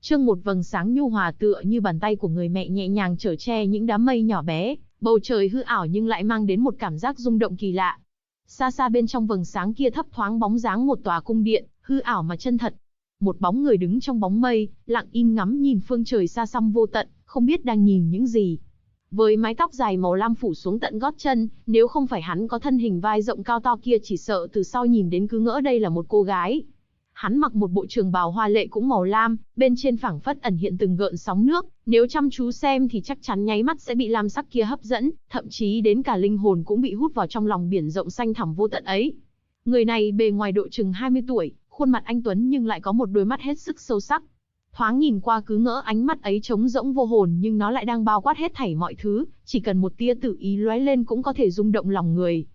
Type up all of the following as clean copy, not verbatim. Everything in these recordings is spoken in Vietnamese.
Chương một vầng sáng nhu hòa tựa như bàn tay của người mẹ nhẹ nhàng chở che những đám mây nhỏ bé, bầu trời hư ảo nhưng lại mang đến một cảm giác rung động kỳ lạ. Xa xa bên trong vầng sáng kia thấp thoáng bóng dáng một tòa cung điện, hư ảo mà chân thật. Một bóng người đứng trong bóng mây, lặng im ngắm nhìn phương trời xa xăm vô tận, không biết đang nhìn những gì. Với mái tóc dài màu lam phủ xuống tận gót chân, nếu không phải hắn có thân hình vai rộng cao to kia chỉ sợ từ sau nhìn đến cứ ngỡ đây là một cô gái. Hắn mặc một bộ trường bào hoa lệ cũng màu lam, bên trên phảng phất ẩn hiện từng gợn sóng nước, nếu chăm chú xem thì chắc chắn nháy mắt sẽ bị lam sắc kia hấp dẫn, thậm chí đến cả linh hồn cũng bị hút vào trong lòng biển rộng xanh thẳm vô tận ấy. Người này bề ngoài độ chừng 20 tuổi, khuôn mặt anh tuấn nhưng lại có một đôi mắt hết sức sâu sắc. Thoáng nhìn qua cứ ngỡ ánh mắt ấy trống rỗng vô hồn nhưng nó lại đang bao quát hết thảy mọi thứ, chỉ cần một tia tự ý lóe lên cũng có thể rung động lòng người.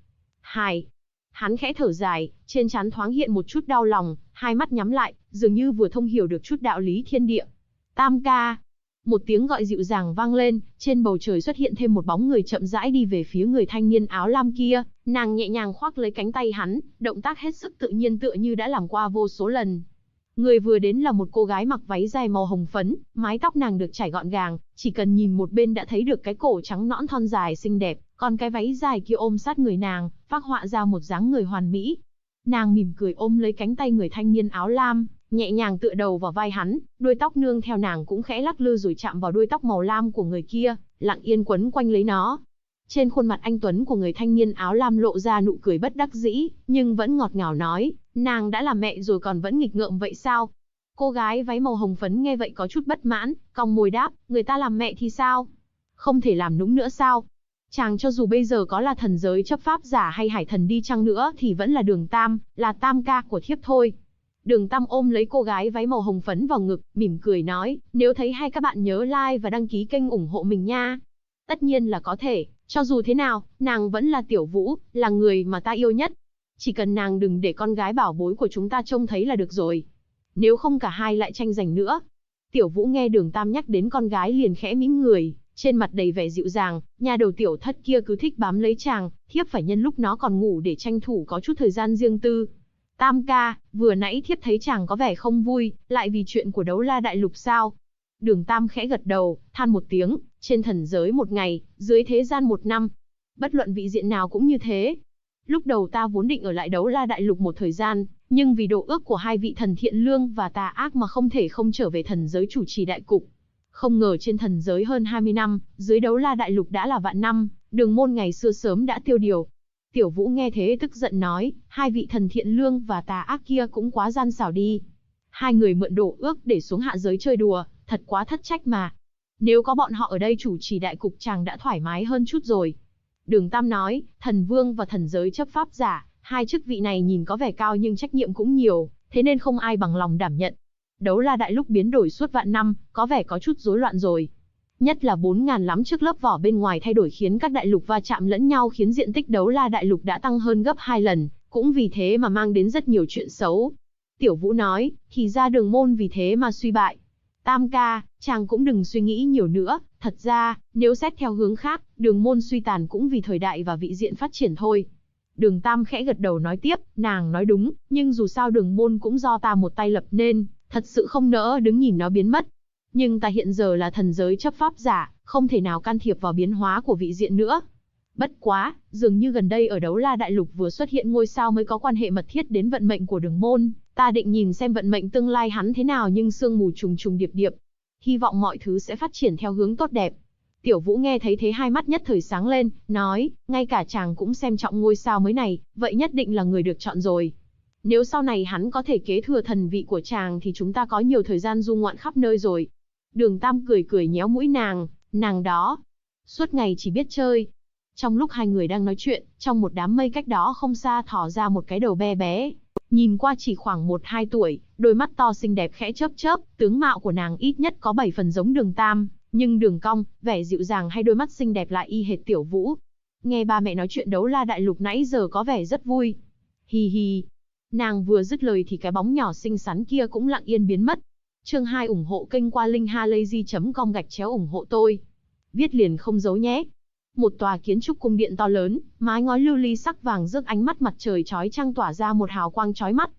Hắn khẽ thở dài, trên trán thoáng hiện một chút đau lòng, hai mắt nhắm lại, dường như vừa thông hiểu được chút đạo lý thiên địa. Tam ca. Một tiếng gọi dịu dàng vang lên, trên bầu trời xuất hiện thêm một bóng người chậm rãi đi về phía người thanh niên áo lam kia, nàng nhẹ nhàng khoác lấy cánh tay hắn, động tác hết sức tự nhiên tựa như đã làm qua vô số lần. Người vừa đến là một cô gái mặc váy dài màu hồng phấn, mái tóc nàng được trải gọn gàng, chỉ cần nhìn một bên đã thấy được cái cổ trắng nõn thon dài xinh đẹp, còn cái váy dài kia ôm sát người nàng, phác họa ra một dáng người hoàn mỹ. Nàng mỉm cười ôm lấy cánh tay người thanh niên áo lam, nhẹ nhàng tựa đầu vào vai hắn, đuôi tóc nương theo nàng cũng khẽ lắc lư rồi chạm vào đuôi tóc màu lam của người kia, lặng yên quấn quanh lấy nó. Trên khuôn mặt anh tuấn của người thanh niên áo lam lộ ra nụ cười bất đắc dĩ, nhưng vẫn ngọt ngào nói, nàng đã là mẹ rồi còn vẫn nghịch ngợm vậy sao? Cô gái váy màu hồng phấn nghe vậy có chút bất mãn, cong môi đáp, người ta làm mẹ thì sao? Không thể làm nũng nữa sao? Chàng cho dù bây giờ có là thần giới chấp pháp giả hay hải thần đi chăng nữa thì vẫn là Đường Tam, là tam ca của thiếp thôi. Đường Tam ôm lấy cô gái váy màu hồng phấn vào ngực, mỉm cười nói, nếu thấy hay các bạn nhớ like và đăng ký kênh ủng hộ mình nha. Tất nhiên là có thể, cho dù thế nào, nàng vẫn là Tiểu Vũ, là người mà ta yêu nhất. Chỉ cần nàng đừng để con gái bảo bối của chúng ta trông thấy là được rồi. Nếu không cả hai lại tranh giành nữa. Tiểu Vũ nghe Đường Tam nhắc đến con gái liền khẽ mỉm người, trên mặt đầy vẻ dịu dàng, nhà đầu tiểu thất kia cứ thích bám lấy chàng, thiếp phải nhân lúc nó còn ngủ để tranh thủ có chút thời gian riêng tư. Tam ca, vừa nãy thiếp thấy chàng có vẻ không vui, lại vì chuyện của Đấu La Đại Lục sao? Đường Tam khẽ gật đầu, than một tiếng, trên thần giới một ngày, dưới thế gian một năm. Bất luận vị diện nào cũng như thế. Lúc đầu ta vốn định ở lại Đấu La Đại Lục một thời gian, nhưng vì độ ước của hai vị thần thiện lương và tà ác mà không thể không trở về thần giới chủ trì đại cục. Không ngờ trên thần giới hơn 20 năm, dưới Đấu La Đại Lục đã là vạn năm, Đường môn ngày xưa sớm đã tiêu điều. Tiểu Vũ nghe thế tức giận nói, hai vị thần thiện lương và tà ác kia cũng quá gian xảo đi. Hai người mượn độ ước để xuống hạ giới chơi đùa, thật quá thất trách mà. Nếu có bọn họ ở đây chủ trì đại cục chàng đã thoải mái hơn chút rồi. Đường Tam nói, thần vương và thần giới chấp pháp giả, hai chức vị này nhìn có vẻ cao nhưng trách nhiệm cũng nhiều, thế nên không ai bằng lòng đảm nhận. Đấu La Đại Lục biến đổi suốt vạn năm, có vẻ có chút rối loạn rồi. Nhất là 4.000 lắm trước lớp vỏ bên ngoài thay đổi khiến các đại lục va chạm lẫn nhau khiến diện tích Đấu La Đại Lục đã tăng hơn gấp 2 lần, cũng vì thế mà mang đến rất nhiều chuyện xấu. Tiểu Vũ nói, thì ra Đường môn vì thế mà suy bại. Tam ca, chàng cũng đừng suy nghĩ nhiều nữa, thật ra, nếu xét theo hướng khác, Đường môn suy tàn cũng vì thời đại và vị diện phát triển thôi. Đường Tam khẽ gật đầu nói tiếp, nàng nói đúng, nhưng dù sao Đường môn cũng do ta một tay lập nên, thật sự không nỡ đứng nhìn nó biến mất. Nhưng ta hiện giờ là thần giới chấp pháp giả, không thể nào can thiệp vào biến hóa của vị diện nữa. Bất quá, dường như gần đây ở Đấu La Đại Lục vừa xuất hiện ngôi sao mới có quan hệ mật thiết đến vận mệnh của Đường môn, ta định nhìn xem vận mệnh tương lai hắn thế nào nhưng sương mù trùng trùng điệp điệp. Hy vọng mọi thứ sẽ phát triển theo hướng tốt đẹp. Tiểu Vũ nghe thấy thế hai mắt nhất thời sáng lên, nói, ngay cả chàng cũng xem trọng ngôi sao mới này, vậy nhất định là người được chọn rồi. Nếu sau này hắn có thể kế thừa thần vị của chàng thì chúng ta có nhiều thời gian du ngoạn khắp nơi rồi. Đường Tam cười cười nhéo mũi nàng đó, suốt ngày chỉ biết chơi. Trong lúc hai người đang nói chuyện, trong một đám mây cách đó không xa thò ra một cái đầu bé bé. Nhìn qua chỉ khoảng 1-2 tuổi, đôi mắt to xinh đẹp khẽ chớp chớp, tướng mạo của nàng ít nhất có 7 phần giống Đường Tam, nhưng đường cong, vẻ dịu dàng hay đôi mắt xinh đẹp lại y hệt Tiểu Vũ. Nghe ba mẹ nói chuyện Đấu La Đại Lục nãy giờ có vẻ rất vui. Hì hì. Nàng vừa dứt lời thì cái bóng nhỏ xinh xắn kia cũng lặng yên biến mất. Chương 2 ủng hộ kênh qua linkhalazy.com/ủng hộ tôi. Viết liền không giấu nhé. Một tòa kiến trúc cung điện to lớn, mái ngói lưu ly sắc vàng rước ánh mắt mặt trời chói chang tỏa ra một hào quang chói mắt.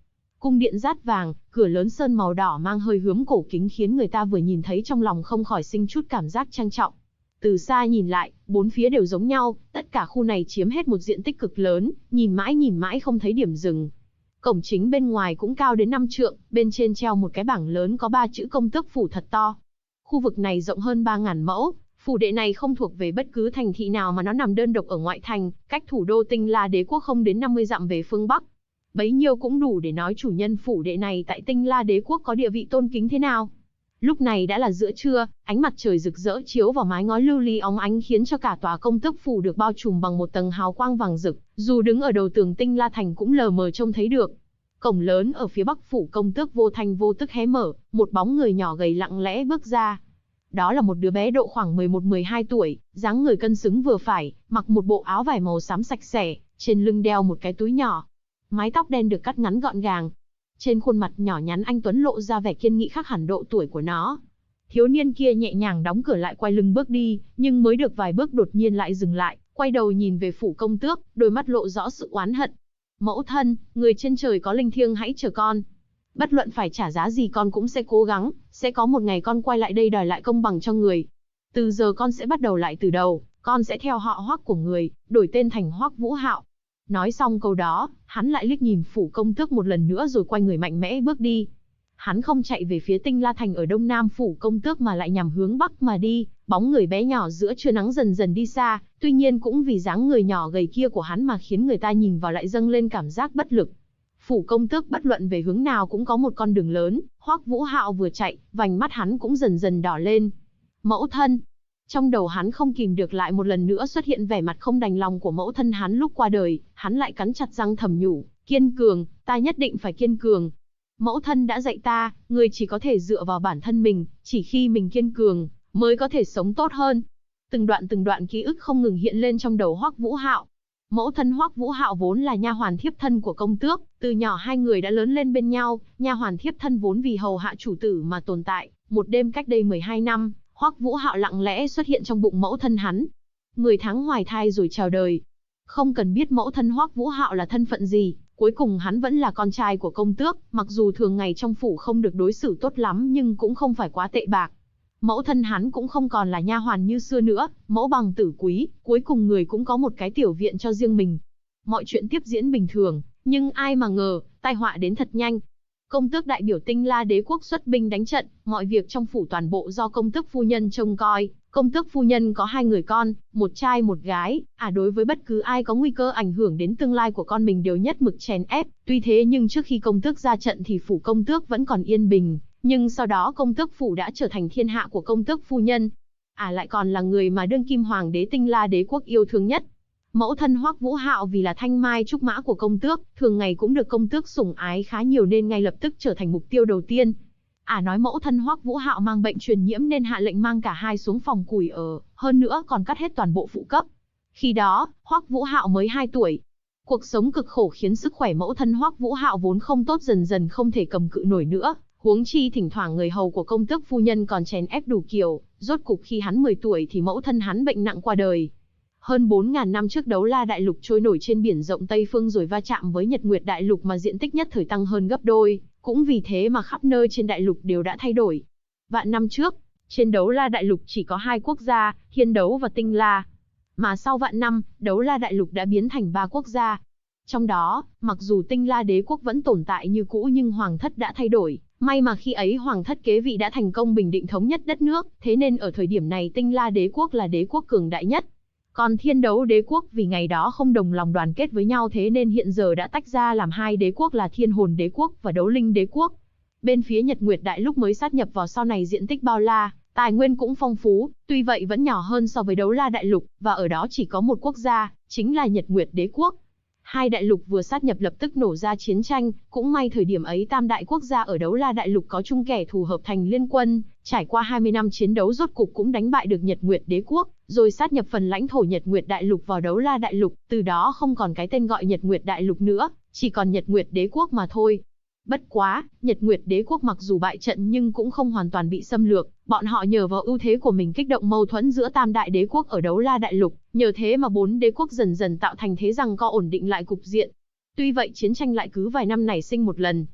Cung điện dát vàng, cửa lớn sơn màu đỏ mang hơi hướng cổ kính khiến người ta vừa nhìn thấy trong lòng không khỏi sinh chút cảm giác trang trọng. Từ xa nhìn lại, bốn phía đều giống nhau, tất cả khu này chiếm hết một diện tích cực lớn, nhìn mãi không thấy điểm dừng. Cổng chính bên ngoài cũng cao đến 5 trượng, bên trên treo một cái bảng lớn có 3 chữ công tước phủ thật to. Khu vực này rộng hơn 3.000 mẫu, phủ đệ này không thuộc về bất cứ thành thị nào mà nó nằm đơn độc ở ngoại thành, cách thủ đô Tinh La Đế quốc không đến 50 dặm về phương Bắc. Bấy nhiêu cũng đủ để nói chủ nhân phủ đệ này tại Tinh La Đế quốc có địa vị tôn kính thế nào. Lúc này đã là giữa trưa, ánh mặt trời rực rỡ chiếu vào mái ngói lưu ly óng ánh khiến cho cả tòa công tước phủ được bao trùm bằng một tầng hào quang vàng rực, dù đứng ở đầu tường Tinh La thành cũng lờ mờ trông thấy được. Cổng lớn ở phía bắc phủ công tước vô thanh vô tức hé mở, một bóng người nhỏ gầy lặng lẽ bước ra. Đó là một đứa bé độ khoảng 11-12 tuổi, dáng người cân xứng vừa phải, mặc một bộ áo vải màu xám sạch sẽ, trên lưng đeo một cái túi nhỏ. Mái tóc đen được cắt ngắn gọn gàng. Trên khuôn mặt nhỏ nhắn anh tuấn lộ ra vẻ kiên nghị khác hẳn độ tuổi của nó. Thiếu niên kia nhẹ nhàng đóng cửa lại quay lưng bước đi, nhưng mới được vài bước đột nhiên lại dừng lại, quay đầu nhìn về phủ công tước, đôi mắt lộ rõ sự oán hận. Mẫu thân, người trên trời có linh thiêng hãy chờ con. Bất luận phải trả giá gì con cũng sẽ cố gắng, sẽ có một ngày con quay lại đây đòi lại công bằng cho người. Từ giờ con sẽ bắt đầu lại từ đầu, con sẽ theo họ Hoắc của người, đổi tên thành Hoắc Vũ Hạo. Nói xong câu đó, hắn lại liếc nhìn phủ công tước một lần nữa rồi quay người mạnh mẽ bước đi. Hắn không chạy về phía Tinh La thành ở đông nam phủ công tước mà lại nhằm hướng bắc mà đi, bóng người bé nhỏ giữa trưa nắng dần dần đi xa, tuy nhiên cũng vì dáng người nhỏ gầy kia của hắn mà khiến người ta nhìn vào lại dâng lên cảm giác bất lực. Phủ công tước bất luận về hướng nào cũng có một con đường lớn, Hoắc Vũ Hạo vừa chạy, vành mắt hắn cũng dần dần đỏ lên. Mẫu thân. Trong đầu hắn không kìm được lại một lần nữa xuất hiện vẻ mặt không đành lòng của mẫu thân hắn lúc qua đời, hắn lại cắn chặt răng thầm nhủ, kiên cường, ta nhất định phải kiên cường. Mẫu thân đã dạy ta, người chỉ có thể dựa vào bản thân mình, chỉ khi mình kiên cường, mới có thể sống tốt hơn. Từng đoạn ký ức không ngừng hiện lên trong đầu Hoắc Vũ Hạo. Mẫu thân Hoắc Vũ Hạo vốn là nha hoàn thiếp thân của công tước, từ nhỏ hai người đã lớn lên bên nhau, nha hoàn thiếp thân vốn vì hầu hạ chủ tử mà tồn tại. Một đêm cách đây 12 năm, Hoắc Vũ Hạo lặng lẽ xuất hiện trong bụng mẫu thân hắn. 10 tháng hoài thai rồi chào đời. Không cần biết mẫu thân Hoắc Vũ Hạo là thân phận gì, cuối cùng hắn vẫn là con trai của công tước, mặc dù thường ngày trong phủ không được đối xử tốt lắm nhưng cũng không phải quá tệ bạc. Mẫu thân hắn cũng không còn là nha hoàn như xưa nữa, mẫu bằng tử quý, cuối cùng người cũng có một cái tiểu viện cho riêng mình. Mọi chuyện tiếp diễn bình thường, nhưng ai mà ngờ, tai họa đến thật nhanh. Công tước đại biểu Tinh La Đế quốc xuất binh đánh trận, mọi việc trong phủ toàn bộ do công tước phu nhân trông coi. Công tước phu nhân có 2 người con, một trai một gái, đối với bất cứ ai có nguy cơ ảnh hưởng đến tương lai của con mình đều nhất mực chèn ép. Tuy thế nhưng trước khi công tước ra trận thì phủ công tước vẫn còn yên bình, nhưng sau đó công tước phủ đã trở thành thiên hạ của công tước phu nhân. Lại còn là người mà đương kim hoàng đế Tinh La Đế quốc yêu thương nhất. Mẫu thân Hoắc Vũ Hạo vì là thanh mai trúc mã của công tước, thường ngày cũng được công tước sủng ái khá nhiều nên ngay lập tức trở thành mục tiêu đầu tiên. Nói mẫu thân Hoắc Vũ Hạo mang bệnh truyền nhiễm nên hạ lệnh mang cả hai xuống phòng củi ở, hơn nữa còn cắt hết toàn bộ phụ cấp. Khi đó, Hoắc Vũ Hạo mới 2 tuổi. Cuộc sống cực khổ khiến sức khỏe mẫu thân Hoắc Vũ Hạo vốn không tốt dần dần không thể cầm cự nổi nữa, huống chi thỉnh thoảng người hầu của công tước phu nhân còn chèn ép đủ kiểu, rốt cục khi hắn 10 tuổi thì mẫu thân hắn bệnh nặng qua đời. Hơn 4.000 năm trước Đấu La Đại Lục trôi nổi trên biển rộng Tây Phương rồi va chạm với Nhật Nguyệt Đại Lục mà diện tích nhất thời tăng hơn gấp đôi, cũng vì thế mà khắp nơi trên đại lục đều đã thay đổi. Vạn năm trước, trên Đấu La Đại Lục chỉ có 2 quốc gia, Thiên Đấu và Tinh La. Mà sau vạn năm, Đấu La Đại Lục đã biến thành 3 quốc gia. Trong đó, mặc dù Tinh La Đế quốc vẫn tồn tại như cũ nhưng hoàng thất đã thay đổi. May mà khi ấy hoàng thất kế vị đã thành công bình định thống nhất đất nước, thế nên ở thời điểm này Tinh La Đế quốc là đế quốc cường đại nhất. Còn Thiên Đấu Đế quốc vì ngày đó không đồng lòng đoàn kết với nhau thế nên hiện giờ đã tách ra làm 2 đế quốc là Thiên Hồn Đế quốc và Đấu Linh Đế quốc. Bên phía Nhật Nguyệt Đại Lục mới sát nhập vào sau này diện tích bao la, tài nguyên cũng phong phú, tuy vậy vẫn nhỏ hơn so với Đấu La Đại Lục, và ở đó chỉ có một quốc gia, chính là Nhật Nguyệt Đế quốc. 2 đại lục vừa sát nhập lập tức nổ ra chiến tranh, cũng may thời điểm ấy tam đại quốc gia ở Đấu La Đại Lục có chung kẻ thù hợp thành liên quân, trải qua 20 năm chiến đấu rốt cục cũng đánh bại được Nhật Nguyệt Đế quốc, rồi sát nhập phần lãnh thổ Nhật Nguyệt Đại Lục vào Đấu La Đại Lục, từ đó không còn cái tên gọi Nhật Nguyệt Đại Lục nữa, chỉ còn Nhật Nguyệt Đế quốc mà thôi. Bất quá, Nhật Nguyệt Đế quốc mặc dù bại trận nhưng cũng không hoàn toàn bị xâm lược, bọn họ nhờ vào ưu thế của mình kích động mâu thuẫn giữa tam đại đế quốc ở Đấu La Đại Lục, nhờ thế mà 4 đế quốc dần dần tạo thành thế giằng co ổn định lại cục diện. Tuy vậy chiến tranh lại cứ vài năm nảy sinh một lần.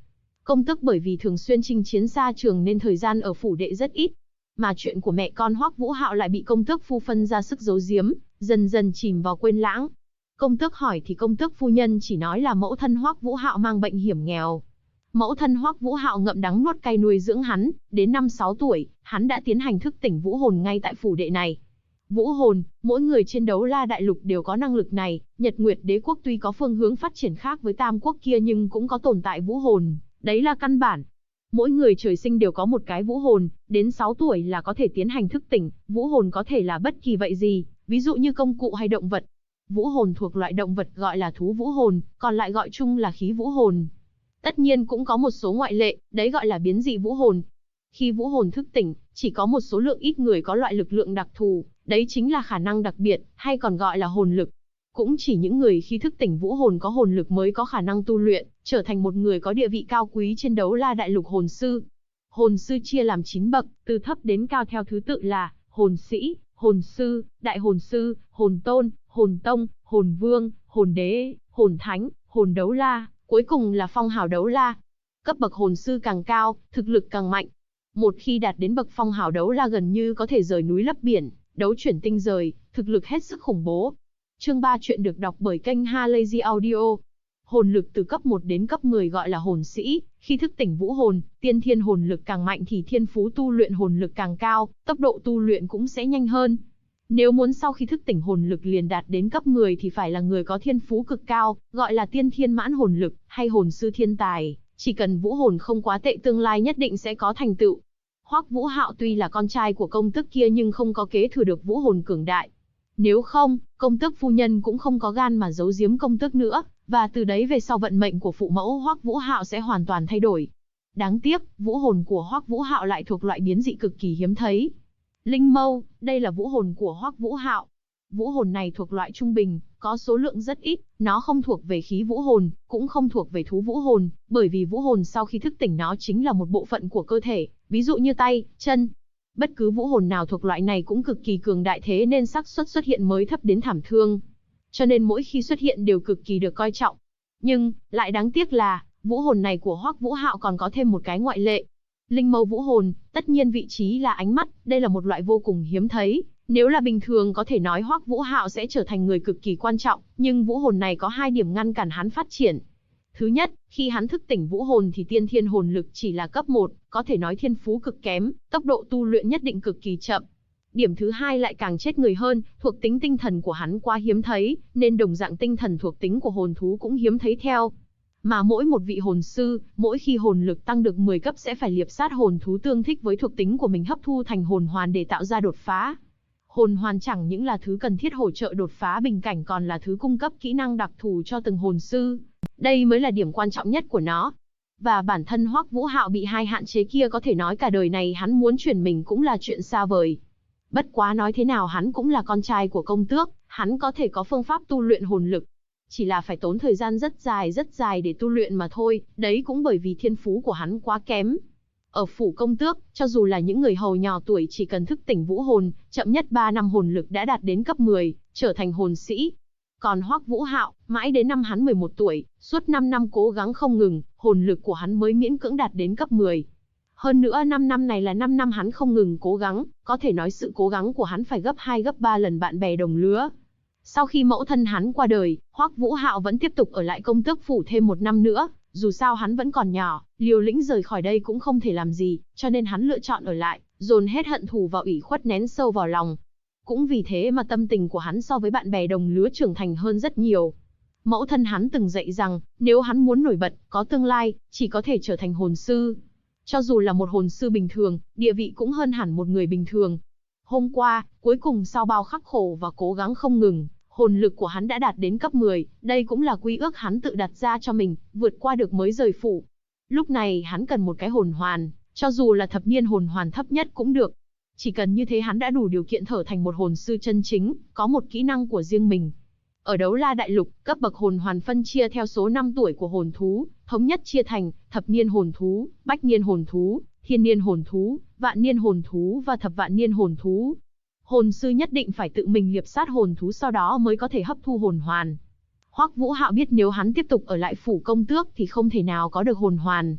Công tước bởi vì thường xuyên chinh chiến xa trường nên thời gian ở phủ đệ rất ít. Mà chuyện của mẹ con Hoắc Vũ Hạo lại bị công tước phu phân ra sức giấu giếm, dần dần chìm vào quên lãng. Công tước hỏi thì công tước phu nhân chỉ nói là mẫu thân Hoắc Vũ Hạo mang bệnh hiểm nghèo. Mẫu thân Hoắc Vũ Hạo ngậm đắng nuốt cay nuôi dưỡng hắn, đến năm 6 tuổi, hắn đã tiến hành thức tỉnh vũ hồn ngay tại phủ đệ này. Vũ hồn, mỗi người trên Đấu La Đại Lục đều có năng lực này, Nhật Nguyệt Đế quốc tuy có phương hướng phát triển khác với Tam quốc kia nhưng cũng có tồn tại vũ hồn, đấy là căn bản. Mỗi người trời sinh đều có một cái vũ hồn, đến 6 tuổi là có thể tiến hành thức tỉnh, vũ hồn có thể là bất kỳ vậy gì, ví dụ như công cụ hay động vật. Vũ hồn thuộc loại động vật gọi là thú vũ hồn, còn lại gọi chung là khí vũ hồn. Tất nhiên cũng có một số ngoại lệ, đấy gọi là biến dị vũ hồn. Khi vũ hồn thức tỉnh, chỉ có một số lượng ít người có loại lực lượng đặc thù, đấy chính là khả năng đặc biệt, hay còn gọi là hồn lực. Cũng chỉ những người khi thức tỉnh vũ hồn có hồn lực mới có khả năng tu luyện, trở thành một người có địa vị cao quý trên Đấu La Đại Lục hồn sư. Hồn sư chia làm 9 bậc, từ thấp đến cao theo thứ tự là hồn sĩ, hồn sư, đại hồn sư, hồn tôn, hồn tông, hồn vương, hồn đế, hồn thánh, hồn đấu la, cuối cùng là phong hào đấu la. Cấp bậc hồn sư càng cao, thực lực càng mạnh. Một khi đạt đến bậc phong hào đấu la gần như có thể rời núi lấp biển, đấu chuyển tinh rời, thực lực hết sức khủng bố. Chương 3 chuyện được đọc bởi kênh Halazy Audio. Hồn lực từ cấp 1 đến cấp 10 gọi là hồn sĩ, khi thức tỉnh vũ hồn, tiên thiên hồn lực càng mạnh thì thiên phú tu luyện hồn lực càng cao, tốc độ tu luyện cũng sẽ nhanh hơn. Nếu muốn sau khi thức tỉnh hồn lực liền đạt đến cấp 10 thì phải là người có thiên phú cực cao, gọi là tiên thiên mãn hồn lực, hay hồn sư thiên tài, chỉ cần vũ hồn không quá tệ tương lai nhất định sẽ có thành tựu. Hoắc Vũ Hạo tuy là con trai của công tước kia nhưng không có kế thừa được vũ hồn cường đại. Nếu không, công tước phu nhân cũng không có gan mà giấu giếm công tước nữa, và từ đấy về sau vận mệnh của phụ mẫu Hoắc Vũ Hạo sẽ hoàn toàn thay đổi. Đáng tiếc, vũ hồn của Hoắc Vũ Hạo lại thuộc loại biến dị cực kỳ hiếm thấy. Linh mâu, đây là vũ hồn của Hoắc Vũ Hạo. Vũ hồn này thuộc loại trung bình, có số lượng rất ít, nó không thuộc về khí vũ hồn, cũng không thuộc về thú vũ hồn, bởi vì vũ hồn sau khi thức tỉnh nó chính là một bộ phận của cơ thể, ví dụ như tay, chân. Bất cứ vũ hồn nào thuộc loại này cũng cực kỳ cường đại thế nên xác suất xuất hiện mới thấp đến thảm thương. Cho nên mỗi khi xuất hiện đều cực kỳ được coi trọng. Nhưng, lại đáng tiếc là, vũ hồn này của Hoắc Vũ Hạo còn có thêm một cái ngoại lệ. Linh mâu vũ hồn, tất nhiên vị trí là ánh mắt, đây là một loại vô cùng hiếm thấy. Nếu là bình thường có thể nói Hoắc Vũ Hạo sẽ trở thành người cực kỳ quan trọng, nhưng vũ hồn này có 2 điểm ngăn cản hắn phát triển. Thứ nhất, khi hắn thức tỉnh vũ hồn thì tiên thiên hồn lực chỉ là cấp 1, có thể nói thiên phú cực kém, tốc độ tu luyện nhất định cực kỳ chậm. Điểm thứ hai lại càng chết người hơn, thuộc tính tinh thần của hắn quá hiếm thấy, nên đồng dạng tinh thần thuộc tính của hồn thú cũng hiếm thấy theo. Mà mỗi một vị hồn sư, mỗi khi hồn lực tăng được 10 cấp sẽ phải liệp sát hồn thú tương thích với thuộc tính của mình hấp thu thành hồn hoàn để tạo ra đột phá. Hồn hoàn chẳng những là thứ cần thiết hỗ trợ đột phá bình cảnh còn là thứ cung cấp kỹ năng đặc thù cho từng hồn sư. Đây mới là điểm quan trọng nhất của nó. Và bản thân Hoắc Vũ Hạo bị 2 hạn chế kia có thể nói cả đời này hắn muốn chuyển mình cũng là chuyện xa vời. Bất quá nói thế nào hắn cũng là con trai của công tước, hắn có thể có phương pháp tu luyện hồn lực. Chỉ là phải tốn thời gian rất dài để tu luyện mà thôi, đấy cũng bởi vì thiên phú của hắn quá kém. Ở phủ công tước, cho dù là những người hầu nhỏ tuổi chỉ cần thức tỉnh vũ hồn, chậm nhất 3 năm hồn lực đã đạt đến cấp 10, trở thành hồn sĩ. Còn Hoắc Vũ Hạo, mãi đến năm hắn 11 tuổi, suốt 5 năm cố gắng không ngừng, hồn lực của hắn mới miễn cưỡng đạt đến cấp 10. Hơn nữa 5 năm này là 5 năm hắn không ngừng cố gắng, có thể nói sự cố gắng của hắn phải gấp 2 gấp 3 lần bạn bè đồng lứa. Sau khi mẫu thân hắn qua đời, Hoắc Vũ Hạo vẫn tiếp tục ở lại công tước phủ thêm 1 năm nữa, dù sao hắn vẫn còn nhỏ, liều lĩnh rời khỏi đây cũng không thể làm gì, cho nên hắn lựa chọn ở lại, dồn hết hận thù vào ủy khuất nén sâu vào lòng. Cũng vì thế mà tâm tình của hắn so với bạn bè đồng lứa trưởng thành hơn rất nhiều. Mẫu thân hắn từng dạy rằng, nếu hắn muốn nổi bật, có tương lai, chỉ có thể trở thành hồn sư. Cho dù là một hồn sư bình thường, địa vị cũng hơn hẳn một người bình thường. Hôm qua, cuối cùng sau bao khắc khổ và cố gắng không ngừng, hồn lực của hắn đã đạt đến cấp 10, đây cũng là quy ước hắn tự đặt ra cho mình, vượt qua được mới rời phủ. Lúc này hắn cần một cái hồn hoàn, cho dù là thập niên hồn hoàn thấp nhất cũng được. Chỉ cần như thế hắn đã đủ điều kiện trở thành một hồn sư chân chính, có một kỹ năng của riêng mình. Ở Đấu La Đại Lục, cấp bậc hồn hoàn phân chia theo số năm tuổi của hồn thú, thống nhất chia thành thập niên hồn thú, bách niên hồn thú, thiên niên hồn thú, vạn niên hồn thú và thập vạn niên hồn thú. Hồn sư nhất định phải tự mình liệp sát hồn thú sau đó mới có thể hấp thu hồn hoàn. Hoắc Vũ Hạo biết nếu hắn tiếp tục ở lại phủ công tước thì không thể nào có được hồn hoàn.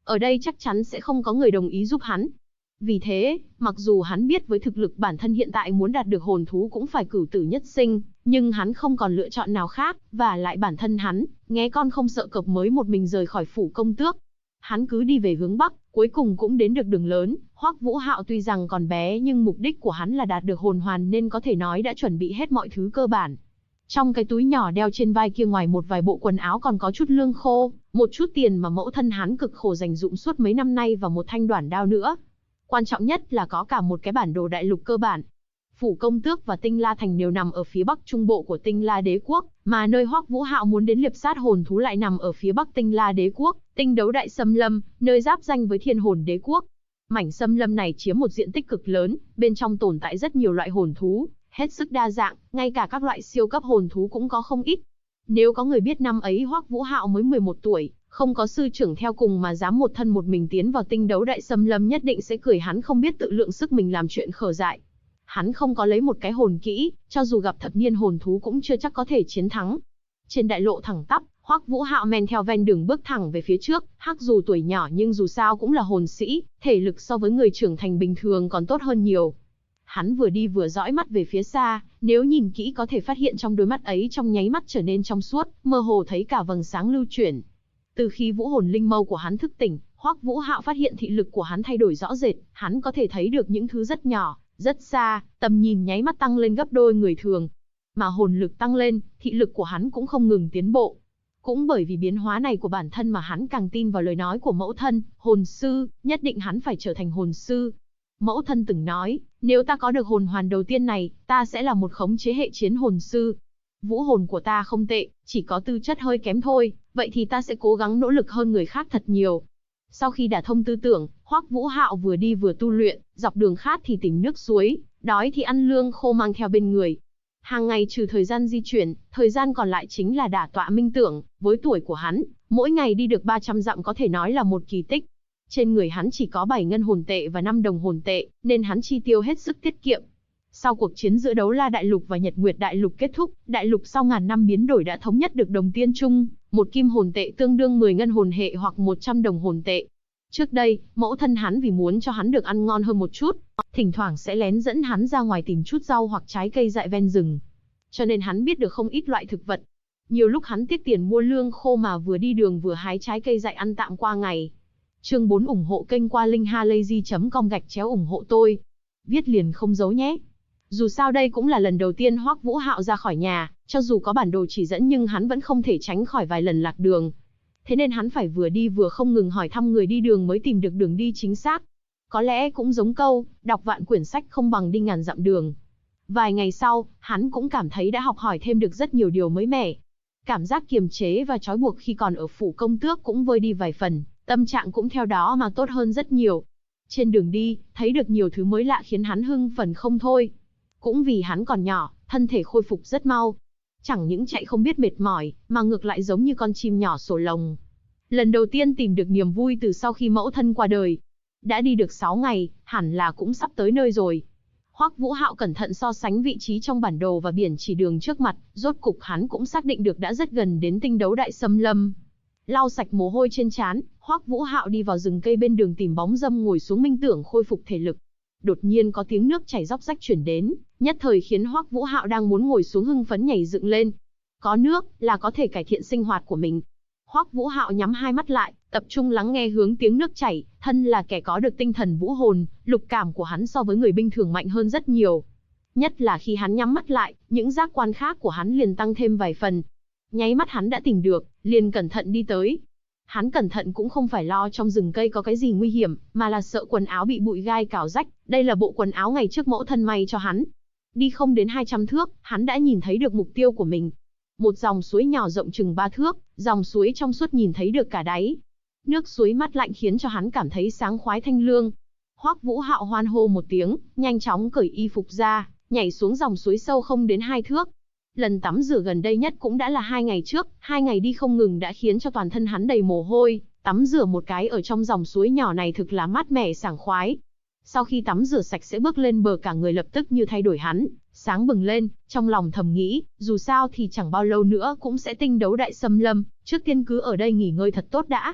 Ở đây chắc chắn sẽ không có người đồng ý giúp hắn. Vì thế, mặc dù hắn biết với thực lực bản thân hiện tại muốn đạt được hồn thú cũng phải cửu tử nhất sinh, nhưng hắn không còn lựa chọn nào khác, và lại bản thân hắn, nghe con không sợ cọp mới một mình rời khỏi phủ công tước. Hắn cứ đi về hướng Bắc, cuối cùng cũng đến được đường lớn. Hoắc Vũ Hạo tuy rằng còn bé nhưng mục đích của hắn là đạt được hồn hoàn nên có thể nói đã chuẩn bị hết mọi thứ cơ bản. Trong cái túi nhỏ đeo trên vai kia ngoài một vài bộ quần áo còn có chút lương khô, một chút tiền mà mẫu thân hắn cực khổ dành dụm suốt mấy năm nay và một thanh đoản đao nữa. Quan trọng nhất là có cả một cái bản đồ đại lục cơ bản. Phủ Công Tước và Tinh La Thành đều nằm ở phía bắc trung bộ của Tinh La Đế quốc, mà nơi Hoắc Vũ Hạo muốn đến liệp sát hồn thú lại nằm ở phía bắc Tinh La Đế quốc, Tinh Đấu Đại Xâm Lâm, nơi giáp ranh với Thiên Hồn Đế quốc. Mảnh xâm lâm này chiếm một diện tích cực lớn, bên trong tồn tại rất nhiều loại hồn thú, hết sức đa dạng, ngay cả các loại siêu cấp hồn thú cũng có không ít. Nếu có người biết năm ấy Hoắc Vũ Hạo mới 11 tuổi, không có sư trưởng theo cùng mà dám một thân một mình tiến vào Tinh Đấu Đại Xâm Lâm nhất định sẽ cười hắn không biết tự lượng sức mình làm chuyện khờ dại. Hắn không có lấy một cái hồn kỹ, cho dù gặp thập niên hồn thú cũng chưa chắc có thể chiến thắng. Trên đại lộ thẳng tắp, Hoắc Vũ Hạo men theo ven đường bước thẳng về phía trước, Hắc dù tuổi nhỏ nhưng dù sao cũng là hồn sĩ, thể lực so với người trưởng thành bình thường còn tốt hơn nhiều. Hắn vừa đi vừa dõi mắt về phía xa, nếu nhìn kỹ có thể phát hiện trong đôi mắt ấy trong nháy mắt trở nên trong suốt, mơ hồ thấy cả vầng sáng lưu chuyển. Từ khi vũ hồn linh mâu của hắn thức tỉnh, Hoắc Vũ Hạo phát hiện thị lực của hắn thay đổi rõ rệt, hắn có thể thấy được những thứ rất nhỏ, rất xa, tầm nhìn nháy mắt tăng lên gấp đôi người thường. Mà hồn lực tăng lên, thị lực của hắn cũng không ngừng tiến bộ. Cũng bởi vì biến hóa này của bản thân mà hắn càng tin vào lời nói của mẫu thân, hồn sư, nhất định hắn phải trở thành hồn sư. Mẫu thân từng nói, nếu ta có được hồn hoàn đầu tiên này, ta sẽ là một khống chế hệ chiến hồn sư. Vũ hồn của ta không tệ, chỉ có tư chất hơi kém thôi, vậy thì ta sẽ cố gắng nỗ lực hơn người khác thật nhiều. Sau khi đả thông tư tưởng, Hoắc Vũ Hạo vừa đi vừa tu luyện, dọc đường khát thì tìm nước suối, đói thì ăn lương khô mang theo bên người. Hàng ngày trừ thời gian di chuyển, thời gian còn lại chính là đả tọa minh tưởng, với tuổi của hắn, mỗi ngày đi được 300 dặm có thể nói là một kỳ tích. Trên người hắn chỉ có 7 ngân hồn tệ và 5 đồng hồn tệ, nên hắn chi tiêu hết sức tiết kiệm. Sau cuộc chiến giữa Đấu La Đại Lục và Nhật Nguyệt Đại Lục kết thúc, Đại Lục sau ngàn năm biến đổi đã thống nhất được đồng tiên chung, một kim hồn tệ tương đương 10 ngân hồn hệ hoặc 100 đồng hồn tệ. Trước đây, mẫu thân hắn vì muốn cho hắn được ăn ngon hơn một chút, thỉnh thoảng sẽ lén dẫn hắn ra ngoài tìm chút rau hoặc trái cây dại ven rừng. Cho nên hắn biết được không ít loại thực vật. Nhiều lúc hắn tiếc tiền mua lương khô mà vừa đi đường vừa hái trái cây dại ăn tạm qua ngày. Chương 4 ủng hộ kênh qua linkhalazy.com ủng hộ tôi. Viết liền không giấu nhé. Dù sao đây cũng là lần đầu tiên Hoắc Vũ Hạo ra khỏi nhà, cho dù có bản đồ chỉ dẫn nhưng hắn vẫn không thể tránh khỏi vài lần lạc đường. Thế nên hắn phải vừa đi vừa không ngừng hỏi thăm người đi đường mới tìm được đường đi chính xác. Có lẽ cũng giống câu, đọc vạn quyển sách không bằng đi ngàn dặm đường. Vài ngày sau, hắn cũng cảm thấy đã học hỏi thêm được rất nhiều điều mới mẻ. Cảm giác kiềm chế và trói buộc khi còn ở phủ công tước cũng vơi đi vài phần, tâm trạng cũng theo đó mà tốt hơn rất nhiều. Trên đường đi, thấy được nhiều thứ mới lạ khiến hắn hưng phấn không thôi. Cũng vì hắn còn nhỏ, thân thể khôi phục rất mau. Chẳng những chạy không biết mệt mỏi, mà ngược lại giống như con chim nhỏ sổ lồng. Lần đầu tiên tìm được niềm vui từ sau khi mẫu thân qua đời. Đã đi được 6 ngày, hẳn là cũng sắp tới nơi rồi. Hoắc Vũ Hạo cẩn thận so sánh vị trí trong bản đồ và biển chỉ đường trước mặt, rốt cục hắn cũng xác định được đã rất gần đến Tinh Đấu Đại Xâm Lâm. Lau sạch mồ hôi trên trán, Hoắc Vũ Hạo đi vào rừng cây bên đường tìm bóng râm ngồi xuống minh tưởng khôi phục thể lực. Đột nhiên có tiếng nước chảy róc rách chuyển đến, nhất thời khiến Hoắc Vũ Hạo đang muốn ngồi xuống hưng phấn nhảy dựng lên. Có nước là có thể cải thiện sinh hoạt của mình. Hoắc Vũ Hạo nhắm hai mắt lại, tập trung lắng nghe hướng tiếng nước chảy, thân là kẻ có được tinh thần vũ hồn, lục cảm của hắn so với người bình thường mạnh hơn rất nhiều. Nhất là khi hắn nhắm mắt lại, những giác quan khác của hắn liền tăng thêm vài phần. Nháy mắt hắn đã tìm được, liền cẩn thận đi tới. Hắn cẩn thận cũng không phải lo trong rừng cây có cái gì nguy hiểm, mà là sợ quần áo bị bụi gai cào rách, đây là bộ quần áo ngày trước mẫu thân may cho hắn. Đi không đến 200 thước, hắn đã nhìn thấy được mục tiêu của mình. Một dòng suối nhỏ rộng chừng 3 thước, dòng suối trong suốt nhìn thấy được cả đáy. Nước suối mát lạnh khiến cho hắn cảm thấy sảng khoái thanh lương. Hoắc Vũ Hạo hoan hô một tiếng, nhanh chóng cởi y phục ra, nhảy xuống dòng suối sâu không đến 2 thước. Lần tắm rửa gần đây nhất cũng đã là 2 ngày trước, 2 ngày đi không ngừng đã khiến cho toàn thân hắn đầy mồ hôi, tắm rửa một cái ở trong dòng suối nhỏ này thực là mát mẻ sảng khoái. Sau khi tắm rửa sạch sẽ bước lên bờ cả người lập tức như thay đổi hắn, sáng bừng lên, trong lòng thầm nghĩ, dù sao thì chẳng bao lâu nữa cũng sẽ Tinh Đấu Đại Xâm Lâm, trước tiên cứ ở đây nghỉ ngơi thật tốt đã.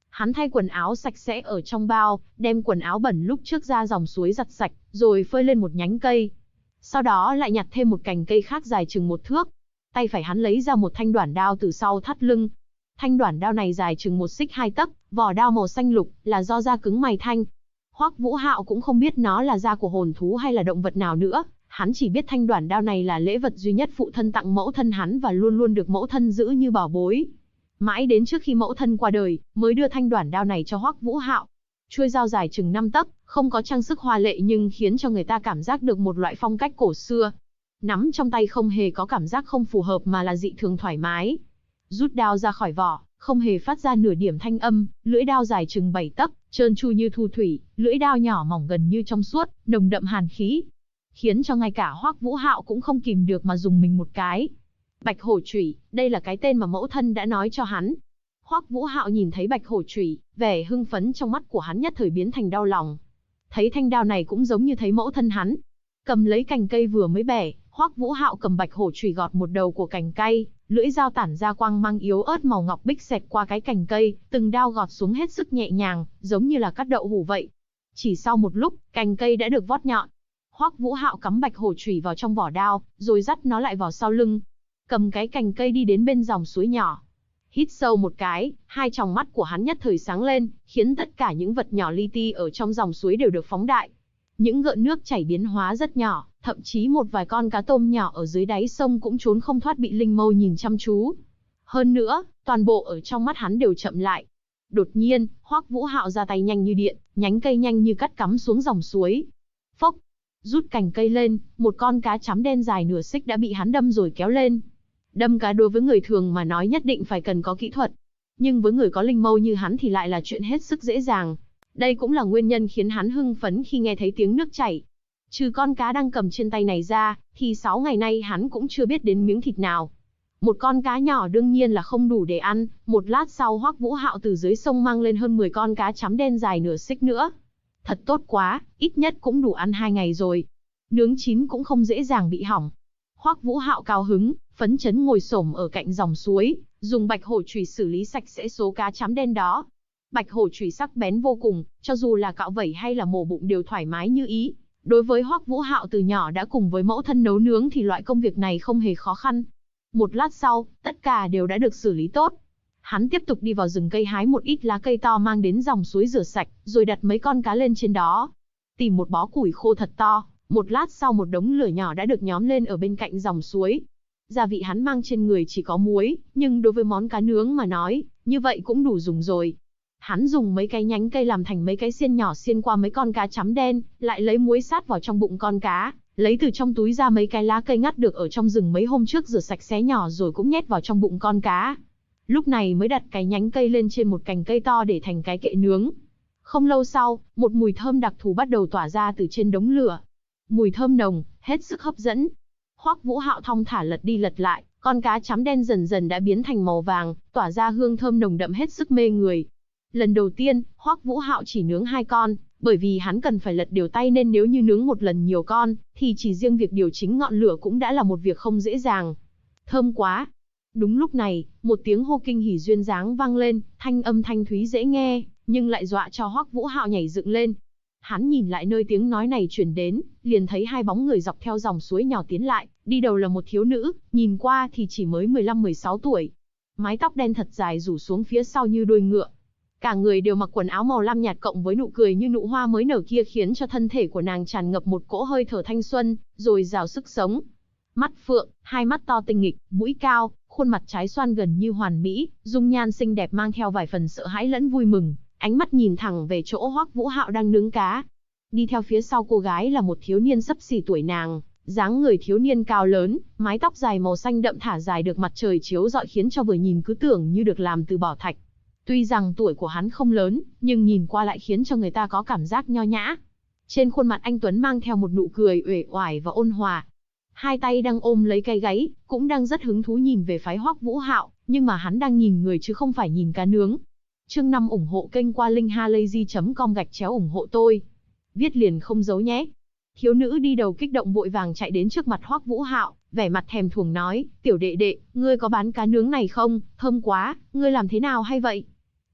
Hắn thay quần áo sạch sẽ ở trong bao, đem quần áo bẩn lúc trước ra dòng suối giặt sạch, rồi phơi lên một nhánh cây. Sau đó lại nhặt thêm một cành cây khác dài chừng 1 thước. Tay phải hắn lấy ra một thanh đoản đao từ sau thắt lưng. Thanh đoản đao này dài chừng 1 xích 2 tấc, vỏ đao màu xanh lục, là do da cứng mài thanh. Hoắc Vũ Hạo cũng không biết nó là da của hồn thú hay là động vật nào nữa, hắn chỉ biết thanh đoản đao này là lễ vật duy nhất phụ thân tặng mẫu thân hắn và luôn luôn được mẫu thân giữ như bảo bối. Mãi đến trước khi mẫu thân qua đời, mới đưa thanh đoản đao này cho Hoắc Vũ Hạo. Chuôi dao dài chừng 5 tấc, không có trang sức hoa lệ nhưng khiến cho người ta cảm giác được một loại phong cách cổ xưa. Nắm trong tay không hề có cảm giác không phù hợp mà là dị thường thoải mái. Rút đao ra khỏi vỏ, không hề phát ra nửa điểm thanh âm, lưỡi đao dài chừng 7 tấc, trơn tru như thu thủy, lưỡi đao nhỏ mỏng gần như trong suốt, nồng đậm hàn khí, khiến cho ngay cả Hoắc Vũ Hạo cũng không kìm được mà dùng mình một cái. Bạch hổ chủy, đây là cái tên mà mẫu thân đã nói cho hắn. Hoắc Vũ Hạo nhìn thấy bạch hổ chủy, vẻ hưng phấn trong mắt của hắn nhất thời biến thành đau lòng. Thấy thanh đao này cũng giống như thấy mẫu thân hắn. Cầm lấy cành cây vừa mới bẻ, Hoắc Vũ Hạo cầm bạch hổ chủy gọt một đầu của cành cây, lưỡi dao tản ra quang mang yếu ớt màu ngọc bích xẹt qua cái cành cây, từng đao gọt xuống hết sức nhẹ nhàng, giống như là cắt đậu hũ vậy. Chỉ sau một lúc, cành cây đã được vót nhọn. Hoắc Vũ Hạo cắm bạch hổ chủy vào trong vỏ đao, rồi dắt nó lại vào sau lưng. Cầm cái cành cây đi đến bên dòng suối nhỏ. Hít sâu một cái, hai tròng mắt của hắn nhất thời sáng lên, khiến tất cả những vật nhỏ li ti ở trong dòng suối đều được phóng đại. Những gợn nước chảy biến hóa rất nhỏ, thậm chí một vài con cá tôm nhỏ ở dưới đáy sông cũng trốn không thoát bị Linh Mâu nhìn chăm chú. Hơn nữa, toàn bộ ở trong mắt hắn đều chậm lại. Đột nhiên, Hoắc Vũ Hạo ra tay nhanh như điện, nhánh cây nhanh như cắt cắm xuống dòng suối. Phốc, rút cành cây lên, một con cá chấm đen dài nửa xích đã bị hắn đâm rồi kéo lên. Đâm cá đối với người thường mà nói nhất định phải cần có kỹ thuật, nhưng với người có linh mâu như hắn thì lại là chuyện hết sức dễ dàng. Đây cũng là nguyên nhân khiến hắn hưng phấn khi nghe thấy tiếng nước chảy. Trừ con cá đang cầm trên tay này ra, thì 6 ngày nay hắn cũng chưa biết đến miếng thịt nào. Một con cá nhỏ đương nhiên là không đủ để ăn, một lát sau Hoắc Vũ Hạo từ dưới sông mang lên hơn 10 con cá chấm đen dài nửa xích nữa. Thật tốt quá, ít nhất cũng đủ ăn 2 ngày rồi. Nướng chín cũng không dễ dàng bị hỏng. Hoắc Vũ Hạo cao hứng, phấn chấn ngồi xổm ở cạnh dòng suối, dùng bạch hổ chùy xử lý sạch sẽ số cá chấm đen đó. Bạch hổ chùy sắc bén vô cùng, cho dù là cạo vẩy hay là mổ bụng đều thoải mái như ý. Đối với Hoắc Vũ Hạo từ nhỏ đã cùng với mẫu thân nấu nướng thì loại công việc này không hề khó khăn. Một lát sau, tất cả đều đã được xử lý tốt. Hắn tiếp tục đi vào rừng cây hái một ít lá cây to mang đến dòng suối rửa sạch, rồi đặt mấy con cá lên trên đó. Tìm một bó củi khô thật to, một lát sau một đống lửa nhỏ đã được nhóm lên ở bên cạnh dòng suối. Gia vị hắn mang trên người chỉ có muối, nhưng đối với món cá nướng mà nói, như vậy cũng đủ dùng rồi. Hắn dùng mấy cái nhánh cây làm thành mấy cái xiên nhỏ xiên qua mấy con cá chấm đen, lại lấy muối sát vào trong bụng con cá, lấy từ trong túi ra mấy cái lá cây ngắt được ở trong rừng mấy hôm trước rửa sạch xé nhỏ rồi cũng nhét vào trong bụng con cá. Lúc này mới đặt cái nhánh cây lên trên một cành cây to để thành cái kệ nướng. Không lâu sau, một mùi thơm đặc thù bắt đầu tỏa ra từ trên đống lửa. Mùi thơm nồng, hết sức hấp dẫn. Hoắc Vũ Hạo thong thả lật đi lật lại, con cá chấm đen dần dần đã biến thành màu vàng, tỏa ra hương thơm nồng đậm hết sức mê người. Lần đầu tiên, Hoắc Vũ Hạo chỉ nướng 2 con, bởi vì hắn cần phải lật điều tay nên nếu như nướng một lần nhiều con, thì chỉ riêng việc điều chỉnh ngọn lửa cũng đã là một việc không dễ dàng. Thơm quá! Đúng lúc này, một tiếng hô kinh hỉ duyên dáng vang lên, thanh âm thanh thúy dễ nghe, nhưng lại dọa cho Hoắc Vũ Hạo nhảy dựng lên. Hắn nhìn lại nơi tiếng nói này truyền đến, liền thấy 2 bóng người dọc theo dòng suối nhỏ tiến lại, đi đầu là một thiếu nữ, nhìn qua thì chỉ mới 15-16 tuổi. Mái tóc đen thật dài rủ xuống phía sau như đuôi ngựa. Cả người đều mặc quần áo màu lam nhạt cộng với nụ cười như nụ hoa mới nở kia khiến cho thân thể của nàng tràn ngập một cỗ hơi thở thanh xuân, rồi rào sức sống. Mắt phượng, 2 mắt to tinh nghịch, mũi cao, khuôn mặt trái xoan gần như hoàn mỹ, dung nhan xinh đẹp mang theo vài phần sợ hãi lẫn vui mừng, ánh mắt nhìn thẳng về chỗ Hoắc Vũ Hạo đang nướng cá. Đi theo phía sau cô gái là một thiếu niên xấp xỉ tuổi nàng, dáng người thiếu niên cao lớn, mái tóc dài màu xanh đậm thả dài được mặt trời chiếu rọi khiến cho vừa nhìn cứ tưởng như được làm từ bảo thạch. Tuy rằng tuổi của hắn không lớn, nhưng nhìn qua lại khiến cho người ta có cảm giác nho nhã. Trên khuôn mặt anh tuấn mang theo một nụ cười uể oải và ôn hòa. 2 tay đang ôm lấy cái gáy, cũng đang rất hứng thú nhìn về phái Hoắc Vũ Hạo, nhưng mà hắn đang nhìn người chứ không phải nhìn cá nướng. Chương 5 ủng hộ kênh qua linkhalazy.com/ủng hộ tôi. Viết liền không giấu nhé. Thiếu nữ đi đầu kích động vội vàng chạy đến trước mặt Hoắc Vũ Hạo, vẻ mặt thèm thuồng nói, tiểu đệ đệ, ngươi có bán cá nướng này không, thơm quá, ngươi làm thế nào hay vậy?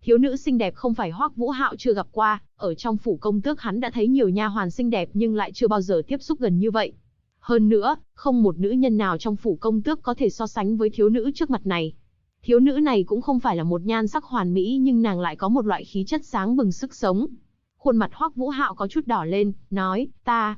Thiếu nữ xinh đẹp không phải Hoắc Vũ Hạo chưa gặp qua, ở trong phủ công tước hắn đã thấy nhiều nha hoàn xinh đẹp nhưng lại chưa bao giờ tiếp xúc gần như vậy. Hơn nữa, không một nữ nhân nào trong phủ công tước có thể so sánh với thiếu nữ trước mặt này. Thiếu nữ này cũng không phải là một nhan sắc hoàn mỹ nhưng nàng lại có một loại khí chất sáng bừng sức sống. Khuôn mặt Hoắc Vũ Hạo có chút đỏ lên, nói,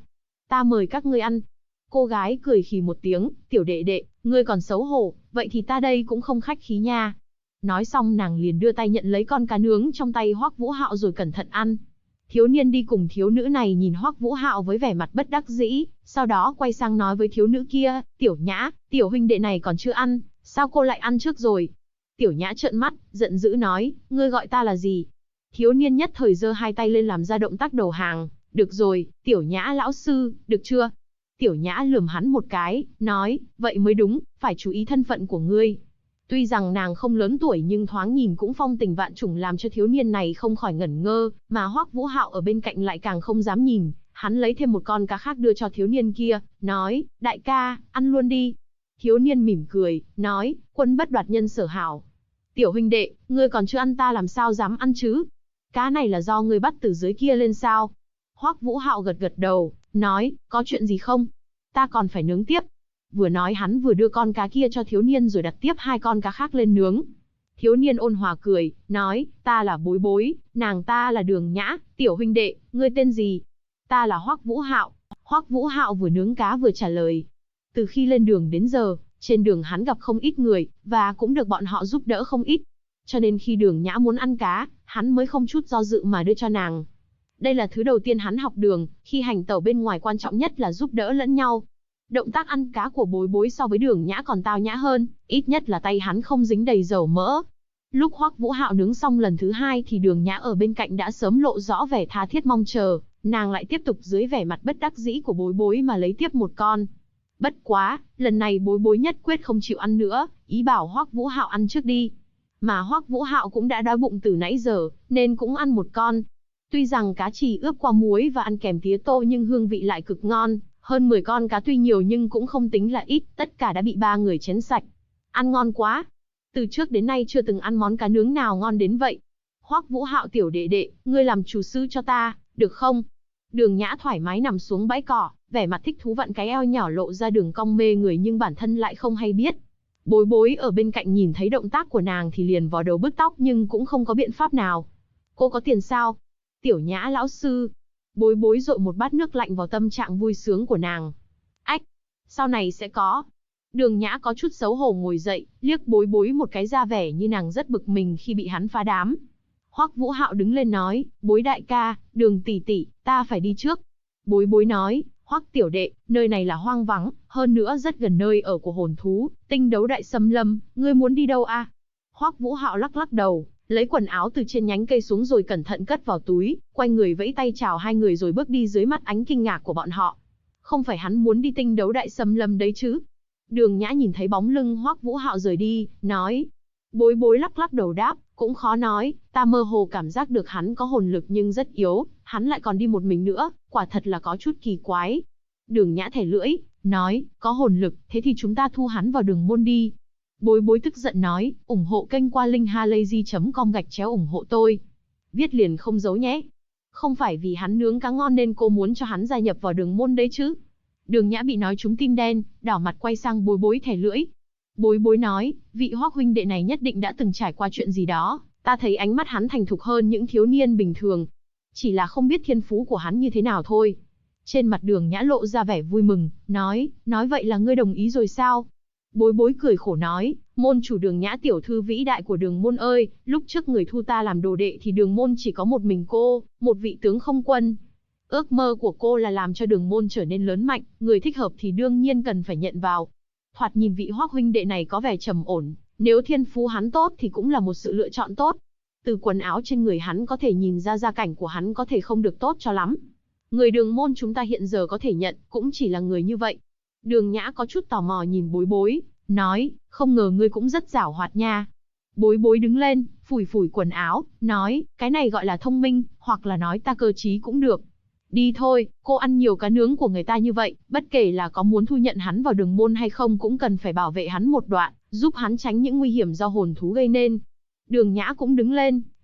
ta mời các ngươi ăn. Cô gái cười khì một tiếng, tiểu đệ đệ, ngươi còn xấu hổ, vậy thì ta đây cũng không khách khí nha. Nói xong nàng liền đưa tay nhận lấy con cá nướng trong tay Hoắc Vũ Hạo rồi cẩn thận ăn. Thiếu niên đi cùng thiếu nữ này nhìn Hoắc Vũ Hạo với vẻ mặt bất đắc dĩ, sau đó quay sang nói với thiếu nữ kia, Tiểu Nhã, tiểu huynh đệ này còn chưa ăn, sao cô lại ăn trước rồi? Tiểu Nhã trợn mắt, giận dữ nói, ngươi gọi ta là gì? Thiếu niên nhất thời giơ hai tay lên làm ra động tác đầu hàng, được rồi, Tiểu Nhã lão sư, được chưa? Tiểu Nhã lườm hắn một cái, nói, vậy mới đúng, phải chú ý thân phận của ngươi. Tuy rằng nàng không lớn tuổi nhưng thoáng nhìn cũng phong tình vạn trùng làm cho thiếu niên này không khỏi ngẩn ngơ, mà Hoắc Vũ Hạo ở bên cạnh lại càng không dám nhìn, hắn lấy thêm một con cá khác đưa cho thiếu niên kia, nói, đại ca, ăn luôn đi. Thiếu niên mỉm cười, nói, quân bất đoạt nhân sở hảo. Tiểu huynh đệ, ngươi còn chưa ăn ta làm sao dám ăn chứ? Cá này là do ngươi bắt từ dưới kia lên sao? Hoắc Vũ Hạo gật gật đầu, nói, có chuyện gì không? Ta còn phải nướng tiếp. Vừa nói hắn vừa đưa con cá kia cho thiếu niên rồi đặt tiếp hai con cá khác lên nướng. Thiếu niên ôn hòa cười, nói, ta là Bối Bối, nàng ta là Đường Nhã, tiểu huynh đệ, ngươi tên gì? Ta là Hoắc Vũ Hạo. Hoắc Vũ Hạo vừa nướng cá vừa trả lời. Từ khi lên đường đến giờ, trên đường hắn gặp không ít người, và cũng được bọn họ giúp đỡ không ít. Cho nên khi Đường Nhã muốn ăn cá, hắn mới không chút do dự mà đưa cho nàng. Đây là thứ đầu tiên hắn học đường, khi hành tẩu bên ngoài quan trọng nhất là giúp đỡ lẫn nhau. Động tác ăn cá của Bối Bối so với Đường Nhã còn tao nhã hơn, ít nhất là tay hắn không dính đầy dầu mỡ. Lúc Hoắc Vũ Hạo nướng xong lần thứ hai thì Đường Nhã ở bên cạnh đã sớm lộ rõ vẻ tha thiết mong chờ, nàng lại tiếp tục dưới vẻ mặt bất đắc dĩ của Bối Bối mà lấy tiếp một con. Bất quá, lần này Bối Bối nhất quyết không chịu ăn nữa, ý bảo Hoắc Vũ Hạo ăn trước đi. Mà Hoắc Vũ Hạo cũng đã đói bụng từ nãy giờ, nên cũng ăn một con. Tuy rằng cá chì ướp qua muối và ăn kèm tía tô nhưng hương vị lại cực ngon, hơn 10 con cá tuy nhiều nhưng cũng không tính là ít, tất cả đã bị ba người chén sạch. Ăn ngon quá. Từ trước đến nay chưa từng ăn món cá nướng nào ngon đến vậy. Hoắc Vũ Hạo tiểu đệ đệ, ngươi làm chủ sư cho ta, được không? Đường Nhã thoải mái nằm xuống bãi cỏ, vẻ mặt thích thú vặn cái eo nhỏ lộ ra đường cong mê người nhưng bản thân lại không hay biết. Bối Bối ở bên cạnh nhìn thấy động tác của nàng thì liền vò đầu bứt tóc nhưng cũng không có biện pháp nào. Cô có tiền sao? Tiểu Nhã lão sư. Bối Bối dội một bát nước lạnh vào tâm trạng vui sướng của nàng. Ách, sau này sẽ có. Đường Nhã có chút xấu hổ ngồi dậy, liếc Bối Bối một cái ra vẻ như nàng rất bực mình khi bị hắn phá đám. Hoắc Vũ Hạo đứng lên nói, Bối đại ca, Đường tỷ tỷ, ta phải đi trước. Bối Bối nói, Hoắc tiểu đệ, nơi này là hoang vắng, hơn nữa rất gần nơi ở của hồn thú, Tinh Đấu Đại Xâm Lâm, ngươi muốn đi đâu à? Hoắc Vũ Hạo lắc lắc đầu, lấy quần áo từ trên nhánh cây xuống rồi cẩn thận cất vào túi, quay người vẫy tay chào hai người rồi bước đi dưới mắt ánh kinh ngạc của bọn họ. Không phải hắn muốn đi Tinh Đấu Đại Xâm Lâm đấy chứ? Đường Nhã nhìn thấy bóng lưng Hoắc Vũ Hạo rời đi, nói. Bối Bối lắc lắc đầu đáp, cũng khó nói, ta mơ hồ cảm giác được hắn có hồn lực nhưng rất yếu, hắn lại còn đi một mình nữa, quả thật là có chút kỳ quái. Đường Nhã thẻ lưỡi, nói, có hồn lực, thế thì chúng ta thu hắn vào đường môn đi. Bối Bối tức giận nói, ủng hộ kênh qua linkhalazy.com/ủng hộ tôi. Viết liền không giấu nhé. Không phải vì hắn nướng cá ngon nên cô muốn cho hắn gia nhập vào đường môn đấy chứ. Đường Nhã bị nói trúng tim đen, đỏ mặt quay sang Bối Bối thẻ lưỡi. Bối Bối nói, vị Hoắc huynh đệ này nhất định đã từng trải qua chuyện gì đó, ta thấy ánh mắt hắn thành thục hơn những thiếu niên bình thường. Chỉ là không biết thiên phú của hắn như thế nào thôi. Trên mặt Đường Nhã lộ ra vẻ vui mừng, nói vậy là ngươi đồng ý rồi sao? Bối Bối cười khổ nói, môn chủ Đường Nhã tiểu thư vĩ đại của Đường môn ơi, lúc trước người thu ta làm đồ đệ thì Đường môn chỉ có một mình cô, một vị tướng không quân. Ước mơ của cô là làm cho Đường môn trở nên lớn mạnh, người thích hợp thì đương nhiên cần phải nhận vào. Thoạt nhìn vị Hoắc huynh đệ này có vẻ trầm ổn, nếu thiên phú hắn tốt thì cũng là một sự lựa chọn tốt. Từ quần áo trên người hắn có thể nhìn ra gia cảnh của hắn có thể không được tốt cho lắm. Người Đường môn chúng ta hiện giờ có thể nhận, cũng chỉ là người như vậy. Đường Nhã có chút tò mò nhìn Bối Bối, nói, không ngờ ngươi cũng rất giảo hoạt nha. Bối Bối đứng lên, phủi phủi quần áo, nói, cái này gọi là thông minh, hoặc là nói ta cơ trí cũng được. Đi thôi, cô ăn nhiều cá nướng của người ta như vậy, bất kể là có muốn thu nhận hắn vào đường môn hay không cũng cần phải bảo vệ hắn một đoạn, giúp hắn tránh những nguy hiểm do hồn thú gây nên. Đường Nhã cũng đứng lên,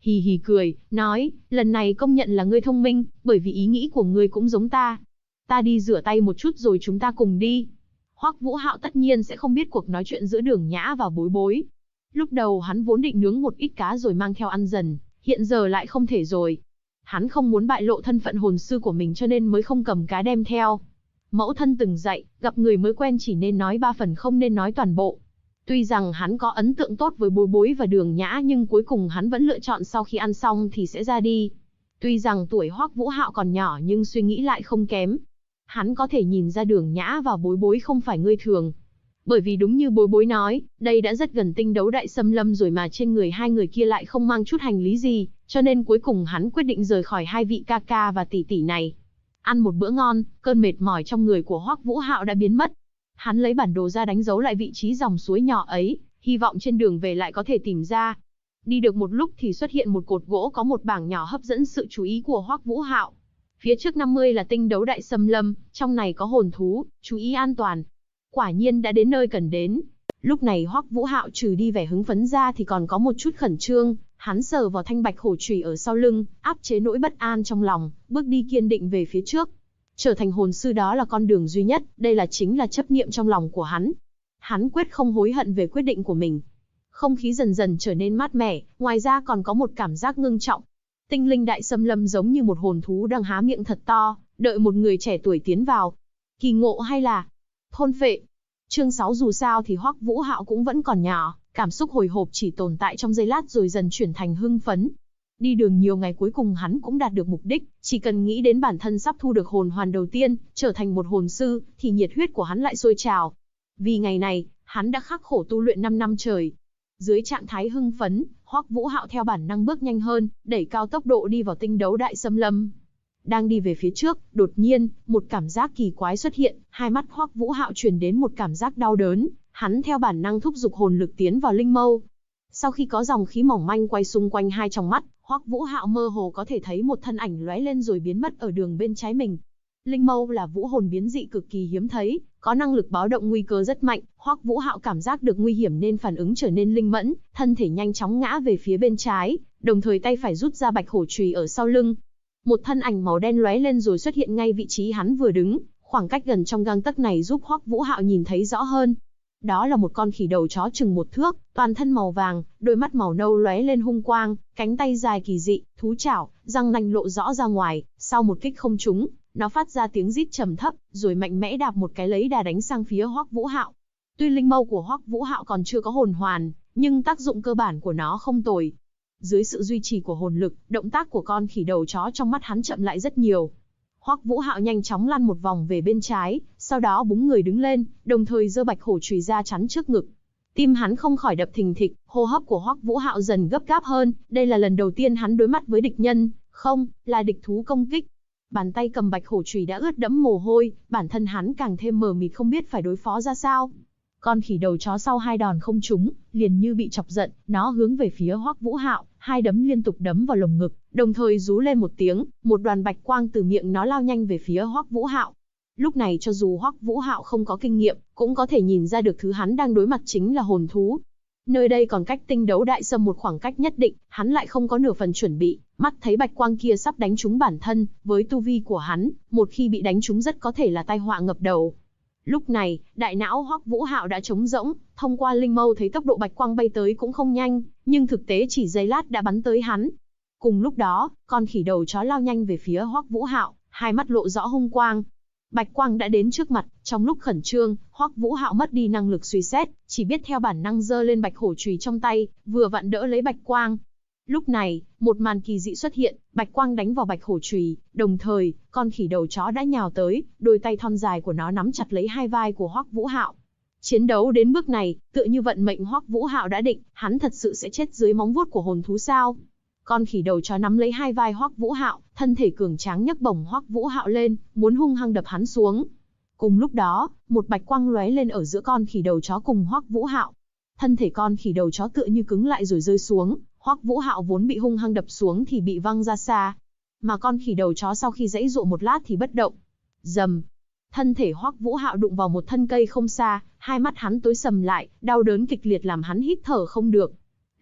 hì hì cười, nói, lần này công nhận là ngươi thông minh, bởi vì ý nghĩ của ngươi cũng giống ta. Ta đi rửa tay một chút rồi chúng ta cùng đi. Hoắc Vũ Hạo tất nhiên sẽ không biết cuộc nói chuyện giữa Đường Nhã và Bối Bối. Lúc đầu hắn vốn định nướng một ít cá rồi mang theo ăn dần, hiện giờ lại không thể rồi. Hắn không muốn bại lộ thân phận hồn sư của mình cho nên mới không cầm cá đem theo. Mẫu thân từng dạy, gặp người mới quen chỉ nên nói 3 phần không nên nói toàn bộ. Tuy rằng hắn có ấn tượng tốt với Bối Bối và Đường Nhã nhưng cuối cùng hắn vẫn lựa chọn sau khi ăn xong thì sẽ ra đi. Tuy rằng tuổi Hoắc Vũ Hạo còn nhỏ nhưng suy nghĩ lại không kém. Hắn có thể nhìn ra Đường Nhã và Bối Bối không phải người thường. Bởi vì đúng như Bối Bối nói, đây đã rất gần tinh đấu đại xâm lâm rồi mà trên người hai người kia lại không mang chút hành lý gì, cho nên cuối cùng hắn quyết định rời khỏi hai vị ca ca và tỷ tỷ này. Ăn một bữa ngon, cơn mệt mỏi trong người của Hoắc Vũ Hạo đã biến mất. Hắn lấy bản đồ ra đánh dấu lại vị trí dòng suối nhỏ ấy, hy vọng trên đường về lại có thể tìm ra. Đi được một lúc thì xuất hiện một cột gỗ có một bảng nhỏ hấp dẫn sự chú ý của Hoắc Vũ Hạo. Phía trước 50 là tinh đấu đại xâm lâm, trong này có hồn thú, chú ý an toàn. Quả nhiên đã đến nơi cần đến. Lúc này Hoắc Vũ Hạo trừ đi vẻ hứng phấn ra thì còn có một chút khẩn trương, hắn sờ vào thanh bạch hổ chùy ở sau lưng, áp chế nỗi bất an trong lòng, bước đi kiên định về phía trước. Trở thành hồn sư đó là con đường duy nhất, đây chính là chấp niệm trong lòng của hắn. Hắn quyết không hối hận về quyết định của mình. Không khí dần dần trở nên mát mẻ, ngoài ra còn có một cảm giác ngưng trọng. Tinh linh đại xâm lâm giống như một hồn thú đang há miệng thật to, đợi một người trẻ tuổi tiến vào. Kỳ ngộ hay là thôn phệ? Chương 6 dù sao thì Hoắc Vũ Hạo cũng vẫn còn nhỏ, cảm xúc hồi hộp chỉ tồn tại trong giây lát rồi dần chuyển thành hưng phấn. Đi đường nhiều ngày cuối cùng hắn cũng đạt được mục đích, chỉ cần nghĩ đến bản thân sắp thu được hồn hoàn đầu tiên, trở thành một hồn sư, thì nhiệt huyết của hắn lại sôi trào. Vì ngày này, hắn đã khắc khổ tu luyện 5 năm trời. Dưới trạng thái hưng phấn, Hoắc Vũ Hạo theo bản năng bước nhanh hơn, đẩy cao tốc độ đi vào tinh đấu đại xâm lâm. Đang đi về phía trước, đột nhiên, một cảm giác kỳ quái xuất hiện, hai mắt Hoắc Vũ Hạo truyền đến một cảm giác đau đớn, hắn theo bản năng thúc giục hồn lực tiến vào linh mâu. Sau khi có dòng khí mỏng manh quay xung quanh hai tròng mắt, Hoắc Vũ Hạo mơ hồ có thể thấy một thân ảnh lóe lên rồi biến mất ở đường bên trái mình. Linh mâu là vũ hồn biến dị cực kỳ hiếm thấy, có năng lực báo động nguy cơ rất mạnh, Hoắc Vũ Hạo cảm giác được nguy hiểm nên phản ứng trở nên linh mẫn, thân thể nhanh chóng ngã về phía bên trái, đồng thời tay phải rút ra bạch hổ chùy ở sau lưng. Một thân ảnh màu đen lóe lên rồi xuất hiện ngay vị trí hắn vừa đứng, khoảng cách gần trong gang tấc này giúp Hoắc Vũ Hạo nhìn thấy rõ hơn. Đó là một con khỉ đầu chó chừng 1 thước, toàn thân màu vàng, đôi mắt màu nâu lóe lên hung quang, cánh tay dài kỳ dị, thú chảo, răng nanh lộ rõ ra ngoài, sau một kích không trúng, nó phát ra tiếng rít trầm thấp, rồi mạnh mẽ đạp một cái lấy đà đánh sang phía Hoắc Vũ Hạo. Tuy linh mâu của Hoắc Vũ Hạo còn chưa có hồn hoàn, nhưng tác dụng cơ bản của nó không tồi. Dưới sự duy trì của hồn lực, động tác của con khỉ đầu chó trong mắt hắn chậm lại rất nhiều. Hoắc Vũ Hạo nhanh chóng lăn một vòng về bên trái, sau đó búng người đứng lên, đồng thời giơ bạch hổ chùy ra chắn trước ngực. Tim hắn không khỏi đập thình thịch, hô hấp của Hoắc Vũ Hạo dần gấp gáp hơn, đây là lần đầu tiên hắn đối mặt với địch nhân, không, là địch thú công kích. Bàn tay cầm bạch hổ chùy đã ướt đẫm mồ hôi, bản thân hắn càng thêm mờ mịt không biết phải đối phó ra sao. Con khỉ đầu chó sau 2 đòn không trúng, liền như bị chọc giận, nó hướng về phía Hoắc Vũ Hạo, 2 đấm liên tục đấm vào lồng ngực, đồng thời rú lên một tiếng, một đoàn bạch quang từ miệng nó lao nhanh về phía Hoắc Vũ Hạo. Lúc này cho dù Hoắc Vũ Hạo không có kinh nghiệm, cũng có thể nhìn ra được thứ hắn đang đối mặt chính là hồn thú. Nơi đây còn cách tinh đấu đại xâm một khoảng cách nhất định, hắn lại không có nửa phần chuẩn bị, mắt thấy bạch quang kia sắp đánh trúng bản thân, với tu vi của hắn, một khi bị đánh trúng rất có thể là tai họa ngập đầu. Lúc này, đại não Hoắc Vũ Hạo đã trống rỗng, thông qua linh mâu thấy tốc độ bạch quang bay tới cũng không nhanh, nhưng thực tế chỉ giây lát đã bắn tới hắn. Cùng lúc đó, con khỉ đầu chó lao nhanh về phía Hoắc Vũ Hạo, hai mắt lộ rõ hung quang. Bạch quang đã đến trước mặt, trong lúc khẩn trương, Hoắc Vũ Hạo mất đi năng lực suy xét, chỉ biết theo bản năng giơ lên bạch hổ chùy trong tay, vừa vặn đỡ lấy bạch quang. Lúc này, một màn kỳ dị xuất hiện, bạch quang đánh vào bạch hổ chùy, đồng thời, con khỉ đầu chó đã nhào tới, đôi tay thon dài của nó nắm chặt lấy hai vai của Hoắc Vũ Hạo. Chiến đấu đến bước này, tựa như vận mệnh Hoắc Vũ Hạo đã định, hắn thật sự sẽ chết dưới móng vuốt của hồn thú sao? Con khỉ đầu chó nắm lấy hai vai Hoắc Vũ Hạo, thân thể cường tráng nhấc bổng Hoắc Vũ Hạo lên, muốn hung hăng đập hắn xuống. Cùng lúc đó, một bạch quang lóe lên ở giữa con khỉ đầu chó cùng Hoắc Vũ Hạo. Thân thể con khỉ đầu chó tựa như cứng lại rồi rơi xuống, Hoắc Vũ Hạo vốn bị hung hăng đập xuống thì bị văng ra xa. Mà con khỉ đầu chó sau khi giãy giụa một lát thì bất động. Rầm. Thân thể Hoắc Vũ Hạo đụng vào một thân cây không xa, hai mắt hắn tối sầm lại, đau đớn kịch liệt làm hắn hít thở không được.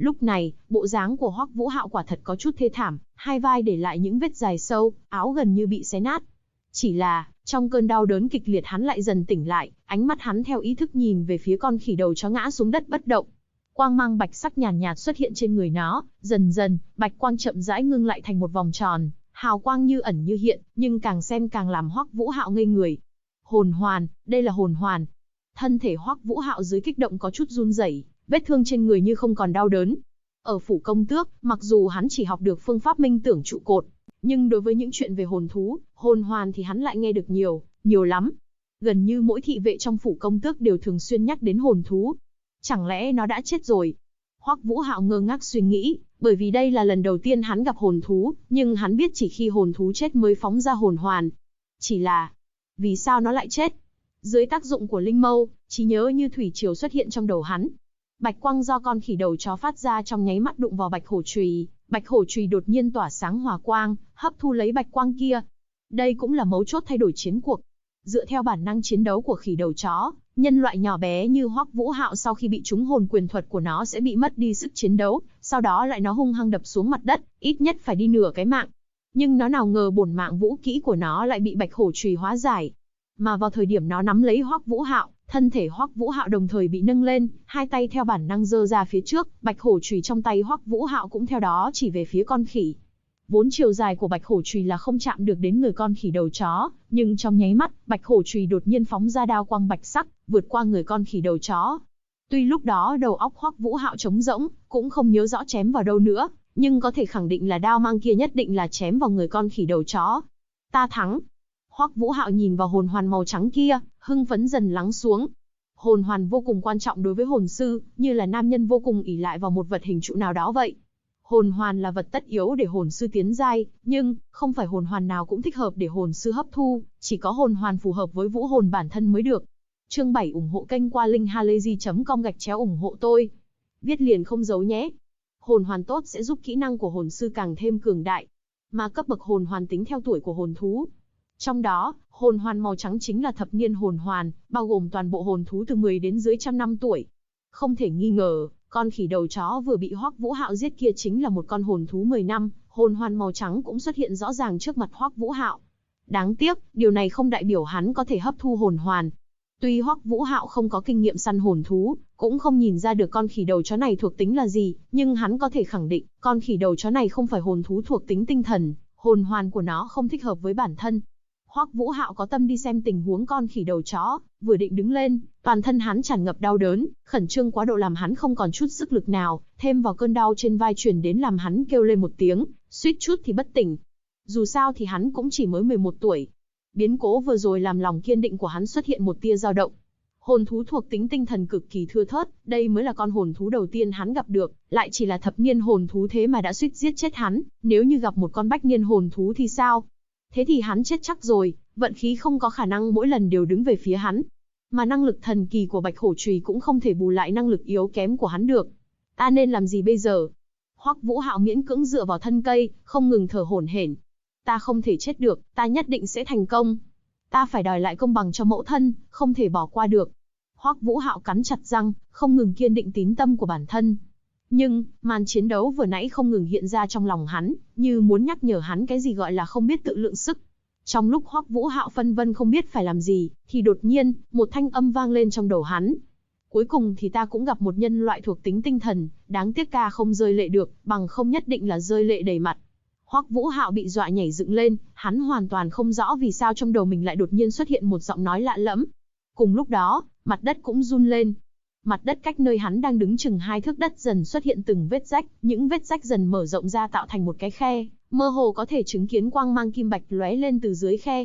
Lúc này, bộ dáng của Hoắc Vũ Hạo quả thật có chút thê thảm, hai vai để lại những vết dài sâu, áo gần như bị xé nát. Chỉ là, trong cơn đau đớn kịch liệt hắn lại dần tỉnh lại, ánh mắt hắn theo ý thức nhìn về phía con khỉ đầu chó ngã xuống đất bất động. Quang mang bạch sắc nhàn nhạt xuất hiện trên người nó, dần dần, bạch quang chậm rãi ngưng lại thành một vòng tròn, hào quang như ẩn như hiện, nhưng càng xem càng làm Hoắc Vũ Hạo ngây người. Hồn hoàn, đây là hồn hoàn. Thân thể Hoắc Vũ Hạo dưới kích động có chút run rẩy, vết thương trên người như không còn đau đớn. Ở phủ công tước, mặc dù hắn chỉ học được phương pháp minh tưởng trụ cột, nhưng đối với những chuyện về hồn thú, hồn hoàn thì hắn lại nghe được nhiều, nhiều lắm. Gần như mỗi thị vệ trong phủ công tước đều thường xuyên nhắc đến hồn thú. Chẳng lẽ nó đã chết rồi? Hoắc Vũ Hạo ngơ ngác suy nghĩ, bởi vì đây là lần đầu tiên hắn gặp hồn thú, nhưng hắn biết chỉ khi hồn thú chết mới phóng ra hồn hoàn. Chỉ là, vì sao nó lại chết? Dưới tác dụng của linh mâu, trí nhớ như thủy triều xuất hiện trong đầu hắn. Bạch quang do con khỉ đầu chó phát ra trong nháy mắt đụng vào bạch hổ chùy, bạch hổ chùy đột nhiên tỏa sáng hỏa quang, hấp thu lấy bạch quang kia. Đây cũng là mấu chốt thay đổi chiến cuộc. Dựa theo bản năng chiến đấu của khỉ đầu chó, nhân loại nhỏ bé như Hoắc Vũ Hạo sau khi bị trúng hồn quyền thuật của nó sẽ bị mất đi sức chiến đấu, sau đó lại nó hung hăng đập xuống mặt đất, ít nhất phải đi nửa cái mạng. Nhưng nó nào ngờ bổn mạng vũ kỹ của nó lại bị bạch hổ chùy hóa giải. Mà vào thời điểm nó nắm lấy Hoắc Vũ Hạo, thân thể Hoắc Vũ Hạo đồng thời bị nâng lên, hai tay theo bản năng giơ ra phía trước, bạch hổ chùy trong tay Hoắc Vũ Hạo cũng theo đó chỉ về phía con khỉ. Vốn chiều dài của bạch hổ chùy là không chạm được đến người con khỉ đầu chó, nhưng trong nháy mắt, bạch hổ chùy đột nhiên phóng ra đao quang bạch sắc, vượt qua người con khỉ đầu chó. Tuy lúc đó đầu óc Hoắc Vũ Hạo trống rỗng, cũng không nhớ rõ chém vào đâu nữa, nhưng có thể khẳng định là đao mang kia nhất định là chém vào người con khỉ đầu chó. Ta thắng. Hoắc Vũ Hạo nhìn vào hồn hoàn màu trắng kia, hưng phấn dần lắng xuống. Hồn hoàn vô cùng quan trọng đối với hồn sư, như là nam nhân vô cùng ỷ lại vào một vật hình trụ nào đó vậy. Hồn hoàn là vật tất yếu để hồn sư tiến giai, nhưng không phải hồn hoàn nào cũng thích hợp để hồn sư hấp thu, chỉ có hồn hoàn phù hợp với vũ hồn bản thân mới được. Chương 7 ủng hộ kênh qua linkhalazy.com/ủng hộ tôi. Viết liền không giấu nhé. Hồn hoàn tốt sẽ giúp kỹ năng của hồn sư càng thêm cường đại, mà cấp bậc hồn hoàn tính theo tuổi của hồn thú. Trong đó, hồn hoàn màu trắng chính là thập niên hồn hoàn, bao gồm toàn bộ hồn thú từ 10 đến dưới 100 năm tuổi. Không thể nghi ngờ, con khỉ đầu chó vừa bị Hoắc Vũ Hạo giết kia chính là một con hồn thú 10 năm, hồn hoàn màu trắng cũng xuất hiện rõ ràng trước mặt Hoắc Vũ Hạo. Đáng tiếc, điều này không đại biểu hắn có thể hấp thu hồn hoàn. Tuy Hoắc Vũ Hạo không có kinh nghiệm săn hồn thú, cũng không nhìn ra được con khỉ đầu chó này thuộc tính là gì, nhưng hắn có thể khẳng định, con khỉ đầu chó này không phải hồn thú thuộc tính tinh thần, hồn hoàn của nó không thích hợp với bản thân. Hoắc Vũ Hạo có tâm đi xem tình huống con khỉ đầu chó, vừa định đứng lên, toàn thân hắn tràn ngập đau đớn, khẩn trương quá độ làm hắn không còn chút sức lực nào, thêm vào cơn đau trên vai truyền đến làm hắn kêu lên một tiếng, suýt chút thì bất tỉnh. Dù sao thì hắn cũng chỉ mới 11 tuổi. Biến cố vừa rồi làm lòng kiên định của hắn xuất hiện một tia dao động. Hồn thú thuộc tính tinh thần cực kỳ thưa thớt, đây mới là con hồn thú đầu tiên hắn gặp được, lại chỉ là thập niên hồn thú thế mà đã suýt giết chết hắn, nếu như gặp một con bách niên hồn thú thì sao? Thế thì hắn chết chắc rồi, vận khí không có khả năng mỗi lần đều đứng về phía hắn. Mà năng lực thần kỳ của bạch hổ chùy cũng không thể bù lại năng lực yếu kém của hắn được. Ta nên làm gì bây giờ? Hoắc Vũ Hạo miễn cưỡng dựa vào thân cây, không ngừng thở hổn hển. Ta không thể chết được, ta nhất định sẽ thành công. Ta phải đòi lại công bằng cho mẫu thân, không thể bỏ qua được. Hoắc Vũ Hạo cắn chặt răng, không ngừng kiên định tín tâm của bản thân. Nhưng, màn chiến đấu vừa nãy không ngừng hiện ra trong lòng hắn, như muốn nhắc nhở hắn cái gì gọi là không biết tự lượng sức. Trong lúc Hoắc Vũ Hạo phân vân không biết phải làm gì, thì đột nhiên, một thanh âm vang lên trong đầu hắn. Cuối cùng thì ta cũng gặp một nhân loại thuộc tính tinh thần, đáng tiếc ca không rơi lệ được, bằng không nhất định là rơi lệ đầy mặt. Hoắc Vũ Hạo bị dọa nhảy dựng lên, hắn hoàn toàn không rõ vì sao trong đầu mình lại đột nhiên xuất hiện một giọng nói lạ lẫm. Cùng lúc đó, mặt đất cũng run lên. Mặt đất cách nơi hắn đang đứng chừng 2 thước đất dần xuất hiện từng vết rách, những vết rách dần mở rộng ra tạo thành một cái khe, mơ hồ có thể chứng kiến quang mang kim bạch lóe lên từ dưới khe.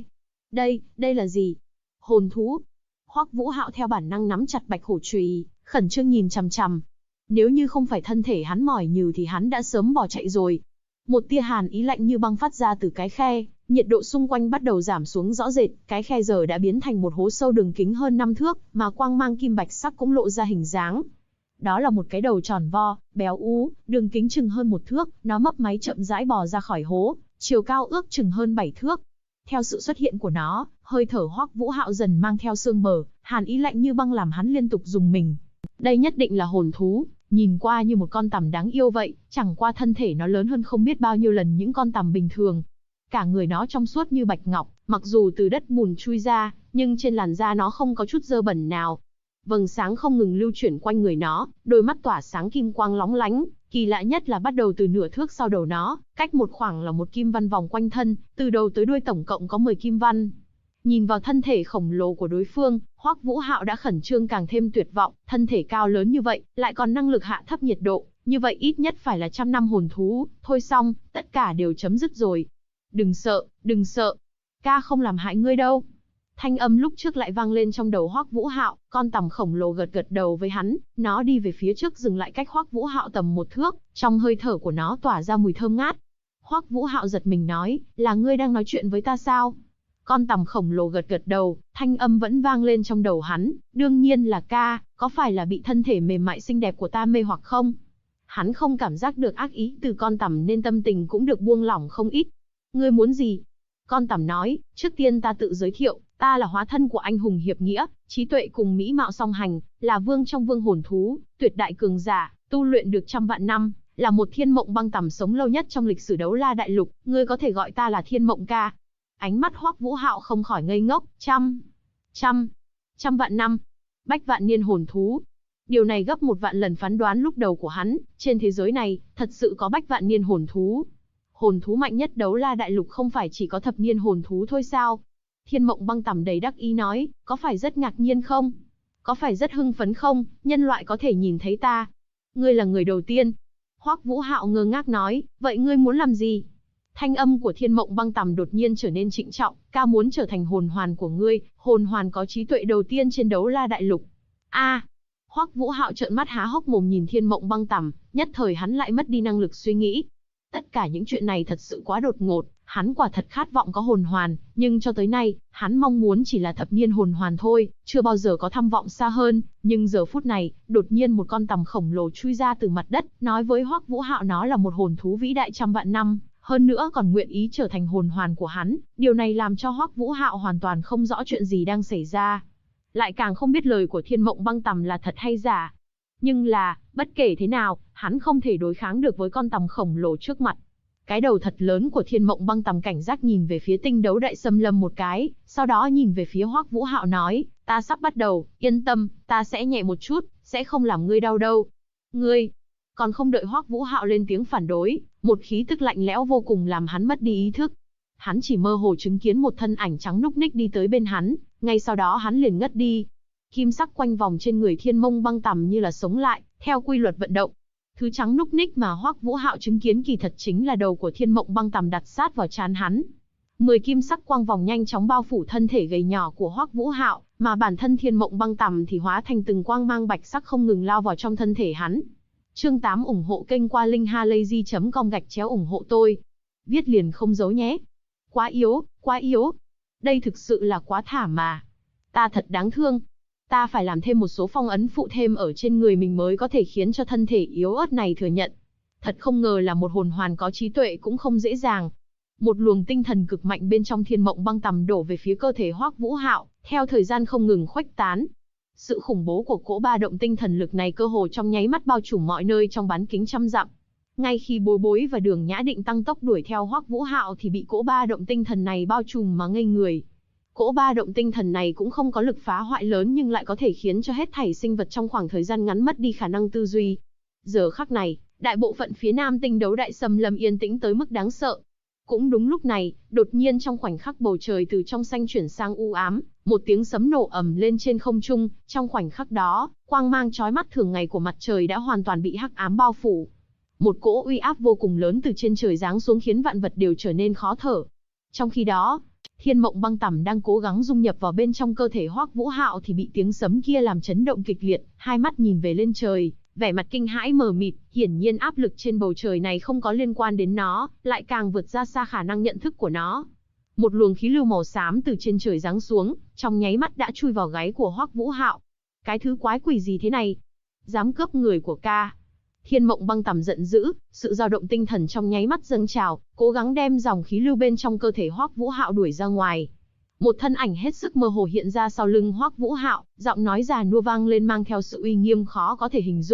Đây là gì? Hồn thú. Hoắc Vũ Hạo theo bản năng nắm chặt bạch hổ chùy, khẩn trương nhìn chằm chằm. Nếu như không phải thân thể hắn mỏi nhừ thì hắn đã sớm bỏ chạy rồi. Một tia hàn ý lạnh như băng phát ra từ cái khe, nhiệt độ xung quanh bắt đầu giảm xuống rõ rệt, cái khe giờ đã biến thành một hố sâu đường kính hơn 5 thước, mà quang mang kim bạch sắc cũng lộ ra hình dáng. Đó là một cái đầu tròn vo, béo ú, đường kính chừng hơn 1 thước, nó mấp máy chậm rãi bò ra khỏi hố, chiều cao ước chừng hơn 7 thước. Theo sự xuất hiện của nó, hơi thở Hoắc Vũ Hạo dần mang theo sương mờ, hàn ý lạnh như băng làm hắn liên tục rùng mình. Đây nhất định là hồn thú, nhìn qua như một con tằm đáng yêu vậy, chẳng qua thân thể nó lớn hơn không biết bao nhiêu lần những con tằm bình thường. Cả người nó trong suốt như bạch ngọc, mặc dù từ đất bùn chui ra, nhưng trên làn da nó không có chút dơ bẩn nào. Vầng sáng không ngừng lưu chuyển quanh người nó, đôi mắt tỏa sáng kim quang lóng lánh, kỳ lạ nhất là bắt đầu từ nửa thước sau đầu nó, cách một khoảng là một kim văn vòng quanh thân, từ đầu tới đuôi tổng cộng có 10 kim văn. Nhìn vào thân thể khổng lồ của đối phương, Hoắc Vũ Hạo đã khẩn trương càng thêm tuyệt vọng, thân thể cao lớn như vậy, lại còn năng lực hạ thấp nhiệt độ, như vậy ít nhất phải là 100 năm hồn thú, thôi xong, tất cả đều chấm dứt rồi. Đừng sợ, ca không làm hại ngươi đâu. Thanh âm lúc trước lại vang lên trong đầu Hoắc Vũ Hạo, con tằm khổng lồ gật gật đầu với hắn, nó đi về phía trước dừng lại cách Hoắc Vũ Hạo tầm 1 thước, trong hơi thở của nó tỏa ra mùi thơm ngát. Hoắc Vũ Hạo giật mình nói, là ngươi đang nói chuyện với ta sao? Con tằm khổng lồ gật gật đầu, thanh âm vẫn vang lên trong đầu hắn, đương nhiên là ca, có phải là bị thân thể mềm mại xinh đẹp của ta mê hoặc không? Hắn không cảm giác được ác ý từ con tằm nên tâm tình cũng được buông lỏng không ít. Ngươi muốn gì? Con tằm nói, trước tiên ta tự giới thiệu, ta là hóa thân của anh hùng hiệp nghĩa, trí tuệ cùng mỹ mạo song hành, là vương trong vương hồn thú, tuyệt đại cường giả, tu luyện được 100 vạn năm, là một thiên mộng băng tằm sống lâu nhất trong lịch sử đấu la đại lục, ngươi có thể gọi ta là thiên mộng ca. Ánh mắt Hoắc Vũ Hạo không khỏi ngây ngốc, trăm vạn năm, bách vạn niên hồn thú. Điều này gấp 1 vạn lần phán đoán lúc đầu của hắn, trên thế giới này, thật sự có bách vạn niên hồn thú. Hồn thú mạnh nhất đấu la đại lục không phải chỉ có thập niên hồn thú thôi sao? Thiên mộng băng tằm đầy đắc ý nói, có phải rất ngạc nhiên không? Có phải rất hưng phấn không, nhân loại có thể nhìn thấy ta? Ngươi là người đầu tiên. Hoắc Vũ Hạo ngơ ngác nói, vậy ngươi muốn làm gì? Thanh âm của thiên mộng băng tằm đột nhiên trở nên trịnh trọng, ca muốn trở thành hồn hoàn của ngươi, hồn hoàn có trí tuệ đầu tiên trên đấu la đại lục. Hoắc Vũ Hạo trợn mắt há hốc mồm nhìn thiên mộng băng tằm, nhất thời hắn lại mất đi năng lực suy nghĩ. Tất cả những chuyện này thật sự quá đột ngột, hắn quả thật khát vọng có hồn hoàn, nhưng cho tới nay, hắn mong muốn chỉ là thập niên hồn hoàn thôi, chưa bao giờ có tham vọng xa hơn, nhưng giờ phút này, đột nhiên một con tằm khổng lồ chui ra từ mặt đất, nói với Hoắc Vũ Hạo nó là một hồn thú vĩ đại 100 vạn năm, hơn nữa còn nguyện ý trở thành hồn hoàn của hắn, điều này làm cho Hoắc Vũ Hạo hoàn toàn không rõ chuyện gì đang xảy ra. Lại càng không biết lời của thiên mộng băng tằm là thật hay giả. Nhưng là, bất kể thế nào, hắn không thể đối kháng được với con tằm khổng lồ trước mặt. Cái đầu thật lớn của thiên mộng băng tằm cảnh giác nhìn về phía tinh đấu đại xâm lâm một cái, sau đó nhìn về phía Hoắc Vũ Hạo nói, ta sắp bắt đầu, yên tâm, ta sẽ nhẹ một chút, sẽ không làm ngươi đau đâu. Ngươi, còn không đợi Hoắc Vũ Hạo lên tiếng phản đối, một khí tức lạnh lẽo vô cùng làm hắn mất đi ý thức. Hắn chỉ mơ hồ chứng kiến một thân ảnh trắng núc ních đi tới bên hắn, ngay sau đó hắn liền ngất đi. Kim sắc quanh vòng trên người thiên mông băng tằm như là sống lại, theo quy luật vận động. Thứ trắng núc ních mà Hoắc Vũ Hạo chứng kiến kỳ thật chính là đầu của thiên mộng băng tằm đặt sát vào trán hắn. 10 kim sắc quang vòng nhanh chóng bao phủ thân thể gầy nhỏ của Hoắc Vũ Hạo, mà bản thân thiên mộng băng tằm thì hóa thành từng quang mang bạch sắc không ngừng lao vào trong thân thể hắn. Chương 8 ủng hộ kênh qua linkhalazy.com ủng hộ tôi. Viết liền không giấu nhé. Quá yếu. Đây thực sự là quá thảm mà. Ta thật đáng thương. Ta phải làm thêm một số phong ấn phụ thêm ở trên người mình mới có thể khiến cho thân thể yếu ớt này thừa nhận. Thật không ngờ là một hồn hoàn có trí tuệ cũng không dễ dàng. Một luồng tinh thần cực mạnh bên trong thiên mộng băng tằm đổ về phía cơ thể Hoắc Vũ Hạo, theo thời gian không ngừng khuếch tán. Sự khủng bố của cỗ ba động tinh thần lực này cơ hồ trong nháy mắt bao trùm mọi nơi trong bán kính 100 dặm. Ngay khi Bối Bối và Đường Nhã định tăng tốc đuổi theo Hoắc Vũ Hạo thì bị cỗ ba động tinh thần này bao trùm mà ngây người. Cỗ ba động tinh thần này cũng không có lực phá hoại lớn nhưng lại có thể khiến cho hết thảy sinh vật trong khoảng thời gian ngắn mất đi khả năng tư duy. Giờ khắc này, đại bộ phận phía nam tinh đấu đại xâm lâm yên tĩnh tới mức đáng sợ. Cũng đúng lúc này, đột nhiên trong khoảnh khắc bầu trời từ trong xanh chuyển sang u ám, một tiếng sấm nổ ầm lên trên không trung, trong khoảnh khắc đó, quang mang chói mắt thường ngày của mặt trời đã hoàn toàn bị hắc ám bao phủ. Một cỗ uy áp vô cùng lớn từ trên trời giáng xuống khiến vạn vật đều trở nên khó thở. Trong khi đó, thiên mộng băng tằm đang cố gắng dung nhập vào bên trong cơ thể Hoắc Vũ Hạo thì bị tiếng sấm kia làm chấn động kịch liệt, hai mắt nhìn về lên trời, vẻ mặt kinh hãi mờ mịt, hiển nhiên áp lực trên bầu trời này không có liên quan đến nó, lại càng vượt ra xa khả năng nhận thức của nó. Một luồng khí lưu màu xám từ trên trời giáng xuống, trong nháy mắt đã chui vào gáy của Hoắc Vũ Hạo. Cái thứ quái quỷ gì thế này? Dám cướp người của ca? Thiên mộng băng tằm giận dữ, sự dao động tinh thần trong nháy mắt dâng trào, cố gắng đem dòng khí lưu bên trong cơ thể Hoắc Vũ Hạo đuổi ra ngoài. Một thân ảnh hết sức mơ hồ hiện ra sau lưng Hoắc Vũ Hạo, giọng nói già nua vang lên mang theo sự uy nghiêm khó có thể hình dung,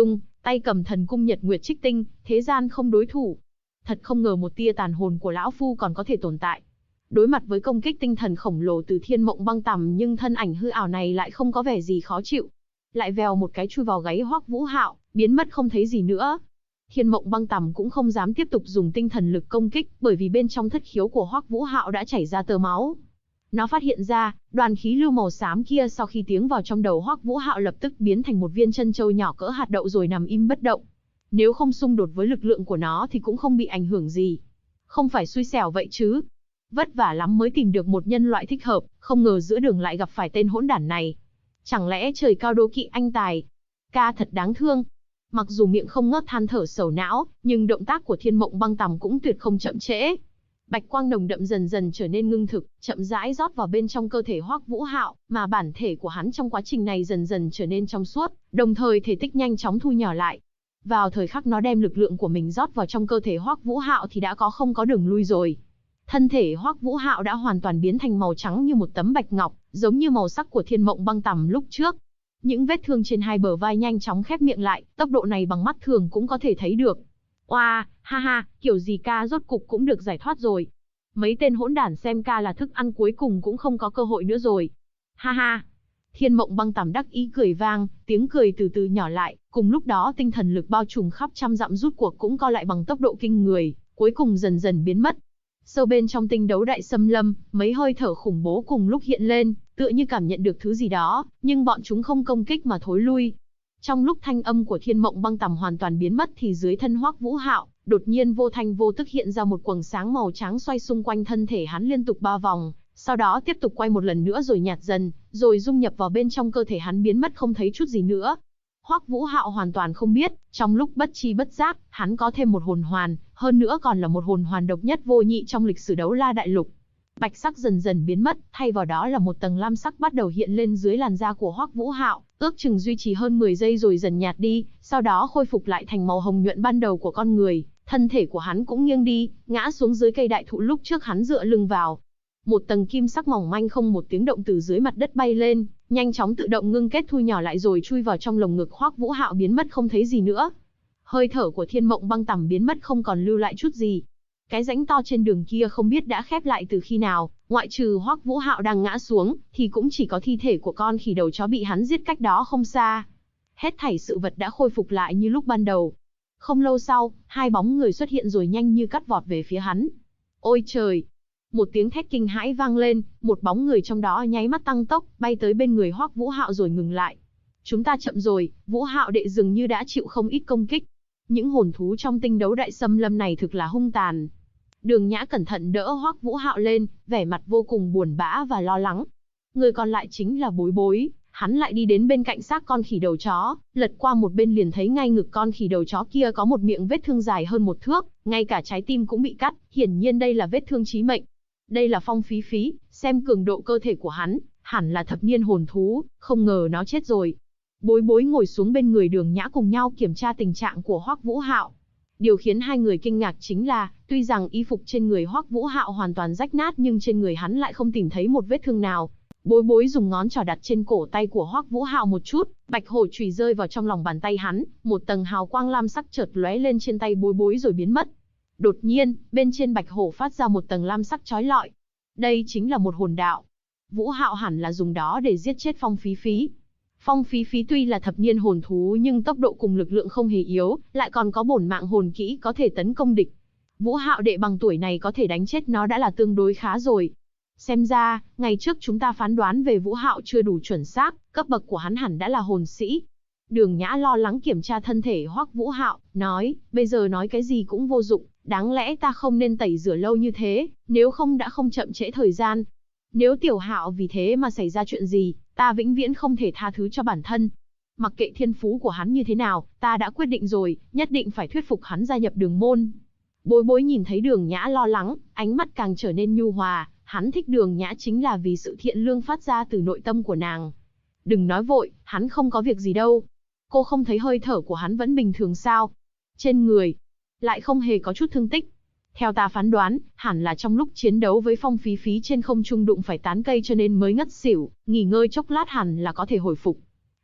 tay cầm thần cung Nhật Nguyệt Trích Tinh, thế gian không đối thủ. Thật không ngờ một tia tàn hồn của lão phu còn có thể tồn tại. Đối mặt với công kích tinh thần khổng lồ từ Thiên Mộng Băng Tằm, nhưng thân ảnh hư ảo này lại không có vẻ gì khó chịu. Lại vèo một cái chui vào gáy Hoắc Vũ Hạo, biến mất không thấy gì nữa. Thiên Mộng Băng Tằm cũng không dám tiếp tục dùng tinh thần lực công kích, bởi vì bên trong thất khiếu của Hoắc Vũ Hạo đã chảy ra tơ máu. Nó phát hiện ra, đoàn khí lưu màu xám kia sau khi tiến vào trong đầu Hoắc Vũ Hạo lập tức biến thành một viên chân châu nhỏ cỡ hạt đậu rồi nằm im bất động. Nếu không xung đột với lực lượng của nó thì cũng không bị ảnh hưởng gì. Không phải xui xẻo vậy chứ. Vất vả lắm mới tìm được một nhân loại thích hợp, không ngờ giữa đường lại gặp phải tên hỗn đản này. Chẳng lẽ trời cao đố kỵ anh tài? Ca thật đáng thương. Mặc dù miệng không ngớt than thở sầu não, nhưng động tác của Thiên Mộng Băng Tằm cũng tuyệt không chậm trễ. Bạch quang nồng đậm dần dần trở nên ngưng thực, chậm rãi rót vào bên trong cơ thể Hoắc Vũ Hạo, mà bản thể của hắn trong quá trình này dần dần trở nên trong suốt, đồng thời thể tích nhanh chóng thu nhỏ lại. Vào thời khắc nó đem lực lượng của mình rót vào trong cơ thể Hoắc Vũ Hạo thì đã không có đường lui rồi. Thân thể Hoắc Vũ Hạo đã hoàn toàn biến thành màu trắng như một tấm bạch ngọc, giống như màu sắc của Thiên Mộng Băng Tằm lúc trước. Những vết thương trên hai bờ vai nhanh chóng khép miệng lại, tốc độ này bằng mắt thường cũng có thể thấy được. Oa, ha ha, kiểu gì ca rốt cục cũng được giải thoát rồi. Mấy tên hỗn đản xem ca là thức ăn cuối cùng cũng không có cơ hội nữa rồi. Ha ha. Thiên Mộng Băng Tằm đắc ý cười vang, tiếng cười từ từ nhỏ lại, cùng lúc đó tinh thần lực bao trùm khắp trăm dặm rút cuộc cũng co lại bằng tốc độ kinh người, cuối cùng dần dần biến mất. Sâu bên trong tinh đấu đại xâm lâm, mấy hơi thở khủng bố cùng lúc hiện lên, tựa như cảm nhận được thứ gì đó, nhưng bọn chúng không công kích mà thối lui. Trong lúc thanh âm của Thiên Mộng Băng Tằm hoàn toàn biến mất thì dưới thân Hoắc Vũ Hạo, đột nhiên vô thanh vô tức hiện ra một quầng sáng màu trắng xoay xung quanh thân thể hắn liên tục 3 vòng, sau đó tiếp tục quay một lần nữa rồi nhạt dần, rồi dung nhập vào bên trong cơ thể hắn biến mất không thấy chút gì nữa. Hoắc Vũ Hạo hoàn toàn không biết, trong lúc bất chi bất giác, hắn có thêm một hồn hoàn, hơn nữa còn là một hồn hoàn độc nhất vô nhị trong lịch sử đấu la đại lục. Bạch sắc dần dần biến mất, thay vào đó là một tầng lam sắc bắt đầu hiện lên dưới làn da của Hoắc Vũ Hạo, ước chừng duy trì hơn 10 giây rồi dần nhạt đi, sau đó khôi phục lại thành màu hồng nhuận ban đầu của con người, thân thể của hắn cũng nghiêng đi, ngã xuống dưới cây đại thụ lúc trước hắn dựa lưng vào. Một tầng kim sắc mỏng manh không một tiếng động từ dưới mặt đất bay lên, nhanh chóng tự động ngưng kết thu nhỏ lại rồi chui vào trong lồng ngực Hoắc Vũ Hạo biến mất không thấy gì nữa. Hơi thở của Thiên Mộng Băng Tằm biến mất không còn lưu lại chút gì. Cái rãnh to trên đường kia không biết đã khép lại từ khi nào, ngoại trừ Hoắc Vũ Hạo đang ngã xuống, thì cũng chỉ có thi thể của con khỉ đầu chó bị hắn giết cách đó không xa. Hết thảy sự vật đã khôi phục lại như lúc ban đầu. Không lâu sau, hai bóng người xuất hiện rồi nhanh như cắt vọt về phía hắn. Ôi trời! Một tiếng thét kinh hãi vang lên, một bóng người trong đó nháy mắt tăng tốc, bay tới bên người Hoắc Vũ Hạo rồi ngừng lại. Chúng ta chậm rồi, Vũ Hạo đệ dường như đã chịu không ít công kích. Những hồn thú trong tinh đấu đại xâm lâm này thực là hung tàn. Đường Nhã cẩn thận đỡ Hoắc Vũ Hạo lên, vẻ mặt vô cùng buồn bã và lo lắng. Người còn lại chính là Bối Bối, hắn lại đi đến bên cạnh xác con khỉ đầu chó, lật qua một bên liền thấy ngay ngực con khỉ đầu chó kia có một miệng vết thương dài hơn 1 thước, ngay cả trái tim cũng bị cắt, hiển nhiên đây là vết thương chí mệnh. Đây là Phong Phí Phí, xem cường độ cơ thể của hắn, hẳn là thập niên hồn thú, không ngờ nó chết rồi. Bối Bối ngồi xuống bên người Đường Nhã cùng nhau kiểm tra tình trạng của Hoắc Vũ Hạo. Điều khiến hai người kinh ngạc chính là, tuy rằng y phục trên người Hoắc Vũ Hạo hoàn toàn rách nát nhưng trên người hắn lại không tìm thấy một vết thương nào. Bối Bối dùng ngón trỏ đặt trên cổ tay của Hoắc Vũ Hạo một chút, bạch hổ chùy rơi vào trong lòng bàn tay hắn, một tầng hào quang lam sắc chợt lóe lên trên tay Bối Bối rồi biến mất. Đột nhiên, bên trên bạch hổ phát ra một tầng lam sắc chói lọi. Đây chính là một hồn đạo. Vũ Hạo hẳn là dùng đó để giết chết Phong Phí Phí. Phong Phí Phí tuy là thập niên hồn thú nhưng tốc độ cùng lực lượng không hề yếu, lại còn có bổn mạng hồn kỹ có thể tấn công địch. Vũ Hạo đệ bằng tuổi này có thể đánh chết nó đã là tương đối khá rồi. Xem ra, ngày trước chúng ta phán đoán về Vũ Hạo chưa đủ chuẩn xác, cấp bậc của hắn hẳn đã là hồn sĩ. Đường Nhã lo lắng kiểm tra thân thể Hoắc Vũ Hạo, nói, bây giờ nói cái gì cũng vô dụng, đáng lẽ ta không nên tẩy rửa lâu như thế, nếu không đã không chậm trễ thời gian. Nếu Tiểu Hạo vì thế mà xảy ra chuyện gì, ta vĩnh viễn không thể tha thứ cho bản thân. Mặc kệ thiên phú của hắn như thế nào, ta đã quyết định rồi, nhất định phải thuyết phục hắn gia nhập Đường môn. Bối Bối nhìn thấy Đường Nhã lo lắng, ánh mắt càng trở nên nhu hòa, hắn thích Đường Nhã chính là vì sự thiện lương phát ra từ nội tâm của nàng. Đừng nói vội, hắn không có việc gì đâu. Cô không thấy hơi thở của hắn vẫn bình thường sao? Trên người, lại không hề có chút thương tích. Theo ta phán đoán, hẳn là trong lúc chiến đấu với Phong Phí Phí trên không trung đụng phải tán cây cho nên mới ngất xỉu, nghỉ ngơi chốc lát hẳn là có thể hồi phục.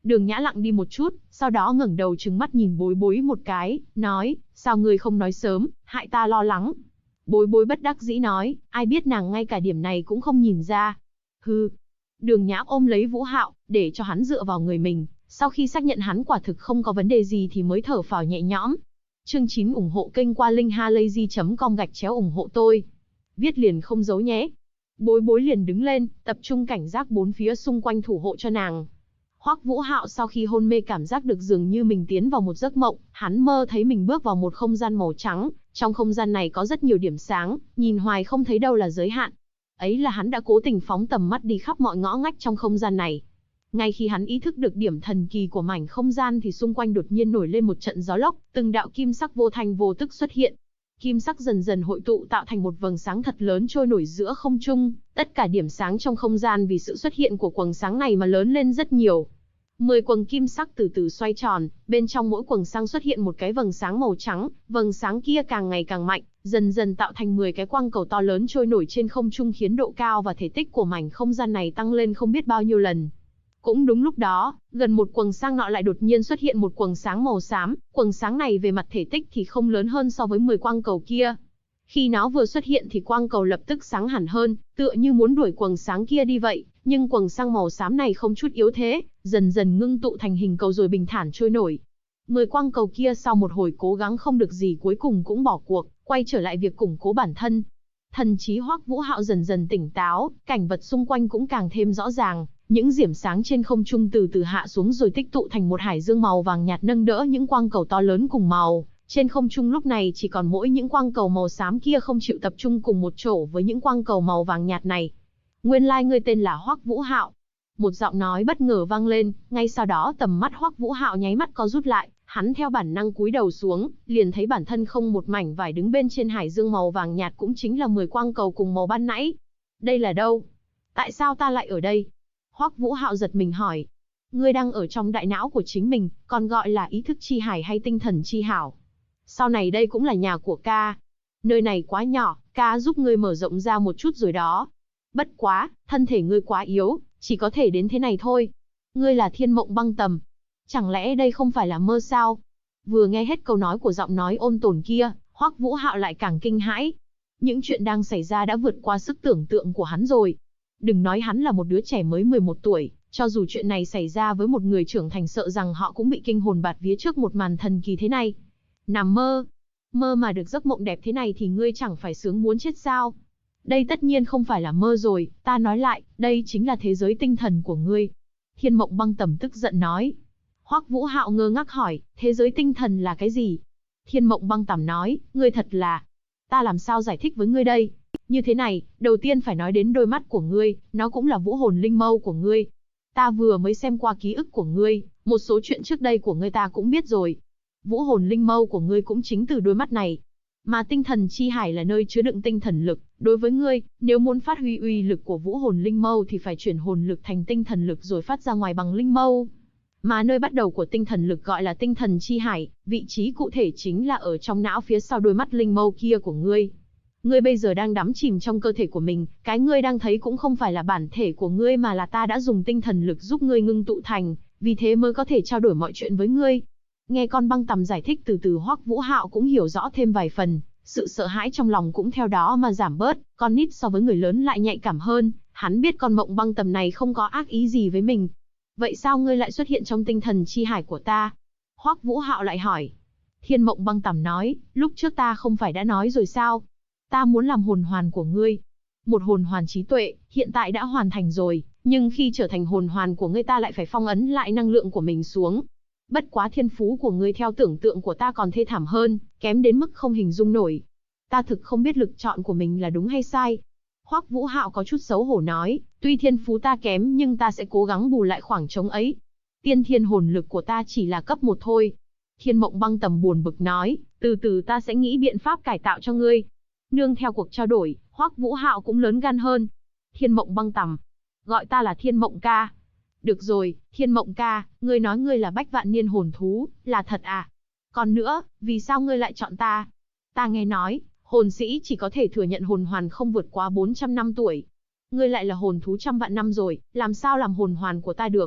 Đường Nhã lặng đi một chút, sau đó ngẩng đầu trừng mắt nhìn Bối Bối một cái, nói, sao ngươi không nói sớm, hại ta lo lắng. Bối Bối bất đắc dĩ nói, ai biết nàng ngay cả điểm này cũng không nhìn ra. Hừ. Đường Nhã ôm lấy Vũ Hạo, để cho hắn dựa vào người mình, sau khi xác nhận hắn quả thực không có vấn đề gì thì mới thở phào nhẹ nhõm. Chương 9 ủng hộ kênh qua linkhalazy.com/ủng hộ tôi. Viết liền không giấu nhé. Bối Bối liền đứng lên, tập trung cảnh giác bốn phía xung quanh thủ hộ cho nàng. Hoắc Vũ Hạo sau khi hôn mê cảm giác được dường như mình tiến vào một giấc mộng, hắn mơ thấy mình bước vào một không gian màu trắng, trong không gian này có rất nhiều điểm sáng, nhìn hoài không thấy đâu là giới hạn. Ấy là hắn đã cố tình phóng tầm mắt đi khắp mọi ngõ ngách trong không gian này. Ngay khi hắn ý thức được điểm thần kỳ của mảnh không gian thì xung quanh đột nhiên nổi lên một trận gió lốc, từng đạo kim sắc vô thanh vô tức xuất hiện. Kim sắc dần dần hội tụ tạo thành một vầng sáng thật lớn trôi nổi giữa không trung, tất cả điểm sáng trong không gian vì sự xuất hiện của quầng sáng này mà lớn lên rất nhiều. 10 quầng kim sắc từ từ xoay tròn, bên trong mỗi quầng sáng xuất hiện một cái vầng sáng màu trắng, vầng sáng kia càng ngày càng mạnh, dần dần tạo thành 10 cái quang cầu to lớn trôi nổi trên không trung khiến độ cao và thể tích của mảnh không gian này tăng lên không biết bao nhiêu lần. Cũng đúng lúc đó, gần một quầng sáng nọ lại đột nhiên xuất hiện một quầng sáng màu xám, quầng sáng này về mặt thể tích thì không lớn hơn so với 10 quang cầu kia. Khi nó vừa xuất hiện thì quang cầu lập tức sáng hẳn hơn, tựa như muốn đuổi quầng sáng kia đi vậy, nhưng quầng sáng màu xám này không chút yếu thế, dần dần ngưng tụ thành hình cầu rồi bình thản trôi nổi. 10 quang cầu kia sau một hồi cố gắng không được gì cuối cùng cũng bỏ cuộc, quay trở lại việc củng cố bản thân. Thần trí Hoắc Vũ Hạo dần dần tỉnh táo, cảnh vật xung quanh cũng càng thêm rõ ràng. Những diểm sáng trên không trung từ từ hạ xuống rồi tích tụ thành một hải dương màu vàng nhạt nâng đỡ những quang cầu to lớn cùng màu. Trên không trung lúc này chỉ còn mỗi những quang cầu màu xám kia không chịu tập trung cùng một chỗ với những quang cầu màu vàng nhạt này. Nguyên lai ngươi tên là Hoắc Vũ Hạo. Một giọng nói bất ngờ vang lên, ngay sau đó tầm mắt Hoắc Vũ Hạo nháy mắt co rút lại, hắn theo bản năng cúi đầu xuống, liền thấy bản thân không một mảnh vải đứng bên trên hải dương màu vàng nhạt cũng chính là 10 quang cầu cùng màu ban nãy. Đây là đâu? Tại sao ta lại ở đây? Hoắc Vũ Hạo giật mình hỏi. Ngươi đang ở trong đại não của chính mình, còn gọi là ý thức chi hải hay tinh thần chi hảo. Sau này đây cũng là nhà của ca. Nơi này quá nhỏ, ca giúp ngươi mở rộng ra một chút rồi đó. Bất quá, thân thể ngươi quá yếu, chỉ có thể đến thế này thôi. Ngươi là Thiên Mộng Băng Tầm. Chẳng lẽ đây không phải là mơ sao? Vừa nghe hết câu nói của giọng nói ôn tồn kia, Hoắc Vũ Hạo lại càng kinh hãi. Những chuyện đang xảy ra đã vượt qua sức tưởng tượng của hắn rồi. Đừng nói hắn là một đứa trẻ mới 11 tuổi, cho dù chuyện này xảy ra với một người trưởng thành sợ rằng họ cũng bị kinh hồn bạt vía trước một màn thần kỳ thế này. Nằm mơ. Mơ mà được giấc mộng đẹp thế này thì ngươi chẳng phải sướng muốn chết sao? Đây tất nhiên không phải là mơ rồi, ta nói lại, đây chính là thế giới tinh thần của ngươi. Thiên Mộng Băng Tầm tức giận nói. Hoắc Vũ Hạo ngơ ngác hỏi, thế giới tinh thần là cái gì? Thiên Mộng Băng Tầm nói, ngươi thật là... Ta làm sao giải thích với ngươi đây? Như thế này, đầu tiên phải nói đến đôi mắt của ngươi, nó cũng là vũ hồn linh mâu của ngươi. Ta vừa mới xem qua ký ức của ngươi, một số chuyện trước đây của ngươi ta cũng biết rồi. Vũ hồn linh mâu của ngươi cũng chính từ đôi mắt này. Mà tinh thần chi hải là nơi chứa đựng tinh thần lực, đối với ngươi, nếu muốn phát huy uy lực của vũ hồn linh mâu thì phải chuyển hồn lực thành tinh thần lực rồi phát ra ngoài bằng linh mâu. Mà nơi bắt đầu của tinh thần lực gọi là tinh thần chi hải, vị trí cụ thể chính là ở trong não phía sau đôi mắt linh mâu kia của ngươi. Ngươi bây giờ đang đắm chìm trong cơ thể của mình, cái ngươi đang thấy cũng không phải là bản thể của ngươi mà là ta đã dùng tinh thần lực giúp ngươi ngưng tụ thành, vì thế mới có thể trao đổi mọi chuyện với ngươi. Nghe con Băng Tầm giải thích từ từ Hoắc Vũ Hạo cũng hiểu rõ thêm vài phần, sự sợ hãi trong lòng cũng theo đó mà giảm bớt, con nít so với người lớn lại nhạy cảm hơn, hắn biết con Mộng Băng Tầm này không có ác ý gì với mình. Vậy sao ngươi lại xuất hiện trong tinh thần chi hải của ta? Hoắc Vũ Hạo lại hỏi. Thiên Mộng Băng Tầm nói, lúc trước ta không phải đã nói rồi sao? Ta muốn làm hồn hoàn của ngươi. Một hồn hoàn trí tuệ, hiện tại đã hoàn thành rồi, nhưng khi trở thành hồn hoàn của ngươi ta lại phải phong ấn lại năng lượng của mình xuống. Bất quá thiên phú của ngươi theo tưởng tượng của ta còn thê thảm hơn, kém đến mức không hình dung nổi. Ta thực không biết lựa chọn của mình là đúng hay sai. Hoắc Vũ Hạo có chút xấu hổ nói, tuy thiên phú ta kém nhưng ta sẽ cố gắng bù lại khoảng trống ấy. Tiên thiên hồn lực của ta chỉ là cấp 1 thôi. Thiên Mộng Băng Tầm buồn bực nói, từ từ ta sẽ nghĩ biện pháp cải tạo cho ngươi. Nương theo cuộc trao đổi, Hoắc Vũ Hạo cũng lớn gan hơn. Thiên Mộng Băng Tầm, gọi ta là Thiên Mộng ca. Được rồi, Thiên Mộng ca, ngươi nói ngươi là Bách Vạn Niên hồn thú, là thật à? Còn nữa, vì sao ngươi lại chọn ta? Ta nghe nói, hồn sĩ chỉ có thể thừa nhận hồn hoàn không vượt quá 400 năm tuổi. Ngươi lại là hồn thú trăm vạn năm rồi, làm sao làm hồn hoàn của ta được?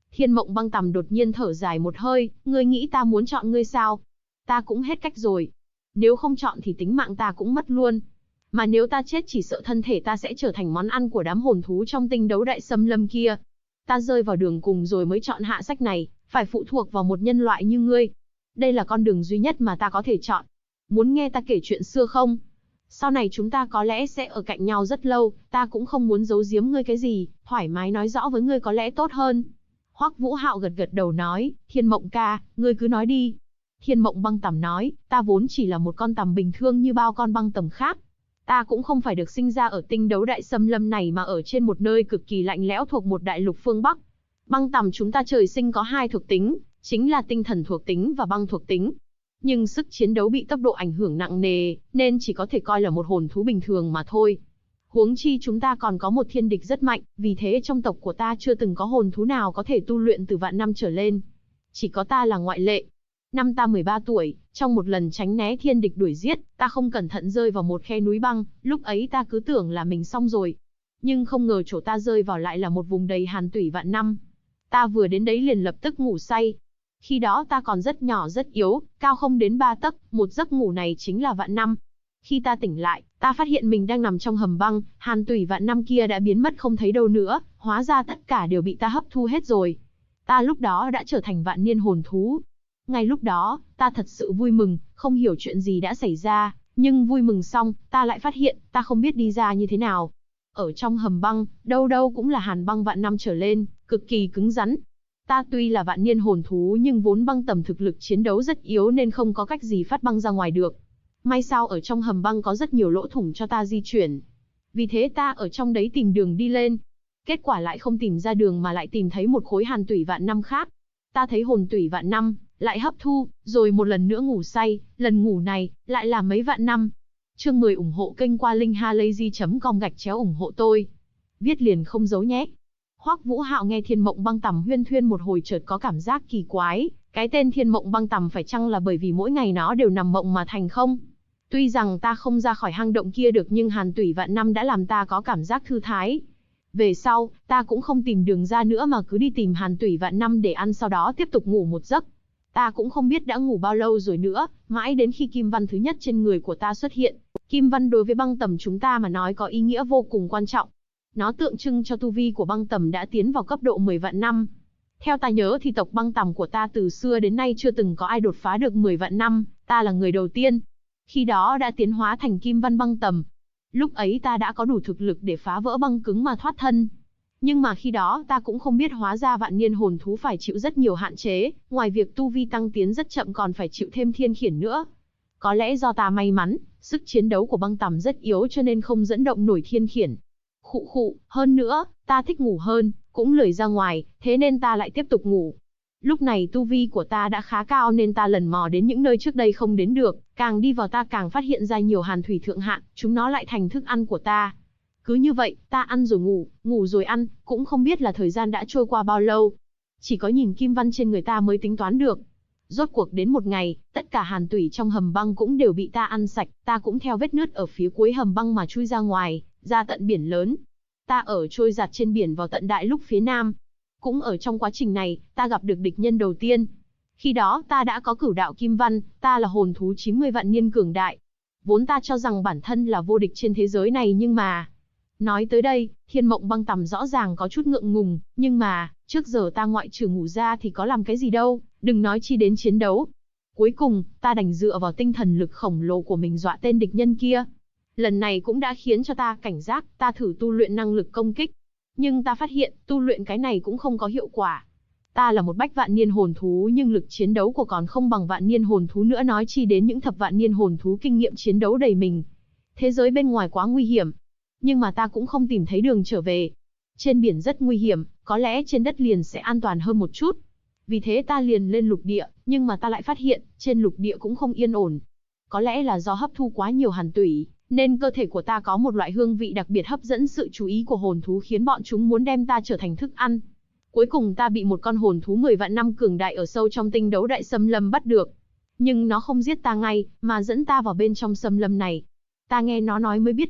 Thiên Mộng Băng Tầm đột nhiên thở dài một hơi, ngươi nghĩ ta muốn chọn ngươi sao? Ta cũng hết cách rồi. Nếu không chọn thì tính mạng ta cũng mất luôn. Mà nếu ta chết chỉ sợ thân thể ta sẽ trở thành món ăn của đám hồn thú trong tinh đấu đại xâm lâm kia. Ta rơi vào đường cùng rồi mới chọn hạ sách này, phải phụ thuộc vào một nhân loại như ngươi. Đây là con đường duy nhất mà ta có thể chọn. Muốn nghe ta kể chuyện xưa không? Sau này chúng ta có lẽ sẽ ở cạnh nhau rất lâu, ta cũng không muốn giấu giếm ngươi cái gì, thoải mái nói rõ với ngươi có lẽ tốt hơn. Hoắc Vũ Hạo gật gật đầu nói, Thiên Mộng ca, ngươi cứ nói đi. Thiên Mộng Băng Tầm nói, ta vốn chỉ là một con tằm bình thường như bao con băng tầm khác. Ta cũng không phải được sinh ra ở tinh đấu đại xâm lâm này mà ở trên một nơi cực kỳ lạnh lẽo thuộc một đại lục phương Bắc. Băng tằm chúng ta trời sinh có hai thuộc tính, chính là tinh thần thuộc tính và băng thuộc tính. Nhưng sức chiến đấu bị tốc độ ảnh hưởng nặng nề, nên chỉ có thể coi là một hồn thú bình thường mà thôi. Huống chi chúng ta còn có một thiên địch rất mạnh, vì thế trong tộc của ta chưa từng có hồn thú nào có thể tu luyện từ vạn năm trở lên. Chỉ có ta là ngoại lệ. Năm ta 13 tuổi, trong một lần tránh né thiên địch đuổi giết, ta không cẩn thận rơi vào một khe núi băng, lúc ấy ta cứ tưởng là mình xong rồi. Nhưng không ngờ chỗ ta rơi vào lại là một vùng đầy hàn tủy vạn năm. Ta vừa đến đấy liền lập tức ngủ say. Khi đó ta còn rất nhỏ rất yếu, cao không đến 3 tấc, một giấc ngủ này chính là vạn năm. Khi ta tỉnh lại, ta phát hiện mình đang nằm trong hầm băng, hàn tủy vạn năm kia đã biến mất không thấy đâu nữa, hóa ra tất cả đều bị ta hấp thu hết rồi. Ta lúc đó đã trở thành vạn niên hồn thú. Ngay lúc đó, ta thật sự vui mừng, không hiểu chuyện gì đã xảy ra, nhưng vui mừng xong, ta lại phát hiện, ta không biết đi ra như thế nào. Ở trong hầm băng, đâu đâu cũng là hàn băng vạn năm trở lên, cực kỳ cứng rắn. Ta tuy là vạn niên hồn thú nhưng vốn băng tầm thực lực chiến đấu rất yếu nên không có cách gì phát băng ra ngoài được. May sao ở trong hầm băng có rất nhiều lỗ thủng cho ta di chuyển. Vì thế ta ở trong đấy tìm đường đi lên. Kết quả lại không tìm ra đường mà lại tìm thấy một khối hàn tủy vạn năm khác. Ta thấy hồn tủy vạn năm, lại hấp thu, rồi một lần nữa ngủ say, lần ngủ này, lại là mấy vạn năm. Chương 10 ủng hộ kênh qua linkhalazy.com/ủng hộ tôi. Viết liền không giấu nhé. Hoắc Vũ Hạo nghe Thiên Mộng Băng Tầm huyên thuyên một hồi chợt có cảm giác kỳ quái, cái tên Thiên Mộng Băng Tầm phải chăng là bởi vì mỗi ngày nó đều nằm mộng mà thành không? Tuy rằng ta không ra khỏi hang động kia được nhưng hàn tủy vạn năm đã làm ta có cảm giác thư thái. Về sau, ta cũng không tìm đường ra nữa mà cứ đi tìm hàn tủy vạn năm để ăn sau đó tiếp tục ngủ một giấc. Ta cũng không biết đã ngủ bao lâu rồi nữa, mãi đến khi kim văn thứ nhất trên người của ta xuất hiện. Kim văn đối với băng tầm chúng ta mà nói có ý nghĩa vô cùng quan trọng. Nó tượng trưng cho tu vi của băng tầm đã tiến vào cấp độ 10 vạn năm. Theo ta nhớ thì tộc băng tầm của ta từ xưa đến nay chưa từng có ai đột phá được 10 vạn năm, ta là người đầu tiên. Khi đó đã tiến hóa thành kim văn băng tầm. Lúc ấy ta đã có đủ thực lực để phá vỡ băng cứng mà thoát thân. Nhưng mà khi đó ta cũng không biết hóa ra vạn niên hồn thú phải chịu rất nhiều hạn chế, ngoài việc tu vi tăng tiến rất chậm còn phải chịu thêm thiên khiển nữa. Có lẽ do ta may mắn, sức chiến đấu của băng tầm rất yếu cho nên không dẫn động nổi thiên khiển. Khụ khụ, hơn nữa, ta thích ngủ hơn, cũng lười ra ngoài, thế nên ta lại tiếp tục ngủ. Lúc này tu vi của ta đã khá cao nên ta lần mò đến những nơi trước đây không đến được, càng đi vào ta càng phát hiện ra nhiều hàn thủy thượng hạng, chúng nó lại thành thức ăn của ta. Cứ như vậy, ta ăn rồi ngủ rồi ăn, cũng không biết là thời gian đã trôi qua bao lâu. Chỉ có nhìn kim văn trên người ta mới tính toán được. Rốt cuộc đến một ngày, tất cả hàn tủy trong hầm băng cũng đều bị ta ăn sạch, ta cũng theo vết nứt ở phía cuối hầm băng mà chui ra ngoài, ra tận biển lớn. Ta ở trôi giạt trên biển vào tận đại lục phía nam. Cũng ở trong quá trình này, ta gặp được địch nhân đầu tiên. Khi đó ta đã có cửu đạo kim văn, ta là hồn thú 90 vạn niên cường đại. Vốn ta cho rằng bản thân là vô địch trên thế giới này nhưng mà... Nói tới đây, Thiên Mộng Băng Tầm rõ ràng có chút ngượng ngùng, nhưng mà, trước giờ ta ngoại trừ ngủ ra thì có làm cái gì đâu, đừng nói chi đến chiến đấu. Cuối cùng, ta đành dựa vào tinh thần lực khổng lồ của mình dọa tên địch nhân kia. Lần này cũng đã khiến cho ta cảnh giác, ta thử tu luyện năng lực công kích. Nhưng ta phát hiện, tu luyện cái này cũng không có hiệu quả. Ta là một bách vạn niên hồn thú nhưng lực chiến đấu của còn không bằng vạn niên hồn thú nữa nói chi đến những thập vạn niên hồn thú kinh nghiệm chiến đấu đầy mình. Thế giới bên ngoài quá nguy hiểm. Nhưng mà ta cũng không tìm thấy đường trở về. Trên biển rất nguy hiểm, có lẽ trên đất liền sẽ an toàn hơn một chút. Vì thế ta liền lên lục địa, nhưng mà ta lại phát hiện, trên lục địa cũng không yên ổn. Có lẽ là do hấp thu quá nhiều hàn tủy, nên cơ thể của ta có một loại hương vị đặc biệt hấp dẫn sự chú ý của hồn thú khiến bọn chúng muốn đem ta trở thành thức ăn. Cuối cùng ta bị một con hồn thú 10 vạn năm cường đại ở sâu trong tinh đấu đại xâm lâm bắt được. Nhưng nó không giết ta ngay, mà dẫn ta vào bên trong xâm lâm này. Ta nghe nó nói mới biết được,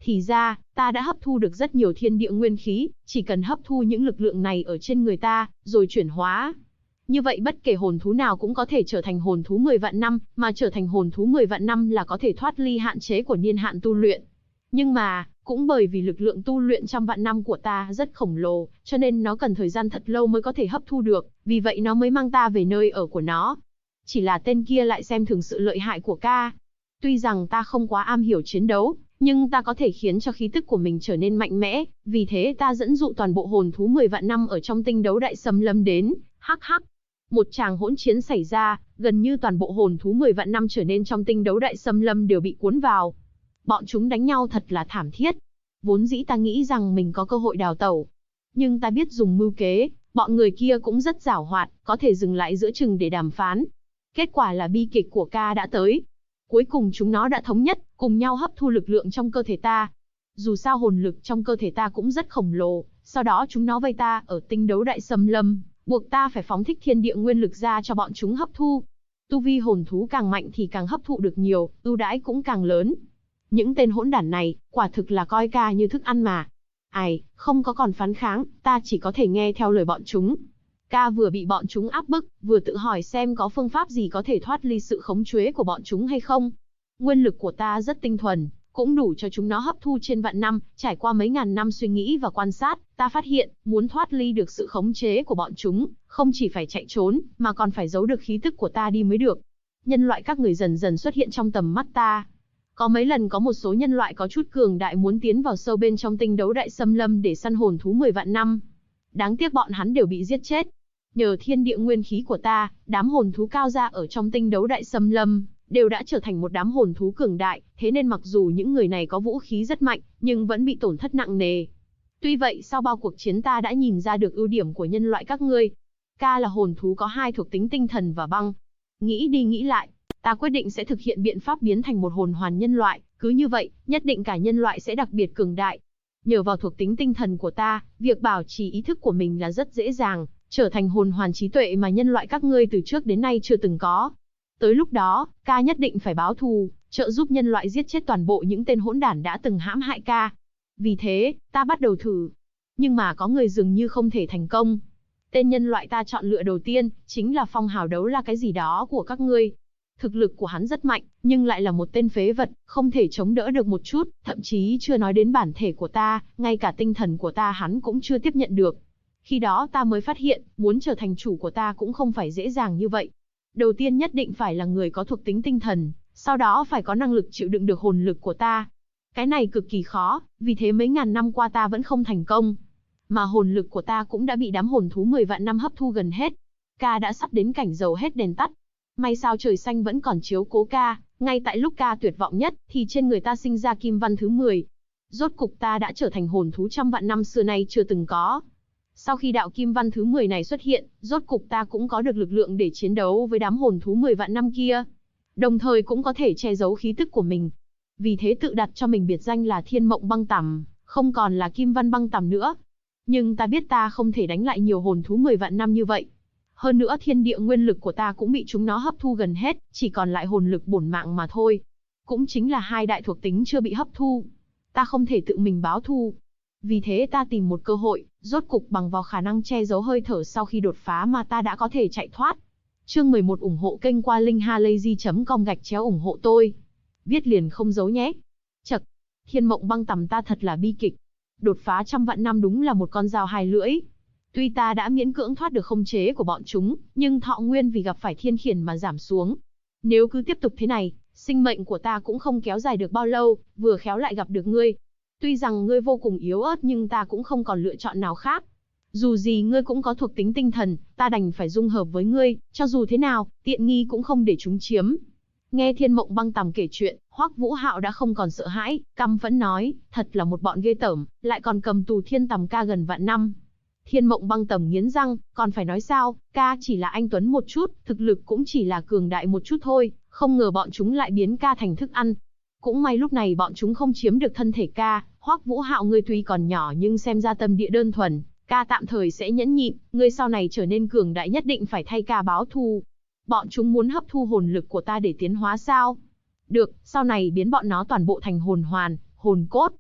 Thì ra, ta đã hấp thu được rất nhiều thiên địa nguyên khí, chỉ cần hấp thu những lực lượng này ở trên người ta, rồi chuyển hóa. Như vậy bất kể hồn thú nào cũng có thể trở thành hồn thú 10 vạn năm, mà trở thành hồn thú 10 vạn năm là có thể thoát ly hạn chế của niên hạn tu luyện. Nhưng mà, cũng bởi vì lực lượng tu luyện trăm vạn năm của ta rất khổng lồ, cho nên nó cần thời gian thật lâu mới có thể hấp thu được, vì vậy nó mới mang ta về nơi ở của nó. Chỉ là tên kia lại xem thường sự lợi hại của ca. Tuy rằng ta không quá am hiểu chiến đấu, nhưng ta có thể khiến cho khí tức của mình trở nên mạnh mẽ, vì thế ta dẫn dụ toàn bộ hồn thú 10 vạn năm ở trong tinh đấu đại xâm lâm đến, hắc hắc. Một tràng hỗn chiến xảy ra, gần như toàn bộ hồn thú 10 vạn năm trở nên trong tinh đấu đại xâm lâm đều bị cuốn vào. Bọn chúng đánh nhau thật là thảm thiết. Vốn dĩ ta nghĩ rằng mình có cơ hội đào tẩu. Nhưng ta biết dùng mưu kế, bọn người kia cũng rất giảo hoạt, có thể dừng lại giữa chừng để đàm phán. Kết quả là bi kịch của ca đã tới. Cuối cùng chúng nó đã thống nhất, cùng nhau hấp thu lực lượng trong cơ thể ta. Dù sao hồn lực trong cơ thể ta cũng rất khổng lồ, sau đó chúng nó vây ta ở tinh đấu đại xâm lâm, buộc ta phải phóng thích thiên địa nguyên lực ra cho bọn chúng hấp thu. Tu vi hồn thú càng mạnh thì càng hấp thụ được nhiều, ưu đãi cũng càng lớn. Những tên hỗn đản này, quả thực là coi ca như thức ăn mà. Ai, không có còn phản kháng, ta chỉ có thể nghe theo lời bọn chúng. Ca vừa bị bọn chúng áp bức, vừa tự hỏi xem có phương pháp gì có thể thoát ly sự khống chế của bọn chúng hay không. Nguyên lực của ta rất tinh thuần, cũng đủ cho chúng nó hấp thu trên vạn năm, trải qua mấy ngàn năm suy nghĩ và quan sát, ta phát hiện, muốn thoát ly được sự khống chế của bọn chúng, không chỉ phải chạy trốn, mà còn phải giấu được khí tức của ta đi mới được. Nhân loại các người dần dần xuất hiện trong tầm mắt ta. Có mấy lần có một số nhân loại có chút cường đại muốn tiến vào sâu bên trong tinh đấu đại xâm lâm để săn hồn thú 10 vạn năm. Đáng tiếc bọn hắn đều bị giết chết. Nhờ thiên địa nguyên khí của ta, đám hồn thú cao gia ở trong tinh đấu đại xâm lâm đều đã trở thành một đám hồn thú cường đại, thế nên mặc dù những người này có vũ khí rất mạnh, nhưng vẫn bị tổn thất nặng nề. Tuy vậy sau bao cuộc chiến ta đã nhìn ra được ưu điểm của nhân loại các ngươi. Ca là hồn thú có hai thuộc tính tinh thần và băng. Nghĩ đi nghĩ lại, ta quyết định sẽ thực hiện biện pháp biến thành một hồn hoàn nhân loại, cứ như vậy, nhất định cả nhân loại sẽ đặc biệt cường đại. Nhờ vào thuộc tính tinh thần của ta, việc bảo trì ý thức của mình là rất dễ dàng, trở thành hồn hoàn trí tuệ mà nhân loại các ngươi từ trước đến nay chưa từng có. Tới lúc đó, ca nhất định phải báo thù, trợ giúp nhân loại giết chết toàn bộ những tên hỗn đản đã từng hãm hại ca. Vì thế, ta bắt đầu thử. Nhưng mà có người dường như không thể thành công. Tên nhân loại ta chọn lựa đầu tiên, chính là Phong Hào Đấu La cái gì đó của các ngươi. Thực lực của hắn rất mạnh, nhưng lại là một tên phế vật, không thể chống đỡ được một chút, thậm chí chưa nói đến bản thể của ta, ngay cả tinh thần của ta hắn cũng chưa tiếp nhận được. Khi đó ta mới phát hiện, muốn trở thành chủ của ta cũng không phải dễ dàng như vậy. Đầu tiên nhất định phải là người có thuộc tính tinh thần, sau đó phải có năng lực chịu đựng được hồn lực của ta. Cái này cực kỳ khó, vì thế mấy ngàn năm qua ta vẫn không thành công. Mà hồn lực của ta cũng đã bị đám hồn thú 10 vạn năm hấp thu gần hết. Ca đã sắp đến cảnh dầu hết đèn tắt. May sao trời xanh vẫn còn chiếu cố ca, ngay tại lúc ca tuyệt vọng nhất, thì trên người ta sinh ra kim văn thứ 10. Rốt cục ta đã trở thành hồn thú trăm vạn năm xưa nay chưa từng có. Sau khi đạo kim văn thứ 10 này xuất hiện, rốt cục ta cũng có được lực lượng để chiến đấu với đám hồn thú 10 vạn năm kia. Đồng thời cũng có thể che giấu khí tức của mình. Vì thế tự đặt cho mình biệt danh là Thiên Mộng Băng Tằm, không còn là Kim Văn Băng Tằm nữa. Nhưng ta biết ta không thể đánh lại nhiều hồn thú 10 vạn năm như vậy. Hơn nữa thiên địa nguyên lực của ta cũng bị chúng nó hấp thu gần hết, chỉ còn lại hồn lực bổn mạng mà thôi. Cũng chính là hai đại thuộc tính chưa bị hấp thu. Ta không thể tự mình báo thù. Vì thế ta tìm một cơ hội, rốt cục bằng vào khả năng che giấu hơi thở sau khi đột phá mà ta đã có thể chạy thoát. Chương 11 ủng hộ kênh qua linkhalazy.com/ủng hộ tôi. Viết liền không giấu nhé. Chậc, Thiên Mộng Băng Tằm ta thật là bi kịch. Đột phá trăm vạn năm đúng là một con dao hai lưỡi. Tuy ta đã miễn cưỡng thoát được khống chế của bọn chúng, nhưng thọ nguyên vì gặp phải thiên khiển mà giảm xuống. Nếu cứ tiếp tục thế này, sinh mệnh của ta cũng không kéo dài được bao lâu, vừa khéo lại gặp được ngươi. Tuy rằng ngươi vô cùng yếu ớt nhưng ta cũng không còn lựa chọn nào khác. Dù gì ngươi cũng có thuộc tính tinh thần, ta đành phải dung hợp với ngươi, cho dù thế nào, tiện nghi cũng không để chúng chiếm. Nghe Thiên Mộng Băng Tằm kể chuyện, Hoắc Vũ Hạo đã không còn sợ hãi, căm phẫn nói, thật là một bọn ghê tởm, lại còn cầm tù Thiên Tằm ca gần vạn năm. Thiên Mộng Băng Tằm nghiến răng, còn phải nói sao, ca chỉ là anh tuấn một chút, thực lực cũng chỉ là cường đại một chút thôi, không ngờ bọn chúng lại biến ca thành thức ăn. Cũng may lúc này bọn chúng không chiếm được thân thể ca, Hoắc Vũ Hạo ngươi tuy còn nhỏ nhưng xem ra tâm địa đơn thuần, ca tạm thời sẽ nhẫn nhịn, ngươi sau này trở nên cường đại nhất định phải thay ca báo thù. Bọn chúng muốn hấp thu hồn lực của ta để tiến hóa sao? Được, sau này biến bọn nó toàn bộ thành hồn hoàn, hồn cốt.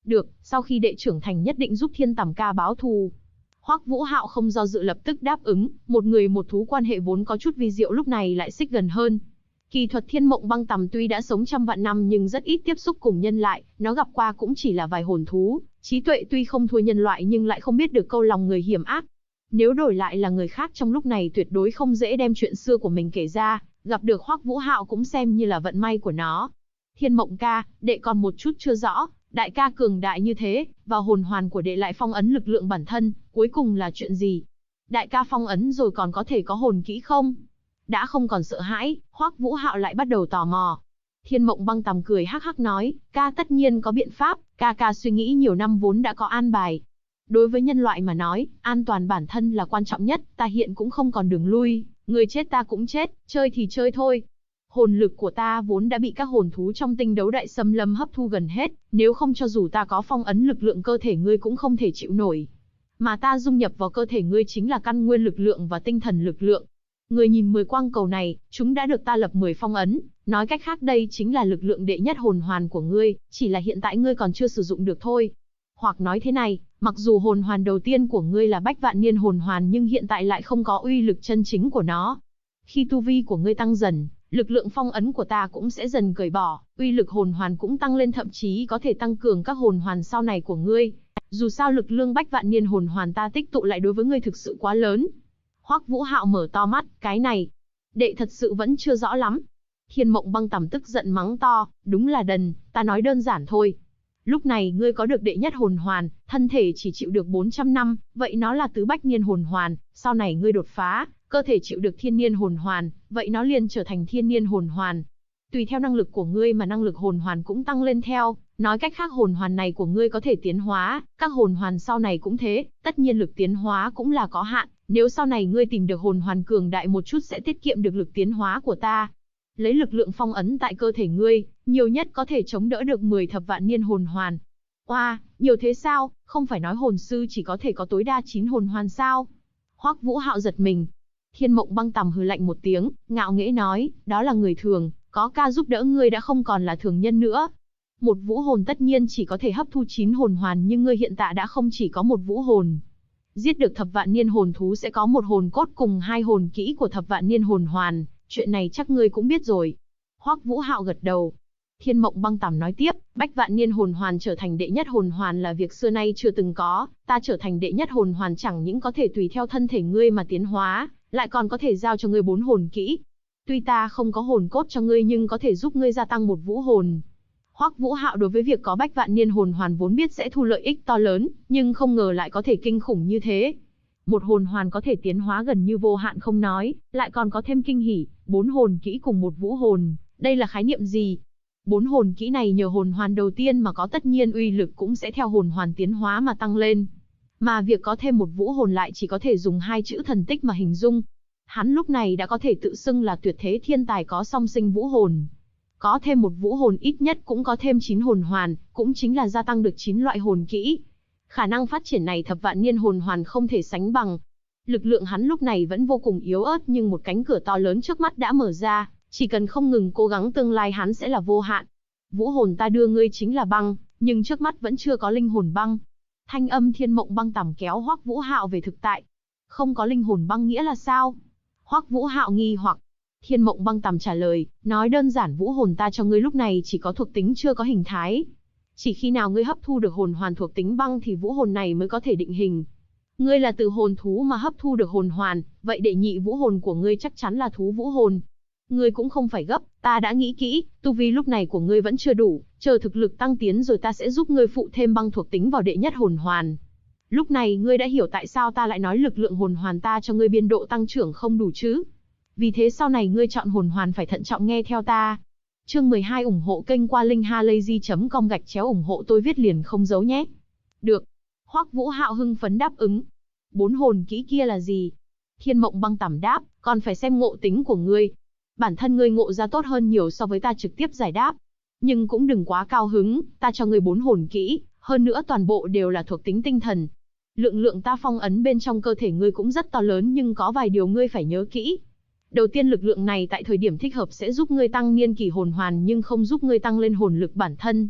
Được, sau khi đệ trưởng thành nhất định giúp Thiên Tầm ca báo thù. Hoắc Vũ Hạo không do dự lập tức đáp ứng, một người một thú quan hệ vốn có chút vi diệu lúc này lại xích gần hơn. Kỳ thuật Thiên Mộng Băng Tằm tuy đã sống trăm vạn năm nhưng rất ít tiếp xúc cùng nhân loại, nó gặp qua cũng chỉ là vài hồn thú, trí tuệ tuy không thua nhân loại nhưng lại không biết được câu lòng người hiểm ác. Nếu đổi lại là người khác trong lúc này tuyệt đối không dễ đem chuyện xưa của mình kể ra, gặp được Hoắc Vũ Hạo cũng xem như là vận may của nó. Thiên Mộng ca, đệ còn một chút chưa rõ, đại ca cường đại như thế, và hồn hoàn của đệ lại phong ấn lực lượng bản thân, cuối cùng là chuyện gì? Đại ca phong ấn rồi còn có thể có hồn kỹ không? Đã không còn sợ hãi, Hoắc Vũ Hạo lại bắt đầu tò mò. Thiên Mộng Băng Tằm cười hắc hắc nói, ca tất nhiên có biện pháp, ca suy nghĩ nhiều năm vốn đã có an bài. Đối với nhân loại mà nói, an toàn bản thân là quan trọng nhất, ta hiện cũng không còn đường lui, người chết ta cũng chết, chơi thì chơi thôi. Hồn lực của ta vốn đã bị các hồn thú trong tinh đấu đại xâm lâm hấp thu gần hết, nếu không cho dù ta có phong ấn lực lượng cơ thể ngươi cũng không thể chịu nổi. Mà ta dung nhập vào cơ thể ngươi chính là căn nguyên lực lượng và tinh thần lực lượng. Ngươi nhìn 10 quang cầu này, chúng đã được ta lập 10 phong ấn, nói cách khác đây chính là lực lượng đệ nhất hồn hoàn của ngươi, chỉ là hiện tại ngươi còn chưa sử dụng được thôi. Hoặc nói thế này, mặc dù hồn hoàn đầu tiên của ngươi là Bách Vạn Niên hồn hoàn nhưng hiện tại lại không có uy lực chân chính của nó. Khi tu vi của ngươi tăng dần, lực lượng phong ấn của ta cũng sẽ dần cởi bỏ, uy lực hồn hoàn cũng tăng lên, thậm chí có thể tăng cường các hồn hoàn sau này của ngươi. Dù sao lực lượng Bách Vạn Niên hồn hoàn ta tích tụ lại đối với ngươi thực sự quá lớn. Hoắc Vũ Hạo mở to mắt, cái này, đệ thật sự vẫn chưa rõ lắm. Thiên Mộng Băng Tằm tức giận mắng to, đúng là đần, ta nói đơn giản thôi. Lúc này ngươi có được đệ nhất hồn hoàn, thân thể chỉ chịu được 400 năm, vậy nó là tứ bách niên hồn hoàn, sau này ngươi đột phá, cơ thể chịu được thiên niên hồn hoàn, vậy nó liền trở thành thiên niên hồn hoàn. Tùy theo năng lực của ngươi mà năng lực hồn hoàn cũng tăng lên theo, nói cách khác hồn hoàn này của ngươi có thể tiến hóa, các hồn hoàn sau này cũng thế, tất nhiên lực tiến hóa cũng là có hạn, nếu sau này ngươi tìm được hồn hoàn cường đại một chút sẽ tiết kiệm được lực tiến hóa của ta. Lấy lực lượng phong ấn tại cơ thể ngươi, nhiều nhất có thể chống đỡ được 10 thập vạn niên hồn hoàn. Oa, nhiều thế sao, không phải nói hồn sư chỉ có thể có tối đa 9 hồn hoàn sao? Hoắc Vũ Hạo giật mình. Thiên Mộng Băng Tằm hừ lạnh một tiếng, ngạo nghễ nói, đó là người thường, có ca giúp đỡ ngươi đã không còn là thường nhân nữa. Một vũ hồn tất nhiên chỉ có thể hấp thu 9 hồn hoàn nhưng ngươi hiện tại đã không chỉ có một vũ hồn. Giết được thập vạn niên hồn thú sẽ có một hồn cốt cùng 2 hồn kỹ của thập vạn niên hồn hoàn, chuyện này chắc ngươi cũng biết rồi. Hoắc Vũ Hạo gật đầu. Thiên Mộng Băng Tằm nói tiếp, Bách Vạn Niên hồn hoàn trở thành đệ nhất hồn hoàn là việc xưa nay chưa từng có, ta trở thành đệ nhất hồn hoàn chẳng những có thể tùy theo thân thể ngươi mà tiến hóa, lại còn có thể giao cho ngươi 4 hồn kỹ. Tuy ta không có hồn cốt cho ngươi nhưng có thể giúp ngươi gia tăng một vũ hồn. Hoắc Vũ Hạo đối với việc có Bách Vạn Niên hồn hoàn vốn biết sẽ thu lợi ích to lớn, nhưng không ngờ lại có thể kinh khủng như thế. Một hồn hoàn có thể tiến hóa gần như vô hạn không nói, lại còn có thêm kinh hỉ, 4 hồn kỹ cùng một vũ hồn, đây là khái niệm gì? 4 hồn kỹ này nhờ hồn hoàn đầu tiên mà có, tất nhiên uy lực cũng sẽ theo hồn hoàn tiến hóa mà tăng lên. Mà việc có thêm một vũ hồn lại chỉ có thể dùng 2 chữ thần tích mà hình dung. Hắn lúc này đã có thể tự xưng là tuyệt thế thiên tài có song sinh vũ hồn. Có thêm một vũ hồn ít nhất cũng có thêm 9 hồn hoàn, cũng chính là gia tăng được 9 loại hồn kỹ. Khả năng phát triển này thập vạn niên hồn hoàn không thể sánh bằng. Lực lượng hắn lúc này vẫn vô cùng yếu ớt nhưng một cánh cửa to lớn trước mắt đã mở ra, chỉ cần không ngừng cố gắng tương lai hắn sẽ là vô hạn. Vũ hồn ta đưa ngươi chính là băng, nhưng trước mắt vẫn chưa có linh hồn băng. Thanh âm Thiên Mộng Băng Tằm kéo Hoắc Vũ Hạo về thực tại. Không có linh hồn băng nghĩa là sao? Hoắc Vũ Hạo nghi hoặc. Thiên Mộng Băng Tằm trả lời, nói đơn giản vũ hồn ta cho ngươi lúc này chỉ có thuộc tính chưa có hình thái. Chỉ khi nào ngươi hấp thu được hồn hoàn thuộc tính băng thì vũ hồn này mới có thể định hình. Ngươi là từ hồn thú mà hấp thu được hồn hoàn, vậy đệ nhị vũ hồn của ngươi chắc chắn là thú vũ hồn. Ngươi cũng không phải gấp, ta đã nghĩ kỹ, tu vi lúc này của ngươi vẫn chưa đủ, chờ thực lực tăng tiến rồi ta sẽ giúp ngươi phụ thêm băng thuộc tính vào đệ nhất hồn hoàn. Lúc này ngươi đã hiểu tại sao ta lại nói lực lượng hồn hoàn ta cho ngươi biên độ tăng trưởng không đủ chứ? Vì thế sau này ngươi chọn hồn hoàn phải thận trọng nghe theo ta. Chương 12 ủng hộ kênh qua linkhalazy.com/ủng hộ tôi viết liền không giấu nhé. Được. Hoắc Vũ Hạo hưng phấn đáp ứng. 4 hồn kỹ kia là gì? Thiên Mộng Băng Tằm đáp, còn phải xem ngộ tính của ngươi. Bản thân ngươi ngộ ra tốt hơn nhiều so với ta trực tiếp giải đáp. Nhưng cũng đừng quá cao hứng, ta cho ngươi 4 hồn kỹ, hơn nữa toàn bộ đều là thuộc tính tinh thần. Lượng ta phong ấn bên trong cơ thể ngươi cũng rất to lớn nhưng có vài điều ngươi phải nhớ kỹ. Đầu tiên lực lượng này tại thời điểm thích hợp sẽ giúp ngươi tăng niên kỳ hồn hoàn nhưng không giúp ngươi tăng lên hồn lực bản thân.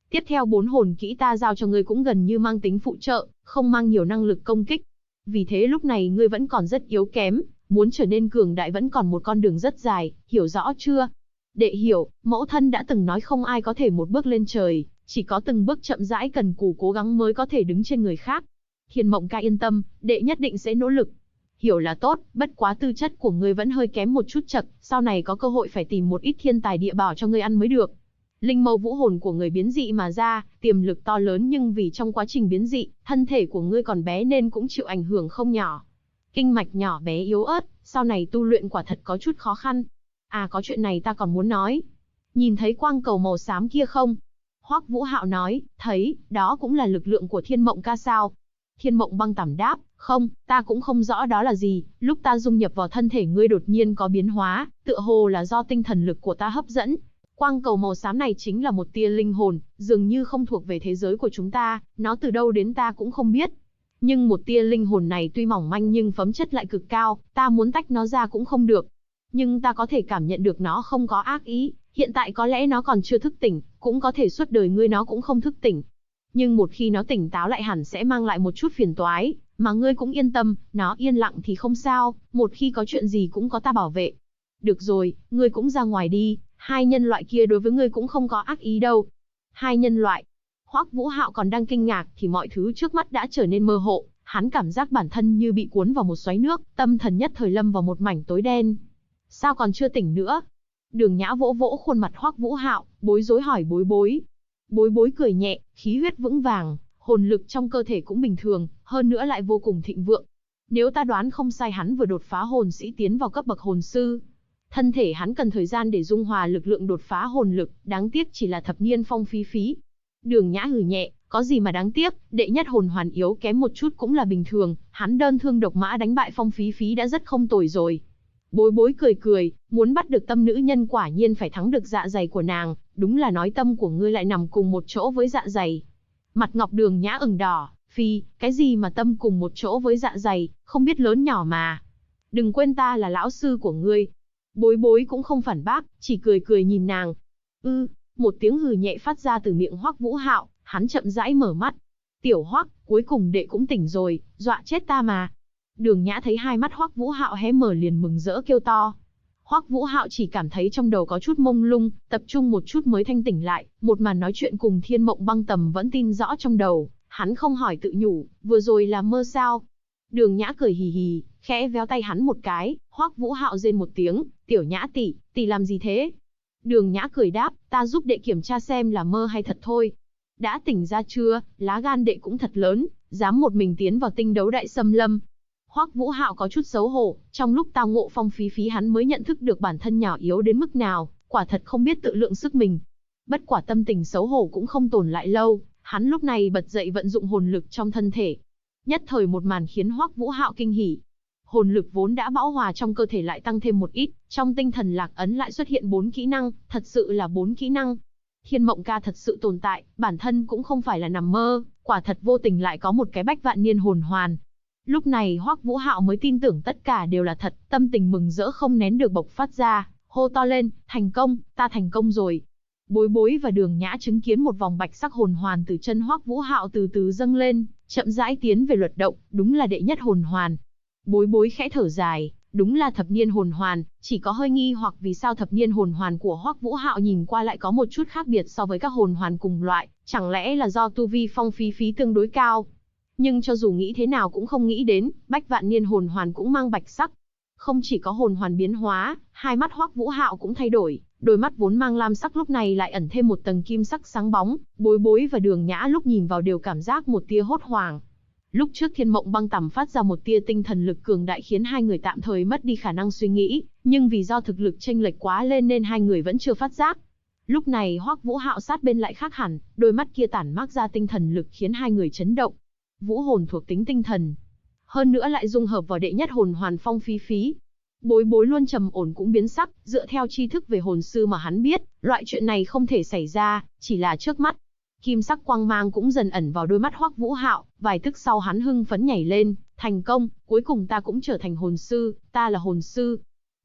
Tiếp theo 4 hồn kỹ ta giao cho ngươi cũng gần như mang tính phụ trợ, không mang nhiều năng lực công kích. Vì thế lúc này ngươi vẫn còn rất yếu kém, muốn trở nên cường đại vẫn còn một con đường rất dài, hiểu rõ chưa? Đệ hiểu, mẫu thân đã từng nói không ai có thể một bước lên trời, chỉ có từng bước chậm rãi cần cù cố gắng mới có thể đứng trên người khác. Thiên Mộng ca yên tâm, đệ nhất định sẽ nỗ lực. Hiểu là tốt, bất quá tư chất của ngươi vẫn hơi kém một chút chật, sau này có cơ hội phải tìm một ít thiên tài địa bảo cho ngươi ăn mới được. Linh mâu vũ hồn của người biến dị mà ra, tiềm lực to lớn nhưng vì trong quá trình biến dị, thân thể của ngươi còn bé nên cũng chịu ảnh hưởng không nhỏ. Kinh mạch nhỏ bé yếu ớt, sau này tu luyện quả thật có chút khó khăn. À có chuyện này ta còn muốn nói. Nhìn thấy quang cầu màu xám kia không? Hoắc Vũ Hạo nói, thấy, đó cũng là lực lượng của Thiên Mộng ca sao? Thiên Mộng Băng Tẩm đáp, không, ta cũng không rõ đó là gì, lúc ta dung nhập vào thân thể ngươi đột nhiên có biến hóa, tựa hồ là do tinh thần lực của ta hấp dẫn. Quang cầu màu xám này chính là một tia linh hồn, dường như không thuộc về thế giới của chúng ta, nó từ đâu đến ta cũng không biết. Nhưng một tia linh hồn này tuy mỏng manh nhưng phẩm chất lại cực cao, ta muốn tách nó ra cũng không được. Nhưng ta có thể cảm nhận được nó không có ác ý, hiện tại có lẽ nó còn chưa thức tỉnh, cũng có thể suốt đời ngươi nó cũng không thức tỉnh. Nhưng một khi nó tỉnh táo lại hẳn sẽ mang lại một chút phiền toái, mà ngươi cũng yên tâm, nó yên lặng thì không sao, một khi có chuyện gì cũng có ta bảo vệ. Được rồi, ngươi cũng ra ngoài đi, hai nhân loại kia đối với ngươi cũng không có ác ý đâu. Hai nhân loại. Hoắc Vũ Hạo còn đang kinh ngạc thì mọi thứ trước mắt đã trở nên mơ hồ, hắn cảm giác bản thân như bị cuốn vào một xoáy nước, tâm thần nhất thời lâm vào một mảnh tối đen. Sao còn chưa tỉnh nữa? Đường Nhã vỗ vỗ khuôn mặt Hoắc Vũ Hạo, bối rối hỏi Bối Bối. Bối Bối cười nhẹ, khí huyết vững vàng, hồn lực trong cơ thể cũng bình thường, hơn nữa lại vô cùng thịnh vượng. Nếu ta đoán không sai hắn vừa đột phá hồn sĩ tiến vào cấp bậc hồn sư. Thân thể hắn cần thời gian để dung hòa lực lượng đột phá hồn lực, đáng tiếc chỉ là thập niên phong phí phí. Đường Nhã hừ nhẹ, có gì mà đáng tiếc, đệ nhất hồn hoàn yếu kém một chút cũng là bình thường, hắn đơn thương độc mã đánh bại phong phí phí đã rất không tồi rồi. Bối Bối cười cười, muốn bắt được tâm nữ nhân quả nhiên phải thắng được dạ dày của nàng, đúng là nói tâm của ngươi lại nằm cùng một chỗ với dạ dày. Mặt Ngọc Đường Nhã ửng đỏ, phi, cái gì mà tâm cùng một chỗ với dạ dày, không biết lớn nhỏ mà. Đừng quên ta là lão sư của ngươi. Bối Bối cũng không phản bác, chỉ cười cười nhìn nàng. Một tiếng hừ nhẹ phát ra từ miệng Hoắc Vũ Hạo, hắn chậm rãi mở mắt. Tiểu Hoắc, cuối cùng đệ cũng tỉnh rồi, dọa chết ta mà. Đường Nhã thấy hai mắt Hoắc Vũ Hạo hé mở liền mừng rỡ kêu to. Hoắc Vũ Hạo chỉ cảm thấy trong đầu có chút mông lung, tập trung một chút mới thanh tỉnh lại, một màn nói chuyện cùng Thiên Mộng Băng Tầm vẫn tin rõ trong đầu, hắn không hỏi tự nhủ, vừa rồi là mơ sao? Đường Nhã cười hì hì, khẽ véo tay hắn một cái, Hoắc Vũ Hạo rên một tiếng, "Tiểu Nhã tỷ, tỷ làm gì thế?" Đường Nhã cười đáp, "Ta giúp đệ kiểm tra xem là mơ hay thật thôi." "Đã tỉnh ra chưa, lá gan đệ cũng thật lớn, dám một mình tiến vào tinh đấu đại xâm lâm." Hoắc Vũ Hạo có chút xấu hổ, trong lúc tao ngộ phong phí phí hắn mới nhận thức được bản thân nhỏ yếu đến mức nào, quả thật không biết tự lượng sức mình. Bất quả tâm tình xấu hổ cũng không tồn lại lâu, hắn lúc này bật dậy vận dụng hồn lực trong thân thể. Nhất thời một màn khiến Hoắc Vũ Hạo kinh hỉ. Hồn lực vốn đã bão hòa trong cơ thể lại tăng thêm một ít, trong tinh thần lạc ấn lại xuất hiện 4 kỹ năng, thật sự là 4 kỹ năng. Thiên Mộng ca thật sự tồn tại, bản thân cũng không phải là nằm mơ, quả thật vô tình lại có một cái bách vạn niên hồn hoàn. Lúc này Hoắc Vũ Hạo mới tin tưởng tất cả đều là thật, tâm tình mừng rỡ không nén được bộc phát ra, hô to lên, "Thành công, ta thành công rồi." Bối Bối và Đường Nhã chứng kiến một vòng bạch sắc hồn hoàn từ chân Hoắc Vũ Hạo từ từ dâng lên, chậm rãi tiến về luật động, đúng là đệ nhất hồn hoàn. Bối Bối khẽ thở dài, đúng là thập niên hồn hoàn, chỉ có hơi nghi hoặc vì sao thập niên hồn hoàn của Hoắc Vũ Hạo nhìn qua lại có một chút khác biệt so với các hồn hoàn cùng loại, chẳng lẽ là do tu vi phong phí phí tương đối cao. Nhưng cho dù nghĩ thế nào cũng không nghĩ đến, bách vạn niên hồn hoàn cũng mang bạch sắc. Không chỉ có hồn hoàn biến hóa, hai mắt Hoắc Vũ Hạo cũng thay đổi, đôi mắt vốn mang lam sắc lúc này lại ẩn thêm một tầng kim sắc sáng bóng, Bối Bối và Đường Nhã lúc nhìn vào đều cảm giác một tia hốt hoảng. Lúc trước Thiên Mộng Băng Tầm phát ra một tia tinh thần lực cường đại khiến hai người tạm thời mất đi khả năng suy nghĩ, nhưng vì do thực lực chênh lệch quá lên nên hai người vẫn chưa phát giác. Lúc này Hoắc Vũ Hạo sát bên lại khác hẳn, đôi mắt kia tản mát ra tinh thần lực khiến hai người chấn động. Vũ hồn thuộc tính tinh thần, hơn nữa lại dung hợp vào đệ nhất hồn hoàn phong phí phí. Bối Bối luôn trầm ổn cũng biến sắc, dựa theo tri thức về hồn sư mà hắn biết, loại chuyện này không thể xảy ra, chỉ là trước mắt. Kim sắc quang mang cũng dần ẩn vào đôi mắt Hoắc Vũ Hạo, vài tức sau hắn hưng phấn nhảy lên, "Thành công, cuối cùng ta cũng trở thành hồn sư, ta là hồn sư."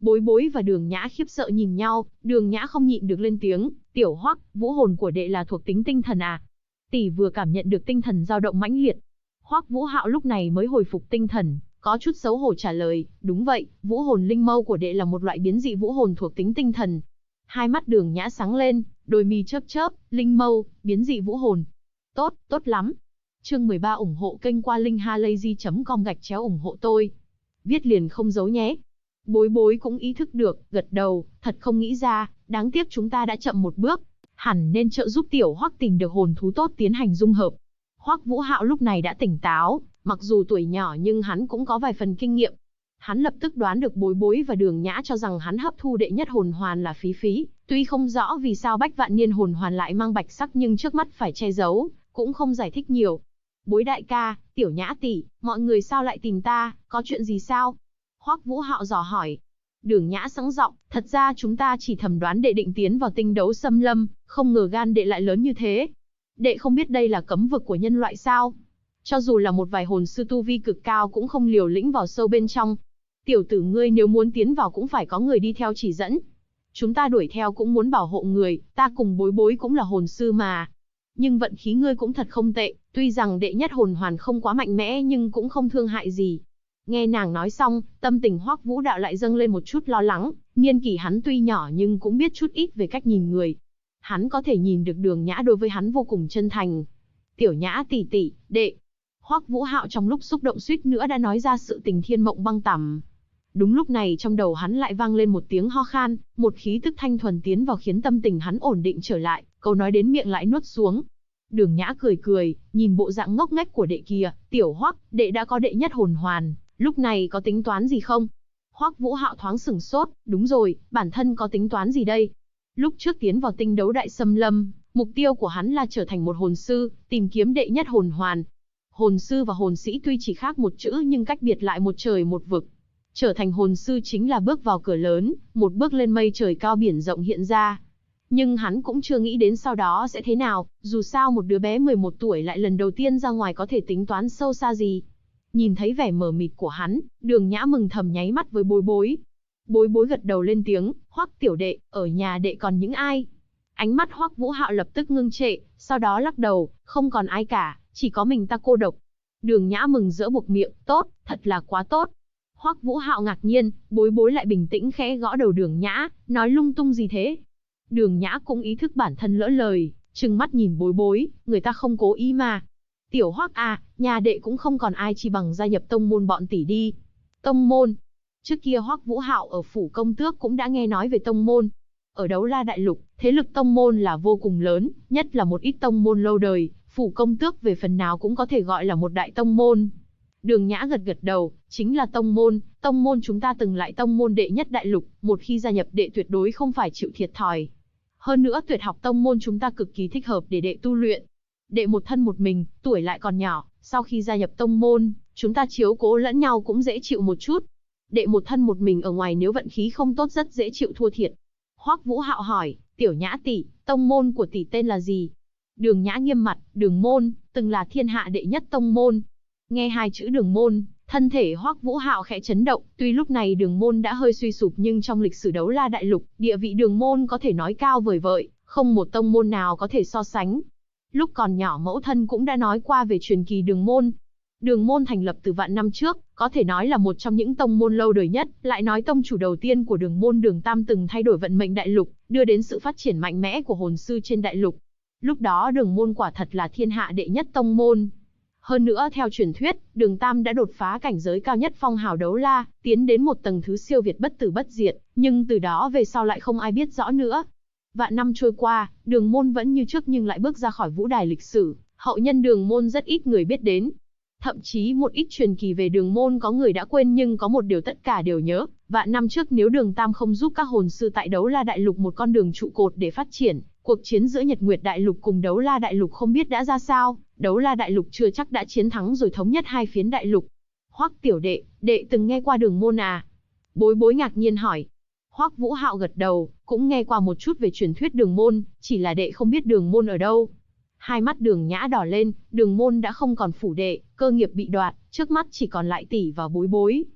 Bối Bối và Đường Nhã khiếp sợ nhìn nhau, Đường Nhã không nhịn được lên tiếng, "Tiểu Hoắc, vũ hồn của đệ là thuộc tính tinh thần à?" Tỷ vừa cảm nhận được tinh thần dao động mãnh liệt. Hoắc Vũ Hạo lúc này mới hồi phục tinh thần, có chút xấu hổ trả lời, "Đúng vậy, vũ hồn linh mâu của đệ là một loại biến dị vũ hồn thuộc tính tinh thần." Hai mắt Đường Nhã sáng lên, đôi mi chớp chớp, "Linh mâu, biến dị vũ hồn. Tốt, tốt lắm." Chương 13 ủng hộ kênh qua linkhalazy.com/ủng hộ tôi. Viết liền không giấu nhé. Bối Bối cũng ý thức được, gật đầu, thật không nghĩ ra, đáng tiếc chúng ta đã chậm một bước, hẳn nên trợ giúp Tiểu Hoắc tìm được hồn thú tốt tiến hành dung hợp. Hoắc Vũ Hạo lúc này đã tỉnh táo, mặc dù tuổi nhỏ nhưng hắn cũng có vài phần kinh nghiệm. Hắn lập tức đoán được Bối Bối và Đường Nhã cho rằng hắn hấp thu đệ nhất hồn hoàn là phí phí, tuy không rõ vì sao Bách Vạn Niên hồn hoàn lại mang bạch sắc nhưng trước mắt phải che giấu, cũng không giải thích nhiều. "Bối đại ca, Tiểu Nhã tỷ, mọi người sao lại tìm ta, có chuyện gì sao?" Hoắc Vũ Hạo dò hỏi. Đường Nhã sẵn giọng, "Thật ra chúng ta chỉ thầm đoán đệ định tiến vào tinh đấu xâm lâm, không ngờ gan đệ lại lớn như thế. Đệ không biết đây là cấm vực của nhân loại sao? Cho dù là một vài hồn sư tu vi cực cao cũng không liều lĩnh vào sâu bên trong. Tiểu tử ngươi nếu muốn tiến vào cũng phải có người đi theo chỉ dẫn. Chúng ta đuổi theo cũng muốn bảo hộ người, ta cùng Bối Bối cũng là hồn sư mà. Nhưng vận khí ngươi cũng thật không tệ, tuy rằng đệ nhất hồn hoàn không quá mạnh mẽ nhưng cũng không thương hại gì." Nghe nàng nói xong, tâm tình Hoắc Vũ Đạo lại dâng lên một chút lo lắng, niên kỷ hắn tuy nhỏ nhưng cũng biết chút ít về cách nhìn người. Hắn có thể nhìn được Đường Nhã đối với hắn vô cùng chân thành. "Tiểu Nhã tỷ tỷ, đệ." Hoắc Vũ Hạo trong lúc xúc động suýt nữa đã nói ra sự tình thiên mộng băng tằm. Đúng lúc này trong đầu hắn lại vang lên một tiếng ho khan, một khí tức thanh thuần tiến vào khiến tâm tình hắn ổn định trở lại, câu nói đến miệng lại nuốt xuống. Đường Nhã cười cười, nhìn bộ dạng ngốc nghếch của đệ kia, "Tiểu Hoắc, đệ đã có đệ nhất hồn hoàn, lúc này có tính toán gì không?" Hoắc Vũ Hạo thoáng sửng sốt, "Đúng rồi, bản thân có tính toán gì đây?" Lúc trước tiến vào tinh đấu đại xâm lâm, mục tiêu của hắn là trở thành một hồn sư, tìm kiếm đệ nhất hồn hoàn. Hồn sư và hồn sĩ tuy chỉ khác một chữ nhưng cách biệt lại một trời một vực. Trở thành hồn sư chính là bước vào cửa lớn, một bước lên mây trời cao biển rộng hiện ra. Nhưng hắn cũng chưa nghĩ đến sau đó sẽ thế nào, dù sao một đứa bé 11 tuổi lại lần đầu tiên ra ngoài có thể tính toán sâu xa gì. Nhìn thấy vẻ mờ mịt của hắn, Đường Nhã mừng thầm nháy mắt với Bối Bối. Bối Bối gật đầu lên tiếng, "Hoắc tiểu đệ, ở nhà đệ còn những ai?" Ánh mắt Hoắc Vũ Hạo lập tức ngưng trệ, sau đó lắc đầu, "Không còn ai cả, chỉ có mình ta cô độc." Đường Nhã mừng rỡ buộc miệng, "Tốt, thật là quá tốt." Hoắc Vũ Hạo ngạc nhiên, Bối Bối lại bình tĩnh khẽ gõ đầu Đường Nhã, "Nói lung tung gì thế?" Đường Nhã cũng ý thức bản thân lỡ lời, trừng mắt nhìn Bối Bối, "Người ta không cố ý mà." "Tiểu Hoắc à, nhà đệ cũng không còn ai chi bằng gia nhập tông môn bọn tỷ đi." Tông môn? Trước kia Hoắc Vũ Hạo ở phủ công tước cũng đã nghe nói về tông môn. Ở Đấu La Đại Lục, thế lực tông môn là vô cùng lớn, nhất là một ít tông môn lâu đời, phủ công tước về phần nào cũng có thể gọi là một đại tông môn. Đường Nhã gật gật đầu, "Chính là tông môn chúng ta từng lại tông môn đệ nhất đại lục, một khi gia nhập đệ tuyệt đối không phải chịu thiệt thòi. Hơn nữa tuyệt học tông môn chúng ta cực kỳ thích hợp để đệ tu luyện. Đệ một thân một mình, tuổi lại còn nhỏ, sau khi gia nhập tông môn, chúng ta chiếu cố lẫn nhau cũng dễ chịu một chút. Đệ một thân một mình ở ngoài nếu vận khí không tốt rất dễ chịu thua thiệt." Hoắc Vũ Hạo hỏi, "Tiểu Nhã tỷ, tông môn của tỷ tên là gì?" Đường Nhã nghiêm mặt, "Đường môn, từng là thiên hạ đệ nhất tông môn." Nghe hai chữ Đường môn, thân thể Hoắc Vũ Hạo khẽ chấn động, tuy lúc này Đường môn đã hơi suy sụp nhưng trong lịch sử Đấu La Đại Lục, địa vị Đường môn có thể nói cao vời vợi, không một tông môn nào có thể so sánh. Lúc còn nhỏ mẫu thân cũng đã nói qua về truyền kỳ Đường môn. Đường môn thành lập từ vạn năm trước, có thể nói là một trong những tông môn lâu đời nhất, lại nói tông chủ đầu tiên của Đường môn Đường Tam từng thay đổi vận mệnh đại lục, đưa đến sự phát triển mạnh mẽ của hồn sư trên đại lục. Lúc đó Đường môn quả thật là thiên hạ đệ nhất tông môn. Hơn nữa theo truyền thuyết, Đường Tam đã đột phá cảnh giới cao nhất phong hào đấu la, tiến đến một tầng thứ siêu việt bất tử bất diệt, nhưng từ đó về sau lại không ai biết rõ nữa. Vạn năm trôi qua, Đường môn vẫn như trước nhưng lại bước ra khỏi vũ đài lịch sử, hậu nhân Đường môn rất ít người biết đến. Thậm chí một ít truyền kỳ về Đường môn có người đã quên nhưng có một điều tất cả đều nhớ, vạn năm trước nếu Đường Tam không giúp các hồn sư tại Đấu La Đại Lục một con đường trụ cột để phát triển, cuộc chiến giữa Nhật Nguyệt Đại Lục cùng Đấu La Đại Lục không biết đã ra sao, Đấu La Đại Lục chưa chắc đã chiến thắng rồi thống nhất hai phiến đại lục. Hoắc tiểu đệ, đệ từng nghe qua Đường môn à? Bối Bối ngạc nhiên hỏi. Hoắc Vũ Hạo gật đầu, cũng nghe qua một chút về truyền thuyết Đường môn, chỉ là đệ không biết Đường môn ở đâu. Hai mắt Đường Nhã đỏ lên, Đường môn đã không còn phủ đệ, cơ nghiệp bị đoạt, trước mắt chỉ còn lại tỷ và Bối Bối.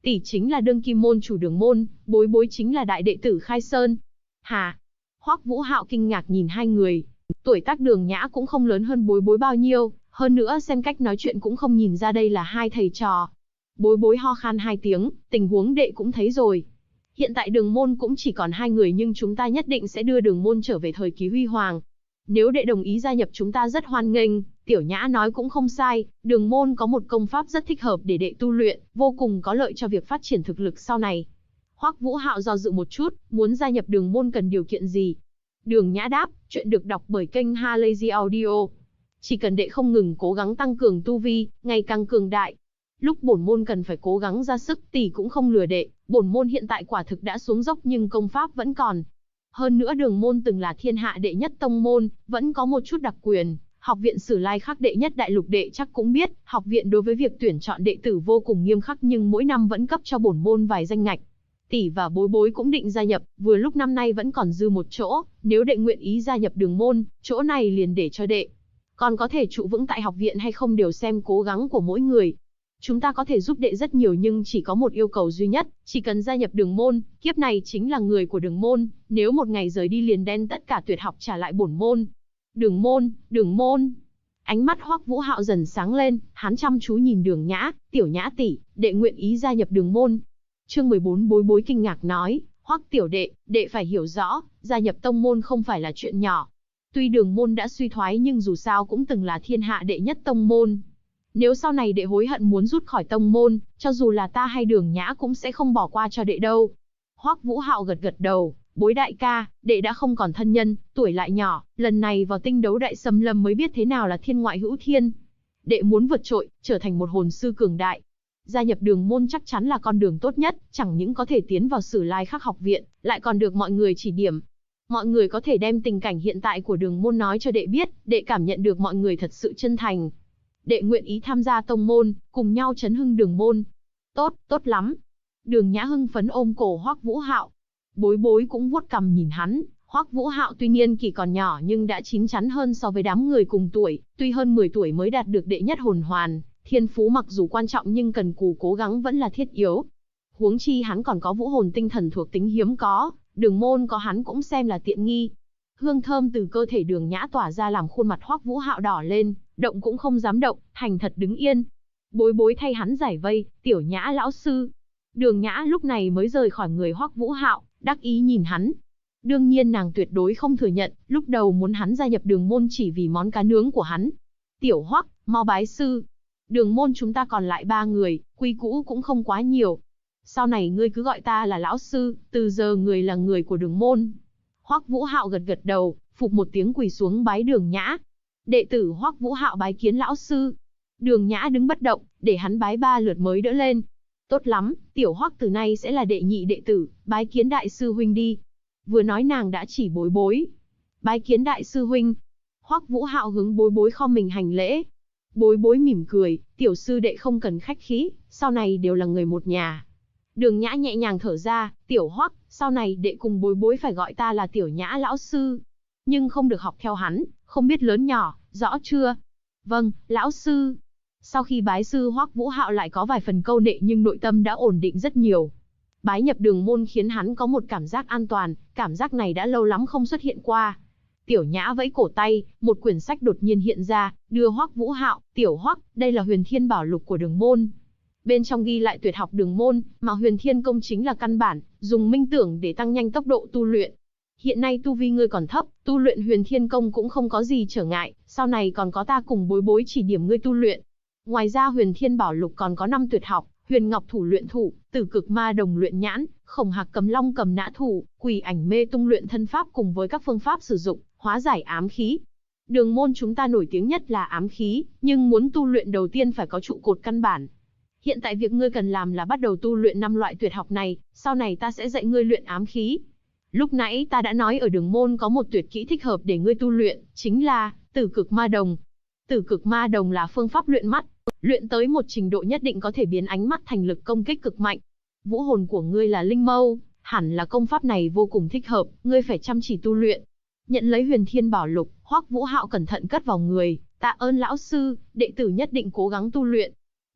Tỷ chính là đương kim môn chủ đường môn, Bối Bối chính là đại đệ tử Khai Sơn. Hả? Hoắc Vũ Hạo kinh ngạc nhìn hai người. Tuổi tác Đường Nhã cũng không lớn hơn Bối Bối bao nhiêu, hơn nữa xem cách nói chuyện cũng không nhìn ra đây là hai thầy trò. Bối Bối ho khan hai tiếng, tình huống đệ cũng thấy rồi. Hiện tại đường môn cũng chỉ còn hai người nhưng chúng ta nhất định sẽ đưa đường môn trở về thời kỳ huy hoàng. Nếu đệ đồng ý gia nhập chúng ta rất hoan nghênh, Tiểu Nhã nói cũng không sai, đường môn có một công pháp rất thích hợp để đệ tu luyện, vô cùng có lợi cho việc phát triển thực lực sau này. Hoắc Vũ Hạo do dự một chút, muốn gia nhập đường môn cần điều kiện gì? Đường Nhã đáp, chuyện được đọc bởi kênh Halazy Audio. Chỉ cần đệ không ngừng cố gắng tăng cường tu vi, ngày càng cường đại. Lúc bổn môn cần phải cố gắng ra sức, tỷ cũng không lừa đệ, bổn môn hiện tại quả thực đã xuống dốc nhưng công pháp vẫn còn. Hơn nữa đường môn từng là thiên hạ đệ nhất tông môn, vẫn có một chút đặc quyền. Học viện Sử Lai Khắc đệ nhất đại lục đệ chắc cũng biết, học viện đối với việc tuyển chọn đệ tử vô cùng nghiêm khắc nhưng mỗi năm vẫn cấp cho bổn môn vài danh ngạch. Tỷ và Bối Bối cũng định gia nhập, vừa lúc năm nay vẫn còn dư một chỗ, nếu đệ nguyện ý gia nhập đường môn, chỗ này liền để cho đệ. Còn có thể trụ vững tại học viện hay không đều xem cố gắng của mỗi người. Chúng ta có thể giúp đệ rất nhiều nhưng chỉ có một yêu cầu duy nhất, chỉ cần gia nhập đường môn, kiếp này chính là người của đường môn, nếu một ngày rời đi liền đem tất cả tuyệt học trả lại bổn môn. Đường môn, đường môn. Ánh mắt Hoắc Vũ Hạo dần sáng lên, hắn chăm chú nhìn Đường Nhã, Tiểu Nhã tỷ, đệ nguyện ý gia nhập đường môn. Chương 14 Bối Bối kinh ngạc nói, Hoắc tiểu đệ, đệ phải hiểu rõ, gia nhập tông môn không phải là chuyện nhỏ. Tuy đường môn đã suy thoái nhưng dù sao cũng từng là thiên hạ đệ nhất tông môn. Nếu sau này đệ hối hận muốn rút khỏi tông môn, cho dù là ta hay Đường Nhã cũng sẽ không bỏ qua cho đệ đâu. Hoắc Vũ Hạo gật gật đầu, Bối đại ca, đệ đã không còn thân nhân, tuổi lại nhỏ, lần này vào tinh đấu đại xâm lâm mới biết thế nào là thiên ngoại hữu thiên. Đệ muốn vượt trội, trở thành một hồn sư cường đại. Gia nhập đường môn chắc chắn là con đường tốt nhất, chẳng những có thể tiến vào Sử Lai Khắc học viện, lại còn được mọi người chỉ điểm. Mọi người có thể đem tình cảnh hiện tại của đường môn nói cho đệ biết, đệ cảm nhận được mọi người thật sự chân thành. Đệ nguyện ý tham gia tông môn, cùng nhau chấn hưng đường môn. Tốt, tốt lắm. Đường Nhã hưng phấn ôm cổ Hoắc Vũ Hạo. Bối Bối cũng vuốt cằm nhìn hắn. Hoắc Vũ Hạo tuy niên kỷ còn nhỏ nhưng đã chín chắn hơn so với đám người cùng tuổi, tuy hơn 10 tuổi mới đạt được đệ nhất hồn hoàn, thiên phú mặc dù quan trọng nhưng cần cù cố gắng vẫn là thiết yếu. Huống chi hắn còn có vũ hồn tinh thần thuộc tính hiếm có, đường môn có hắn cũng xem là tiện nghi. Hương thơm từ cơ thể Đường Nhã tỏa ra làm khuôn mặt Hoắc Vũ Hạo đỏ lên, động cũng không dám động, thành thật đứng yên. Bối Bối thay hắn giải vây, Tiểu Nhã lão sư. Đường Nhã lúc này mới rời khỏi người Hoắc Vũ Hạo, đắc ý nhìn hắn. Đương nhiên nàng tuyệt đối không thừa nhận, lúc đầu muốn hắn gia nhập đường môn chỉ vì món cá nướng của hắn. Tiểu Hoắc, mau bái sư. Đường môn chúng ta còn lại 3 người, quy cũ cũng không quá nhiều. Sau này ngươi cứ gọi ta là lão sư, từ giờ người là người của đường môn. Hoắc Vũ Hạo gật gật đầu, phục một tiếng quỳ xuống bái Đường Nhã. Đệ tử Hoắc Vũ Hạo bái kiến lão sư. Đường Nhã đứng bất động, để hắn bái 3 lượt mới đỡ lên. Tốt lắm, Tiểu Hoắc từ nay sẽ là đệ nhị đệ tử, bái kiến đại sư huynh đi. Vừa nói nàng đã chỉ Bối Bối. Bái kiến đại sư huynh. Hoắc Vũ Hạo hướng Bối Bối khom mình hành lễ. Bối Bối mỉm cười, tiểu sư đệ không cần khách khí, sau này đều là người một nhà. Đường Nhã nhẹ nhàng thở ra, Tiểu Hoắc, sau này đệ cùng Bối Bối phải gọi ta là Tiểu Nhã lão sư. Nhưng không được học theo hắn, không biết lớn nhỏ, rõ chưa? Vâng, lão sư. Sau khi bái sư Hoắc Vũ Hạo lại có vài phần câu nệ nhưng nội tâm đã ổn định rất nhiều. Bái nhập đường môn khiến hắn có một cảm giác an toàn, cảm giác này đã lâu lắm không xuất hiện qua. Tiểu Nhã vẫy cổ tay, một quyển sách đột nhiên hiện ra, đưa Hoắc Vũ Hạo, Tiểu Hoắc, đây là Huyền Thiên Bảo Lục của đường môn. Bên trong ghi lại tuyệt học đường môn, mà Huyền Thiên Công chính là căn bản, dùng minh tưởng để tăng nhanh tốc độ tu luyện. Hiện nay tu vi ngươi còn thấp, tu luyện Huyền Thiên Công cũng không có gì trở ngại, sau này còn có ta cùng Bối Bối chỉ điểm ngươi tu luyện. Ngoài ra Huyền Thiên Bảo Lục còn có 5 tuyệt học, Huyền Ngọc Thủ luyện thủ, Tử Cực Ma Đồng luyện nhãn, Khổng Hạc Cầm Long cầm nã thủ, Quỷ Ảnh Mê Tung luyện thân pháp cùng với các phương pháp sử dụng, hóa giải ám khí. Đường môn chúng ta nổi tiếng nhất là ám khí, nhưng muốn tu luyện đầu tiên phải có trụ cột căn bản. Hiện tại việc ngươi cần làm là bắt đầu tu luyện 5 loại tuyệt học này, sau này ta sẽ dạy ngươi luyện ám khí. Lúc nãy ta đã nói ở đường môn có một tuyệt kỹ thích hợp để ngươi tu luyện, chính là Tử Cực Ma Đồng. Tử Cực Ma Đồng là phương pháp luyện mắt, luyện tới một trình độ nhất định có thể biến ánh mắt thành lực công kích cực mạnh. Vũ hồn của ngươi là linh mâu, hẳn là công pháp này vô cùng thích hợp, ngươi phải chăm chỉ tu luyện. Nhận lấy Huyền Thiên Bảo Lục, Hoắc Vũ Hạo cẩn thận cất vào người, tạ ơn lão sư, đệ tử nhất định cố gắng tu luyện.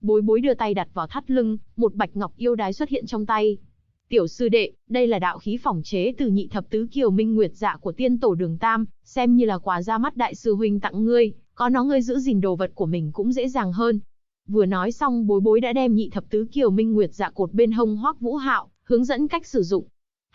Bối bối đưa tay đặt vào thắt lưng, một bạch ngọc yêu đái xuất hiện trong tay. Tiểu sư đệ, đây là đạo khí phỏng chế từ nhị thập tứ kiều minh nguyệt dạ của tiên tổ Đường Tam, xem như là quà ra mắt đại sư huynh tặng ngươi, có nó ngươi giữ gìn đồ vật của mình cũng dễ dàng hơn. Vừa nói xong bối bối đã đem nhị thập tứ kiều minh nguyệt dạ cột bên hông Hoắc Vũ Hạo, hướng dẫn cách sử dụng.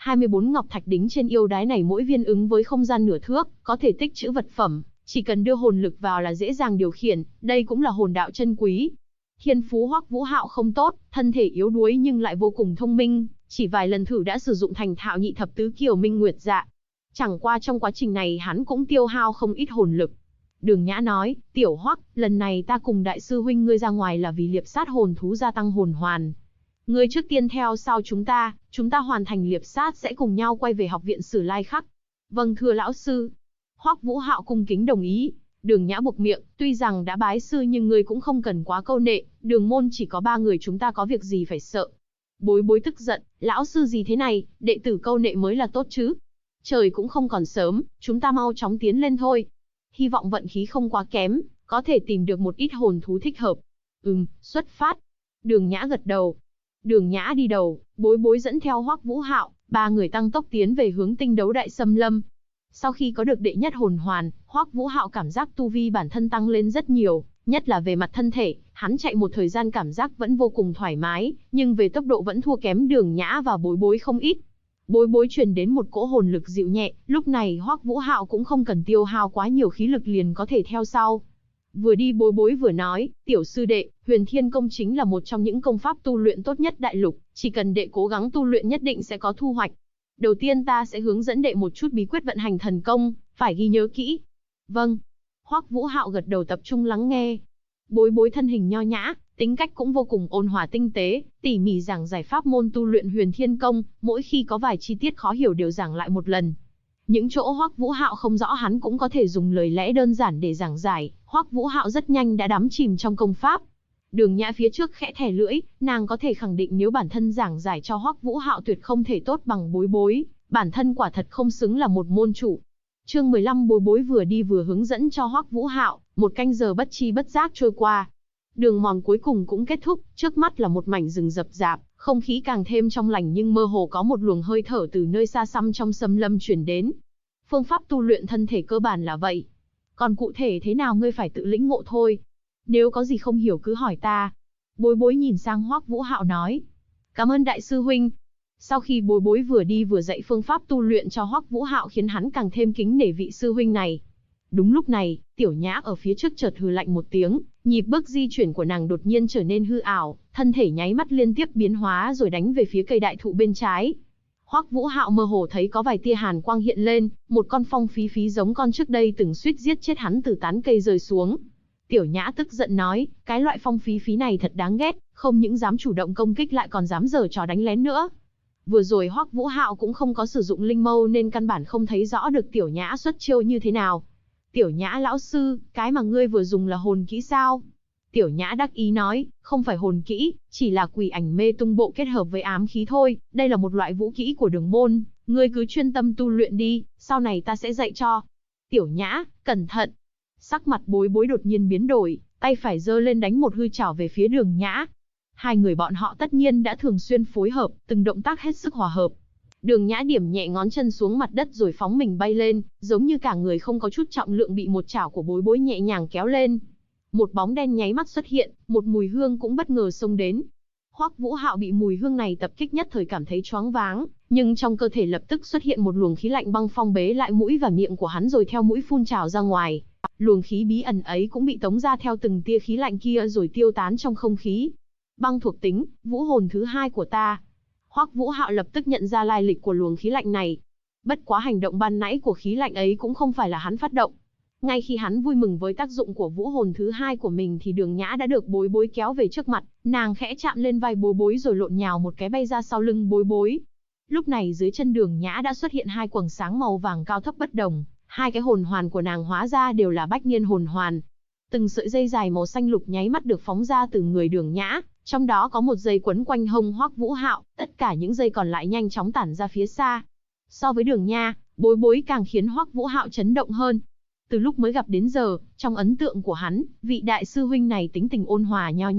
24 ngọc thạch đính trên yêu đái này mỗi viên ứng với không gian nửa thước, có thể tích trữ vật phẩm, chỉ cần đưa hồn lực vào là dễ dàng điều khiển, đây cũng là hồn đạo chân quý. Thiên phú Hoắc Vũ Hạo không tốt, thân thể yếu đuối nhưng lại vô cùng thông minh, chỉ vài lần thử đã sử dụng thành thạo nhị thập tứ kiều minh nguyệt dạ. Chẳng qua trong quá trình này hắn cũng tiêu hao không ít hồn lực. Đường Nhã nói, tiểu Hoắc, lần này ta cùng đại sư huynh ngươi ra ngoài là vì liệp sát hồn thú gia tăng hồn hoàn. Ngươi trước tiên theo sau chúng ta hoàn thành liệp sát sẽ cùng nhau quay về học viện Sử Lai Khắc. Vâng thưa lão sư. Hoắc Vũ Hạo cung kính đồng ý. Đường Nhã buộc miệng, tuy rằng đã bái sư nhưng ngươi cũng không cần quá câu nệ, đường môn chỉ có 3 người chúng ta có việc gì phải sợ. Bối bối tức giận, lão sư gì thế này, đệ tử câu nệ mới là tốt chứ. Trời cũng không còn sớm, chúng ta mau chóng tiến lên thôi. Hy vọng vận khí không quá kém, có thể tìm được một ít hồn thú thích hợp. Xuất phát. Đường Nhã gật đầu. Đường Nhã đi đầu, bối bối dẫn theo Hoắc Vũ Hạo, 3 người tăng tốc tiến về hướng Tinh Đấu Đại Xâm Lâm. Sau khi có được đệ nhất hồn hoàn, Hoắc Vũ Hạo cảm giác tu vi bản thân tăng lên rất nhiều, nhất là về mặt thân thể, hắn chạy một thời gian cảm giác vẫn vô cùng thoải mái, nhưng về tốc độ vẫn thua kém Đường Nhã và bối bối không ít. Bối bối truyền đến một cỗ hồn lực dịu nhẹ, lúc này Hoắc Vũ Hạo cũng không cần tiêu hao quá nhiều khí lực liền có thể theo sau. Vừa đi bối bối vừa nói, tiểu sư đệ, Huyền Thiên Công chính là một trong những công pháp tu luyện tốt nhất đại lục, chỉ cần đệ cố gắng tu luyện nhất định sẽ có thu hoạch. Đầu tiên ta sẽ hướng dẫn đệ một chút bí quyết vận hành thần công, phải ghi nhớ kỹ. Vâng. Hoắc Vũ Hạo gật đầu tập trung lắng nghe. Bối bối thân hình nho nhã, tính cách cũng vô cùng ôn hòa tinh tế, tỉ mỉ giảng giải pháp môn tu luyện Huyền Thiên Công, mỗi khi có vài chi tiết khó hiểu đều giảng lại một lần. Những chỗ Hoắc Vũ Hạo không rõ hắn cũng có thể dùng lời lẽ đơn giản để giảng giải, Hoắc Vũ Hạo rất nhanh đã đắm chìm trong công pháp. Đường Nhã phía trước khẽ thẻ lưỡi, nàng có thể khẳng định nếu bản thân giảng giải cho Hoắc Vũ Hạo tuyệt không thể tốt bằng bối bối, bản thân quả thật không xứng là một môn chủ. Chương 15 bối bối vừa đi vừa hướng dẫn cho Hoắc Vũ Hạo, một canh giờ bất chi bất giác trôi qua. Đường mòn cuối cùng cũng kết thúc, trước mắt là một mảnh rừng rậm rạp, không khí càng thêm trong lành nhưng mơ hồ có một luồng hơi thở từ nơi xa xăm trong xâm lâm truyền đến. Phương pháp tu luyện thân thể cơ bản là vậy. Còn cụ thể thế nào ngươi phải tự lĩnh ngộ thôi. Nếu có gì không hiểu cứ hỏi ta. Bối bối nhìn sang Hoắc Vũ Hạo nói. Cảm ơn đại sư huynh. Sau khi bối bối vừa đi vừa dạy phương pháp tu luyện cho Hoắc Vũ Hạo khiến hắn càng thêm kính nể vị sư huynh này. Đúng lúc này, Tiểu Nhã ở phía trước chợt hừ lạnh một tiếng, nhịp bước di chuyển của nàng đột nhiên trở nên hư ảo, thân thể nháy mắt liên tiếp biến hóa rồi đánh về phía cây đại thụ bên trái. Hoắc Vũ Hạo mơ hồ thấy có vài tia hàn quang hiện lên, một con phong phí phí giống con trước đây từng suýt giết chết hắn từ tán cây rơi xuống. Tiểu Nhã tức giận nói, cái loại phong phí phí này thật đáng ghét, không những dám chủ động công kích lại còn dám giở trò đánh lén nữa. Vừa rồi Hoắc Vũ Hạo cũng không có sử dụng linh mâu nên căn bản không thấy rõ được Tiểu Nhã xuất chiêu như thế nào. Tiểu Nhã lão sư, cái mà ngươi vừa dùng là hồn kỹ sao? Tiểu Nhã đắc ý nói, không phải hồn kỹ, chỉ là quỷ ảnh mê tung bộ kết hợp với ám khí thôi, đây là một loại vũ kỹ của đường môn, ngươi cứ chuyên tâm tu luyện đi, sau này ta sẽ dạy cho. Tiểu Nhã, cẩn thận. Sắc mặt bối bối đột nhiên biến đổi, tay phải giơ lên đánh một hư chảo về phía Đường Nhã. Hai người bọn họ tất nhiên đã thường xuyên phối hợp, từng động tác hết sức hòa hợp. Đường Nhã điểm nhẹ ngón chân xuống mặt đất rồi phóng mình bay lên, giống như cả người không có chút trọng lượng bị một chảo của bối bối nhẹ nhàng kéo lên. Một bóng đen nháy mắt xuất hiện, một mùi hương cũng bất ngờ xông đến. Hoắc Vũ Hạo bị mùi hương này tập kích nhất thời cảm thấy choáng váng, nhưng trong cơ thể lập tức xuất hiện một luồng khí lạnh băng phong bế lại mũi và miệng của hắn rồi theo mũi phun trào ra ngoài. Luồng khí bí ẩn ấy cũng bị tống ra theo từng tia khí lạnh kia rồi tiêu tán trong không khí. Băng thuộc tính, vũ hồn thứ hai của ta. Hoắc Vũ Hạo lập tức nhận ra lai lịch của luồng khí lạnh này. Bất quá hành động ban nãy của khí lạnh ấy cũng không phải là hắn phát động. Ngay khi hắn vui mừng với tác dụng của vũ hồn thứ hai của mình thì Đường Nhã đã được bối bối kéo về trước mặt, nàng khẽ chạm lên vai bối bối rồi lộn nhào một cái bay ra sau lưng bối bối. Lúc này dưới chân Đường Nhã đã xuất hiện hai quầng sáng màu vàng cao thấp bất đồng, hai cái hồn hoàn của nàng hóa ra đều là bách niên hồn hoàn. Từng sợi dây dài màu xanh lục nháy mắt được phóng ra từ người Đường Nhã, trong đó có một dây quấn quanh hông Hoắc Vũ Hạo, tất cả những dây còn lại nhanh chóng tản ra phía xa. So với Đường Nha, bối bối càng khiến Hoắc Vũ Hạo chấn động hơn. Từ lúc mới gặp đến giờ, trong ấn tượng của hắn, vị đại sư huynh này tính tình ôn hòa nho nhã,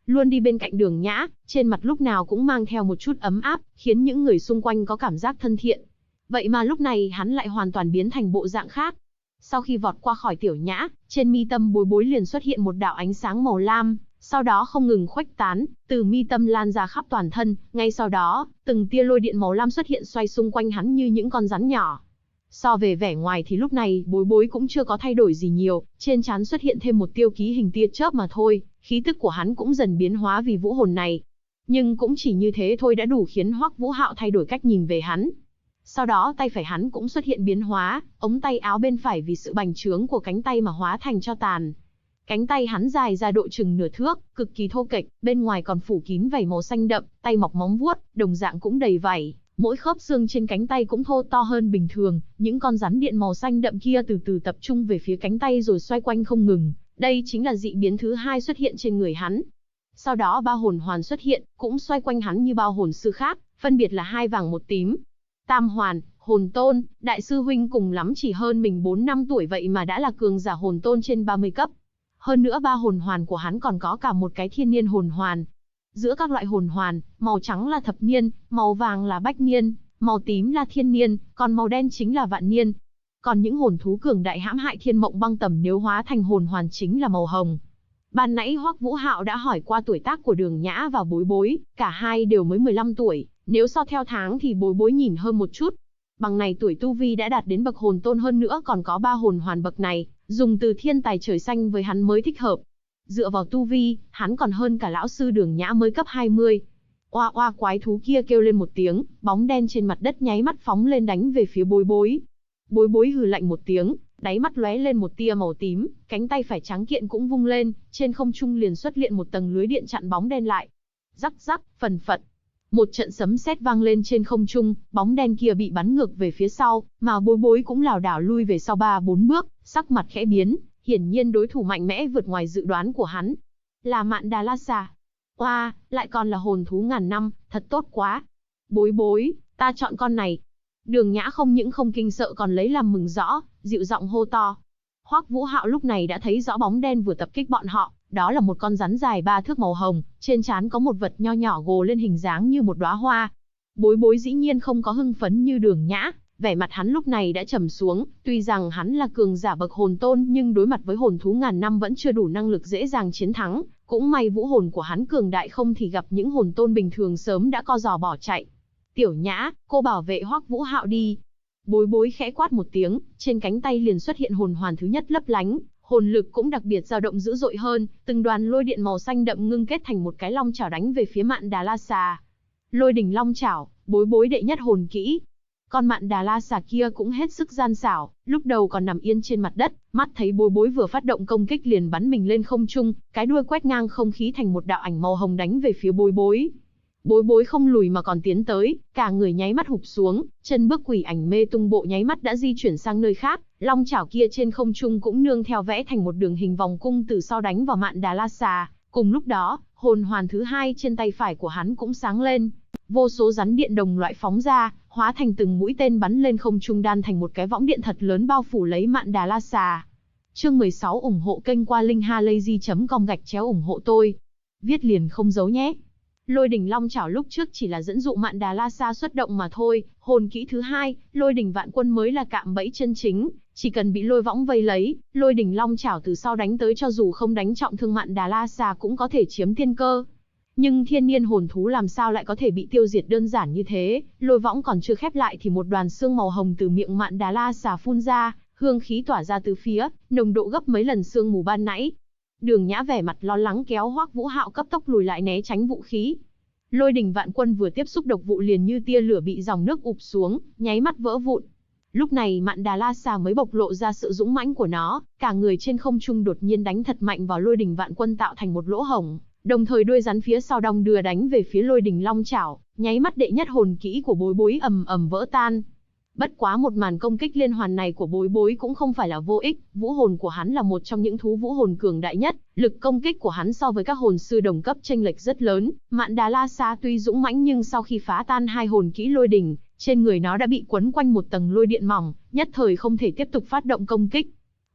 luôn đi bên cạnh Đường Nhã, trên mặt lúc nào cũng mang theo một chút ấm áp, khiến những người xung quanh có cảm giác thân thiện. Vậy mà lúc này hắn lại hoàn toàn biến thành bộ dạng khác. Sau khi vọt qua khỏi Tiểu Nhã, trên mi tâm Bối Bối liền xuất hiện một đạo ánh sáng màu lam, sau đó không ngừng khuếch tán, từ mi tâm lan ra khắp toàn thân, ngay sau đó, từng tia lôi điện màu lam xuất hiện xoay xung quanh hắn như những con rắn nhỏ. So về vẻ ngoài thì lúc này Bối Bối cũng chưa có thay đổi gì nhiều, trên trán xuất hiện thêm một tiêu ký hình tia chớp mà thôi, khí tức của hắn cũng dần biến hóa vì vũ hồn này. Nhưng cũng chỉ như thế thôi đã đủ khiến Hoắc Vũ Hạo thay đổi cách nhìn về hắn. Sau đó tay phải hắn cũng xuất hiện biến hóa, ống tay áo bên phải vì sự bành trướng của cánh tay mà hóa thành tro tàn. Cánh tay hắn dài ra độ chừng nửa thước, cực kỳ thô kệch, bên ngoài còn phủ kín vảy màu xanh đậm, tay mọc móng vuốt, đồng dạng cũng đầy vảy, mỗi khớp xương trên cánh tay cũng thô to hơn bình thường, những con rắn điện màu xanh đậm kia từ từ tập trung về phía cánh tay rồi xoay quanh không ngừng, đây chính là dị biến thứ hai xuất hiện trên người hắn. Sau đó ba hồn hoàn xuất hiện, cũng xoay quanh hắn như bao hồn sư khác, phân biệt là 2 vàng 1 tím. Tam hoàn, hồn tôn, đại sư huynh cùng lắm chỉ hơn mình 4 năm tuổi vậy mà đã là cường giả hồn tôn trên 30 cấp. Hơn nữa ba hồn hoàn của hắn còn có cả một cái thiên niên hồn hoàn. Giữa các loại hồn hoàn, màu trắng là thập niên, màu vàng là bách niên, màu tím là thiên niên, còn màu đen chính là vạn niên. Còn những hồn thú cường đại hãm hại Thiên Mộng Băng Tầm nếu hóa thành hồn hoàn chính là màu hồng. Ban nãy Hoắc Vũ Hạo đã hỏi qua tuổi tác của Đường Nhã và Bối Bối, cả hai đều mới 15 tuổi, nếu so theo tháng thì Bối Bối nhìn hơn một chút. Bằng này tuổi tu vi đã đạt đến bậc hồn tôn hơn nữa còn có 3 hồn hoàn bậc này, dùng từ thiên tài trời xanh với hắn mới thích hợp. Dựa vào tu vi, hắn còn hơn cả lão sư Đường Nhã mới cấp 20. Oa oa quái thú kia kêu lên một tiếng, bóng đen trên mặt đất nháy mắt phóng lên đánh về phía Bối Bối. Bối Bối hừ lạnh một tiếng, đáy mắt lóe lên một tia màu tím, cánh tay phải trắng kiện cũng vung lên, trên không trung liền xuất hiện một tầng lưới điện chặn bóng đen lại. Rắc rắc, phần phật. Một trận sấm sét vang lên trên không trung, bóng đen kia bị bắn ngược về phía sau, mà Bối Bối cũng lảo đảo lui về sau 3-4 bước, sắc mặt khẽ biến, hiển nhiên đối thủ mạnh mẽ vượt ngoài dự đoán của hắn. Là Mạn Đà La Xà. Oa, lại còn là hồn thú ngàn năm, thật tốt quá. Bối Bối, ta chọn con này. Đường Nhã không những không kinh sợ còn lấy làm mừng rõ, dịu giọng hô to. Hoắc Vũ Hạo lúc này đã thấy rõ bóng đen vừa tập kích bọn họ, đó là một con rắn dài 3 thước màu hồng, trên trán có một vật nho nhỏ gồ lên hình dáng như một đóa hoa. Bối Bối dĩ nhiên không có hưng phấn như Đường Nhã, vẻ mặt hắn lúc này đã trầm xuống, tuy rằng hắn là cường giả bậc hồn tôn nhưng đối mặt với hồn thú ngàn năm vẫn chưa đủ năng lực dễ dàng chiến thắng, cũng may vũ hồn của hắn cường đại không thì gặp những hồn tôn bình thường sớm đã co giò bỏ chạy. Tiểu Nhã, cô bảo vệ Hoắc Vũ Hạo đi. Bối Bối khẽ quát một tiếng, trên cánh tay liền xuất hiện hồn hoàn thứ nhất lấp lánh, hồn lực cũng đặc biệt dao động dữ dội hơn, từng đoàn lôi điện màu xanh đậm ngưng kết thành một cái long chảo đánh về phía Mạn Đà La Xà. Lôi đỉnh long chảo, Bối Bối đệ nhất hồn kỹ. Con Mạn Đà La Xà kia cũng hết sức gian xảo, lúc đầu còn nằm yên trên mặt đất, mắt thấy Bối Bối vừa phát động công kích liền bắn mình lên không trung, cái đuôi quét ngang không khí thành một đạo ảnh màu hồng đánh về phía Bối Bối. Bối Bối không lùi mà còn tiến tới, cả người nháy mắt hụp xuống, chân bước quỷ ảnh mê tung bộ nháy mắt đã di chuyển sang nơi khác, long chảo kia trên không trung cũng nương theo vẽ thành một đường hình vòng cung từ sau đánh vào Mạn Đà La Xà. Cùng lúc đó, hồn hoàn thứ hai trên tay phải của hắn cũng sáng lên, vô số rắn điện đồng loại phóng ra, hóa thành từng mũi tên bắn lên không trung đan thành một cái võng điện thật lớn bao phủ lấy Mạn Đà La Xà. Chương 16 ủng hộ kênh qua linkhalazy.com ủng hộ tôi. Viết liền không giấu nhé. Lôi đỉnh long chảo lúc trước chỉ là dẫn dụ Mạn Đà La Xà xuất động mà thôi, hồn kỹ thứ hai, lôi đỉnh vạn quân mới là cạm bẫy chân chính, chỉ cần bị lôi võng vây lấy, lôi đỉnh long chảo từ sau đánh tới cho dù không đánh trọng thương Mạn Đà La Xà cũng có thể chiếm tiên cơ. Nhưng thiên niên hồn thú làm sao lại có thể bị tiêu diệt đơn giản như thế, lôi võng còn chưa khép lại thì một đoàn xương màu hồng từ miệng Mạn Đà La Xà phun ra, hương khí tỏa ra từ phía, nồng độ gấp mấy lần sương mù ban nãy. Đường Nhã vẻ mặt lo lắng kéo Hoắc Vũ Hạo cấp tốc lùi lại né tránh vũ khí. Lôi đỉnh vạn quân vừa tiếp xúc độc vụ liền như tia lửa bị dòng nước ụp xuống, nháy mắt vỡ vụn. Lúc này Mạn Đà La Xà mới bộc lộ ra sự dũng mãnh của nó, cả người trên không trung đột nhiên đánh thật mạnh vào lôi đỉnh vạn quân tạo thành một lỗ hổng, đồng thời đuôi rắn phía sau đong đưa đánh về phía lôi đỉnh long chảo, nháy mắt đệ nhất hồn kỹ của Bối Bối ầm ầm vỡ tan. Bất quá một màn công kích liên hoàn này của Bối Bối cũng không phải là vô ích, vũ hồn của hắn là một trong những thú vũ hồn cường đại nhất, lực công kích của hắn so với các hồn sư đồng cấp chênh lệch rất lớn. Mạn Đà La Xà tuy dũng mãnh nhưng sau khi phá tan hai hồn kỹ lôi đỉnh, trên người nó đã bị quấn quanh một tầng lôi điện mỏng, nhất thời không thể tiếp tục phát động công kích.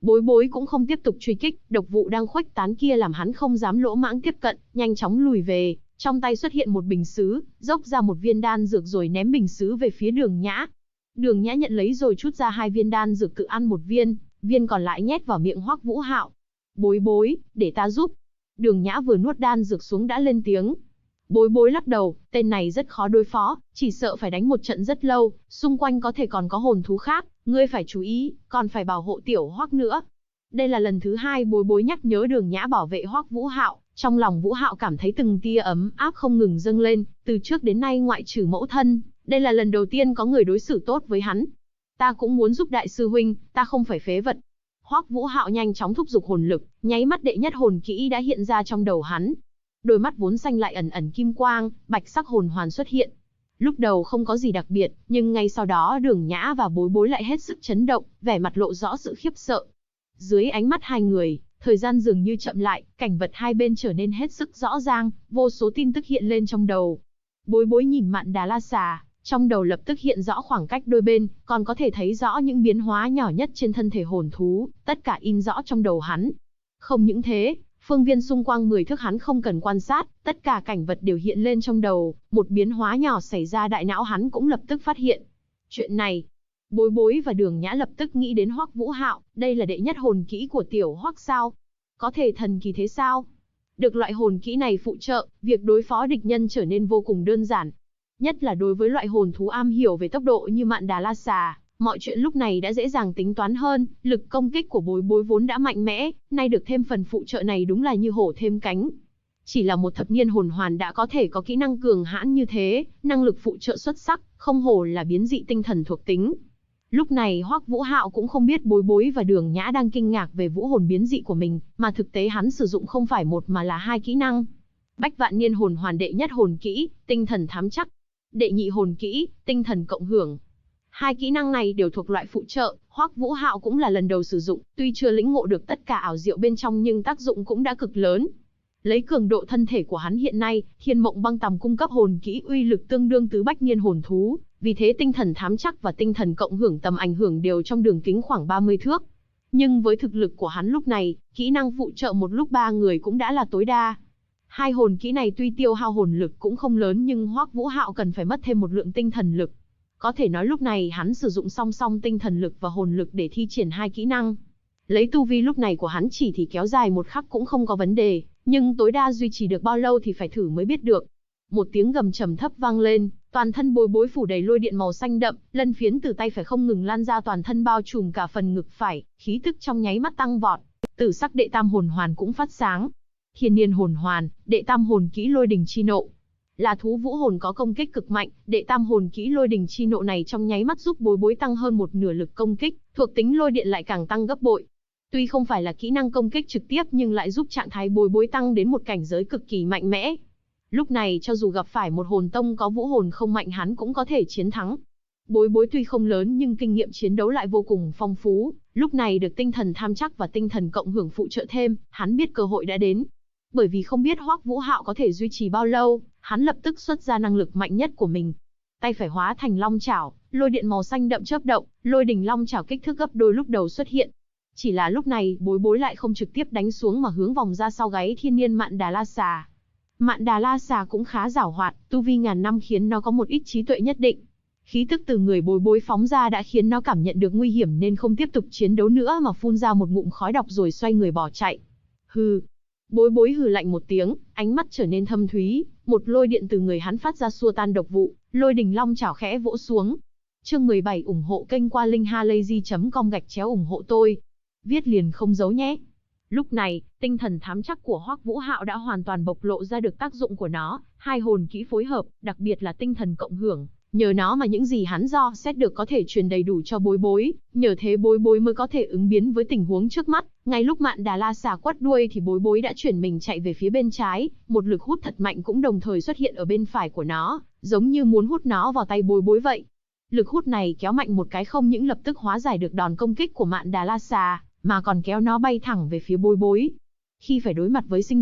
Bối bối cũng không tiếp tục truy kích, độc vụ đang khuếch tán kia làm hắn không dám lỗ mãng tiếp cận, nhanh chóng lùi về, trong tay xuất hiện một bình sứ, dốc ra một viên đan dược rồi ném bình sứ về phía Đường Nhã. Đường Nhã nhận lấy rồi chút ra 2 viên đan dược tự ăn một viên, viên còn lại nhét vào miệng Hoắc Vũ Hạo. Bối bối, để ta giúp. Đường Nhã vừa nuốt đan dược xuống đã lên tiếng. Bối bối lắc đầu, tên này rất khó đối phó, chỉ sợ phải đánh một trận rất lâu, xung quanh có thể còn có hồn thú khác, ngươi phải chú ý, còn phải bảo hộ tiểu Hoắc nữa. Đây là lần thứ 2 bối bối nhắc nhớ Đường Nhã bảo vệ Hoắc Vũ Hạo, trong lòng Vũ Hạo cảm thấy từng tia ấm áp không ngừng dâng lên, từ trước đến nay ngoại trừ mẫu thân, đây là lần đầu tiên có người đối xử tốt với hắn. Ta cũng muốn giúp đại sư huynh, ta không phải phế vật. Hoắc Vũ Hạo nhanh chóng thúc giục hồn lực, nháy mắt đệ nhất hồn kỹ đã hiện ra trong đầu hắn. Đôi mắt vốn xanh lại ẩn ẩn kim quang, bạch sắc hồn hoàn xuất hiện. Lúc đầu không có gì đặc biệt, nhưng ngay sau đó Đường Nhã và bối bối lại hết sức chấn động, vẻ mặt lộ rõ sự khiếp sợ. Dưới ánh mắt hai người, thời gian dường như chậm lại, cảnh vật hai bên trở nên hết sức rõ ràng, vô số tin tức hiện lên trong đầu. Bối bối nhìn Mạn Đà La Xà, trong đầu lập tức hiện rõ khoảng cách đôi bên, còn có thể thấy rõ những biến hóa nhỏ nhất trên thân thể hồn thú, tất cả in rõ trong đầu hắn. Không những thế, phương viên xung quanh 10 thước hắn không cần quan sát, tất cả cảnh vật đều hiện lên trong đầu, một biến hóa nhỏ xảy ra đại não hắn cũng lập tức phát hiện. Chuyện này, bối bối và Đường Nhã lập tức nghĩ đến Hoắc Vũ Hạo, đây là đệ nhất hồn kỹ của tiểu Hoắc sao? Có thể thần kỳ thế sao? Được loại hồn kỹ này phụ trợ, việc đối phó địch nhân trở nên vô cùng đơn giản. Nhất là đối với loại hồn thú am hiểu về tốc độ như Mạn Đà La Xà, mọi chuyện lúc này đã dễ dàng tính toán hơn, lực công kích của bối bối vốn đã mạnh mẽ, nay được thêm phần phụ trợ này đúng là như hổ thêm cánh. Chỉ là một thập niên hồn hoàn đã có thể có kỹ năng cường hãn như thế, năng lực phụ trợ xuất sắc, không hổ là biến dị tinh thần thuộc tính. Lúc này Hoắc Vũ Hạo cũng không biết bối bối và Đường Nhã đang kinh ngạc về vũ hồn biến dị của mình, mà thực tế hắn sử dụng không phải một mà là 2 kỹ năng. Bách Vạn Niên hồn hoàn đệ nhất hồn kỹ, tinh thần thám chắc. Đệ nhị hồn kỹ, tinh thần cộng hưởng. 2 kỹ năng này đều thuộc loại phụ trợ, Hoắc Vũ Hạo cũng là lần đầu sử dụng, tuy chưa lĩnh ngộ được tất cả ảo diệu bên trong nhưng tác dụng cũng đã cực lớn. Lấy cường độ thân thể của hắn hiện nay, Thiên Mộng Băng Tầm cung cấp hồn kỹ uy lực tương đương tứ bách niên hồn thú, vì thế tinh thần thám chắc và tinh thần cộng hưởng tầm ảnh hưởng đều trong đường kính khoảng 30 thước. Nhưng với thực lực của hắn lúc này, kỹ năng phụ trợ một lúc 3 người cũng đã là tối đa. 2 hồn kỹ này tuy tiêu hao hồn lực cũng không lớn nhưng Hoắc Vũ Hạo cần phải mất thêm một lượng tinh thần lực. Có thể nói lúc này hắn sử dụng song song tinh thần lực và hồn lực để thi triển 2 kỹ năng. Lấy tu vi lúc này của hắn chỉ thì kéo dài một khắc cũng không có vấn đề, nhưng tối đa duy trì được bao lâu thì phải thử mới biết được. Một tiếng gầm trầm thấp vang lên, toàn thân bối bối phủ đầy lôi điện màu xanh đậm, lân phiến từ tay phải không ngừng lan ra toàn thân bao trùm cả phần ngực phải, khí tức trong nháy mắt tăng vọt. Tử sắc đệ tam hồn hoàn cũng phát sáng. Thiên niên hồn hoàn, đệ tam hồn kỹ lôi đình chi nộ. Là thú vũ hồn có công kích cực mạnh, đệ tam hồn kỹ lôi đình chi nộ này trong nháy mắt giúp bối bối tăng hơn một nửa lực công kích, thuộc tính lôi điện lại càng tăng gấp bội. Tuy không phải là kỹ năng công kích trực tiếp nhưng lại giúp trạng thái bối bối tăng đến một cảnh giới cực kỳ mạnh mẽ. Lúc này cho dù gặp phải một hồn tông có vũ hồn không mạnh hắn cũng có thể chiến thắng. Bối bối tuy không lớn nhưng kinh nghiệm chiến đấu lại vô cùng phong phú, lúc này được tinh thần tham chắc và tinh thần cộng hưởng phụ trợ thêm, hắn biết cơ hội đã đến. Bởi vì không biết Hoắc Vũ Hạo có thể duy trì bao lâu, hắn lập tức xuất ra năng lực mạnh nhất của mình. Tay phải hóa thành long chảo, lôi điện màu xanh đậm chớp động, lôi đình long chảo kích thước gấp đôi lúc đầu xuất hiện. Chỉ là lúc này, bối bối lại không trực tiếp đánh xuống mà hướng vòng ra sau gáy thiên niên Mạn Đà La Xà. Mạn Đà La Xà cũng khá giảo hoạt, tu vi ngàn năm khiến nó có một ít trí tuệ nhất định. Khí tức từ người bối bối phóng ra đã khiến nó cảm nhận được nguy hiểm nên không tiếp tục chiến đấu nữa mà phun ra một ngụm khói độc rồi xoay người bỏ chạy. Hừ. Bối bối hừ lạnh một tiếng, ánh mắt trở nên thâm thúy, một lôi điện từ người hắn phát ra xua tan độc vụ, lôi đình long chảo khẽ vỗ xuống. Chương 17 ủng hộ kênh qua linkhalazy.com ủng hộ tôi. Viết liền không giấu nhé. Lúc này, tinh thần thám chắc của Hoắc Vũ Hạo đã hoàn toàn bộc lộ ra được tác dụng của nó, 2 hồn kỹ phối hợp, đặc biệt là tinh thần cộng hưởng. Nhờ nó mà những gì hắn dò xét được có thể truyền đầy đủ cho bối bối, nhờ thế bối bối mới có thể ứng biến với tình huống trước mắt. Ngay lúc Mạn Đà La Xà quắt đuôi thì bối bối đã chuyển mình chạy về phía bên trái, một lực hút thật mạnh cũng đồng thời xuất hiện ở bên phải của nó, giống như muốn hút nó vào tay bối bối vậy. Lực hút này kéo mạnh một cái không những lập tức hóa giải được đòn công kích của Mạn Đà La Xà, mà còn kéo nó bay thẳng về phía bối bối. Khi phải đối mặt với sinh tử,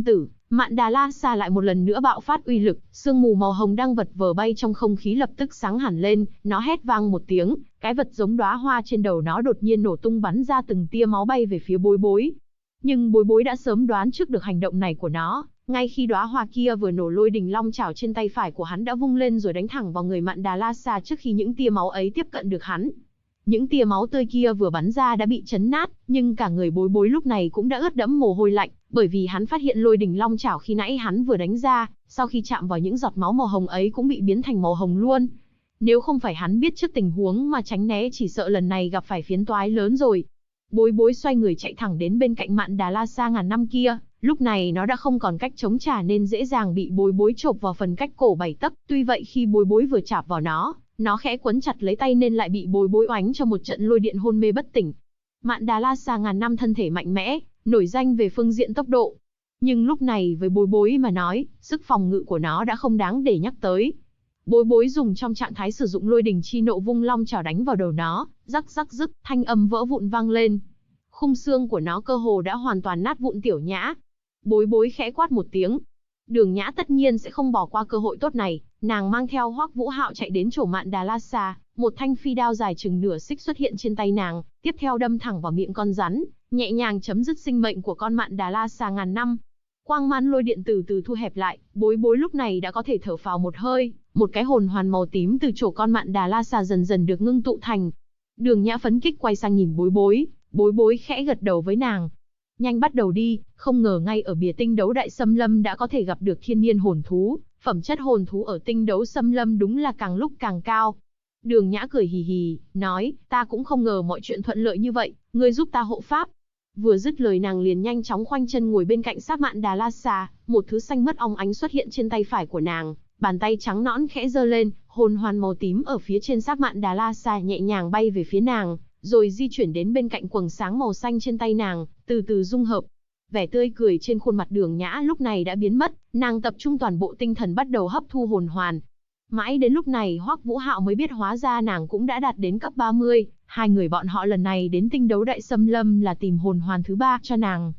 Mạn Đà La Xà lại một lần nữa bạo phát uy lực, sương mù màu hồng đang vật vờ bay trong không khí lập tức sáng hẳn lên, nó hét vang một tiếng, cái vật giống đóa hoa trên đầu nó đột nhiên nổ tung bắn ra từng tia máu bay về phía Bối Bối. Nhưng Bối Bối đã sớm đoán trước được hành động này của nó, ngay khi đóa hoa kia vừa nổ, Lôi Đình Long chảo trên tay phải của hắn đã vung lên rồi đánh thẳng vào người Mạn Đà La Xà trước khi những tia máu ấy tiếp cận được hắn. Những tia máu tươi kia vừa bắn ra đã bị chấn nát, nhưng cả người Bối Bối lúc này cũng đã ướt đẫm mồ hôi lạnh, bởi vì hắn phát hiện Lôi Đình Long chảo khi nãy hắn vừa đánh ra, sau khi chạm vào những giọt máu màu hồng ấy cũng bị biến thành màu hồng luôn. Nếu không phải hắn biết trước tình huống mà tránh né, chỉ sợ lần này gặp phải phiền toái lớn rồi. Bối Bối xoay người chạy thẳng đến bên cạnh Mạn Đà La Xà ngàn năm kia, lúc này nó đã không còn cách chống trả nên dễ dàng bị Bối Bối chộp vào phần cách cổ 7 tấc. Tuy vậy khi Bối Bối vừa chạm vào nó khẽ quấn chặt lấy tay nên lại bị Bối Bối oánh cho một trận lôi điện hôn mê bất tỉnh. Mạn Đà La Xà ngàn năm thân thể mạnh mẽ, nổi danh về phương diện tốc độ. Nhưng lúc này với Bối Bối mà nói, sức phòng ngự của nó đã không đáng để nhắc tới. Bối Bối dùng trong trạng thái sử dụng lôi đình chi nộ vung long chảo đánh vào đầu nó, rắc rắc rức, thanh âm vỡ vụn vang lên. Khung xương của nó cơ hồ đã hoàn toàn nát vụn. Tiểu Nhã. Bối Bối khẽ quát một tiếng. Đường Nhã tất nhiên sẽ không bỏ qua cơ hội tốt này, nàng mang theo Hoắc Vũ Hạo chạy đến chỗ Mạn Đà La Xà, một thanh phi đao dài chừng nửa xích xuất hiện trên tay nàng, tiếp theo đâm thẳng vào miệng con rắn, nhẹ nhàng chấm dứt sinh mệnh của con Mạn Đà La Xà ngàn năm. Quang man lôi điện từ từ thu hẹp lại, Bối Bối lúc này đã có thể thở phào một hơi, một cái hồn hoàn màu tím từ chỗ con Mạn Đà La Xà dần dần được ngưng tụ thành. Đường Nhã phấn khích quay sang nhìn Bối Bối, Bối Bối khẽ gật đầu với nàng. Nhanh bắt đầu đi, không ngờ ngay ở bìa tinh đấu đại xâm lâm đã có thể gặp được thiên niên hồn thú, phẩm chất hồn thú ở tinh đấu xâm lâm đúng là càng lúc càng cao. Đường Nhã cười hì hì, nói, ta cũng không ngờ mọi chuyện thuận lợi như vậy, ngươi giúp ta hộ pháp. Vừa dứt lời nàng liền nhanh chóng khoanh chân ngồi bên cạnh xác Mạn Đà La Xà, một thứ xanh mướt óng ánh xuất hiện trên tay phải của nàng, bàn tay trắng nõn khẽ giơ lên, hồn hoàn màu tím ở phía trên xác Mạn Đà La Xà nhẹ nhàng bay về phía nàng, rồi di chuyển đến bên cạnh quầng sáng màu xanh trên tay nàng, từ từ dung hợp. Vẻ tươi cười trên khuôn mặt Đường Nhã lúc này đã biến mất, nàng tập trung toàn bộ tinh thần bắt đầu hấp thu hồn hoàn. Mãi đến lúc này Hoắc Vũ Hạo mới biết hóa ra nàng cũng đã đạt đến cấp 30, hai người bọn họ lần này đến tinh đấu đại xâm lâm là tìm hồn hoàn thứ 3 cho nàng.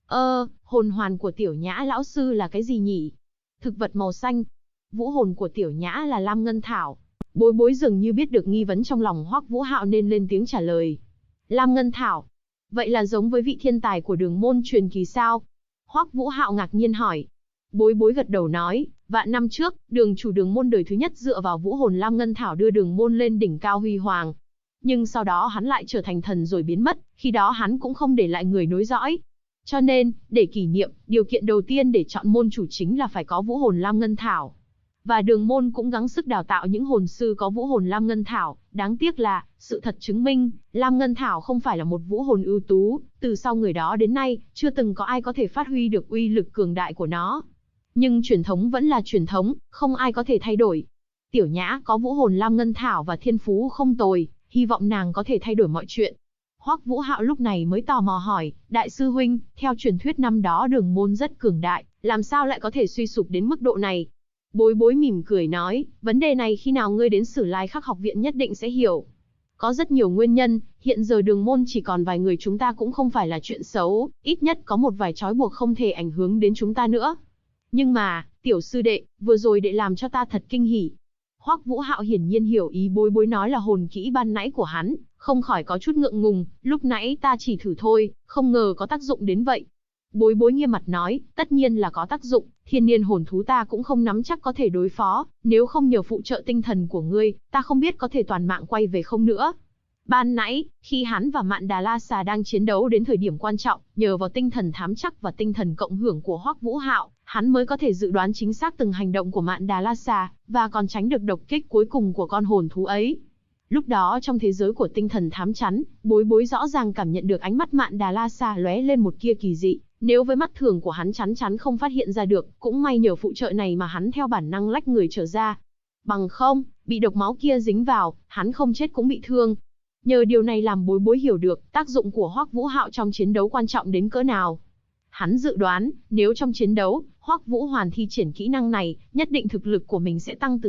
Hồn hoàn của Tiểu Nhã lão sư là cái gì nhỉ? Thực vật màu xanh. Vũ hồn của Tiểu Nhã là Lam Ngân Thảo. Bối Bối dường như biết được nghi vấn trong lòng Hoắc Vũ Hạo nên lên tiếng trả lời. Lam Ngân Thảo. Vậy là giống với vị thiên tài của Đường môn truyền kỳ sao? Hoắc Vũ Hạo ngạc nhiên hỏi. Bối Bối gật đầu nói, vạn năm trước, Đường chủ Đường môn đời thứ nhất dựa vào vũ hồn Lam Ngân Thảo đưa Đường môn lên đỉnh cao huy hoàng. Nhưng sau đó hắn lại trở thành thần rồi biến mất, khi đó hắn cũng không để lại người nối dõi. Cho nên, để kỷ niệm, điều kiện đầu tiên để chọn môn chủ chính là phải có vũ hồn Lam Ngân Thảo. Và Đường môn cũng gắng sức đào tạo những hồn sư có vũ hồn Lam Ngân Thảo, đáng tiếc là, sự thật chứng minh, Lam Ngân Thảo không phải là một vũ hồn ưu tú, từ sau người đó đến nay, chưa từng có ai có thể phát huy được uy lực cường đại của nó. Nhưng truyền thống vẫn là truyền thống, không ai có thể thay đổi. Tiểu Nhã có vũ hồn Lam Ngân Thảo và thiên phú không tồi, hy vọng nàng có thể thay đổi mọi chuyện. Hoắc Vũ Hạo lúc này mới tò mò hỏi, đại sư huynh, theo truyền thuyết năm đó Đường môn rất cường đại, làm sao lại có thể suy sụp đến mức độ này? Bối Bối mỉm cười nói, vấn đề này khi nào ngươi đến Sử Lai Khắc học viện nhất định sẽ hiểu. Có rất nhiều nguyên nhân, hiện giờ Đường môn chỉ còn vài người chúng ta cũng không phải là chuyện xấu, ít nhất có một vài trói buộc không thể ảnh hưởng đến chúng ta nữa. Nhưng mà, tiểu sư đệ, vừa rồi đệ làm cho ta thật kinh hỉ. Hoắc Vũ Hạo hiển nhiên hiểu ý Bối Bối nói là hồn kỹ ban nãy của hắn, không khỏi có chút ngượng ngùng, lúc nãy ta chỉ thử thôi, không ngờ có tác dụng đến vậy. Bối Bối nghiêm mặt nói, tất nhiên là có tác dụng, thiên niên hồn thú ta cũng không nắm chắc có thể đối phó, nếu không nhờ phụ trợ tinh thần của ngươi, ta không biết có thể toàn mạng quay về không nữa. Ban nãy, khi hắn và Mạn Đà La Xà đang chiến đấu đến thời điểm quan trọng, nhờ vào tinh thần thám chắc và tinh thần cộng hưởng của Hoắc Vũ Hạo, hắn mới có thể dự đoán chính xác từng hành động của Mạn Đà La Xà, và còn tránh được độc kích cuối cùng của con hồn thú ấy. Lúc đó trong thế giới của tinh thần thám chắn, Bối Bối rõ ràng cảm nhận được ánh mắt Mạn Đà La Xà lóe lên một tia kỳ dị, nếu với mắt thường của hắn chắn chắn không phát hiện ra được, cũng may nhờ phụ trợ này mà hắn theo bản năng lách người trở ra. Bằng không, bị độc máu kia dính vào, hắn không chết cũng bị thương. Nhờ điều này làm Bối Bối hiểu được tác dụng của Hoắc Vũ Hạo trong chiến đấu quan trọng đến cỡ nào. Hắn dự đoán, nếu trong chiến đấu, Hoắc Vũ Hoàn thi triển kỹ năng này, nhất định thực lực của mình sẽ tăng từ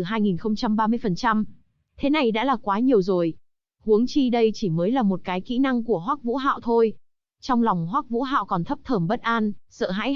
2030%. Thế này đã là quá nhiều rồi. Huống chi đây chỉ mới là một cái kỹ năng của Hoắc Vũ Hạo thôi. Trong lòng Hoắc Vũ Hạo còn thấp thởm bất an, sợ hãi hỏi,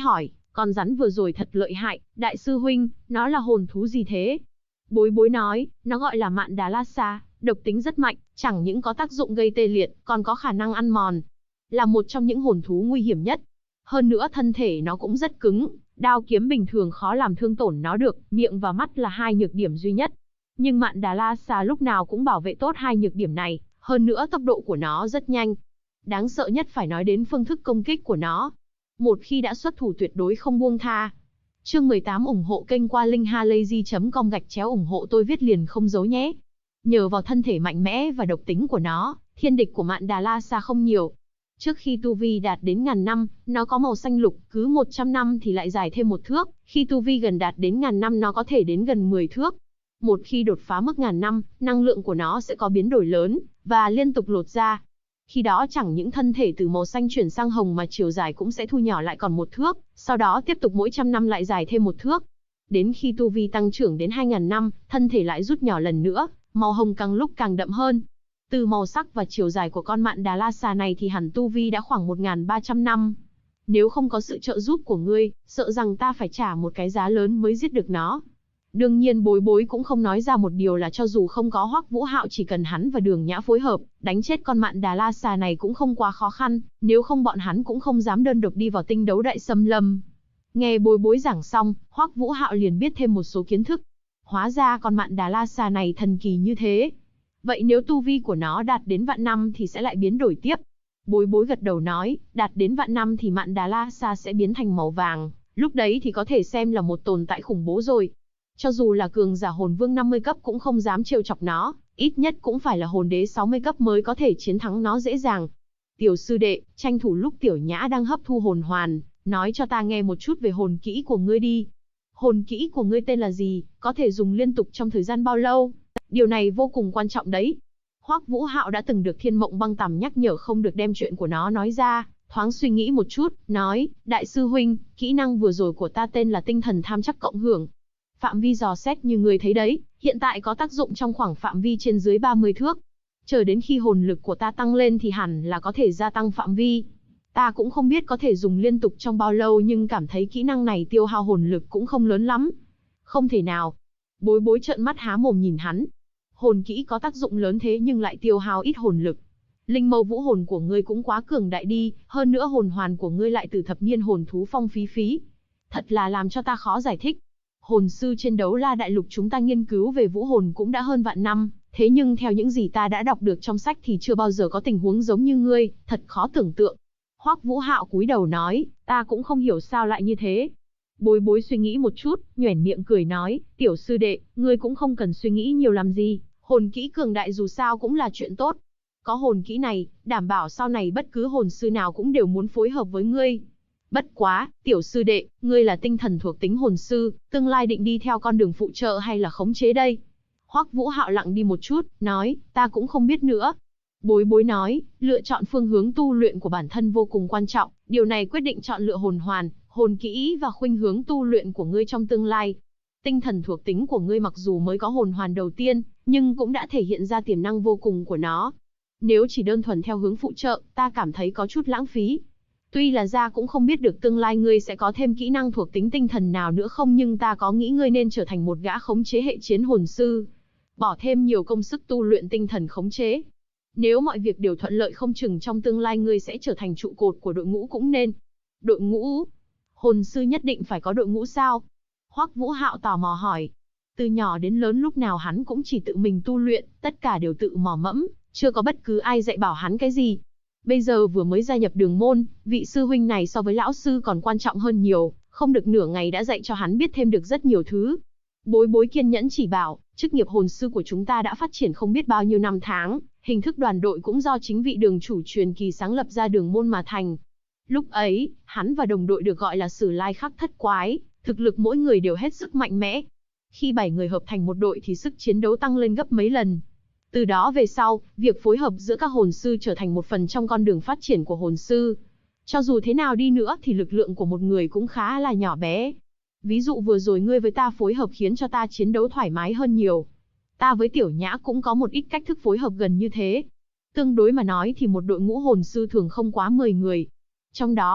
con rắn vừa rồi thật lợi hại, đại sư huynh, nó là hồn thú gì thế? Bối bối nói, nó gọi là Mạn Đà La Sa, độc tính rất mạnh, chẳng những có tác dụng gây tê liệt, còn có khả năng ăn mòn. Là một trong những hồn thú nguy hiểm nhất. Hơn nữa thân thể nó cũng rất cứng, đao kiếm bình thường khó làm thương tổn nó được, miệng và mắt là hai nhược điểm duy nhất. Nhưng Mạn Đà La Sa lúc nào cũng bảo vệ tốt hai nhược điểm này, hơn nữa tốc độ của nó rất nhanh. Đáng sợ nhất phải nói đến phương thức công kích của nó. Một khi đã xuất thủ tuyệt đối không buông tha. Chương 18 ủng hộ kênh qua linkhalazy.com ủng hộ tôi viết liền không giấu nhé. Nhờ vào thân thể mạnh mẽ và độc tính của nó, thiên địch của Mạn Đà La Sa không nhiều. Trước khi tu vi đạt đến 1000 năm, nó có màu xanh lục, cứ 100 năm thì lại dài thêm 1 thước, khi tu vi gần đạt đến 1000 năm nó có thể đến gần 10 thước. Một khi đột phá mức 1000 năm, năng lượng của nó sẽ có biến đổi lớn, và liên tục lột ra. Khi đó chẳng những thân thể từ màu xanh chuyển sang hồng mà chiều dài cũng sẽ thu nhỏ lại còn 1 thước, sau đó tiếp tục mỗi trăm năm lại dài thêm 1 thước. Đến khi tu vi tăng trưởng đến 2000 năm, thân thể lại rút nhỏ lần nữa, màu hồng càng lúc càng đậm hơn. Từ màu sắc và chiều dài của con Mạn Đà La Sa này thì hẳn tu vi đã khoảng 1300 năm. Nếu không có sự trợ giúp của ngươi, sợ rằng ta phải trả một cái giá lớn mới giết được nó. Đương nhiên bối bối cũng không nói ra một điều là cho dù không có Hoắc Vũ Hạo, chỉ cần hắn và Đường Nhã phối hợp, đánh chết con Mạn Đà La Sa này cũng không quá khó khăn, nếu không bọn hắn cũng không dám đơn độc đi vào Tinh Đấu Đại Xâm Lâm. Nghe bối bối giảng xong, Hoắc Vũ Hạo liền biết thêm một số kiến thức. Hóa ra con Mạn Đà La Sa này thần kỳ như thế. Vậy nếu tu vi của nó đạt đến vạn năm thì sẽ lại biến đổi tiếp. Bối bối gật đầu nói, đạt đến vạn năm thì Mạn Đà La Sa sẽ biến thành màu vàng, lúc đấy thì có thể xem là một tồn tại khủng bố rồi. Cho dù là cường giả hồn vương 50 cấp cũng không dám trêu chọc nó, ít nhất cũng phải là hồn đế 60 cấp mới có thể chiến thắng nó dễ dàng. Tiểu sư đệ, tranh thủ lúc Tiểu Nhã đang hấp thu hồn hoàn, nói cho ta nghe một chút về hồn kỹ của ngươi đi. Hồn kỹ của ngươi tên là gì, có thể dùng liên tục trong thời gian bao lâu? Điều này vô cùng quan trọng đấy. Hoắc Vũ Hạo đã từng được Thiên Mộng Băng Tằm nhắc nhở không được đem chuyện của nó nói ra, thoáng suy nghĩ một chút, nói, đại sư huynh, kỹ năng vừa rồi của ta tên là tinh thần tham chắc cộng hưởng. Phạm vi dò xét như người thấy đấy, hiện tại có tác dụng trong khoảng phạm vi trên dưới 30 thước. Chờ đến khi hồn lực của ta tăng lên thì hẳn là có thể gia tăng phạm vi. Ta cũng không biết có thể dùng liên tục trong bao lâu nhưng cảm thấy kỹ năng này tiêu hao hồn lực cũng không lớn lắm. Không thể nào. Bối bối trợn mắt há mồm nhìn hắn. Hồn kỹ có tác dụng lớn thế nhưng lại tiêu hao ít hồn lực. Linh mâu vũ hồn của ngươi cũng quá cường đại đi, hơn nữa hồn hoàn của ngươi lại từ thập niên hồn thú phong phí phí. Thật là làm cho ta khó giải thích. Hồn sư trên Đấu La Đại Lục chúng ta nghiên cứu về vũ hồn cũng đã hơn vạn năm, thế nhưng theo những gì ta đã đọc được trong sách thì chưa bao giờ có tình huống giống như ngươi, thật khó tưởng tượng. Hoắc Vũ Hạo cúi đầu nói, ta cũng không hiểu sao lại như thế. Bối bối suy nghĩ một chút, nhoẻn miệng cười nói, tiểu sư đệ, ngươi cũng không cần suy nghĩ nhiều làm gì, hồn kỹ cường đại dù sao cũng là chuyện tốt. Có hồn kỹ này, đảm bảo sau này bất cứ hồn sư nào cũng đều muốn phối hợp với ngươi. Bất quá, tiểu sư đệ, ngươi là tinh thần thuộc tính hồn sư, tương lai định đi theo con đường phụ trợ hay là khống chế đây? Hoắc Vũ Hạo lặng đi một chút, nói, ta cũng không biết nữa. Bối bối nói, lựa chọn phương hướng tu luyện của bản thân vô cùng quan trọng, điều này quyết định chọn lựa hồn hoàn, hồn kỹ và khuynh hướng tu luyện của ngươi trong tương lai. Tinh thần thuộc tính của ngươi mặc dù mới có hồn hoàn đầu tiên, nhưng cũng đã thể hiện ra tiềm năng vô cùng của nó. Nếu chỉ đơn thuần theo hướng phụ trợ, ta cảm thấy có chút lãng phí. Tuy là ra cũng không biết được tương lai ngươi sẽ có thêm kỹ năng thuộc tính tinh thần nào nữa không, nhưng ta có nghĩ ngươi nên trở thành một gã khống chế hệ chiến hồn sư. Bỏ thêm nhiều công sức tu luyện tinh thần khống chế. Nếu mọi việc đều thuận lợi không chừng trong tương lai ngươi sẽ trở thành trụ cột của đội ngũ cũng nên. Đội ngũ? Hồn sư nhất định phải có đội ngũ sao? Hoắc Vũ Hạo tò mò hỏi. Từ nhỏ đến lớn lúc nào hắn cũng chỉ tự mình tu luyện, tất cả đều tự mò mẫm, chưa có bất cứ ai dạy bảo hắn cái gì. Bây giờ vừa mới gia nhập đường môn, vị sư huynh này so với lão sư còn quan trọng hơn nhiều, không được nửa ngày đã dạy cho hắn biết thêm được rất nhiều thứ. Bối bối kiên nhẫn chỉ bảo, chức nghiệp hồn sư của chúng ta đã phát triển không biết bao nhiêu năm tháng, hình thức đoàn đội cũng do chính vị đường chủ truyền kỳ sáng lập ra đường môn mà thành. Lúc ấy, hắn và đồng đội được gọi là Sử Lai Khắc Thất Quái, thực lực mỗi người đều hết sức mạnh mẽ. Khi 7 người hợp thành một đội thì sức chiến đấu tăng lên gấp mấy lần. Từ đó về sau, việc phối hợp giữa các hồn sư trở thành một phần trong con đường phát triển của hồn sư. Cho dù thế nào đi nữa thì lực lượng của một người cũng khá là nhỏ bé. Ví dụ vừa rồi ngươi với ta phối hợp khiến cho ta chiến đấu thoải mái hơn nhiều. Ta với Tiểu Nhã cũng có một ít cách thức phối hợp gần như thế. Tương đối mà nói thì một đội ngũ hồn sư thường không quá 10 người. Trong đó,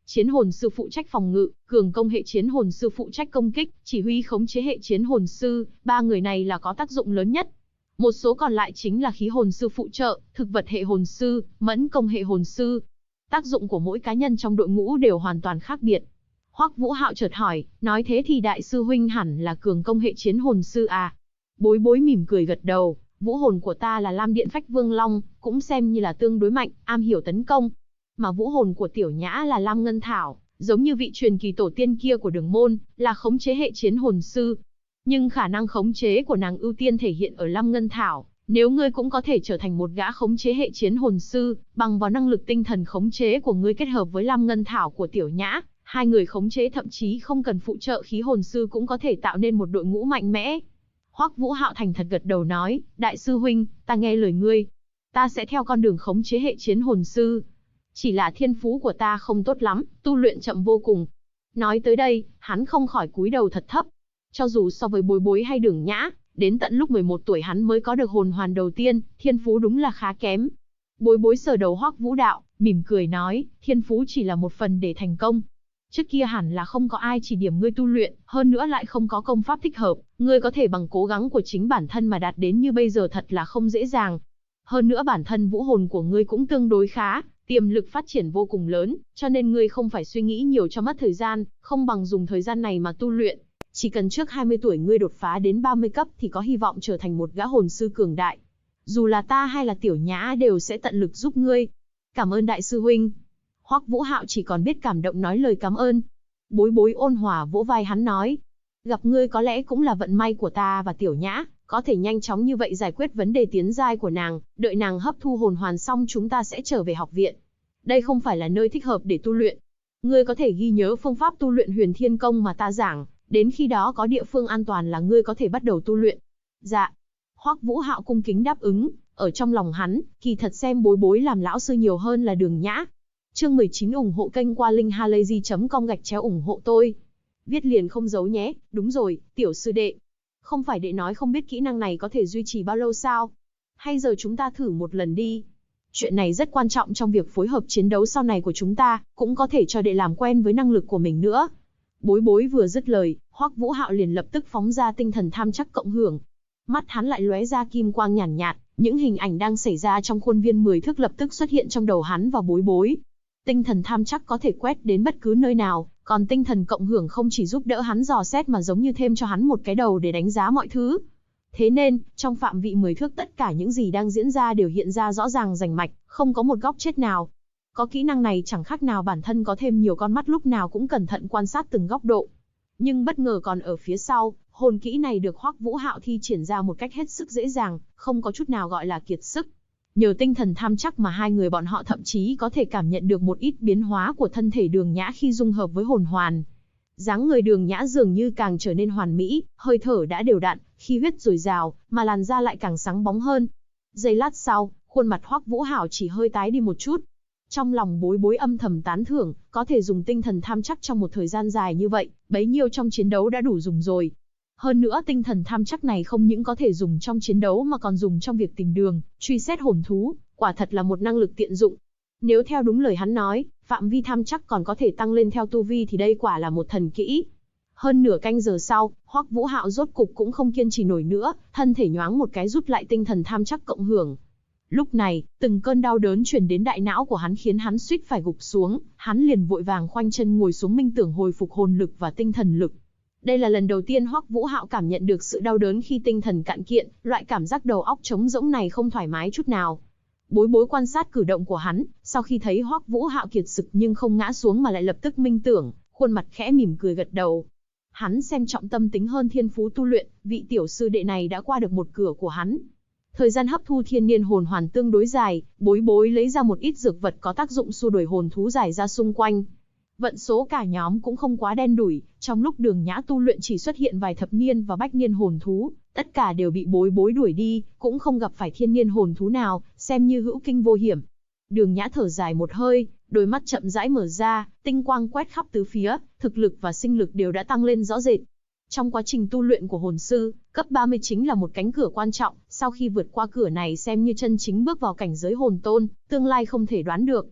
Chiến hồn sư phụ trách phòng ngự, cường công hệ chiến hồn sư phụ trách công kích, chỉ huy khống chế hệ chiến hồn sư, ba người này là có tác dụng lớn nhất. Một số còn lại chính là khí hồn sư phụ trợ, thực vật hệ hồn sư, mẫn công hệ hồn sư. Tác dụng của mỗi cá nhân trong đội ngũ đều hoàn toàn khác biệt. Hoắc Vũ Hạo chợt hỏi, nói thế thì đại sư huynh hẳn là cường công hệ chiến hồn sư à? Bối Bối mỉm cười gật đầu, vũ hồn của ta là Lam Điện Phách Vương Long, cũng xem như là tương đối mạnh, am hiểu tấn công. Mà vũ hồn của Tiểu Nhã là Lam Ngân Thảo, giống như vị truyền kỳ tổ tiên kia của Đường Môn, là khống chế hệ chiến hồn sư. Nhưng khả năng khống chế của nàng ưu tiên thể hiện ở Lam Ngân Thảo, nếu ngươi cũng có thể trở thành một gã khống chế hệ chiến hồn sư, bằng vào năng lực tinh thần khống chế của ngươi kết hợp với Lam Ngân Thảo của Tiểu Nhã, hai người khống chế thậm chí không cần phụ trợ khí hồn sư cũng có thể tạo nên một đội ngũ mạnh mẽ. Hoắc Vũ Hạo thành thật gật đầu nói, đại sư huynh, ta nghe lời ngươi. Ta sẽ theo con đường khống chế hệ chiến hồn sư. Chỉ là thiên phú của ta không tốt lắm, tu luyện chậm vô cùng. Nói tới đây, hắn không khỏi cúi đầu thật thấp. Cho dù so với Bối Bối hay Đường Nhã, đến tận lúc 11 tuổi hắn mới có được hồn hoàn đầu tiên, thiên phú đúng là khá kém. Bối Bối sờ đầu Hoắc Vũ Đạo, mỉm cười nói, thiên phú chỉ là một phần để thành công. Trước kia hẳn là không có ai chỉ điểm ngươi tu luyện, hơn nữa lại không có công pháp thích hợp, ngươi có thể bằng cố gắng của chính bản thân mà đạt đến như bây giờ thật là không dễ dàng. Hơn nữa bản thân vũ hồn của ngươi cũng tương đối khá, tiềm lực phát triển vô cùng lớn, cho nên ngươi không phải suy nghĩ nhiều cho mất thời gian, không bằng dùng thời gian này mà tu luyện. Chỉ cần trước 20 tuổi ngươi đột phá đến 30 cấp thì có hy vọng trở thành một gã hồn sư cường đại. Dù là ta hay là Tiểu Nhã đều sẽ tận lực giúp ngươi. Cảm ơn đại sư huynh. Hoắc Vũ Hạo chỉ còn biết cảm động nói lời cảm ơn. Bối Bối ôn hòa vỗ vai hắn nói, gặp ngươi có lẽ cũng là vận may của ta và Tiểu Nhã, có thể nhanh chóng như vậy giải quyết vấn đề tiến giai của nàng, đợi nàng hấp thu hồn hoàn xong chúng ta sẽ trở về học viện. Đây không phải là nơi thích hợp để tu luyện. Ngươi có thể ghi nhớ phương pháp tu luyện Huyền Thiên Công mà ta giảng, đến khi đó có địa phương an toàn là ngươi có thể bắt đầu tu luyện. Dạ. Hoắc Vũ Hạo cung kính đáp ứng, ở trong lòng hắn, kỳ thật xem Bối Bối làm lão sư nhiều hơn là Đường Nhã. Chương 19 ủng hộ kênh qua linkhalazy.com ủng hộ tôi. Viết liền không giấu nhé, đúng rồi, tiểu sư đệ. Không phải đệ nói không biết kỹ năng này có thể duy trì bao lâu sao? Hay giờ chúng ta thử một lần đi. Chuyện này rất quan trọng trong việc phối hợp chiến đấu sau này của chúng ta, cũng có thể cho đệ làm quen với năng lực của mình nữa. Bối Bối vừa dứt lời, Hoắc Vũ Hạo liền lập tức phóng ra tinh thần tham chắc cộng hưởng. Mắt hắn lại lóe ra kim quang nhàn nhạt, những hình ảnh đang xảy ra trong khuôn viên 10 thước lập tức xuất hiện trong đầu hắn và Bối Bối. Tinh thần tham chắc có thể quét đến bất cứ nơi nào, còn tinh thần cộng hưởng không chỉ giúp đỡ hắn dò xét mà giống như thêm cho hắn một cái đầu để đánh giá mọi thứ. Thế nên, trong phạm vị 10 thước tất cả những gì đang diễn ra đều hiện ra rõ ràng rành mạch, không có một góc chết nào. Có kỹ năng này chẳng khác nào bản thân có thêm nhiều con mắt lúc nào cũng cẩn thận quan sát từng góc độ. Nhưng bất ngờ còn ở phía sau, hồn kỹ này được Hoắc Vũ Hạo thi triển ra một cách hết sức dễ dàng, không có chút nào gọi là kiệt sức. Nhờ tinh thần tham chắc mà hai người bọn họ thậm chí có thể cảm nhận được một ít biến hóa của thân thể Đường Nhã khi dung hợp với hồn hoàn. Dáng người Đường Nhã dường như càng trở nên hoàn mỹ, hơi thở đã đều đặn, khí huyết dồi dào, mà làn da lại càng sáng bóng hơn. Giây lát sau, khuôn mặt Hoắc Vũ Hạo chỉ hơi tái đi một chút. Trong lòng Bối Bối âm thầm tán thưởng, có thể dùng tinh thần tham chắc trong một thời gian dài như vậy, bấy nhiêu trong chiến đấu đã đủ dùng rồi. Hơn nữa tinh thần tham chắc này không những có thể dùng trong chiến đấu mà còn dùng trong việc tìm đường, truy xét hồn thú, quả thật là một năng lực tiện dụng. Nếu theo đúng lời hắn nói, phạm vi tham chắc còn có thể tăng lên theo tu vi thì đây quả là một thần kỹ. Hơn nửa canh giờ sau, Hoắc Vũ Hạo rốt cục cũng không kiên trì nổi nữa, thân thể nhoáng một cái rút lại tinh thần tham chắc cộng hưởng. Lúc này, từng cơn đau đớn truyền đến đại não của hắn khiến hắn suýt phải gục xuống, hắn liền vội vàng khoanh chân ngồi xuống minh tưởng hồi phục hồn lực và tinh thần lực. Đây là lần đầu tiên Hoắc Vũ Hạo cảm nhận được sự đau đớn khi tinh thần cạn kiện, loại cảm giác đầu óc trống rỗng này không thoải mái chút nào. Bối Bối quan sát cử động của hắn, sau khi thấy Hoắc Vũ Hạo kiệt sức nhưng không ngã xuống mà lại lập tức minh tưởng, khuôn mặt khẽ mỉm cười gật đầu. Hắn xem trọng tâm tính hơn thiên phú tu luyện, vị tiểu sư đệ này đã qua được một cửa của hắn. Thời gian hấp thu thiên niên hồn hoàn tương đối dài, Bối Bối lấy ra một ít dược vật có tác dụng xua đuổi hồn thú giải ra xung quanh. Vận số cả nhóm cũng không quá đen đủi, trong lúc Đường Nhã tu luyện chỉ xuất hiện vài thập niên và bách niên hồn thú, tất cả đều bị Bối Bối đuổi đi, cũng không gặp phải thiên niên hồn thú nào, xem như hữu kinh vô hiểm. Đường Nhã thở dài một hơi, đôi mắt chậm rãi mở ra, tinh quang quét khắp tứ phía, thực lực và sinh lực đều đã tăng lên rõ rệt. Trong quá trình tu luyện của hồn sư, cấp 30 chính là một cánh cửa quan trọng, sau khi vượt qua cửa này xem như chân chính bước vào cảnh giới hồn tôn, tương lai không thể đoán được.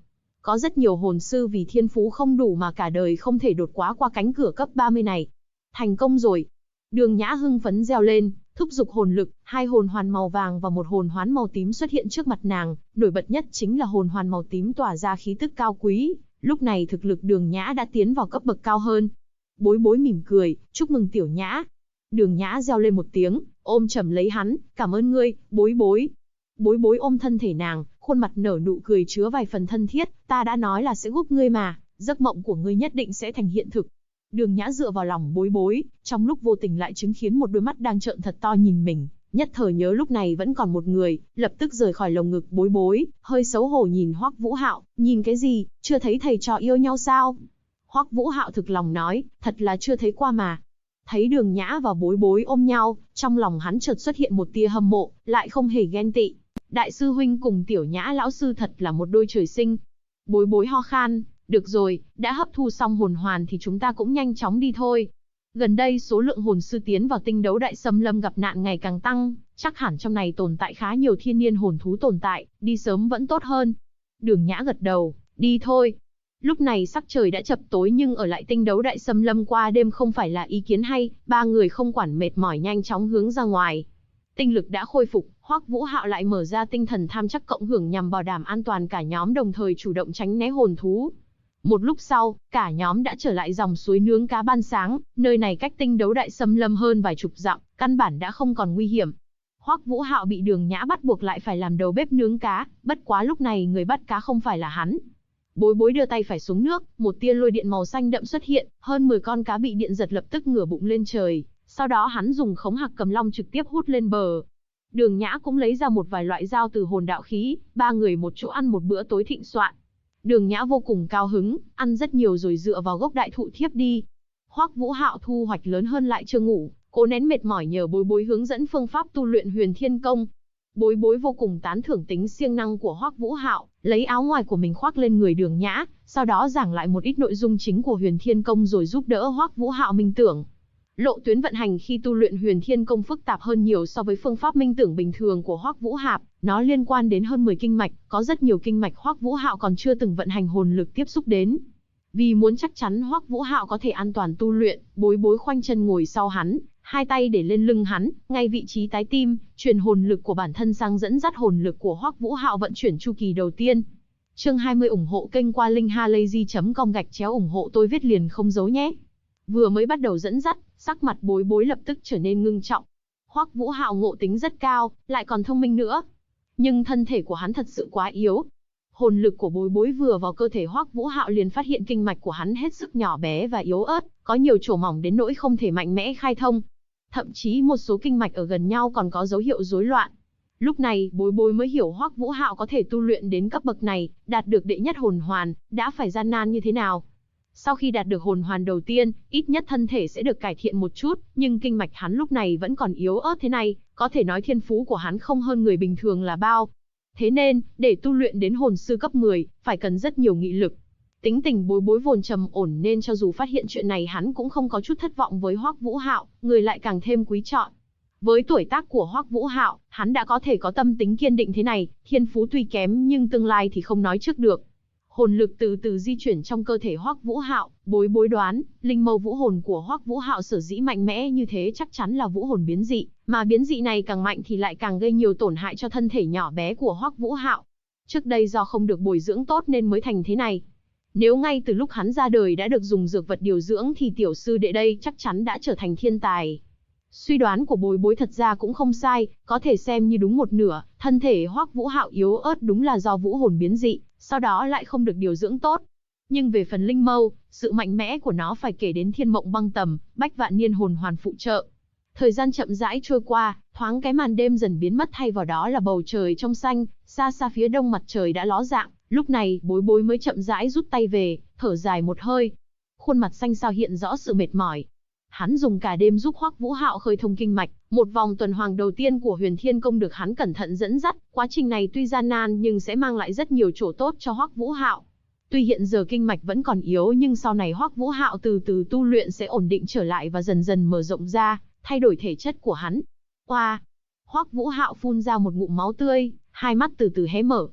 Có rất nhiều hồn sư vì thiên phú không đủ mà cả đời không thể đột qua cánh cửa cấp 30 này. Thành công rồi. Đường Nhã hưng phấn reo lên, thúc giục hồn lực, 2 hồn hoàn màu vàng và 1 hồn hoán màu tím xuất hiện trước mặt nàng, nổi bật nhất chính là hồn hoàn màu tím tỏa ra khí tức cao quý. Lúc này thực lực Đường Nhã đã tiến vào cấp bậc cao hơn. Bối Bối mỉm cười, chúc mừng tiểu Nhã. Đường Nhã reo lên một tiếng, ôm chầm lấy hắn, cảm ơn ngươi, Bối Bối. Bối Bối ôm thân thể nàng, khuôn mặt nở nụ cười chứa vài phần thân thiết, ta đã nói là sẽ giúp ngươi mà, giấc mộng của ngươi nhất định sẽ thành hiện thực. Đường Nhã dựa vào lòng Bối Bối, trong lúc vô tình lại chứng kiến một đôi mắt đang trợn thật to nhìn mình, nhất thời nhớ lúc này vẫn còn một người, lập tức rời khỏi lồng ngực Bối Bối, hơi xấu hổ nhìn Hoắc Vũ Hạo, nhìn cái gì, chưa thấy thầy trò yêu nhau sao? Hoắc Vũ Hạo thực lòng nói, thật là chưa thấy qua mà. Thấy Đường Nhã và Bối Bối ôm nhau, trong lòng hắn chợt xuất hiện một tia hâm mộ, lại không hề ghen tị. Đại sư huynh cùng tiểu Nhã lão sư thật là một đôi trời sinh. Bối Bối ho khan, được rồi, đã hấp thu xong hồn hoàn thì chúng ta cũng nhanh chóng đi thôi. Gần đây số lượng hồn sư tiến vào tinh đấu đại xâm lâm gặp nạn ngày càng tăng, chắc hẳn trong này tồn tại khá nhiều thiên niên hồn thú tồn tại, đi sớm vẫn tốt hơn. Đường Nhã gật đầu, đi thôi. Lúc này sắc trời đã chập tối nhưng ở lại tinh đấu đại xâm lâm qua đêm không phải là ý kiến hay, 3 người không quản mệt mỏi nhanh chóng hướng ra ngoài. Tinh lực đã khôi phục, Hoắc Vũ Hạo lại mở ra tinh thần tham chắc cộng hưởng nhằm bảo đảm an toàn cả nhóm đồng thời chủ động tránh né hồn thú. Một lúc sau, cả nhóm đã trở lại dòng suối nướng cá ban sáng, nơi này cách tinh đấu đại xâm lâm hơn vài chục dặm, căn bản đã không còn nguy hiểm. Hoắc Vũ Hạo bị Đường Nhã bắt buộc lại phải làm đầu bếp nướng cá, bất quá lúc này người bắt cá không phải là hắn. Bối Bối đưa tay phải xuống nước, một tia lôi điện màu xanh đậm xuất hiện, hơn 10 con cá bị điện giật lập tức ngửa bụng lên trời, sau đó hắn dùng khống hạc cầm long trực tiếp hút lên bờ. Đường Nhã cũng lấy ra một vài loại dao từ hồn đạo khí, 3 người một chỗ ăn một bữa tối thịnh soạn. Đường Nhã vô cùng cao hứng, ăn rất nhiều rồi dựa vào gốc đại thụ thiếp đi. Hoắc Vũ Hạo thu hoạch lớn hơn lại chưa ngủ, cố nén mệt mỏi nhờ Bối Bối hướng dẫn phương pháp tu luyện Huyền Thiên Công. Bối Bối vô cùng tán thưởng tính siêng năng của Hoắc Vũ Hạo, lấy áo ngoài của mình khoác lên người Đường Nhã, sau đó giảng lại một ít nội dung chính của Huyền Thiên Công rồi giúp đỡ Hoắc Vũ Hạo minh tưởng. Lộ tuyến vận hành khi tu luyện Huyền Thiên Công phức tạp hơn nhiều so với phương pháp minh tưởng bình thường của Hoắc Vũ Hạo, nó liên quan đến hơn 10 kinh mạch, có rất nhiều kinh mạch Hoắc Vũ Hạo còn chưa từng vận hành hồn lực tiếp xúc đến. Vì muốn chắc chắn Hoắc Vũ Hạo có thể an toàn tu luyện, Bối Bối khoanh chân ngồi sau hắn, hai tay để lên lưng hắn, ngay vị trí trái tim, truyền hồn lực của bản thân sang dẫn dắt hồn lực của Hoắc Vũ Hạo vận chuyển chu kỳ đầu tiên. Chương 20 ủng hộ kênh qua linkhalazy.com/ ủng hộ tôi viết liền không giấu nhé. Vừa mới bắt đầu dẫn dắt, sắc mặt Bối Bối lập tức trở nên ngưng trọng. Hoắc Vũ Hạo ngộ tính rất cao, lại còn thông minh nữa. Nhưng thân thể của hắn thật sự quá yếu. Hồn lực của Bối Bối vừa vào cơ thể Hoắc Vũ Hạo liền phát hiện kinh mạch của hắn hết sức nhỏ bé và yếu ớt, có nhiều chỗ mỏng đến nỗi không thể mạnh mẽ khai thông. Thậm chí một số kinh mạch ở gần nhau còn có dấu hiệu rối loạn. Lúc này, Bối Bối mới hiểu Hoắc Vũ Hạo có thể tu luyện đến cấp bậc này, đạt được đệ nhất hồn hoàn, đã phải gian nan như thế nào. Sau khi đạt được hồn hoàn đầu tiên, ít nhất thân thể sẽ được cải thiện một chút, nhưng kinh mạch hắn lúc này vẫn còn yếu ớt thế này, có thể nói thiên phú của hắn không hơn người bình thường là bao. Thế nên, để tu luyện đến hồn sư cấp 10, phải cần rất nhiều nghị lực. Tính tình Bối Bối vốn trầm ổn nên cho dù phát hiện chuyện này hắn cũng không có chút thất vọng với Hoắc Vũ Hạo, người lại càng thêm quý trọng. Với tuổi tác của Hoắc Vũ Hạo, hắn đã có thể có tâm tính kiên định thế này, thiên phú tuy kém nhưng tương lai thì không nói trước được. Hồn lực từ từ di chuyển trong cơ thể Hoắc Vũ Hạo, Bối Bối đoán, linh mâu vũ hồn của Hoắc Vũ Hạo sở dĩ mạnh mẽ như thế chắc chắn là vũ hồn biến dị, mà biến dị này càng mạnh thì lại càng gây nhiều tổn hại cho thân thể nhỏ bé của Hoắc Vũ Hạo. Trước đây do không được bồi dưỡng tốt nên mới thành thế này. Nếu ngay từ lúc hắn ra đời đã được dùng dược vật điều dưỡng thì tiểu sư đệ đây chắc chắn đã trở thành thiên tài. Suy đoán của Bối Bối thật ra cũng không sai, có thể xem như đúng một nửa, thân thể Hoắc Vũ Hạo yếu ớt đúng là do vũ hồn biến dị, sau đó lại không được điều dưỡng tốt. Nhưng về phần linh mâu, sự mạnh mẽ của nó phải kể đến thiên mộng băng tầm, bách vạn niên hồn hoàn phụ trợ. Thời gian chậm rãi trôi qua, thoáng cái màn đêm dần biến mất thay vào đó là bầu trời trong xanh, xa xa phía đông mặt trời đã ló dạng, lúc này Bối Bối mới chậm rãi rút tay về, thở dài một hơi. Khuôn mặt xanh xao hiện rõ sự mệt mỏi. Hắn dùng cả đêm giúp Hoắc Vũ Hạo khơi thông kinh mạch, một vòng tuần hoàn đầu tiên của Huyền Thiên Công được hắn cẩn thận dẫn dắt, quá trình này tuy gian nan nhưng sẽ mang lại rất nhiều chỗ tốt cho Hoắc Vũ Hạo. Tuy hiện giờ kinh mạch vẫn còn yếu nhưng sau này Hoắc Vũ Hạo từ từ tu luyện sẽ ổn định trở lại và dần dần mở rộng ra, thay đổi thể chất của hắn. Oa! Hoắc Vũ Hạo phun ra một ngụm máu tươi, hai mắt từ từ hé mở.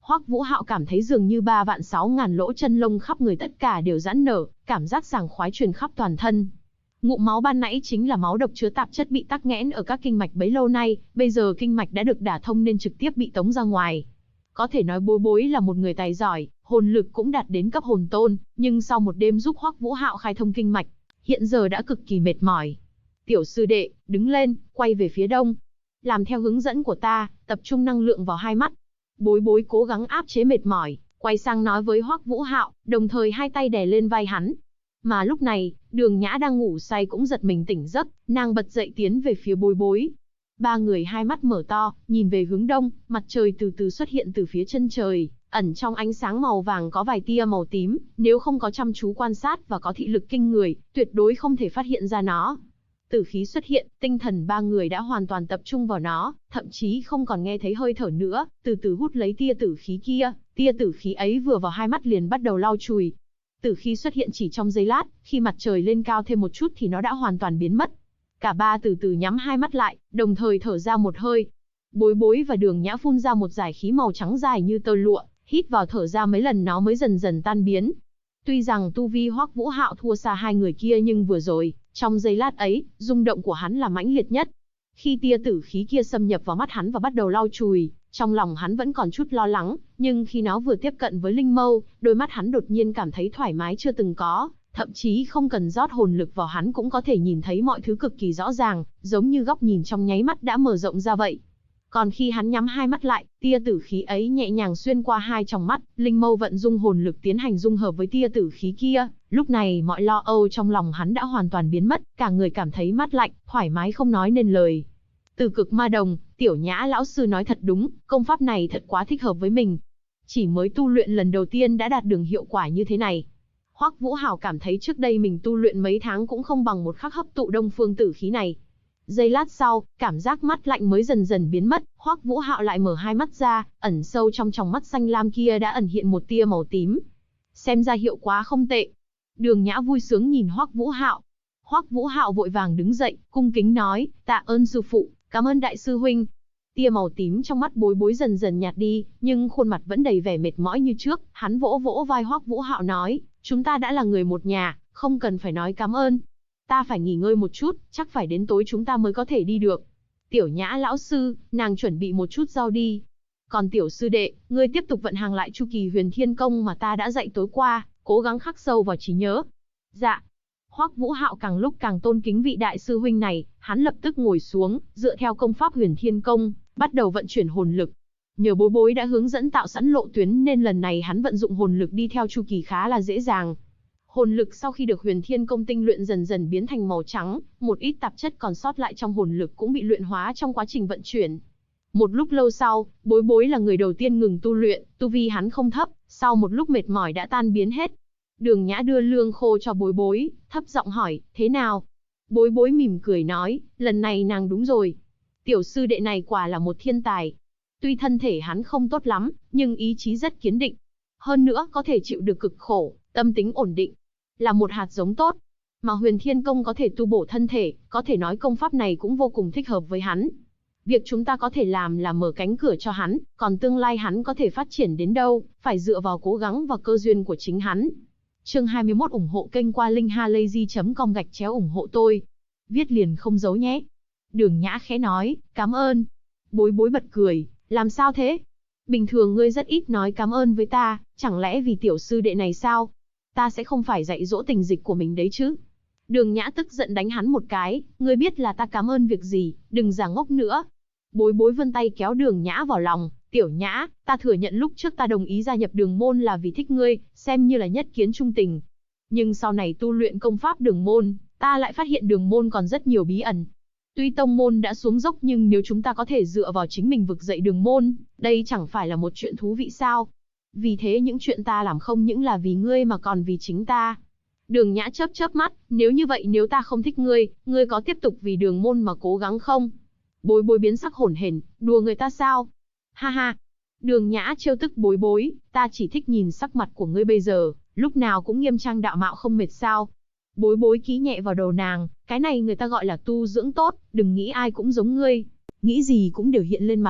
Hoắc Vũ Hạo cảm thấy dường như 3.600.000 lỗ chân lông khắp người tất cả đều giãn nở, cảm giác sảng khoái truyền khắp toàn thân. Ngụm máu ban nãy chính là máu độc chứa tạp chất bị tắc nghẽn ở các kinh mạch bấy lâu nay, bây giờ kinh mạch đã được đả thông nên trực tiếp bị tống ra ngoài. Có thể nói Bối Bối là một người tài giỏi, hồn lực cũng đạt đến cấp hồn tôn, nhưng sau một đêm giúp Hoắc Vũ Hạo khai thông kinh mạch, hiện giờ đã cực kỳ mệt mỏi. Tiểu sư đệ, đứng lên, quay về phía đông. Làm theo hướng dẫn của ta, tập trung năng lượng vào hai mắt. Bối Bối cố gắng áp chế mệt mỏi, quay sang nói với Hoắc Vũ Hạo, đồng thời hai tay đè lên vai hắn. Mà lúc này, Đường Nhã đang ngủ say cũng giật mình tỉnh giấc, nàng bật dậy tiến về phía Bối Bối. Ba người hai mắt mở to, nhìn về hướng đông, mặt trời từ từ xuất hiện từ phía chân trời, ẩn trong ánh sáng màu vàng có vài tia màu tím, nếu không có chăm chú quan sát và có thị lực kinh người, tuyệt đối không thể phát hiện ra nó. Tử khí xuất hiện, tinh thần ba người đã hoàn toàn tập trung vào nó, thậm chí không còn nghe thấy hơi thở nữa, từ từ hút lấy tia tử khí kia, tia tử khí ấy vừa vào hai mắt liền bắt đầu lau chùi. Tử khí xuất hiện chỉ trong giây lát, khi mặt trời lên cao thêm một chút thì nó đã hoàn toàn biến mất. Cả ba từ từ nhắm hai mắt lại, đồng thời thở ra một hơi. Bối Bối và Đường Nhã phun ra một dải khí màu trắng dài như tơ lụa, hít vào thở ra mấy lần nó mới dần dần tan biến. Tuy rằng tu vi Hoắc Vũ Hạo thua xa hai người kia nhưng vừa rồi, trong giây lát ấy, rung động của hắn là mãnh liệt nhất. Khi tia tử khí kia xâm nhập vào mắt hắn và bắt đầu lau chùi, trong lòng hắn vẫn còn chút lo lắng, nhưng khi nó vừa tiếp cận với linh mâu, đôi mắt hắn đột nhiên cảm thấy thoải mái chưa từng có, thậm chí không cần rót hồn lực vào hắn cũng có thể nhìn thấy mọi thứ cực kỳ rõ ràng, giống như góc nhìn trong nháy mắt đã mở rộng ra vậy. Còn khi hắn nhắm hai mắt lại, tia tử khí ấy nhẹ nhàng xuyên qua hai tròng mắt, linh mâu vận dung hồn lực tiến hành dung hợp với tia tử khí kia, lúc này mọi lo âu trong lòng hắn đã hoàn toàn biến mất, cả người cảm thấy mát lạnh, thoải mái không nói nên lời. Từ Cực Ma Đồng, Tiểu Nhã lão sư nói thật đúng, công pháp này thật quá thích hợp với mình. Chỉ mới tu luyện lần đầu tiên đã đạt được hiệu quả như thế này. Hoắc Vũ Hạo cảm thấy trước đây mình tu luyện mấy tháng cũng không bằng một khắc hấp tụ đông phương tử khí này. Giây lát sau, cảm giác mát lạnh mới dần dần biến mất, Hoắc Vũ Hạo lại mở hai mắt ra, ẩn sâu trong tròng mắt xanh lam kia đã ẩn hiện một tia màu tím. Xem ra hiệu quả không tệ. Đường Nhã vui sướng nhìn Hoắc Vũ Hạo. Hoắc Vũ Hạo vội vàng đứng dậy, cung kính nói, tạ ơn sư phụ, cảm ơn đại sư huynh. Tia màu tím trong mắt Bối Bối dần dần nhạt đi, nhưng khuôn mặt vẫn đầy vẻ mệt mỏi như trước, hắn vỗ vỗ vai Hoắc Vũ Hạo nói, chúng ta đã là người một nhà, không cần phải nói cảm ơn. Ta phải nghỉ ngơi một chút, chắc phải đến tối chúng ta mới có thể đi được. Tiểu Nhã lão sư, nàng chuẩn bị một chút rau đi. Còn tiểu sư đệ, ngươi tiếp tục vận hành lại chu kỳ Huyền Thiên Công mà ta đã dạy tối qua, cố gắng khắc sâu vào trí nhớ. Dạ. Hoắc Vũ Hạo càng lúc càng tôn kính vị đại sư huynh này, hắn lập tức ngồi xuống, dựa theo công pháp Huyền Thiên Công, bắt đầu vận chuyển hồn lực. Nhờ Bối Bối đã hướng dẫn tạo sẵn lộ tuyến nên lần này hắn vận dụng hồn lực đi theo chu kỳ khá là dễ dàng. Hồn lực sau khi được Huyền Thiên Công tinh luyện dần dần biến thành màu trắng, một ít tạp chất còn sót lại trong hồn lực cũng bị luyện hóa trong quá trình vận chuyển. Một lúc lâu sau, Bối Bối là người đầu tiên ngừng tu luyện, tu vi hắn không thấp, sau một lúc mệt mỏi đã tan biến hết. Đường Nhã đưa lương khô cho Bối Bối, thấp giọng hỏi, thế nào? Bối Bối mỉm cười nói, lần này nàng đúng rồi. Tiểu sư đệ này quả là một thiên tài. Tuy thân thể hắn không tốt lắm, nhưng ý chí rất kiên định. Hơn nữa có thể chịu được cực khổ, tâm tính ổn định. Là một hạt giống tốt. Mà Huyền Thiên Công có thể tu bổ thân thể, có thể nói công pháp này cũng vô cùng thích hợp với hắn. Việc chúng ta có thể làm là mở cánh cửa cho hắn, còn tương lai hắn có thể phát triển đến đâu, phải dựa vào cố gắng và cơ duyên của chính hắn. Chương 21 ủng hộ kênh qua linkhalazy.com/ủng hộ tôi. Viết liền không giấu nhé. Đường Nhã khẽ nói, cảm ơn. Bối Bối bật cười, làm sao thế? Bình thường ngươi rất ít nói cảm ơn với ta, chẳng lẽ vì tiểu sư đệ này sao? Ta sẽ không phải dạy dỗ tình dịch của mình đấy chứ. Đường Nhã tức giận đánh hắn một cái, ngươi biết là ta cảm ơn việc gì, đừng giả ngốc nữa. Bối Bối vươn tay kéo Đường Nhã vào lòng, Tiểu Nhã, ta thừa nhận lúc trước ta đồng ý gia nhập Đường môn là vì thích ngươi, xem như là nhất kiến trung tình. Nhưng sau này tu luyện công pháp Đường môn, ta lại phát hiện Đường môn còn rất nhiều bí ẩn. Tuy tông môn đã xuống dốc nhưng nếu chúng ta có thể dựa vào chính mình vực dậy Đường môn, đây chẳng phải là một chuyện thú vị sao? Vì thế những chuyện ta làm không những là vì ngươi mà còn vì chính ta. Đường Nhã chớp chớp mắt, nếu như vậy nếu ta không thích ngươi, ngươi có tiếp tục vì Đường môn mà cố gắng không? Bối Bối biến sắc hổn hển, đùa người ta sao? Ha ha. Đường Nhã trêu tức Bối Bối, ta chỉ thích nhìn sắc mặt của ngươi bây giờ, lúc nào cũng nghiêm trang đạo mạo không mệt sao? Bối Bối ký nhẹ vào đầu nàng, cái này người ta gọi là tu dưỡng tốt, đừng nghĩ ai cũng giống ngươi, nghĩ gì cũng đều hiện lên mặt.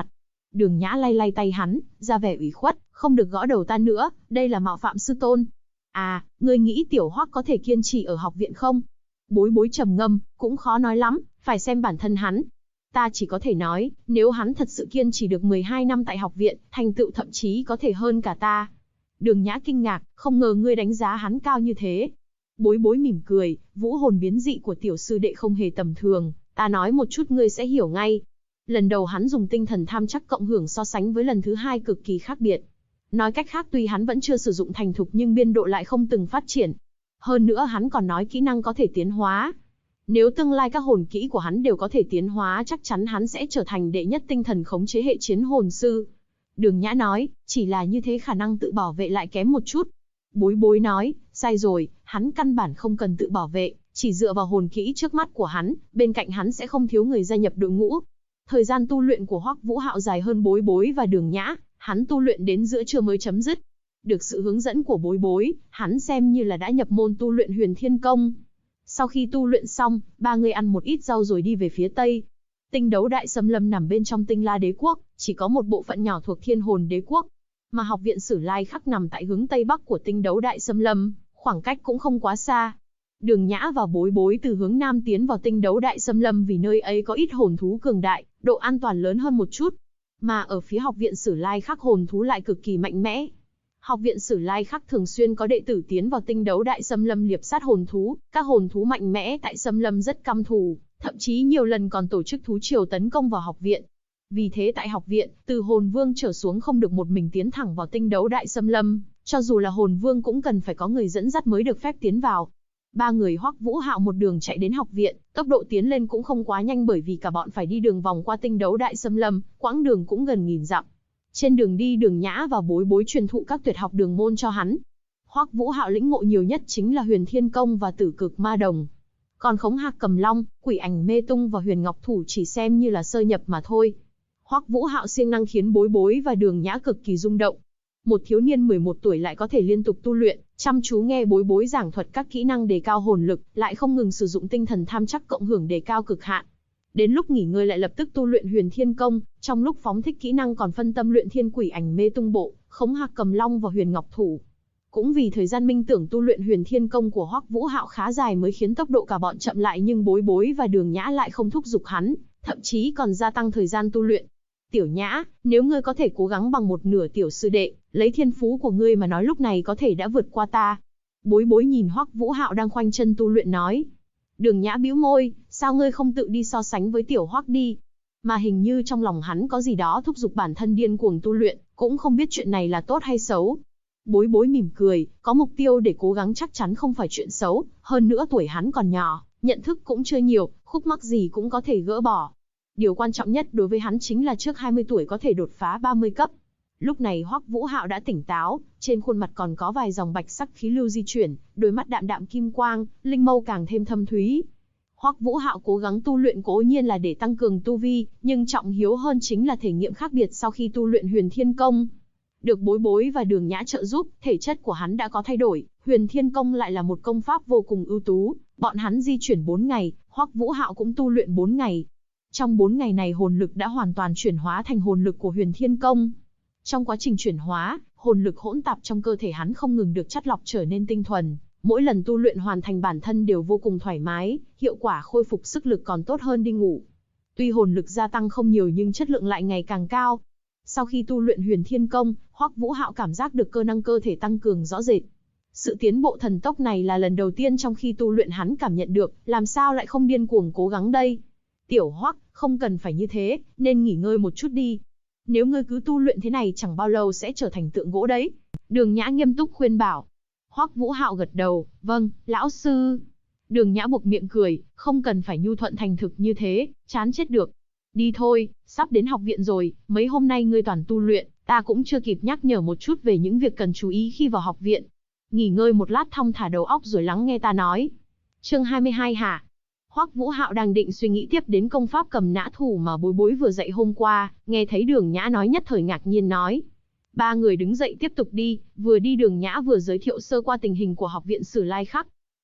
Đường Nhã lay lay tay hắn, ra vẻ ủy khuất, không được gõ đầu ta nữa, đây là mạo phạm sư tôn. À, ngươi nghĩ Tiểu Hoắc có thể kiên trì ở học viện không? Bối Bối trầm ngâm, cũng khó nói lắm, phải xem bản thân hắn. Ta chỉ có thể nói, nếu hắn thật sự kiên trì được 12 năm tại học viện, thành tựu thậm chí có thể hơn cả ta. Đường Nhã kinh ngạc, không ngờ ngươi đánh giá hắn cao như thế. Bối Bối mỉm cười, vũ hồn biến dị của tiểu sư đệ không hề tầm thường, ta nói một chút ngươi sẽ hiểu ngay. Lần đầu hắn dùng tinh thần tham chắc cộng hưởng so sánh với lần thứ hai cực kỳ khác biệt. Nói cách khác tuy hắn vẫn chưa sử dụng thành thục nhưng biên độ lại không từng phát triển. Hơn nữa hắn còn nói kỹ năng có thể tiến hóa. Nếu tương lai các hồn kỹ của hắn đều có thể tiến hóa chắc chắn hắn sẽ trở thành đệ nhất tinh thần khống chế hệ chiến hồn sư. Đường Nhã nói, chỉ là như thế khả năng tự bảo vệ lại kém một chút. Bối Bối nói, sai rồi, hắn căn bản không cần tự bảo vệ, chỉ dựa vào hồn kỹ trước mắt của hắn, bên cạnh hắn sẽ không thiếu người gia nhập đội ngũ. Thời gian tu luyện của Hoắc Vũ Hạo dài hơn Bối Bối và Đường Nhã, hắn tu luyện đến giữa trưa mới chấm dứt. Được sự hướng dẫn của Bối Bối, hắn xem như là đã nhập môn tu luyện Huyền Thiên Công. Sau khi tu luyện xong, ba người ăn một ít rau rồi đi về phía tây. Tinh đấu đại xâm lâm nằm bên trong Tinh La Đế quốc, chỉ có một bộ phận nhỏ thuộc Thiên Hồn Đế quốc. Mà học viện Sử Lai Khắc nằm tại hướng tây bắc của Tinh đấu đại xâm lâm, khoảng cách cũng không quá xa. Đường Nhã và Bối Bối từ hướng nam tiến vào Tinh đấu đại xâm lâm vì nơi ấy có ít hồn thú cường đại, độ an toàn lớn hơn một chút. Mà ở phía học viện Sử Lai Khắc hồn thú lại cực kỳ mạnh mẽ. Học viện Sử Lai Khắc thường xuyên có đệ tử tiến vào Tinh đấu đại xâm lâm liệp sát hồn thú, các hồn thú mạnh mẽ tại xâm lâm rất căm thù, thậm chí nhiều lần còn tổ chức thú triều tấn công vào học viện. Vì thế tại học viện, từ hồn vương trở xuống không được một mình tiến thẳng vào Tinh đấu đại xâm lâm, cho dù là hồn vương cũng cần phải có người dẫn dắt mới được phép tiến vào. Ba người Hoắc Vũ Hạo một đường chạy đến học viện, tốc độ tiến lên cũng không quá nhanh bởi vì cả bọn phải đi đường vòng qua Tinh đấu đại xâm lâm, quãng đường cũng gần 1000 dặm. Trên đường đi Đường Nhã và Bối Bối truyền thụ các tuyệt học đường môn cho hắn. Hoắc Vũ Hạo lĩnh ngộ nhiều nhất chính là Huyền Thiên Công và Tử Cực Ma Đồng. Còn Khống Hạc Cầm Long, Quỷ Ảnh Mê Tung và Huyền Ngọc Thủ chỉ xem như là sơ nhập mà thôi. Hoắc Vũ Hạo siêng năng khiến Bối Bối và Đường Nhã cực kỳ rung động. Một thiếu niên 11 tuổi lại có thể liên tục tu luyện, chăm chú nghe Bối Bối giảng thuật các kỹ năng đề cao hồn lực, lại không ngừng sử dụng tinh thần tham chắc cộng hưởng đề cao cực hạn. Đến lúc nghỉ ngơi lại lập tức tu luyện Huyền Thiên Công, trong lúc phóng thích kỹ năng còn phân tâm luyện Thiên Quỷ Ảnh Mê Tung Bộ, Khống Hạc Cầm Long và Huyền Ngọc Thủ. Cũng vì thời gian minh tưởng tu luyện Huyền Thiên Công của Hoắc Vũ Hạo khá dài mới khiến tốc độ cả bọn chậm lại, nhưng Bối Bối và Đường Nhã lại không thúc giục hắn, thậm chí còn gia tăng thời gian tu luyện. Tiểu Nhã, nếu ngươi có thể cố gắng bằng một nửa tiểu sư đệ, lấy thiên phú của ngươi mà nói lúc này có thể đã vượt qua ta. Bối Bối nhìn Hoắc Vũ Hạo đang khoanh chân tu luyện nói. Đường Nhã bĩu môi, sao ngươi không tự đi so sánh với tiểu Hoắc đi? Mà hình như trong lòng hắn có gì đó thúc giục bản thân điên cuồng tu luyện, cũng không biết chuyện này là tốt hay xấu. Bối Bối mỉm cười, có mục tiêu để cố gắng chắc chắn không phải chuyện xấu, hơn nữa tuổi hắn còn nhỏ, nhận thức cũng chưa nhiều, khúc mắc gì cũng có thể gỡ bỏ. Điều quan trọng nhất đối với hắn chính là trước 20 tuổi có thể đột phá 30 cấp. Lúc này Hoắc Vũ Hạo đã tỉnh táo, trên khuôn mặt còn có vài dòng bạch sắc khí lưu di chuyển, đôi mắt đạm đạm kim quang, linh mâu càng thêm thâm thúy. Hoắc Vũ Hạo cố gắng tu luyện cố nhiên là để tăng cường tu vi, nhưng trọng yếu hơn chính là thể nghiệm khác biệt sau khi tu luyện Huyền Thiên Công. Được Bối Bối và Đường Nhã trợ giúp, thể chất của hắn đã có thay đổi, Huyền Thiên Công lại là một công pháp vô cùng ưu tú, bọn hắn di chuyển 4 ngày, Hoắc Vũ Hạo cũng tu luyện 4 ngày. Trong 4 ngày này hồn lực đã hoàn toàn chuyển hóa thành hồn lực của Huyền Thiên Công. Trong quá trình chuyển hóa, hồn lực hỗn tạp trong cơ thể hắn không ngừng được chắt lọc trở nên tinh thuần, mỗi lần tu luyện hoàn thành bản thân đều vô cùng thoải mái, hiệu quả khôi phục sức lực còn tốt hơn đi ngủ. Tuy hồn lực gia tăng không nhiều nhưng chất lượng lại ngày càng cao. Sau khi tu luyện Huyền Thiên Công, Hoắc Vũ Hạo cảm giác được cơ năng cơ thể tăng cường rõ rệt. Sự tiến bộ thần tốc này là lần đầu tiên trong khi tu luyện hắn cảm nhận được, làm sao lại không điên cuồng cố gắng đây? Tiểu Hoắc, không cần phải như thế, nên nghỉ ngơi một chút đi. Nếu ngươi cứ tu luyện thế này chẳng bao lâu sẽ trở thành tượng gỗ đấy. Đường Nhã nghiêm túc khuyên bảo. Hoắc Vũ Hạo gật đầu, vâng, lão sư. Đường Nhã buộc miệng cười, không cần phải nhu thuận thành thực như thế, chán chết được. Đi thôi, sắp đến học viện rồi, mấy hôm nay ngươi toàn tu luyện, ta cũng chưa kịp nhắc nhở một chút về những việc cần chú ý khi vào học viện. Nghỉ ngơi một lát thong thả đầu óc rồi lắng nghe ta nói. Chương 22 hả? Hoắc Vũ Hạo đang định suy nghĩ tiếp đến công pháp cầm nã thủ mà Bối Bối vừa dạy hôm qua, nghe thấy Đường Nhã nói nhất thời ngạc nhiên nói. Ba người đứng dậy tiếp tục đi, vừa đi Đường Nhã vừa giới thiệu sơ qua tình hình của học viện Sử Lai Khắc.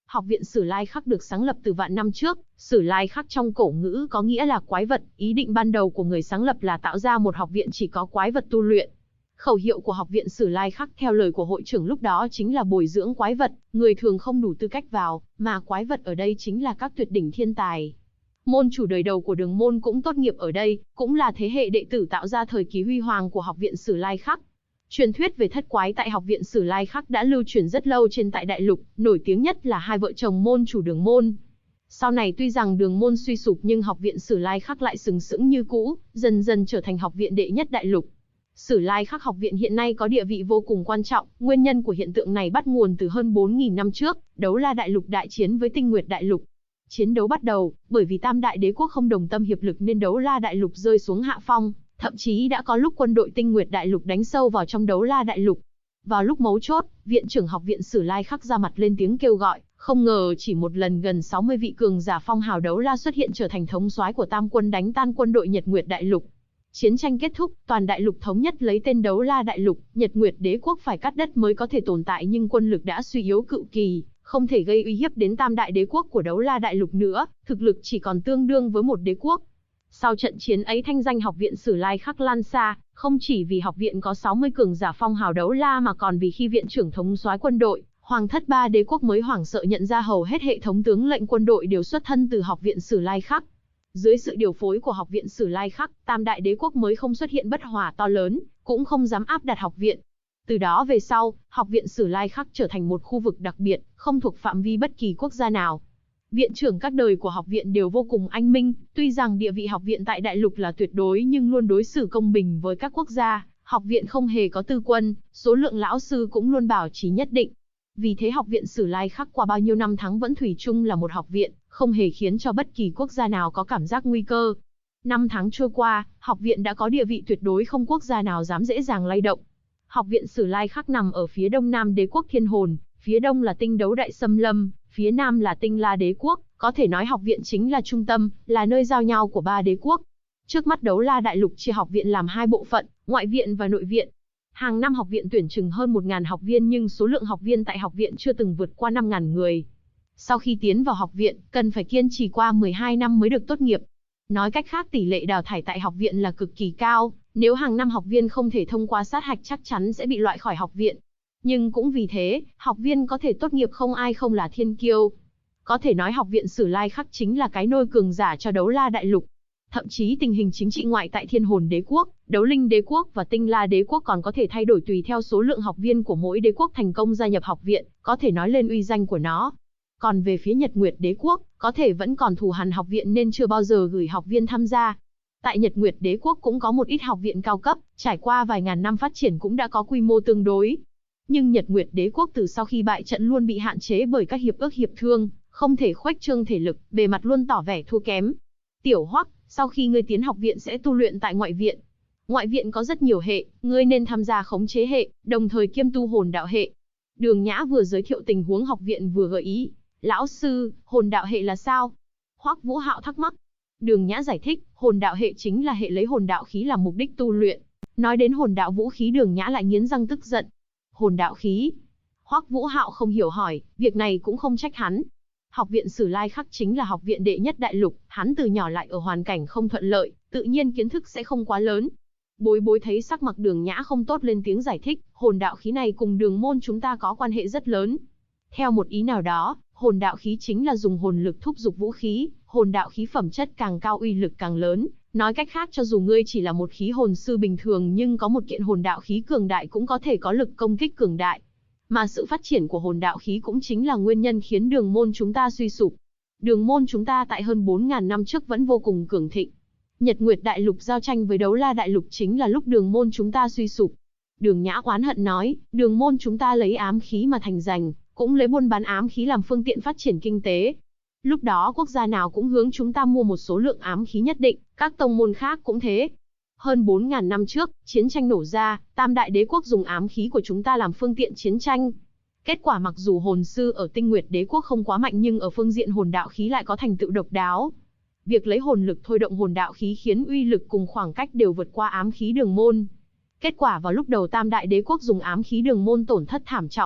Học viện Sử Lai Khắc được sáng lập từ vạn năm trước, Sử Lai Khắc trong cổ ngữ có nghĩa là quái vật, ý định ban đầu của người sáng lập là tạo ra một học viện chỉ có quái vật tu luyện. Khẩu hiệu của học viện Sử Lai Khắc theo lời của hội trưởng lúc đó chính là bồi dưỡng quái vật, người thường không đủ tư cách vào, mà quái vật ở đây chính là các tuyệt đỉnh thiên tài. Môn chủ đời đầu của Đường môn cũng tốt nghiệp ở đây, cũng là thế hệ đệ tử tạo ra thời kỳ huy hoàng của học viện Sử Lai Khắc. Truyền thuyết về thất quái tại học viện Sử Lai Khắc đã lưu truyền rất lâu trên tại đại lục, nổi tiếng nhất là hai vợ chồng môn chủ Đường môn. Sau này tuy rằng Đường môn suy sụp nhưng học viện Sử Lai Khắc lại sừng sững như cũ, dần dần trở thành học viện đệ nhất đại lục. Sử Lai Khắc học viện hiện nay có địa vị vô cùng quan trọng, nguyên nhân của hiện tượng này bắt nguồn từ hơn 4.000 năm trước, Đấu La đại lục đại chiến với Tinh Nguyệt đại lục. Chiến đấu bắt đầu, bởi vì Tam đại đế quốc không đồng tâm hiệp lực nên Đấu La đại lục rơi xuống hạ phong, thậm chí đã có lúc quân đội Tinh Nguyệt đại lục đánh sâu vào trong Đấu La đại lục. Vào lúc mấu chốt, viện trưởng học viện Sử Lai Khắc ra mặt lên tiếng kêu gọi, không ngờ chỉ một lần gần 60 vị cường giả phong hào Đấu La xuất hiện trở thành thống soái của Tam quân đánh tan quân đội Nhật Nguyệt đại lục. Chiến tranh kết thúc, toàn đại lục thống nhất lấy tên Đấu La đại lục, Nhật Nguyệt đế quốc phải cắt đất mới có thể tồn tại nhưng quân lực đã suy yếu cự kỳ, không thể gây uy hiếp đến Tam đại đế quốc của Đấu La đại lục nữa, thực lực chỉ còn tương đương với một đế quốc. Sau trận chiến ấy thanh danh học viện Sử Lai Khắc lan xa, không chỉ vì học viện có 60 cường giả phong hào Đấu La mà còn vì khi viện trưởng thống soái quân đội, Hoàng thất ba đế quốc mới hoảng sợ nhận ra hầu hết hệ thống tướng lệnh quân đội đều xuất thân từ học viện Sử Lai Khắc. Dưới sự điều phối của học viện Sử Lai Khắc, Tam đại đế quốc mới không xuất hiện bất hòa to lớn, cũng không dám áp đặt học viện. Từ đó về sau, học viện Sử Lai Khắc trở thành một khu vực đặc biệt, không thuộc phạm vi bất kỳ quốc gia nào. Viện trưởng các đời của học viện đều vô cùng anh minh, tuy rằng địa vị học viện tại đại lục là tuyệt đối nhưng luôn đối xử công bình với các quốc gia, học viện không hề có tư quân, số lượng lão sư cũng luôn bảo trì nhất định. Vì thế học viện Sử Lai Khắc qua bao nhiêu năm tháng vẫn thủy chung là một học viện, không hề khiến cho bất kỳ quốc gia nào có cảm giác nguy cơ. Năm tháng trôi qua, học viện đã có địa vị tuyệt đối không quốc gia nào dám dễ dàng lay động. Học viện Sử Lai Khắc nằm ở phía đông nam đế quốc Thiên Hồn, phía đông là Tinh Đấu Đại Xâm Lâm, phía nam là Tinh La đế quốc, có thể nói học viện chính là trung tâm, là nơi giao nhau của ba đế quốc. Trước mắt Đấu La đại lục chia học viện làm hai bộ phận, ngoại viện và nội viện. Hàng năm học viện tuyển chừng hơn 1.000 học viên nhưng số lượng học viên tại học viện chưa từng vượt qua 5.000 người. Sau khi tiến vào học viện, cần phải kiên trì qua 12 năm mới được tốt nghiệp. Nói cách khác tỷ lệ đào thải tại học viện là cực kỳ cao, nếu hàng năm học viên không thể thông qua sát hạch chắc chắn sẽ bị loại khỏi học viện. Nhưng cũng vì thế, học viên có thể tốt nghiệp không ai không là thiên kiêu. Có thể nói học viện Sử Lai Khắc chính là cái nôi cường giả cho Đấu La đại lục. Thậm chí tình hình chính trị ngoại tại Thiên Hồn đế quốc, Đấu Linh đế quốc và Tinh La đế quốc còn có thể thay đổi tùy theo số lượng học viên của mỗi đế quốc thành công gia nhập học viện, có thể nói lên uy danh của nó. Còn về phía Nhật Nguyệt đế quốc, có thể vẫn còn thù hằn học viện nên chưa bao giờ gửi học viên tham gia. Tại Nhật Nguyệt đế quốc cũng có một ít học viện cao cấp, trải qua vài ngàn năm phát triển cũng đã có quy mô tương đối. Nhưng Nhật Nguyệt đế quốc từ sau khi bại trận luôn bị hạn chế bởi các hiệp ước hiệp thương, không thể khuếch trương thể lực, bề mặt luôn tỏ vẻ thua kém. Tiểu Hoắc, sau khi ngươi tiến học viện sẽ tu luyện tại ngoại viện. Ngoại viện có rất nhiều hệ, ngươi nên tham gia khống chế hệ, đồng thời kiêm tu hồn đạo hệ. Đường Nhã vừa giới thiệu tình huống học viện vừa gợi ý. Lão sư, hồn đạo hệ là sao? Hoắc Vũ Hạo thắc mắc. Đường Nhã giải thích, hồn đạo hệ chính là hệ lấy hồn đạo khí làm mục đích tu luyện. Nói đến hồn đạo vũ khí Đường Nhã lại nghiến răng tức giận. Hồn đạo khí? Hoắc Vũ Hạo không hiểu hỏi, việc này cũng không trách hắn. Học viện Sử Lai Khắc chính là học viện đệ nhất đại lục, hắn từ nhỏ lại ở hoàn cảnh không thuận lợi, tự nhiên kiến thức sẽ không quá lớn. Bối bối thấy sắc mặt Đường Nhã không tốt lên tiếng giải thích, hồn đạo khí này cùng Đường môn chúng ta có quan hệ rất lớn. Theo một ý nào đó, hồn đạo khí chính là dùng hồn lực thúc giục vũ khí, hồn đạo khí phẩm chất càng cao uy lực càng lớn. Nói cách khác cho dù ngươi chỉ là một khí hồn sư bình thường nhưng có một kiện hồn đạo khí cường đại cũng có thể có lực công kích cường đại. Mà sự phát triển của hồn đạo khí cũng chính là nguyên nhân khiến Đường môn chúng ta suy sụp. Đường môn chúng ta tại hơn 4.000 năm trước vẫn vô cùng cường thịnh. Nhật Nguyệt đại lục giao tranh với Đấu La đại lục chính là lúc Đường môn chúng ta suy sụp. Đường Nhã oán hận nói, Đường môn chúng ta lấy ám khí mà thành danh, cũng lấy buôn bán ám khí làm phương tiện phát triển kinh tế. Lúc đó quốc gia nào cũng hướng chúng ta mua một số lượng ám khí nhất định, các tông môn khác cũng thế. Hơn 4.000 năm trước, chiến tranh nổ ra, Tam đại đế quốc dùng ám khí của chúng ta làm phương tiện chiến tranh. Kết quả mặc dù hồn sư ở Tinh Nguyệt đế quốc không quá mạnh nhưng ở phương diện hồn đạo khí lại có thành tựu độc đáo. Việc lấy hồn lực thôi động hồn đạo khí khiến uy lực cùng khoảng cách đều vượt qua ám khí Đường môn. Kết quả vào lúc đầu Tam đại đế quốc dùng ám khí Đường môn tổn thất thảm trọng.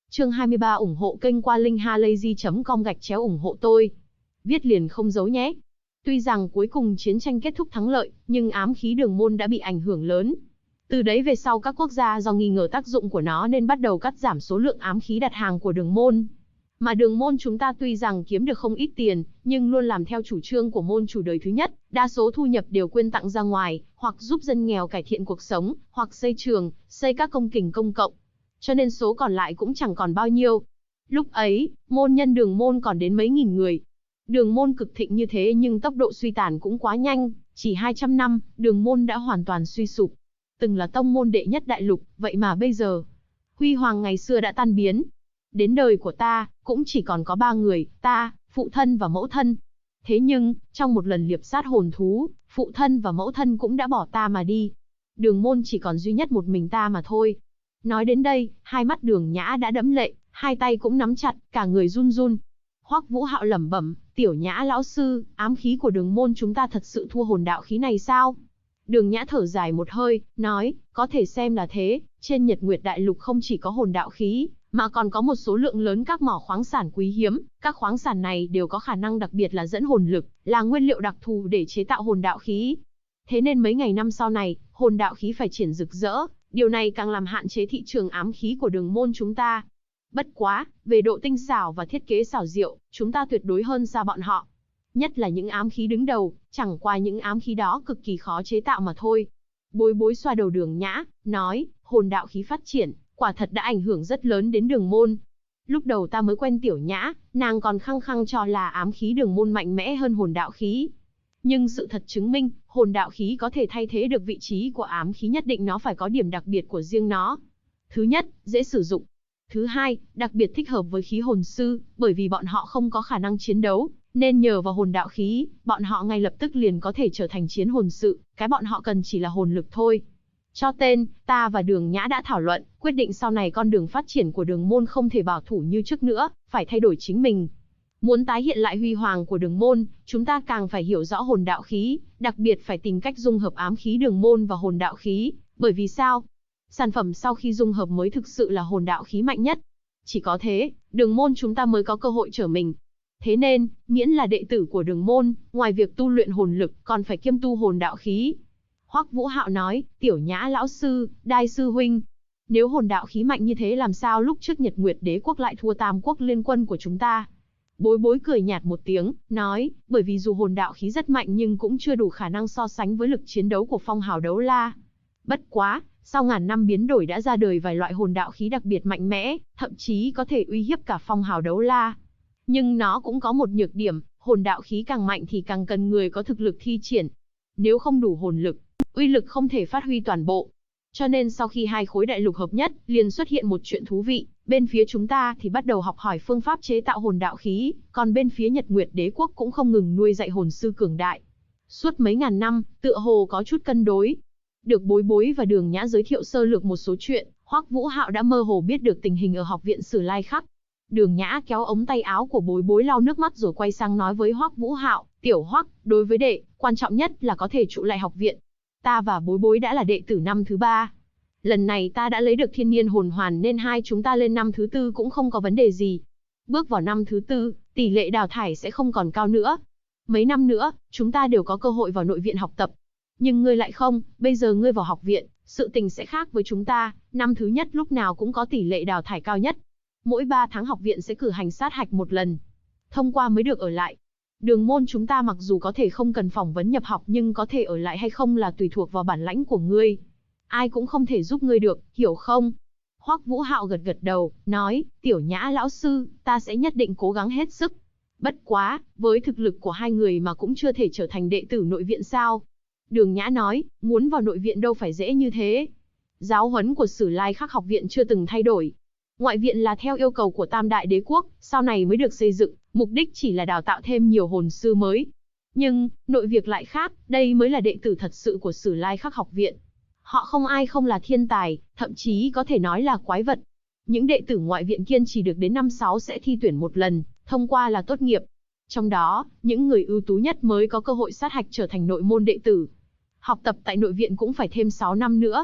Chương 23 ủng hộ kênh qua linkhalazy.com/ủng hộ tôi. Viết liền không giấu nhé. Tuy rằng cuối cùng chiến tranh kết thúc thắng lợi, nhưng ám khí đường môn đã bị ảnh hưởng lớn. Từ đấy về sau các quốc gia do nghi ngờ tác dụng của nó nên bắt đầu cắt giảm số lượng ám khí đặt hàng của đường môn. Mà đường môn chúng ta tuy rằng kiếm được không ít tiền, nhưng luôn làm theo chủ trương của môn chủ đời thứ nhất, đa số thu nhập đều quyên tặng ra ngoài, hoặc giúp dân nghèo cải thiện cuộc sống, hoặc xây trường, xây các công trình công cộng. Cho nên số còn lại cũng chẳng còn bao nhiêu. Lúc ấy, môn nhân đường môn còn đến mấy nghìn người. Đường môn cực thịnh như thế nhưng tốc độ suy tàn cũng quá nhanh, chỉ 200 năm, đường môn đã hoàn toàn suy sụp. Từng là tông môn đệ nhất đại lục, vậy mà bây giờ, huy hoàng ngày xưa đã tan biến. Đến đời của ta, cũng chỉ còn có 3 người, ta, phụ thân và mẫu thân. Thế nhưng, trong một lần liệp sát hồn thú, phụ thân và mẫu thân cũng đã bỏ ta mà đi. Đường môn chỉ còn duy nhất một mình ta mà thôi. Nói đến đây, hai mắt Đường Nhã đã đẫm lệ, hai tay cũng nắm chặt, cả người run run. Hoắc Vũ Hạo lẩm bẩm, Tiểu Nhã lão sư, ám khí của đường môn chúng ta thật sự thua hồn đạo khí này sao? Đường Nhã thở dài một hơi, nói, có thể xem là thế, trên Nhật Nguyệt Đại Lục không chỉ có hồn đạo khí, mà còn có một số lượng lớn các mỏ khoáng sản quý hiếm, các khoáng sản này đều có khả năng đặc biệt là dẫn hồn lực, là nguyên liệu đặc thù để chế tạo hồn đạo khí. Thế nên mấy ngày năm sau này, hồn đạo khí phải triển rực rỡ, điều này càng làm hạn chế thị trường ám khí của đường môn chúng ta. Bất quá, về độ tinh xảo và thiết kế xảo diệu, chúng ta tuyệt đối hơn xa bọn họ. Nhất là những ám khí đứng đầu, chẳng qua những ám khí đó cực kỳ khó chế tạo mà thôi. Bối bối xoa đầu Đường Nhã, nói, hồn đạo khí phát triển, quả thật đã ảnh hưởng rất lớn đến đường môn. Lúc đầu ta mới quen Tiểu Nhã, nàng còn khăng khăng cho là ám khí đường môn mạnh mẽ hơn hồn đạo khí. Nhưng sự thật chứng minh, hồn đạo khí có thể thay thế được vị trí của ám khí, nhất định nó phải có điểm đặc biệt của riêng nó. Thứ nhất, dễ sử dụng. Thứ hai, đặc biệt thích hợp với khí hồn sư, bởi vì bọn họ không có khả năng chiến đấu, nên nhờ vào hồn đạo khí, bọn họ ngay lập tức liền có thể trở thành chiến hồn sự, cái bọn họ cần chỉ là hồn lực thôi. Cho tên, ta và Đường Nhã đã thảo luận, quyết định sau này con đường phát triển của đường môn không thể bảo thủ như trước nữa, phải thay đổi chính mình. Muốn tái hiện lại huy hoàng của đường môn, chúng ta càng phải hiểu rõ hồn đạo khí, đặc biệt phải tìm cách dung hợp ám khí đường môn và hồn đạo khí, bởi vì sao? Sản phẩm sau khi dung hợp mới thực sự là hồn đạo khí mạnh nhất. Chỉ có thế, đường môn chúng ta mới có cơ hội trở mình. Thế nên, miễn là đệ tử của đường môn, ngoài việc tu luyện hồn lực, còn phải kiêm tu hồn đạo khí. Hoắc Vũ Hạo nói, Tiểu Nhã lão sư, Đai sư huynh. Nếu hồn đạo khí mạnh như thế làm sao lúc trước Nhật Nguyệt Đế quốc lại thua Tam quốc liên quân của chúng ta? Bối bối cười nhạt một tiếng, nói, bởi vì dù hồn đạo khí rất mạnh nhưng cũng chưa đủ khả năng so sánh với lực chiến đấu của phong hào đấu la. Bất quá, sau ngàn năm biến đổi đã ra đời vài loại hồn đạo khí đặc biệt mạnh mẽ, thậm chí có thể uy hiếp cả phong hào đấu la. Nhưng nó cũng có một nhược điểm, hồn đạo khí càng mạnh thì càng cần người có thực lực thi triển. Nếu không đủ hồn lực, uy lực không thể phát huy toàn bộ. Cho nên sau khi hai khối đại lục hợp nhất, liền xuất hiện một chuyện thú vị, bên phía chúng ta thì bắt đầu học hỏi phương pháp chế tạo hồn đạo khí, còn bên phía Nhật Nguyệt Đế quốc cũng không ngừng nuôi dạy hồn sư cường đại. Suốt mấy ngàn năm, tựa hồ có chút cân đối. Được Bối Bối và Đường Nhã giới thiệu sơ lược một số chuyện, Hoắc Vũ Hạo đã mơ hồ biết được tình hình ở học viện Sử Lai Khắc. Đường Nhã kéo ống tay áo của Bối Bối lau nước mắt rồi quay sang nói với Hoắc Vũ Hạo, Tiểu Hoắc, đối với đệ, quan trọng nhất là có thể trụ lại học viện. Ta và Bối Bối đã là đệ tử năm thứ 3. Lần này ta đã lấy được thiên niên hồn hoàn nên hai chúng ta lên năm thứ 4 cũng không có vấn đề gì. Bước vào năm thứ 4, tỷ lệ đào thải sẽ không còn cao nữa. Mấy năm nữa, chúng ta đều có cơ hội vào nội viện học tập. Nhưng ngươi lại không, bây giờ ngươi vào học viện, sự tình sẽ khác với chúng ta, năm thứ nhất lúc nào cũng có tỷ lệ đào thải cao nhất. Mỗi 3 tháng học viện sẽ cử hành sát hạch một lần. Thông qua mới được ở lại. Đường môn chúng ta mặc dù có thể không cần phỏng vấn nhập học nhưng có thể ở lại hay không là tùy thuộc vào bản lãnh của ngươi. Ai cũng không thể giúp ngươi được, hiểu không? Hoắc Vũ Hạo gật gật đầu, nói, Tiểu Nhã lão sư, ta sẽ nhất định cố gắng hết sức. Bất quá, với thực lực của hai người mà cũng chưa thể trở thành đệ tử nội viện sao? Đường Nhã nói, muốn vào nội viện đâu phải dễ như thế. Giáo huấn của Sử Lai Khắc học viện chưa từng thay đổi. Ngoại viện là theo yêu cầu của Tam Đại Đế quốc, sau này mới được xây dựng, mục đích chỉ là đào tạo thêm nhiều hồn sư mới. Nhưng, nội việc lại khác, đây mới là đệ tử thật sự của Sử Lai Khắc học viện. Họ không ai không là thiên tài, thậm chí có thể nói là quái vật. Những đệ tử ngoại viện kiên trì được đến năm 6 sẽ thi tuyển một lần, thông qua là tốt nghiệp. Trong đó, những người ưu tú nhất mới có cơ hội sát hạch trở thành nội môn đệ tử. Học tập tại nội viện cũng phải thêm 6 năm nữa.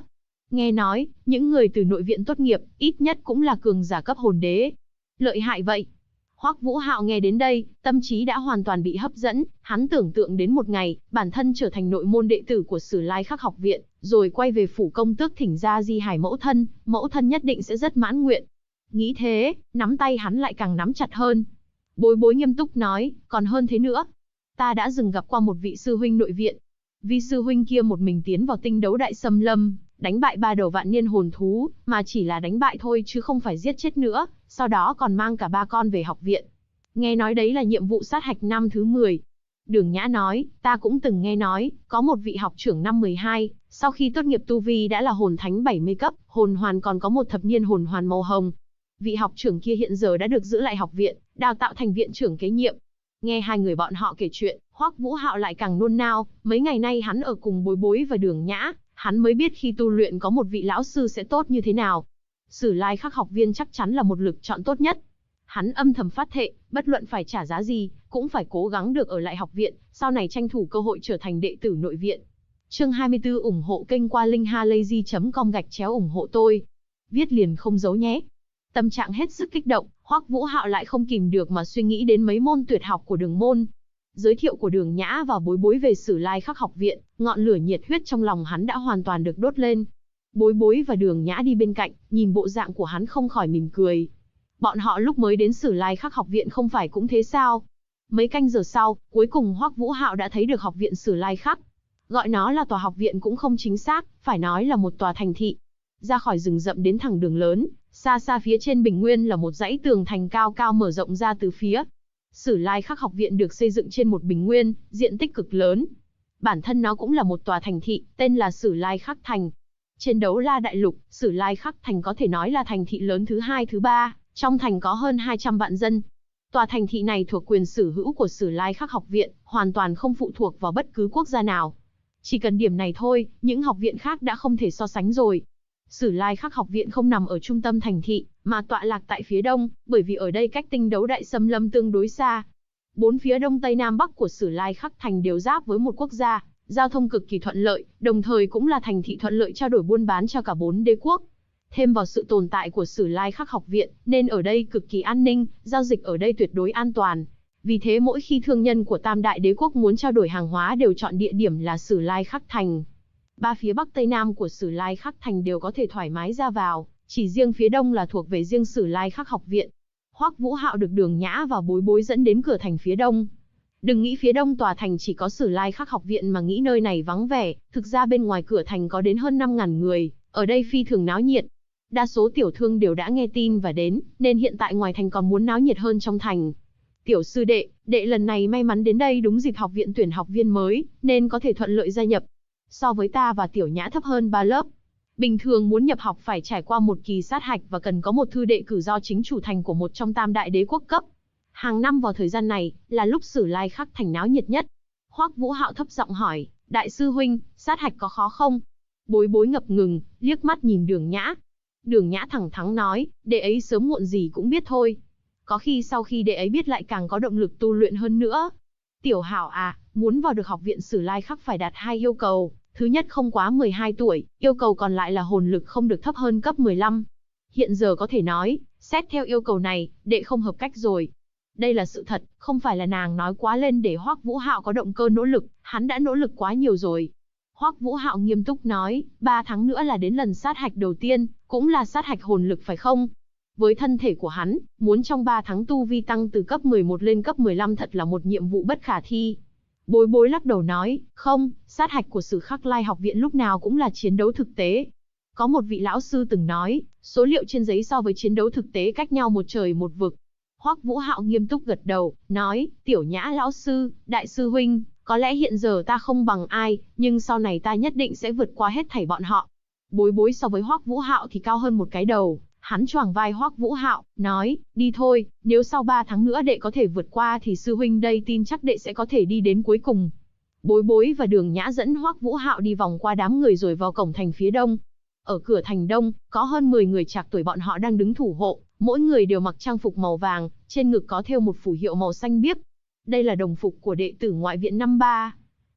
Nghe nói, những người từ nội viện tốt nghiệp, ít nhất cũng là cường giả cấp hồn đế. Lợi hại vậy. Hoắc Vũ Hạo nghe đến đây, tâm trí đã hoàn toàn bị hấp dẫn, hắn tưởng tượng đến một ngày, bản thân trở thành nội môn đệ tử của Sử Lai Khắc học viện, rồi quay về phủ công tước thỉnh ra Di Hải mẫu thân nhất định sẽ rất mãn nguyện. Nghĩ thế, nắm tay hắn lại càng nắm chặt hơn. Bối Bối nghiêm túc nói, còn hơn thế nữa. Ta đã từng gặp qua một vị sư huynh nội viện. Vị sư huynh kia một mình tiến vào tinh đấu đại xâm lâm, đánh bại 3 đầu vạn niên hồn thú, mà chỉ là đánh bại thôi chứ không phải giết chết nữa, sau đó còn mang cả 3 con về học viện. Nghe nói đấy là nhiệm vụ sát hạch năm thứ 10. Đường Nhã nói, ta cũng từng nghe nói, có một vị học trưởng năm 12, sau khi tốt nghiệp tu vi đã là hồn thánh 70 cấp, hồn hoàn còn có một thập niên hồn hoàn màu hồng. Vị học trưởng kia hiện giờ đã được giữ lại học viện, đào tạo thành viện trưởng kế nhiệm. Nghe hai người bọn họ kể chuyện, Hoắc Vũ Hạo lại càng nôn nao, mấy ngày nay hắn ở cùng Bối Bối và Đường Nhã, hắn mới biết khi tu luyện có một vị lão sư sẽ tốt như thế nào. Sử Lai Khắc học viên chắc chắn là một lựa chọn tốt nhất. Hắn âm thầm phát thệ, bất luận phải trả giá gì, cũng phải cố gắng được ở lại học viện, sau này tranh thủ cơ hội trở thành đệ tử nội viện. Chương 24 ủng hộ kênh qua linkhalazy.com ủng hộ tôi. Viết liền không giấu nhé. Tâm trạng hết sức kích động, Hoắc Vũ Hạo lại không kìm được mà suy nghĩ đến mấy môn tuyệt học của Đường môn. Giới thiệu của Đường Nhã và Bối Bối về Sử Lai Khắc học viện, ngọn lửa nhiệt huyết trong lòng hắn đã hoàn toàn được đốt lên. Bối Bối và Đường Nhã đi bên cạnh, nhìn bộ dạng của hắn không khỏi mỉm cười. Bọn họ lúc mới đến Sử Lai Khắc học viện không phải cũng thế sao? Mấy canh giờ sau, cuối cùng Hoắc Vũ Hạo đã thấy được học viện Sử Lai Khắc. Gọi nó là tòa học viện cũng không chính xác, phải nói là một tòa thành thị. Ra khỏi rừng rậm đến thẳng đường lớn, xa xa phía trên bình nguyên là một dãy tường thành cao cao mở rộng ra từ phía. Sử Lai Khắc học viện được xây dựng trên một bình nguyên, diện tích cực lớn. Bản thân nó cũng là một tòa thành thị, tên là Sử Lai Khắc thành. Trên Đấu La đại lục, Sử Lai Khắc thành có thể nói là thành thị lớn thứ 2 thứ 3, trong thành có hơn 200 vạn dân. Tòa thành thị này thuộc quyền sở hữu của Sử Lai Khắc học viện, hoàn toàn không phụ thuộc vào bất cứ quốc gia nào. Chỉ cần điểm này thôi, những học viện khác đã không thể so sánh rồi. Sử Lai Khắc học viện không nằm ở trung tâm thành thị, mà tọa lạc tại phía đông, bởi vì ở đây cách tinh đấu đại xâm lâm tương đối xa. 4 phía đông tây nam bắc của Sử Lai Khắc thành đều giáp với một quốc gia, giao thông cực kỳ thuận lợi, đồng thời cũng là thành thị thuận lợi trao đổi buôn bán cho cả 4 đế quốc. Thêm vào sự tồn tại của Sử Lai Khắc học viện, nên ở đây cực kỳ an ninh, giao dịch ở đây tuyệt đối an toàn. Vì thế mỗi khi thương nhân của Tam Đại Đế quốc muốn trao đổi hàng hóa đều chọn địa điểm là Sử Lai Khắc thành. 3 phía bắc tây nam của Sử Lai Khắc thành đều có thể thoải mái ra vào, chỉ riêng phía đông là thuộc về riêng Sử Lai Khắc học viện. Hoắc Vũ Hạo được Đường Nhã và Bối Bối dẫn đến cửa thành phía đông. Đừng nghĩ phía đông tòa thành chỉ có Sử Lai Khắc học viện mà nghĩ nơi này vắng vẻ, thực ra bên ngoài cửa thành có đến hơn 5.000 người, ở đây phi thường náo nhiệt. Đa số tiểu thương đều đã nghe tin và đến, nên hiện tại ngoài thành còn muốn náo nhiệt hơn trong thành. Tiểu sư đệ, đệ lần này may mắn đến đây đúng dịp học viện tuyển học viên mới, nên có thể thuận lợi gia nhập. So với ta và Tiểu Nhã thấp hơn 3 lớp. Bình thường muốn nhập học phải trải qua một kỳ sát hạch và cần có một thư đệ cử do chính chủ thành của một trong Tam Đại Đế quốc cấp. Hàng năm vào thời gian này, là lúc Sử Lai Khắc thành náo nhiệt nhất. Hoắc Vũ Hạo thấp giọng hỏi, đại sư huynh, sát hạch có khó không? Bối Bối ngập ngừng, liếc mắt nhìn Đường Nhã. Đường Nhã thẳng thắn nói, đệ ấy sớm muộn gì cũng biết thôi. Có khi sau khi đệ ấy biết lại càng có động lực tu luyện hơn nữa. Tiểu Hạo à, muốn vào được học viện Sử Lai Khắc phải đạt 2 yêu cầu. Thứ nhất không quá 12 tuổi, yêu cầu còn lại là hồn lực không được thấp hơn cấp 15. Hiện giờ có thể nói, xét theo yêu cầu này, đệ không hợp cách rồi. Đây là sự thật, không phải là nàng nói quá lên để Hoắc Vũ Hạo có động cơ nỗ lực, hắn đã nỗ lực quá nhiều rồi. Hoắc Vũ Hạo nghiêm túc nói, 3 tháng nữa là đến lần sát hạch đầu tiên, cũng là sát hạch hồn lực phải không? Với thân thể của hắn, muốn trong 3 tháng tu vi tăng từ cấp 11 lên cấp 15 thật là một nhiệm vụ bất khả thi. Bối Bối lắc đầu nói, không, sát hạch của Sử Khắc Lai học viện lúc nào cũng là chiến đấu thực tế. Có một vị lão sư từng nói, số liệu trên giấy so với chiến đấu thực tế cách nhau một trời một vực. Hoắc Vũ Hạo nghiêm túc gật đầu, nói, Tiểu Nhã lão sư, đại sư huynh, có lẽ hiện giờ ta không bằng ai, nhưng sau này ta nhất định sẽ vượt qua hết thảy bọn họ. Bối Bối so với Hoắc Vũ Hạo thì cao hơn một cái đầu, hắn choàng vai Hoắc Vũ Hạo, nói, đi thôi, nếu sau 3 tháng nữa đệ có thể vượt qua thì sư huynh đây tin chắc đệ sẽ có thể đi đến cuối cùng. Bối Bối và Đường Nhã dẫn Hoắc Vũ Hạo đi vòng qua đám người rồi vào cổng thành phía đông. Ở cửa thành đông, có hơn 10 người trạc tuổi bọn họ đang đứng thủ hộ, mỗi người đều mặc trang phục màu vàng, trên ngực có thêu một phù hiệu màu xanh biếc. Đây là đồng phục của đệ tử ngoại viện năm 3.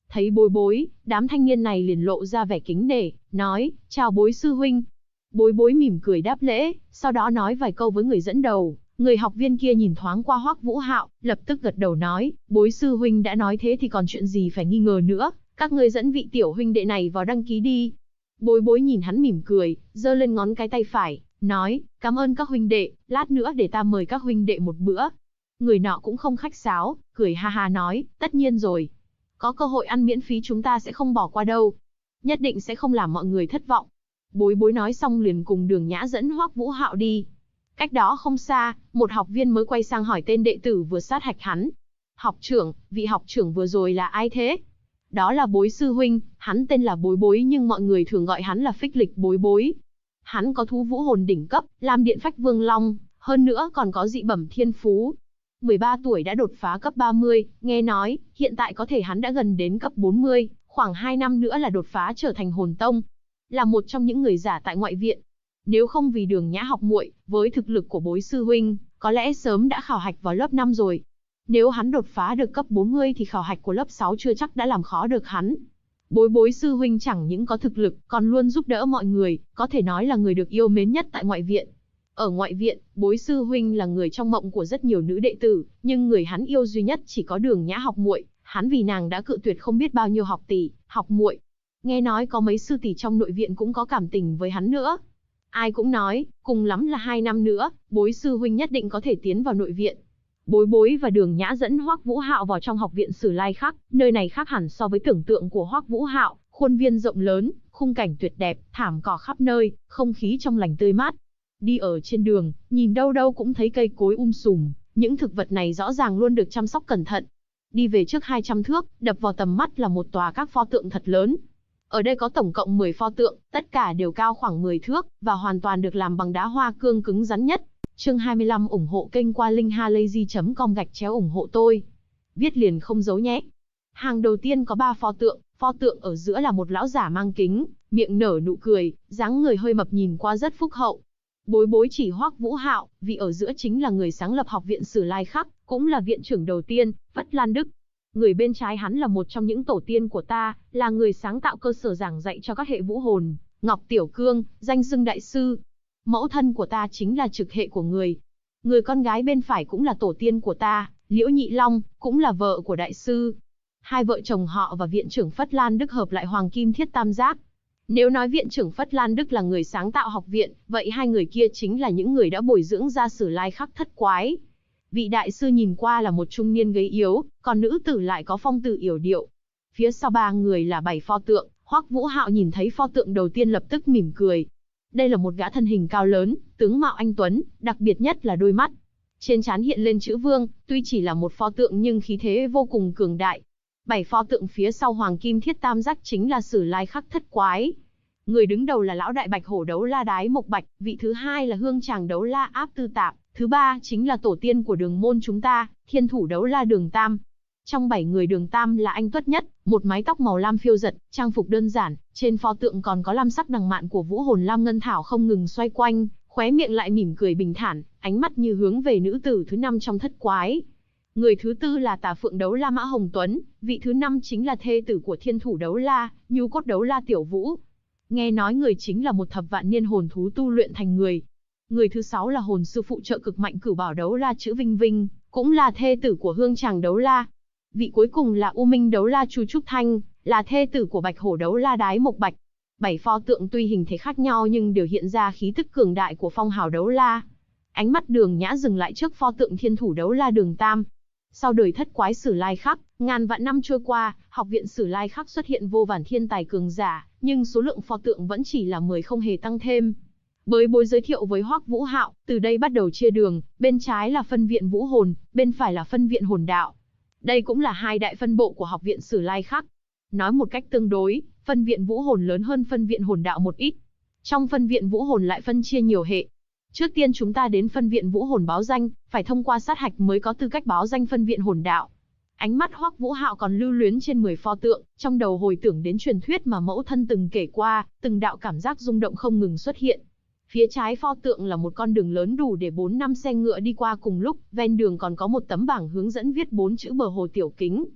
Thấy Bối Bối, đám thanh niên này liền lộ ra vẻ kính nể, nói, chào Bối sư huynh. Bối Bối mỉm cười đáp lễ, sau đó nói vài câu với người dẫn đầu. Người học viên kia nhìn thoáng qua Hoắc Vũ Hạo, lập tức gật đầu nói, Bối sư huynh đã nói thế thì còn chuyện gì phải nghi ngờ nữa, các ngươi dẫn vị tiểu huynh đệ này vào đăng ký đi. Bối Bối nhìn hắn mỉm cười, giơ lên ngón cái tay phải, nói, cảm ơn các huynh đệ, lát nữa để ta mời các huynh đệ một bữa. Người nọ cũng không khách sáo, cười ha ha nói, tất nhiên rồi. Có cơ hội ăn miễn phí chúng ta sẽ không bỏ qua đâu. Nhất định sẽ không làm mọi người thất vọng. Bối Bối nói xong liền cùng Đường Nhã dẫn Hoắc Vũ Hạo đi. Cách đó không xa, một học viên mới quay sang hỏi tên đệ tử vừa sát hạch hắn. Học trưởng, vị học trưởng vừa rồi là ai thế? Đó là Bối sư huynh, hắn tên là Bối Bối nhưng mọi người thường gọi hắn là Phích Lịch Bối Bối. Hắn có thú vũ hồn đỉnh cấp, Lam Điện Phách Vương Long, hơn nữa còn có dị bẩm thiên phú. 13 tuổi đã đột phá cấp 30, nghe nói, hiện tại có thể hắn đã gần đến cấp 40, khoảng 2 năm nữa là đột phá trở thành hồn tông. Là một trong những người giả tại ngoại viện. Nếu không vì Đường Nhã học muội, với thực lực của Bối sư huynh, có lẽ sớm đã khảo hạch vào lớp 5 rồi. Nếu hắn đột phá được cấp 40 thì khảo hạch của lớp 6 chưa chắc đã làm khó được hắn. Bối sư huynh chẳng những có thực lực, còn luôn giúp đỡ mọi người, có thể nói là người được yêu mến nhất tại ngoại viện. Ở ngoại viện, Bối sư huynh là người trong mộng của rất nhiều nữ đệ tử, nhưng người hắn yêu duy nhất chỉ có Đường Nhã học muội, hắn vì nàng đã cự tuyệt không biết bao nhiêu học tỷ, học muội. Nghe nói có mấy sư tỷ trong nội viện cũng có cảm tình với hắn nữa. Ai cũng nói, cùng lắm là 2 năm nữa, Bối sư huynh nhất định có thể tiến vào nội viện. Bối Bối và Đường Nhã dẫn Hoắc Vũ Hạo vào trong học viện Sử Lai Khắc, nơi này khác hẳn so với tưởng tượng của Hoắc Vũ Hạo, khuôn viên rộng lớn, khung cảnh tuyệt đẹp, thảm cỏ khắp nơi, không khí trong lành tươi mát. Đi ở trên đường, nhìn đâu đâu cũng thấy cây cối sùm, những thực vật này rõ ràng luôn được chăm sóc cẩn thận. Đi về trước 200 thước, đập vào tầm mắt là một tòa các pho tượng thật lớn. Ở đây có tổng cộng 10 pho tượng, tất cả đều cao khoảng 10 thước, và hoàn toàn được làm bằng đá hoa cương cứng rắn nhất. Chương 25 ủng hộ kênh qua linkhalazy.com ủng hộ tôi. Viết liền không giấu nhé. Hàng đầu tiên có 3 pho tượng ở giữa là một lão giả mang kính, miệng nở nụ cười, dáng người hơi mập nhìn qua rất phúc hậu. Bối Bối chỉ Hoắc Vũ Hạo, vị ở giữa chính là người sáng lập học viện Sử Lai Khắc, cũng là viện trưởng đầu tiên, Phất Lan Đức. Người bên trái hắn là một trong những tổ tiên của ta, là người sáng tạo cơ sở giảng dạy cho các hệ vũ hồn, Ngọc Tiểu Cương, danh xưng đại sư. Mẫu thân của ta chính là trực hệ của người. Người con gái bên phải cũng là tổ tiên của ta, Liễu Nhị Long, cũng là vợ của đại sư. Hai vợ chồng họ và viện trưởng Phất Lan Đức hợp lại Hoàng Kim Thiết Tam Giác. Nếu nói viện trưởng Phất Lan Đức là người sáng tạo học viện, vậy hai người kia chính là những người đã bồi dưỡng ra Sử Lai Khắc thất quái. Vị đại sư nhìn qua là một trung niên gầy yếu, còn nữ tử lại có phong tử yểu điệu. Phía sau ba người là 7 pho tượng, Hoắc Vũ Hạo nhìn thấy pho tượng đầu tiên lập tức mỉm cười. Đây là một gã thân hình cao lớn, tướng mạo anh tuấn, đặc biệt nhất là đôi mắt. Trên trán hiện lên chữ Vương, tuy chỉ là một pho tượng nhưng khí thế vô cùng cường đại. 7 pho tượng phía sau Hoàng Kim Thiết Tam Giác chính là Sử Lai Khắc thất quái. Người đứng đầu là lão đại bạch hổ đấu la Đái Mộc Bạch, vị thứ hai là hương tràng đấu la Áp Tư Tạp, thứ ba chính là tổ tiên của đường môn chúng ta, thiên thủ đấu la Đường Tam. Trong 7 người Đường Tam là anh tuất nhất, một mái tóc màu lam phiêu giật, trang phục đơn giản, trên pho tượng còn có lam sắc đằng mạn của vũ hồn lam ngân thảo không ngừng xoay quanh, khóe miệng lại mỉm cười bình thản, ánh mắt như hướng về nữ tử thứ 5 trong thất quái. Người thứ tư là Tà Phượng đấu la Mã Hồng Tuấn, vị thứ 5 chính là thê tử của thiên thủ đấu la, nhu cốt đấu la Tiểu Vũ. Nghe nói người chính là một thập vạn niên hồn thú tu luyện thành người. Người thứ 6 là hồn sư phụ trợ cực mạnh Cửu Bảo đấu la Chữ Vinh Vinh, cũng là thê tử của hương tràng đấu la. Vị cuối cùng là U Minh đấu la Chu Trúc Thanh, là thê tử của bạch hổ đấu la Đái Mộc Bạch. 7 pho tượng tuy hình thể khác nhau nhưng đều hiện ra khí tức cường đại của phong hào đấu la. Ánh mắt Đường Nhã dừng lại trước pho tượng thiên thủ đấu la Đường Tam. Sau đời thất quái Sử Lai Khắc, ngàn vạn năm trôi qua, học viện Sử Lai Khắc xuất hiện vô vàn thiên tài cường giả, nhưng số lượng pho tượng vẫn chỉ là 10 không hề tăng thêm. Bối giới thiệu với Hoắc Vũ Hạo, từ đây bắt đầu chia đường, bên trái là phân viện vũ hồn, bên phải là phân viện hồn đạo. Đây cũng là hai đại phân bộ của học viện Sử Lai Khắc. Nói một cách tương đối, phân viện vũ hồn lớn hơn phân viện hồn đạo một ít. Trong phân viện vũ hồn lại phân chia nhiều hệ. Trước tiên chúng ta đến phân viện vũ hồn báo danh, phải thông qua sát hạch mới có tư cách báo danh phân viện hồn đạo. Ánh mắt Hoắc Vũ Hạo còn lưu luyến trên 10 pho tượng, trong đầu hồi tưởng đến truyền thuyết mà mẫu thân từng kể qua, từng đạo cảm giác rung động không ngừng xuất hiện. Phía trái pho tượng là một con đường lớn đủ để 4 năm xe ngựa đi qua cùng lúc, ven đường còn có một tấm bảng hướng dẫn viết 4 chữ bờ hồ tiểu kính.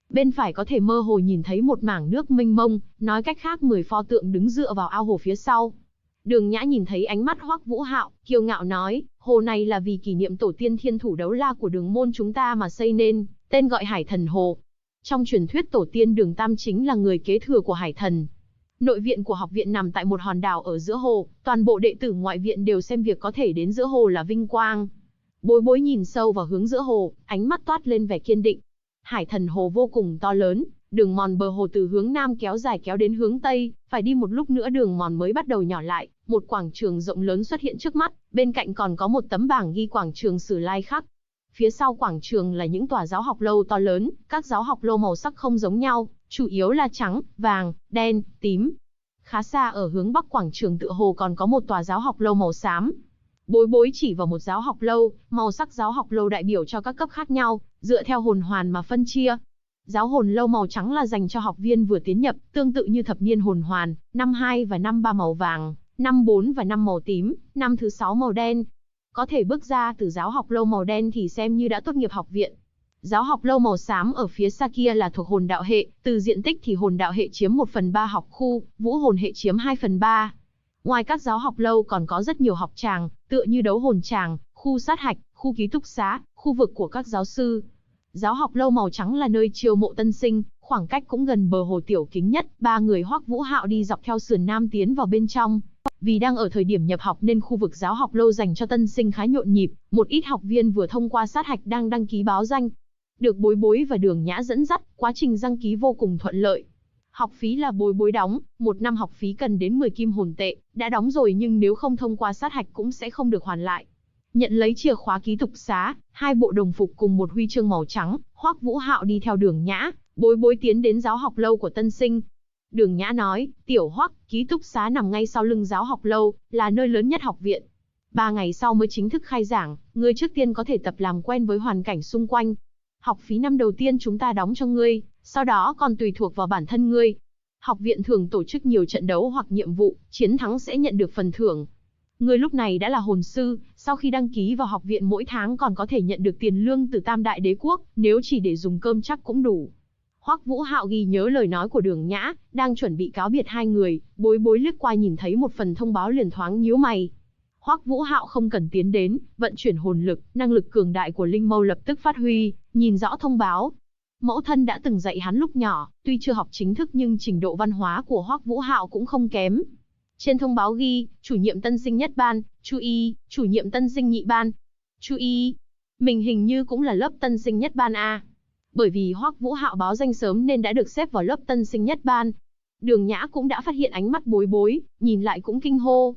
Bên phải có thể mơ hồ nhìn thấy một mảng nước mênh mông, nói cách khác 10 pho tượng đứng dựa vào ao hồ phía sau. Đường Nhã nhìn thấy ánh mắt Hoắc Vũ Hạo, kiêu ngạo nói, hồ này là vì kỷ niệm tổ tiên thiên thủ đấu la của đường môn chúng ta mà xây nên, tên gọi Hải Thần Hồ. Trong truyền thuyết tổ tiên Đường Tam chính là người kế thừa của Hải Thần. Nội viện của học viện nằm tại một hòn đảo ở giữa hồ, toàn bộ đệ tử ngoại viện đều xem việc có thể đến giữa hồ là vinh quang. Bối Bối nhìn sâu vào hướng giữa hồ, ánh mắt toát lên vẻ kiên định. Hải Thần Hồ vô cùng to lớn, đường mòn bờ hồ từ hướng nam kéo dài kéo đến hướng tây, phải đi một lúc nữa đường mòn mới bắt đầu nhỏ lại, một quảng trường rộng lớn xuất hiện trước mắt, bên cạnh còn có một tấm bảng ghi quảng trường Sử Lai Khắc. Phía sau quảng trường là những tòa giáo học lâu to lớn, các giáo học lâu màu sắc không giống nhau, chủ yếu là trắng, vàng, đen, tím. Khá xa ở hướng bắc quảng trường tựa hồ còn có một tòa giáo học lâu màu xám. Bối Bối chỉ vào một giáo học lâu, màu sắc giáo học lâu đại biểu cho các cấp khác nhau, dựa theo hồn hoàn mà phân chia. Giáo hồn lâu màu trắng là dành cho học viên vừa tiến nhập, tương tự như thập niên hồn hoàn, năm 2 và năm 3 màu vàng, năm 4 và năm màu tím, năm thứ 6 màu đen. Có thể bước ra từ giáo học lâu màu đen thì xem như đã tốt nghiệp học viện. Giáo học lâu màu xám ở phía xa kia là thuộc hồn đạo hệ, từ diện tích thì hồn đạo hệ chiếm 1/3 học khu, vũ hồn hệ chiếm 2/3. Ngoài các giáo học lâu còn có rất nhiều học tràng, tựa như đấu hồn tràng, khu sát hạch, khu ký túc xá, khu vực của các giáo sư. Giáo học lâu màu trắng là nơi chiêu mộ tân sinh, khoảng cách cũng gần bờ hồ tiểu kính nhất, ba người Hoắc Vũ Hạo đi dọc theo sườn nam tiến vào bên trong. Vì đang ở thời điểm nhập học nên khu vực giáo học lâu dành cho tân sinh khá nhộn nhịp, một ít học viên vừa thông qua sát hạch đang đăng ký báo danh. Được Bối Bối và Đường Nhã dẫn dắt, quá trình đăng ký vô cùng thuận lợi. Học phí là Bối Bối đóng, một năm học phí cần đến 10 kim hồn tệ, đã đóng rồi nhưng nếu không thông qua sát hạch cũng sẽ không được hoàn lại. Nhận lấy chìa khóa ký túc xá, 2 bộ đồng phục cùng một huy chương màu trắng, Hoắc Vũ Hạo đi theo Đường Nhã, Bối Bối tiến đến giáo học lâu của tân sinh. Đường Nhã nói, Tiểu Hoắc, ký túc xá nằm ngay sau lưng giáo học lâu, là nơi lớn nhất học viện. 3 ngày sau mới chính thức khai giảng, ngươi trước tiên có thể tập làm quen với hoàn cảnh xung quanh. Học phí năm đầu tiên chúng ta đóng cho ngươi, sau đó còn tùy thuộc vào bản thân ngươi. Học viện thường tổ chức nhiều trận đấu hoặc nhiệm vụ, chiến thắng sẽ nhận được phần thưởng. Ngươi lúc này đã là hồn sư, sau khi đăng ký vào học viện mỗi tháng còn có thể nhận được tiền lương từ Tam Đại Đế Quốc, nếu chỉ để dùng cơm chắc cũng đủ. Hoắc Vũ Hạo ghi nhớ lời nói của Đường Nhã, đang chuẩn bị cáo biệt hai người, Bối Bối liếc qua nhìn thấy một phần thông báo liền thoáng nhíu mày. Hoắc Vũ Hạo không cần tiến đến, vận chuyển hồn lực, năng lực cường đại của linh mâu lập tức phát huy, nhìn rõ thông báo. Mẫu thân đã từng dạy hắn lúc nhỏ, tuy chưa học chính thức nhưng trình độ văn hóa của Hoắc Vũ Hạo cũng không kém. Trên thông báo ghi, chủ nhiệm tân sinh nhất ban, chú ý, chủ nhiệm tân sinh nhị ban. Chú ý, mình hình như cũng là lớp tân sinh nhất ban a. Bởi vì Hoắc Vũ Hạo báo danh sớm nên đã được xếp vào lớp tân sinh nhất ban. Đường Nhã cũng đã phát hiện ánh mắt Bối Bối, nhìn lại cũng kinh hô,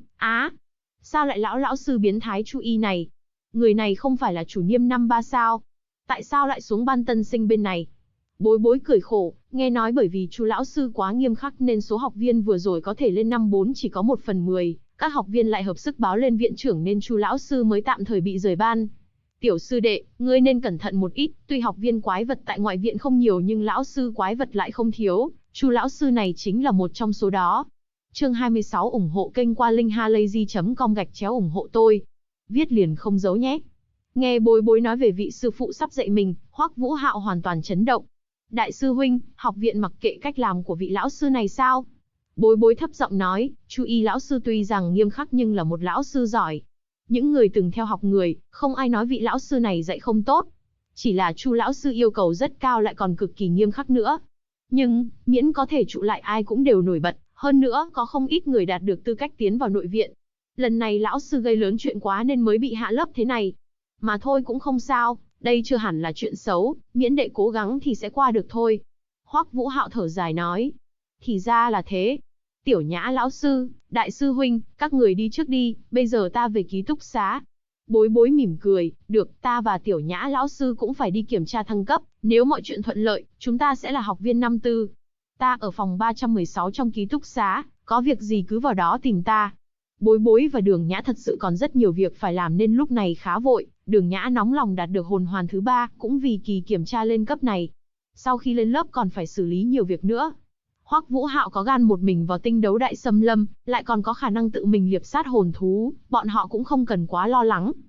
sao lại lão sư biến thái chú ý này? Người này không phải là chủ niêm năm 3 sao? Tại sao lại xuống ban tân sinh bên này? Bối Bối cười khổ, nghe nói bởi vì Chu lão sư quá nghiêm khắc nên số học viên vừa rồi có thể lên năm 4 chỉ có 1/10, các học viên lại hợp sức báo lên viện trưởng nên Chu lão sư mới tạm thời bị rời ban. Tiểu sư đệ, ngươi nên cẩn thận một ít, tuy học viên quái vật tại ngoại viện không nhiều nhưng lão sư quái vật lại không thiếu, Chu lão sư này chính là một trong số đó. Chương 26 ủng hộ kênh qua linkhalazy.com/ủng hộ tôi. Viết liền không giấu nhé. Nghe Bối Bối nói về vị sư phụ sắp dạy mình, Hoắc Vũ Hạo hoàn toàn chấn động. Đại sư huynh, học viện mặc kệ cách làm của vị lão sư này sao? Bối Bối thấp giọng nói, chú ý lão sư tuy rằng nghiêm khắc nhưng là một lão sư giỏi. Những người từng theo học người, không ai nói vị lão sư này dạy không tốt. Chỉ là Chu lão sư yêu cầu rất cao lại còn cực kỳ nghiêm khắc nữa. Nhưng, miễn có thể trụ lại ai cũng đều nổi bật, hơn nữa có không ít người đạt được tư cách tiến vào nội viện. Lần này lão sư gây lớn chuyện quá nên mới bị hạ lớp thế này. Mà thôi cũng không sao, đây chưa hẳn là chuyện xấu, miễn đệ cố gắng thì sẽ qua được thôi. Hoắc Vũ Hạo thở dài nói. Thì ra là thế. Tiểu Nhã lão sư, đại sư huynh, các người đi trước đi, bây giờ ta về ký túc xá. Bối Bối mỉm cười, được, ta và Tiểu Nhã lão sư cũng phải đi kiểm tra thăng cấp, nếu mọi chuyện thuận lợi, chúng ta sẽ là học viên năm 4. Ta ở phòng 316 trong ký túc xá, có việc gì cứ vào đó tìm ta. Bối Bối và Đường Nhã thật sự còn rất nhiều việc phải làm nên lúc này khá vội, Đường Nhã nóng lòng đạt được hồn hoàn thứ 3, cũng vì kỳ kiểm tra lên cấp này. Sau khi lên lớp còn phải xử lý nhiều việc nữa. Hoắc Vũ Hạo có gan một mình vào tinh đấu đại xâm lâm, lại còn có khả năng tự mình liệp sát hồn thú, bọn họ cũng không cần quá lo lắng.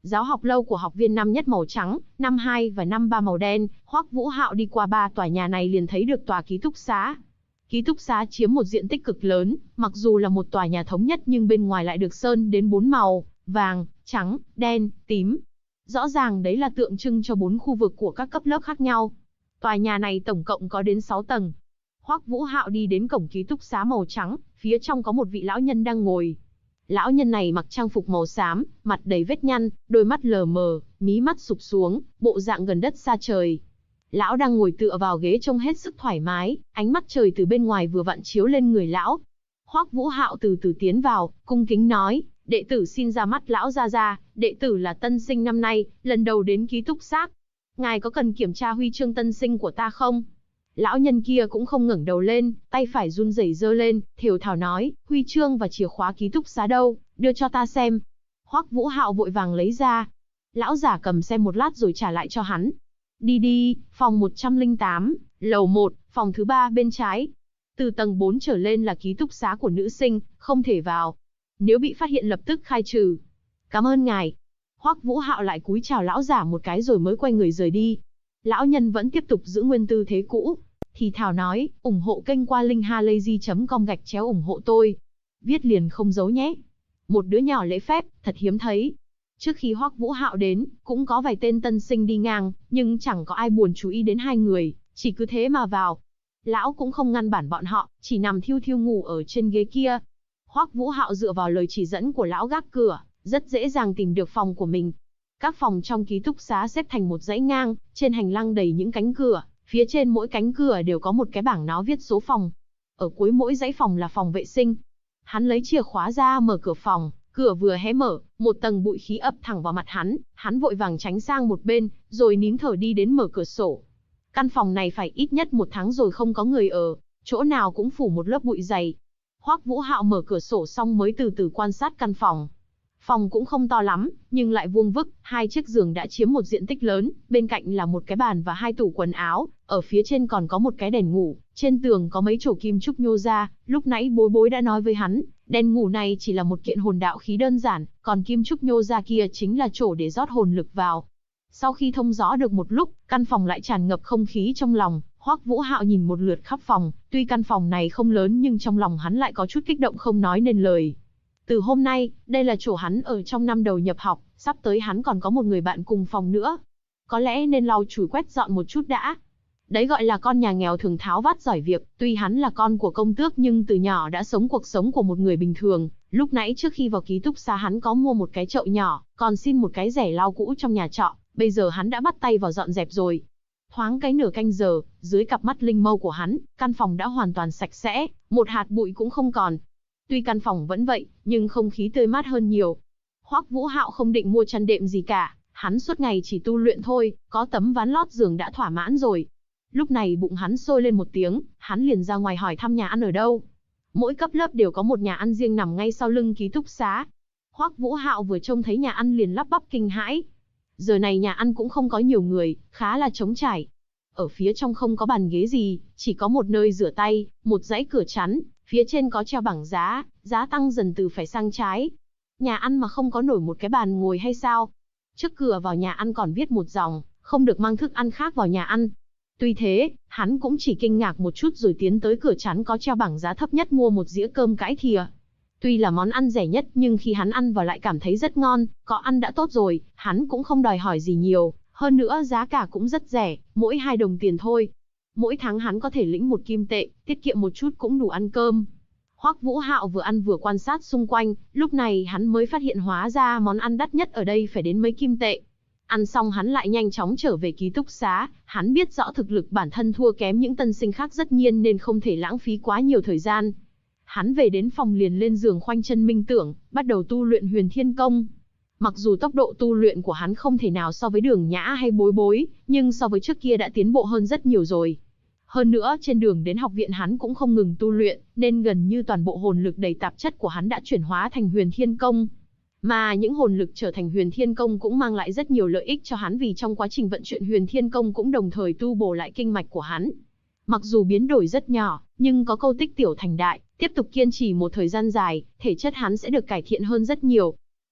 Giáo học lâu của học viên năm nhất màu trắng, năm 2 và năm 3 màu đen. Hoắc Vũ Hạo đi qua 3 tòa nhà này liền thấy được tòa ký túc xá. Ký túc xá chiếm một diện tích cực lớn, mặc dù là một tòa nhà thống nhất nhưng bên ngoài lại được sơn đến 4 màu, vàng, trắng, đen, tím. Rõ ràng đấy là tượng trưng cho 4 khu vực của các cấp lớp khác nhau. Tòa nhà này tổng cộng có đến 6 tầng. Hoắc Vũ Hạo đi đến cổng ký túc xá màu trắng, phía trong có một vị lão nhân đang ngồi. Lão nhân này mặc trang phục màu xám, mặt đầy vết nhăn, đôi mắt lờ mờ, mí mắt sụp xuống, bộ dạng gần đất xa trời. Lão đang ngồi tựa vào ghế trông hết sức thoải mái, ánh mắt trời từ bên ngoài vừa vặn chiếu lên người lão. Hoắc Vũ Hạo từ từ tiến vào, cung kính nói, đệ tử xin ra mắt lão gia gia, đệ tử là tân sinh năm nay, lần đầu đến ký túc xá. Ngài có cần kiểm tra huy chương tân sinh của ta không? Lão nhân kia cũng không ngẩng đầu lên, tay phải run rẩy giơ lên, thều thào nói, huy chương và chìa khóa ký túc xá đâu, đưa cho ta xem. Hoắc Vũ Hạo vội vàng lấy ra. Lão giả cầm xem một lát rồi trả lại cho hắn. Đi đi, phòng 108, lầu 1, phòng thứ 3 bên trái. Từ tầng 4 trở lên là ký túc xá của nữ sinh, không thể vào. Nếu bị phát hiện lập tức khai trừ. Cảm ơn ngài. Hoắc Vũ Hạo lại cúi chào lão giả một cái rồi mới quay người rời đi. Lão nhân vẫn tiếp tục giữ nguyên tư thế cũ. Thì thào nói, ủng hộ kênh qua link halayzi.com ủng hộ tôi. Viết liền không giấu nhé. Một đứa nhỏ lễ phép, thật hiếm thấy. Trước khi Hoắc Vũ Hạo đến, cũng có vài tên tân sinh đi ngang, nhưng chẳng có ai buồn chú ý đến hai người, chỉ cứ thế mà vào. Lão cũng không ngăn bản bọn họ, chỉ nằm thiêu thiêu ngủ ở trên ghế kia. Hoắc Vũ Hạo dựa vào lời chỉ dẫn của lão gác cửa, rất dễ dàng tìm được phòng của mình. Các phòng trong ký túc xá xếp thành một dãy ngang, trên hành lang đầy những cánh cửa, phía trên mỗi cánh cửa đều có một cái bảng nó viết số phòng. Ở cuối mỗi dãy phòng là phòng vệ sinh. Hắn lấy chìa khóa ra mở cửa phòng, cửa vừa hé mở, một tầng bụi khí ập thẳng vào mặt hắn vội vàng tránh sang một bên, rồi nín thở đi đến mở cửa sổ. Căn phòng này phải ít nhất 1 tháng rồi không có người ở, chỗ nào cũng phủ một lớp bụi dày. Hoắc Vũ Hạo mở cửa sổ xong mới từ từ quan sát căn phòng. Phòng cũng không to lắm, nhưng lại vuông vức, 2 chiếc giường đã chiếm một diện tích lớn, bên cạnh là một cái bàn và 2 tủ quần áo, ở phía trên còn có một cái đèn ngủ, trên tường có mấy chổ kim trúc nhô ra, lúc nãy Bối Bối đã nói với hắn, đèn ngủ này chỉ là một kiện hồn đạo khí đơn giản, còn kim trúc nhô ra kia chính là chổ để rót hồn lực vào. Sau khi thông gió được một lúc, căn phòng lại tràn ngập không khí trong lòng, Hoắc Vũ Hạo nhìn một lượt khắp phòng, tuy căn phòng này không lớn nhưng trong lòng hắn lại có chút kích động không nói nên lời. Từ hôm nay, đây là chỗ hắn ở trong năm đầu nhập học, sắp tới hắn còn có một người bạn cùng phòng nữa. Có lẽ nên lau chùi quét dọn một chút đã. Đấy gọi là con nhà nghèo thường tháo vát giỏi việc, tuy hắn là con của công tước nhưng từ nhỏ đã sống cuộc sống của một người bình thường. Lúc nãy trước khi vào ký túc xá hắn có mua một cái chậu nhỏ, còn xin một cái rẻ lau cũ trong nhà trọ, bây giờ hắn đã bắt tay vào dọn dẹp rồi. Thoáng cái nửa canh giờ, dưới cặp mắt linh mâu của hắn, căn phòng đã hoàn toàn sạch sẽ, một hạt bụi cũng không còn. Tuy căn phòng vẫn vậy, nhưng không khí tươi mát hơn nhiều. Hoắc Vũ Hạo không định mua chăn đệm gì cả, hắn suốt ngày chỉ tu luyện thôi, có tấm ván lót giường đã thỏa mãn rồi. Lúc này bụng hắn sôi lên một tiếng, hắn liền ra ngoài hỏi thăm nhà ăn ở đâu. Mỗi cấp lớp đều có một nhà ăn riêng nằm ngay sau lưng ký túc xá. Hoắc Vũ Hạo vừa trông thấy nhà ăn liền lắp bắp kinh hãi. Giờ này nhà ăn cũng không có nhiều người, khá là trống trải. Ở phía trong không có bàn ghế gì, chỉ có một nơi rửa tay, một dãy cửa chắn, phía trên có treo bảng giá, giá tăng dần từ phải sang trái. Nhà ăn mà không có nổi một cái bàn ngồi hay sao? Trước cửa vào nhà ăn còn viết một dòng, không được mang thức ăn khác vào nhà ăn. Tuy thế, hắn cũng chỉ kinh ngạc một chút rồi tiến tới cửa chắn có treo bảng giá thấp nhất mua một dĩa cơm cãi thìa. Tuy là món ăn rẻ nhất nhưng khi hắn ăn vào lại cảm thấy rất ngon, có ăn đã tốt rồi, hắn cũng không đòi hỏi gì nhiều, hơn nữa giá cả cũng rất rẻ, mỗi 2 đồng tiền thôi. Mỗi tháng hắn có thể lĩnh 1 kim tệ, tiết kiệm một chút cũng đủ ăn cơm. Hoắc Vũ Hạo vừa ăn vừa quan sát xung quanh, lúc này hắn mới phát hiện hóa ra món ăn đắt nhất ở đây phải đến mấy kim tệ. Ăn xong hắn lại nhanh chóng trở về ký túc xá, hắn biết rõ thực lực bản thân thua kém những tân sinh khác rất nhiên nên không thể lãng phí quá nhiều thời gian. Hắn về đến phòng liền lên giường khoanh chân minh tưởng, bắt đầu tu luyện Huyền Thiên Công. Mặc dù tốc độ tu luyện của hắn không thể nào so với Đường Nhã hay Bối Bối, nhưng so với trước kia đã tiến bộ hơn rất nhiều rồi. Hơn nữa trên đường đến học viện hắn cũng không ngừng tu luyện, nên gần như toàn bộ hồn lực đầy tạp chất của hắn đã chuyển hóa thành Huyền Thiên Công. Mà những hồn lực trở thành Huyền Thiên Công cũng mang lại rất nhiều lợi ích cho hắn vì trong quá trình vận chuyển Huyền Thiên Công cũng đồng thời tu bổ lại kinh mạch của hắn. Mặc dù biến đổi rất nhỏ, nhưng có câu tích tiểu thành đại, tiếp tục kiên trì một thời gian dài, thể chất hắn sẽ được cải thiện hơn rất nhiều.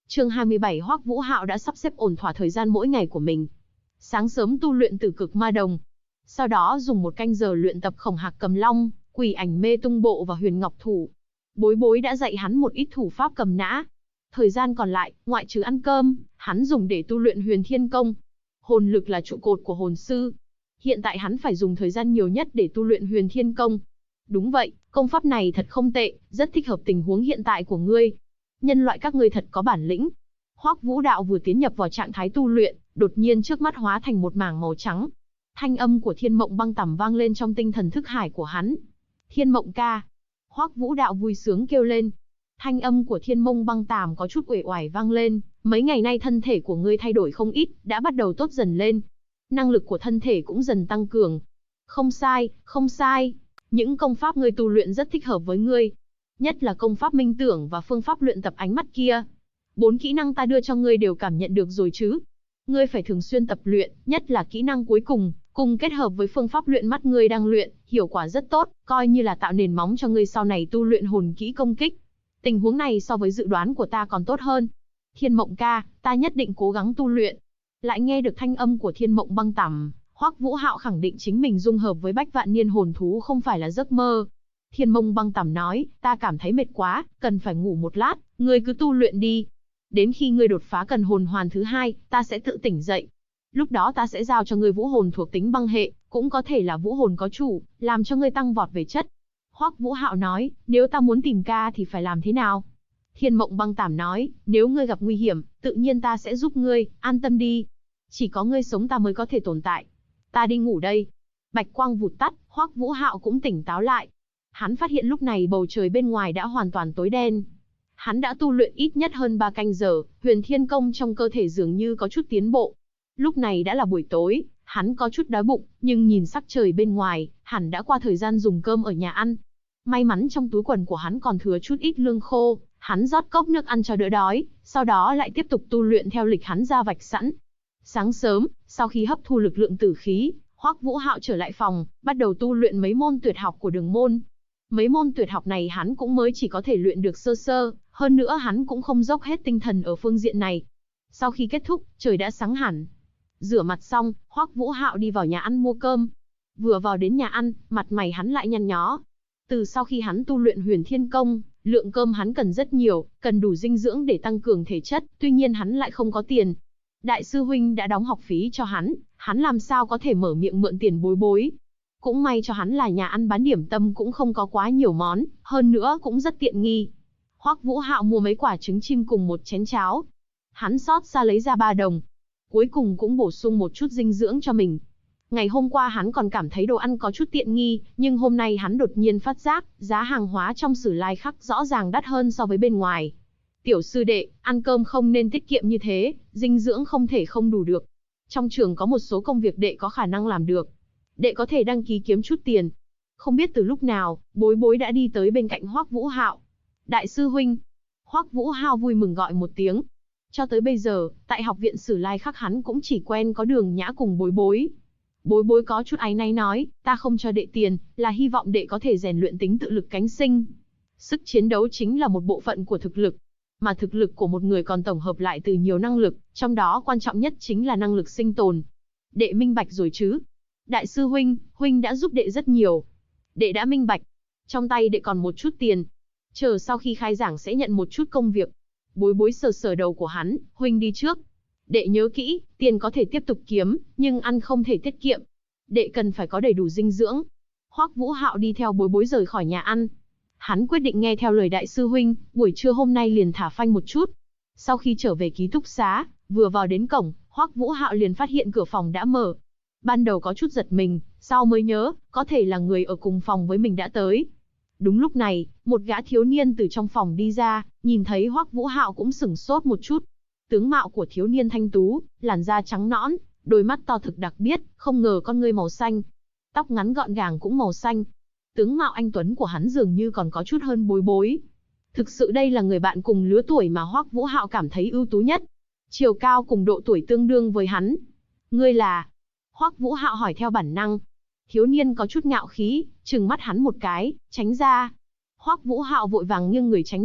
Chương 27 Hoắc Vũ Hạo đã sắp xếp ổn thỏa thời gian mỗi ngày của mình. Sáng sớm tu luyện Tử Cực Ma Đồng, sau đó dùng 1 canh giờ luyện tập Khổng Hạc Cầm Long, Quỷ Ảnh Mê Tung Bộ và Huyền Ngọc Thủ. Bối Bối đã dạy hắn một ít thủ pháp cầm nã. Thời gian còn lại, ngoại trừ ăn cơm, hắn dùng để tu luyện Huyền Thiên Công. Hồn lực là trụ cột của hồn sư. Hiện tại hắn phải dùng thời gian nhiều nhất để tu luyện Huyền Thiên Công. Đúng vậy, công pháp này thật không tệ, rất thích hợp tình huống hiện tại của ngươi. Nhân loại các ngươi thật có bản lĩnh. Hoắc Vũ Đạo vừa tiến nhập vào trạng thái tu luyện, đột nhiên trước mắt hóa thành một mảng màu trắng. Thanh âm của Thiên Mộng Băng Tằm vang lên trong tinh thần thức hải của hắn. Thiên Mộng ca. Hoắc Vũ Đạo vui sướng kêu lên. Thanh âm của Thiên Mộng Băng Tằm có chút uể oải vang lên. Mấy ngày nay thân thể của ngươi thay đổi không ít, đã bắt đầu tốt dần lên. Năng lực của thân thể cũng dần tăng cường. Không sai, không sai. Những công pháp ngươi tu luyện rất thích hợp với ngươi. Nhất là công pháp minh tưởng và phương pháp luyện tập ánh mắt kia. 4 kỹ năng ta đưa cho ngươi đều cảm nhận được rồi chứ. Ngươi phải thường xuyên tập luyện, nhất là kỹ năng cuối cùng kết hợp với phương pháp luyện mắt ngươi đang luyện, hiệu quả rất tốt, coi như là tạo nền móng cho ngươi sau này tu luyện hồn kỹ công kích. Tình huống này so với dự đoán của ta còn tốt hơn. Thiên Mộng ca, ta nhất định cố gắng tu luyện. Lại nghe được thanh âm của Thiên Mộng Băng Tằm, Hoắc Vũ Hạo khẳng định chính mình dung hợp với Bách Vạn Niên hồn thú không phải là giấc mơ. Thiên Mộng Băng Tằm nói, ta cảm thấy mệt quá, cần phải ngủ một lát, ngươi cứ tu luyện đi. Đến khi ngươi đột phá cần hồn hoàn thứ 2, ta sẽ tự tỉnh dậy. Lúc đó ta sẽ giao cho ngươi vũ hồn thuộc tính băng hệ, cũng có thể là vũ hồn có chủ, làm cho ngươi tăng vọt về chất. Hoắc Vũ Hạo nói, nếu ta muốn tìm ca thì phải làm thế nào? Thiên Mộng Băng Tằm nói, nếu ngươi gặp nguy hiểm, tự nhiên ta sẽ giúp ngươi, an tâm đi. Chỉ có ngươi sống ta mới có thể tồn tại. Ta đi ngủ đây. Bạch quang vụt tắt, Hoắc Vũ Hạo cũng tỉnh táo lại. Hắn phát hiện lúc này bầu trời bên ngoài đã hoàn toàn tối đen. Hắn đã tu luyện ít nhất hơn 3 canh giờ, Huyền Thiên Công trong cơ thể dường như có chút tiến bộ. Lúc này đã là buổi tối, hắn có chút đói bụng, nhưng nhìn sắc trời bên ngoài, hẳn đã qua thời gian dùng cơm ở nhà ăn. May mắn trong túi quần của hắn còn thừa chút ít lương khô, hắn rót cốc nước ăn cho đỡ đói, sau đó lại tiếp tục tu luyện theo lịch hắn ra vạch sẵn. Sáng sớm, sau khi hấp thu lực lượng tử khí, Hoắc Vũ Hạo trở lại phòng, bắt đầu tu luyện mấy môn tuyệt học của Đường môn. Mấy môn tuyệt học này hắn cũng mới chỉ có thể luyện được sơ sơ, hơn nữa hắn cũng không dốc hết tinh thần ở phương diện này. Sau khi kết thúc, trời đã sáng hẳn. Rửa mặt xong, Hoắc Vũ Hạo đi vào nhà ăn mua cơm. Vừa vào đến nhà ăn, mặt mày hắn lại nhăn nhó. Từ sau khi hắn tu luyện Huyền Thiên Công, lượng cơm hắn cần rất nhiều, cần đủ dinh dưỡng để tăng cường thể chất, tuy nhiên hắn lại không có tiền. Đại sư huynh đã đóng học phí cho hắn làm sao có thể mở miệng mượn tiền Bối Bối. Cũng may cho hắn là nhà ăn bán điểm tâm cũng không có quá nhiều món, hơn nữa cũng rất tiện nghi. Hoắc Vũ Hạo mua mấy quả trứng chim cùng một chén cháo. Hắn xót xa lấy ra 3 đồng. Cuối cùng cũng bổ sung một chút dinh dưỡng cho mình. Ngày hôm qua hắn còn cảm thấy đồ ăn có chút tiện nghi, nhưng hôm nay hắn đột nhiên phát giác, giá hàng hóa trong Sử Lai Khắc rõ ràng đắt hơn so với bên ngoài. Tiểu sư đệ, ăn cơm không nên tiết kiệm như thế, dinh dưỡng không thể không đủ được. Trong trường có một số công việc đệ có khả năng làm được. Đệ có thể đăng ký kiếm chút tiền. Không biết từ lúc nào, Bối Bối đã đi tới bên cạnh Hoắc Vũ Hạo. Đại sư huynh. Hoắc Vũ Hạo vui mừng gọi một tiếng. Cho tới bây giờ, tại học viện Sử Lai Khắc hắn cũng chỉ quen có Đường Nhã cùng Bối Bối. Bối Bối có chút áy náy nói, ta không cho đệ tiền, là hy vọng đệ có thể rèn luyện tính tự lực cánh sinh. Sức chiến đấu chính là một bộ phận của thực lực. Mà thực lực của một người còn tổng hợp lại từ nhiều năng lực, trong đó quan trọng nhất chính là năng lực sinh tồn. Đệ minh bạch rồi chứ? Đại sư huynh đã giúp đệ rất nhiều. Đệ đã minh bạch. Trong tay đệ còn một chút tiền. Chờ sau khi khai giảng sẽ nhận một chút công việc. Bối Bối sờ sờ đầu của hắn, huynh đi trước. Đệ nhớ kỹ, tiền có thể tiếp tục kiếm, nhưng ăn không thể tiết kiệm. Đệ cần phải có đầy đủ dinh dưỡng. Hoắc Vũ Hạo đi theo Bối Bối rời khỏi nhà ăn. Hắn quyết định nghe theo lời đại sư huynh, buổi trưa hôm nay liền thả phanh một chút. Sau khi trở về ký túc xá, vừa vào đến cổng, Hoắc Vũ Hạo liền phát hiện cửa phòng đã mở. Ban đầu có chút giật mình, sau mới nhớ, có thể là người ở cùng phòng với mình đã tới. Đúng lúc này, một gã thiếu niên từ trong phòng đi ra, nhìn thấy Hoắc Vũ Hạo cũng sửng sốt một chút. Tướng mạo của thiếu niên thanh tú, làn da trắng nõn, đôi mắt to thực đặc biệt, không ngờ con ngươi màu xanh. Tóc ngắn gọn gàng cũng màu xanh. Tướng mạo anh tuấn của hắn dường như còn có chút hơn Bối Bối. Thực sự đây là người bạn cùng lứa tuổi mà Hoắc Vũ Hạo cảm thấy ưu tú nhất. Chiều cao cùng độ tuổi tương đương với hắn. Ngươi là? Hoắc Vũ Hạo hỏi theo bản năng. Thiếu niên có chút ngạo khí, trừng mắt hắn một cái, tránh ra. Hoắc Vũ Hạo vội vàng nghiêng người tránh ra,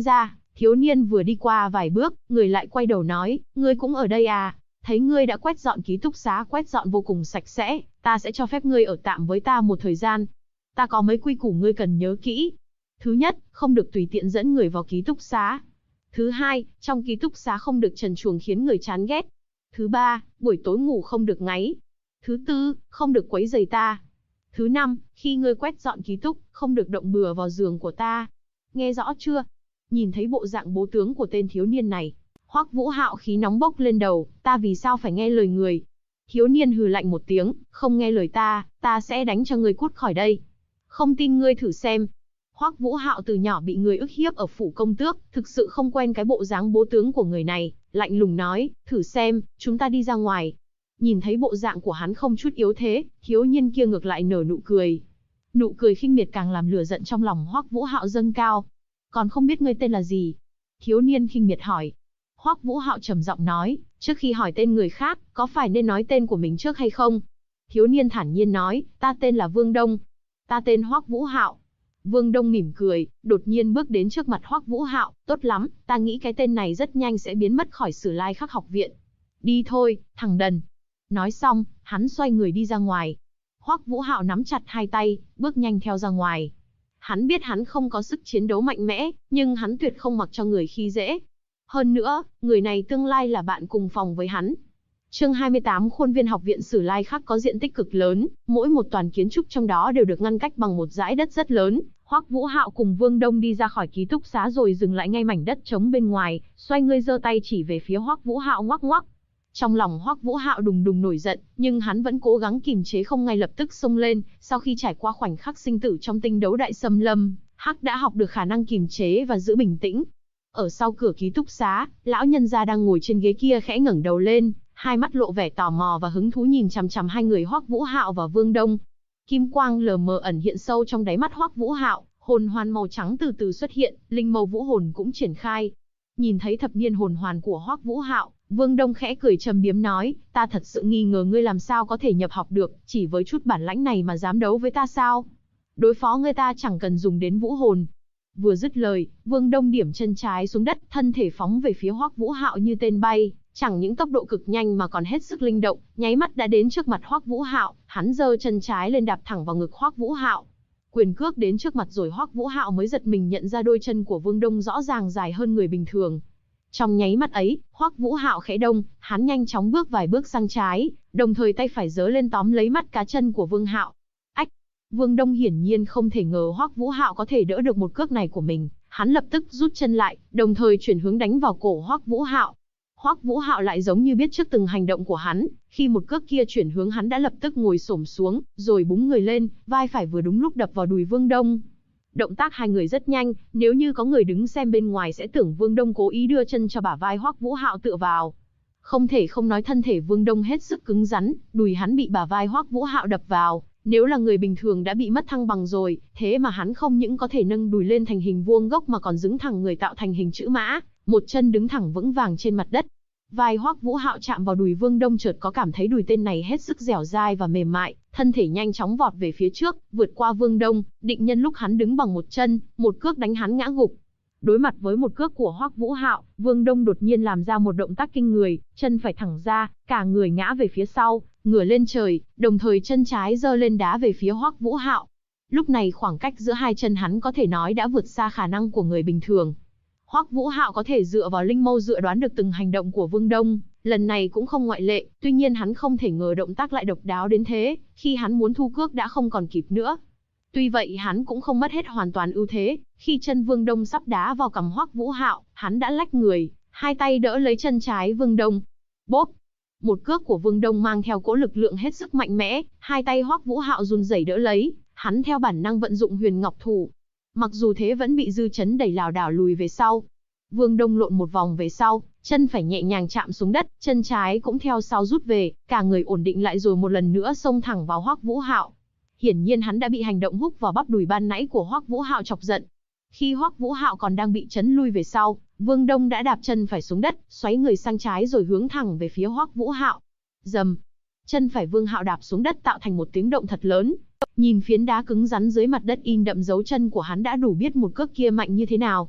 Thiếu niên vừa đi qua vài bước, người lại quay đầu nói, ngươi cũng ở đây à? Thấy ngươi đã quét dọn ký túc xá quét dọn vô cùng sạch sẽ, ta sẽ cho phép ngươi ở tạm với ta một thời gian. Ta có mấy quy củ ngươi cần nhớ kỹ. Thứ nhất, không được tùy tiện dẫn người vào ký túc xá. Thứ hai, trong ký túc xá không được trần truồng khiến người chán ghét. Thứ ba, buổi tối ngủ không được ngáy. Thứ tư, không được quấy rầy ta. Thứ năm, khi ngươi quét dọn ký túc, không được động bừa vào giường của ta. Nghe rõ chưa? Nhìn thấy bộ dạng bố tướng của tên thiếu niên này, Hoắc Vũ Hạo khí nóng bốc lên đầu, ta vì sao phải nghe lời người? Thiếu niên hừ lạnh một tiếng, không nghe lời ta sẽ đánh cho ngươi cút khỏi đây. Không tin ngươi thử xem. Hoắc Vũ Hạo từ nhỏ bị người ức hiếp ở phủ công tước, thực sự không quen cái bộ dáng bố tướng của người này, lạnh lùng nói, thử xem, chúng ta đi ra ngoài. Nhìn thấy bộ dạng của hắn không chút yếu thế, thiếu niên kia ngược lại nở nụ cười. Nụ cười khinh miệt càng làm lửa giận trong lòng Hoắc Vũ Hạo dâng cao. Còn không biết ngươi tên là gì? Thiếu niên khinh miệt hỏi. Hoắc Vũ Hạo trầm giọng nói, trước khi hỏi tên người khác, có phải nên nói tên của mình trước hay không? Thiếu niên thản nhiên nói, ta tên là Vương Đông. Ta tên Hoắc Vũ Hạo. Vương Đông mỉm cười, đột nhiên bước đến trước mặt Hoắc Vũ Hạo, tốt lắm, ta nghĩ cái tên này rất nhanh sẽ biến mất khỏi Sử Lai Khắc học viện. Đi thôi, thằng đần. Nói xong, hắn xoay người đi ra ngoài. Hoắc Vũ Hạo nắm chặt hai tay, bước nhanh theo ra ngoài. Hắn biết hắn không có sức chiến đấu mạnh mẽ, nhưng hắn tuyệt không mặc cho người khi dễ. Hơn nữa, người này tương lai là bạn cùng phòng với hắn. Chương 28 Khuôn viên học viện Sử Lai Khắc có diện tích cực lớn, mỗi một toàn kiến trúc trong đó đều được ngăn cách bằng một dải đất rất lớn. Hoắc Vũ Hạo cùng Vương Đông đi ra khỏi ký túc xá rồi dừng lại ngay mảnh đất trống bên ngoài, xoay người giơ tay chỉ về phía Hoắc Vũ Hạo ngoắc ngoắc. Trong lòng Hoắc Vũ Hạo đùng đùng nổi giận, nhưng hắn vẫn cố gắng kìm chế không ngay lập tức xông lên, sau khi trải qua khoảnh khắc sinh tử trong tinh đấu đại xâm lâm, Hắc đã học được khả năng kìm chế và giữ bình tĩnh. Ở sau cửa ký túc xá, lão nhân gia đang ngồi trên ghế kia khẽ ngẩng đầu lên, hai mắt lộ vẻ tò mò và hứng thú nhìn chằm chằm hai người Hoắc Vũ Hạo và Vương Đông. Kim quang lờ mờ ẩn hiện sâu trong đáy mắt Hoắc Vũ Hạo, hồn hoàn màu trắng từ từ xuất hiện, linh mâu vũ hồn cũng triển khai. Nhìn thấy thập niên hồn hoàn của Hoắc Vũ Hạo, Vương Đông khẽ cười trầm biếm nói, ta thật sự nghi ngờ ngươi làm sao có thể nhập học được, chỉ với chút bản lãnh này mà dám đấu với ta sao? Đối phó ngươi ta chẳng cần dùng đến vũ hồn. Vừa dứt lời, Vương Đông điểm chân trái xuống đất, thân thể phóng về phía Hoắc Vũ Hạo như tên bay, chẳng những tốc độ cực nhanh mà còn hết sức linh động, nháy mắt đã đến trước mặt Hoắc Vũ Hạo, hắn giơ chân trái lên đạp thẳng vào ngực Hoắc Vũ Hạo. Quyền cước đến trước mặt rồi Hoắc Vũ Hạo mới giật mình nhận ra đôi chân của Vương Đông rõ ràng dài hơn người bình thường. Trong nháy mắt ấy, Hoắc Vũ Hạo khẽ động, hắn nhanh chóng bước vài bước sang trái, đồng thời tay phải giơ lên tóm lấy mắt cá chân của Vương Hạo. Ách! Vương Đông hiển nhiên không thể ngờ Hoắc Vũ Hạo có thể đỡ được một cước này của mình, hắn lập tức rút chân lại, đồng thời chuyển hướng đánh vào cổ Hoắc Vũ Hạo. Hoắc Vũ Hạo lại giống như biết trước từng hành động của hắn, khi một cước kia chuyển hướng hắn đã lập tức ngồi xổm xuống, rồi búng người lên, vai phải vừa đúng lúc đập vào đùi Vương Đông. Động tác hai người rất nhanh, nếu như có người đứng xem bên ngoài sẽ tưởng Vương Đông cố ý đưa chân cho bả vai Hoắc Vũ Hạo tựa vào. Không thể không nói thân thể Vương Đông hết sức cứng rắn, đùi hắn bị bả vai Hoắc Vũ Hạo đập vào, nếu là người bình thường đã bị mất thăng bằng rồi, thế mà hắn không những có thể nâng đùi lên thành hình vuông góc mà còn đứng thẳng người tạo thành hình chữ mã, một chân đứng thẳng vững vàng trên mặt đất. Vai Hoắc Vũ Hạo chạm vào đùi Vương Đông chợt có cảm thấy đùi tên này hết sức dẻo dai và mềm mại, thân thể nhanh chóng vọt về phía trước, vượt qua Vương Đông, định nhân lúc hắn đứng bằng một chân, một cước đánh hắn ngã gục. Đối mặt với một cước của Hoắc Vũ Hạo, Vương Đông đột nhiên làm ra một động tác kinh người, chân phải thẳng ra, cả người ngã về phía sau, ngửa lên trời, đồng thời chân trái giơ lên đá về phía Hoắc Vũ Hạo. Lúc này khoảng cách giữa hai chân hắn có thể nói đã vượt xa khả năng của người bình thường. Hoắc Vũ Hạo có thể dựa vào linh mâu dự đoán được từng hành động của Vương Đông, lần này cũng không ngoại lệ, tuy nhiên hắn không thể ngờ động tác lại độc đáo đến thế, khi hắn muốn thu cước đã không còn kịp nữa. Tuy vậy hắn cũng không mất hết hoàn toàn ưu thế, khi chân Vương Đông sắp đá vào cằm Hoắc Vũ Hạo, hắn đã lách người, hai tay đỡ lấy chân trái Vương Đông. Bốp! Một cước của Vương Đông mang theo cỗ lực lượng hết sức mạnh mẽ, hai tay Hoắc Vũ Hạo run rẩy đỡ lấy, hắn theo bản năng vận dụng Huyền Ngọc Thủ. Mặc dù thế vẫn bị dư chấn đẩy lảo đảo lùi về sau. Vương Đông lộn một vòng về sau, chân phải nhẹ nhàng chạm xuống đất, chân trái cũng theo sau rút về, cả người ổn định lại rồi một lần nữa xông thẳng vào Hoắc Vũ Hạo. Hiển nhiên hắn đã bị hành động húc vào bắp đùi ban nãy của Hoắc Vũ Hạo chọc giận. Khi Hoắc Vũ Hạo còn đang bị chấn lui về sau, Vương Đông đã đạp chân phải xuống đất, xoáy người sang trái rồi hướng thẳng về phía Hoắc Vũ Hạo. Rầm! Chân phải Vương Hạo đạp xuống đất tạo thành một tiếng động thật lớn. Nhìn phiến đá cứng rắn dưới mặt đất in đậm dấu chân của hắn đã đủ biết một cước kia mạnh như thế nào.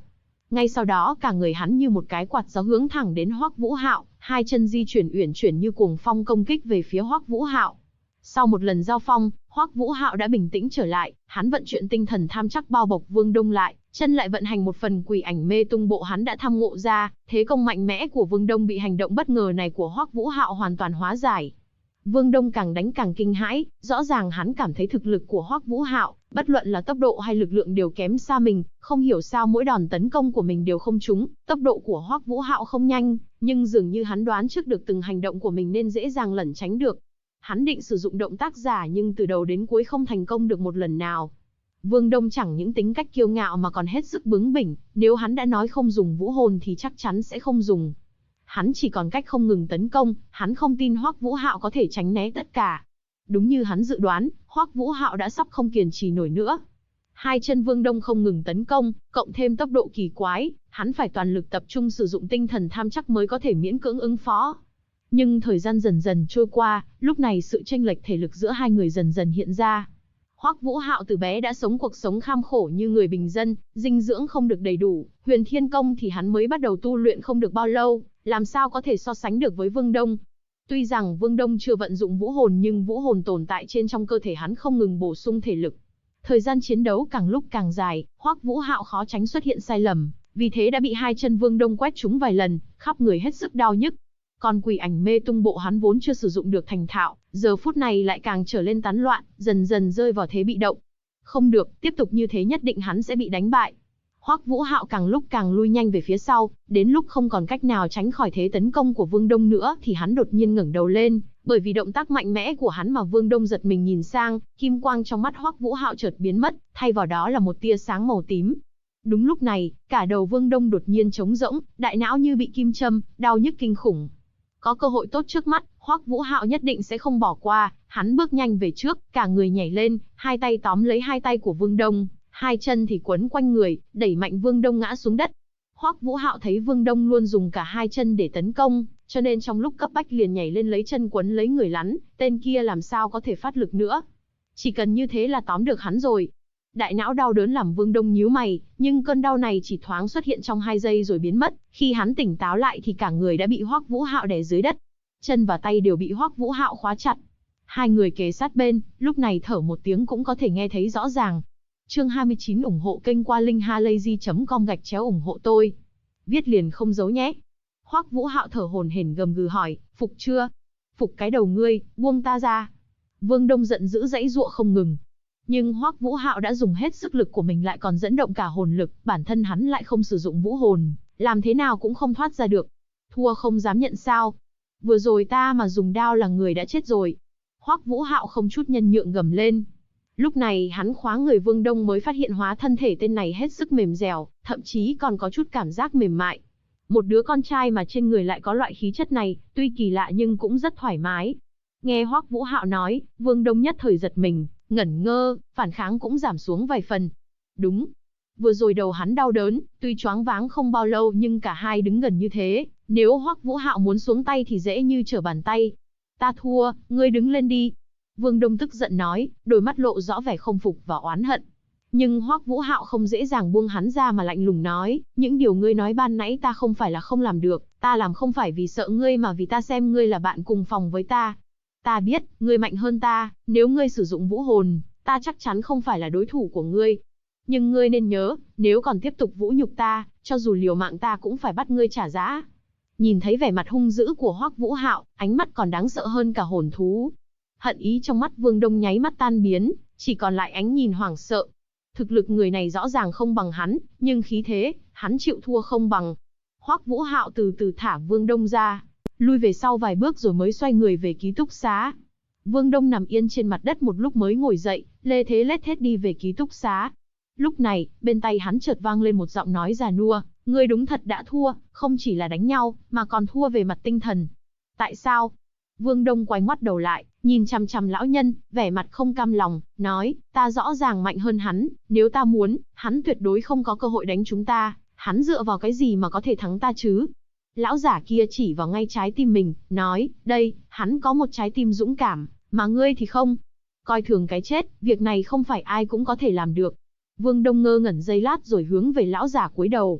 Ngay sau đó cả người hắn như một cái quạt gió hướng thẳng đến Hoắc Vũ Hạo, hai chân di chuyển uyển chuyển như cuồng phong công kích về phía Hoắc Vũ Hạo. Sau một lần giao phong, Hoắc Vũ Hạo đã bình tĩnh trở lại, hắn vận chuyển tinh thần tham chắc bao bọc Vương Đông lại, chân lại vận hành một phần quỷ ảnh mê tung bộ hắn đã tham ngộ ra, thế công mạnh mẽ của Vương Đông bị hành động bất ngờ này của Hoắc Vũ Hạo hoàn toàn hóa giải. Vương Đông càng đánh càng kinh hãi, rõ ràng hắn cảm thấy thực lực của Hoắc Vũ Hạo, bất luận là tốc độ hay lực lượng đều kém xa mình, không hiểu sao mỗi đòn tấn công của mình đều không trúng, tốc độ của Hoắc Vũ Hạo không nhanh, nhưng dường như hắn đoán trước được từng hành động của mình nên dễ dàng lẩn tránh được. Hắn định sử dụng động tác giả nhưng từ đầu đến cuối không thành công được một lần nào. Vương Đông chẳng những tính cách kiêu ngạo mà còn hết sức bướng bỉnh, nếu hắn đã nói không dùng vũ hồn thì chắc chắn sẽ không dùng. Hắn chỉ còn cách không ngừng tấn công, hắn không tin Hoắc Vũ Hạo có thể tránh né tất cả. Đúng như hắn dự đoán, Hoắc Vũ Hạo đã sắp không kiên trì nổi nữa. Hai chân Vương Đông không ngừng tấn công, cộng thêm tốc độ kỳ quái, hắn phải toàn lực tập trung sử dụng tinh thần tham chắc mới có thể miễn cưỡng ứng phó. Nhưng thời gian dần dần trôi qua, lúc này sự chênh lệch thể lực giữa hai người dần dần hiện ra. Hoắc Vũ Hạo từ bé đã sống cuộc sống kham khổ như người bình dân, dinh dưỡng không được đầy đủ, Huyền Thiên Công thì hắn mới bắt đầu tu luyện không được bao lâu, làm sao có thể so sánh được với Vương Đông. Tuy rằng Vương Đông chưa vận dụng vũ hồn nhưng vũ hồn tồn tại trên trong cơ thể hắn không ngừng bổ sung thể lực. Thời gian chiến đấu càng lúc càng dài, Hoắc Vũ Hạo khó tránh xuất hiện sai lầm, vì thế đã bị hai chân Vương Đông quét trúng vài lần, khắp người hết sức đau nhức. Còn quỷ ảnh mê tung bộ hắn vốn chưa sử dụng được thành thạo, giờ phút này lại càng trở lên tán loạn, dần dần rơi vào thế bị động. Không được, tiếp tục như thế nhất định hắn sẽ bị đánh bại. Hoắc Vũ Hạo càng lúc càng lui nhanh về phía sau, đến lúc không còn cách nào tránh khỏi thế tấn công của Vương Đông nữa thì hắn đột nhiên ngẩng đầu lên, bởi vì động tác mạnh mẽ của hắn mà Vương Đông giật mình nhìn sang, kim quang trong mắt Hoắc Vũ Hạo chợt biến mất, thay vào đó là một tia sáng màu tím. Đúng lúc này, cả đầu Vương Đông đột nhiên trống rỗng, đại não như bị kim châm, đau nhức kinh khủng. Có cơ hội tốt trước mắt, Hoắc Vũ Hạo nhất định sẽ không bỏ qua, hắn bước nhanh về trước, cả người nhảy lên, hai tay tóm lấy hai tay của Vương Đông, hai chân thì quấn quanh người, đẩy mạnh Vương Đông ngã xuống đất. Hoắc Vũ Hạo thấy Vương Đông luôn dùng cả hai chân để tấn công, cho nên trong lúc cấp bách liền nhảy lên lấy chân quấn lấy người lắn, tên kia làm sao có thể phát lực nữa. Chỉ cần như thế là tóm được hắn rồi. Đại não đau đớn làm Vương Đông nhíu mày, nhưng cơn đau này chỉ thoáng xuất hiện trong 2 giây rồi biến mất, khi hắn tỉnh táo lại thì cả người đã bị Hoắc Vũ Hạo đè dưới đất. Chân và tay đều bị Hoắc Vũ Hạo khóa chặt. Hai người kề sát bên, lúc này thở một tiếng cũng có thể nghe thấy rõ ràng. Chương 29 ủng hộ kênh qua linkhalazy.com/ủng hộ tôi. Viết liền không giấu nhé. Hoắc Vũ Hạo thở hổn hển gầm gừ hỏi, phục chưa? Phục cái đầu ngươi, buông ta ra. Vương Đông giận dữ giãy giụa không ngừng. Nhưng Hoắc Vũ Hạo đã dùng hết sức lực của mình lại còn dẫn động cả hồn lực, bản thân hắn lại không sử dụng vũ hồn, làm thế nào cũng không thoát ra được. Thua không dám nhận sao? Vừa rồi ta mà dùng đao là người đã chết rồi. Hoắc Vũ Hạo không chút nhân nhượng gầm lên. Lúc này hắn khóa người Vương Đông mới phát hiện hóa thân thể tên này hết sức mềm dẻo, thậm chí còn có chút cảm giác mềm mại. Một đứa con trai mà trên người lại có loại khí chất này, tuy kỳ lạ nhưng cũng rất thoải mái. Nghe Hoắc Vũ Hạo nói, Vương Đông nhất thời giật mình, ngẩn ngơ, phản kháng cũng giảm xuống vài phần. Đúng, vừa rồi đầu hắn đau đớn, tuy choáng váng không bao lâu nhưng cả hai đứng gần như thế, nếu Hoắc Vũ Hạo muốn xuống tay thì dễ như trở bàn tay. Ta thua, ngươi đứng lên đi. Vương Đông tức giận nói, đôi mắt lộ rõ vẻ không phục và oán hận. Nhưng Hoắc Vũ Hạo không dễ dàng buông hắn ra mà lạnh lùng nói, những điều ngươi nói ban nãy ta không phải là không làm được, ta làm không phải vì sợ ngươi mà vì ta xem ngươi là bạn cùng phòng với ta. Ta biết, ngươi mạnh hơn ta, nếu ngươi sử dụng vũ hồn, ta chắc chắn không phải là đối thủ của ngươi. Nhưng ngươi nên nhớ, nếu còn tiếp tục vũ nhục ta, cho dù liều mạng ta cũng phải bắt ngươi trả giá. Nhìn thấy vẻ mặt hung dữ của Hoắc Vũ Hạo, ánh mắt còn đáng sợ hơn cả hồn thú. Hận ý trong mắt Vương Đông nháy mắt tan biến, chỉ còn lại ánh nhìn hoảng sợ. Thực lực người này rõ ràng không bằng hắn, nhưng khí thế, hắn chịu thua không bằng. Hoắc Vũ Hạo từ từ thả Vương Đông ra, lui về sau vài bước rồi mới xoay người về ký túc xá. Vương Đông nằm yên trên mặt đất một lúc mới ngồi dậy, lê thế lết thết đi về ký túc xá. Lúc này, bên tai hắn chợt vang lên một giọng nói già nua, ngươi đúng thật đã thua, không chỉ là đánh nhau, mà còn thua về mặt tinh thần. Tại sao? Vương Đông quay ngoắt đầu lại, nhìn chằm chằm lão nhân, vẻ mặt không cam lòng, nói, ta rõ ràng mạnh hơn hắn, nếu ta muốn, hắn tuyệt đối không có cơ hội đánh chúng ta, hắn dựa vào cái gì mà có thể thắng ta chứ? Lão giả kia chỉ vào ngay trái tim mình, nói, đây, hắn có một trái tim dũng cảm, mà ngươi thì không. Coi thường cái chết, việc này không phải ai cũng có thể làm được. Vương Đông ngơ ngẩn giây lát rồi hướng về lão giả cúi đầu.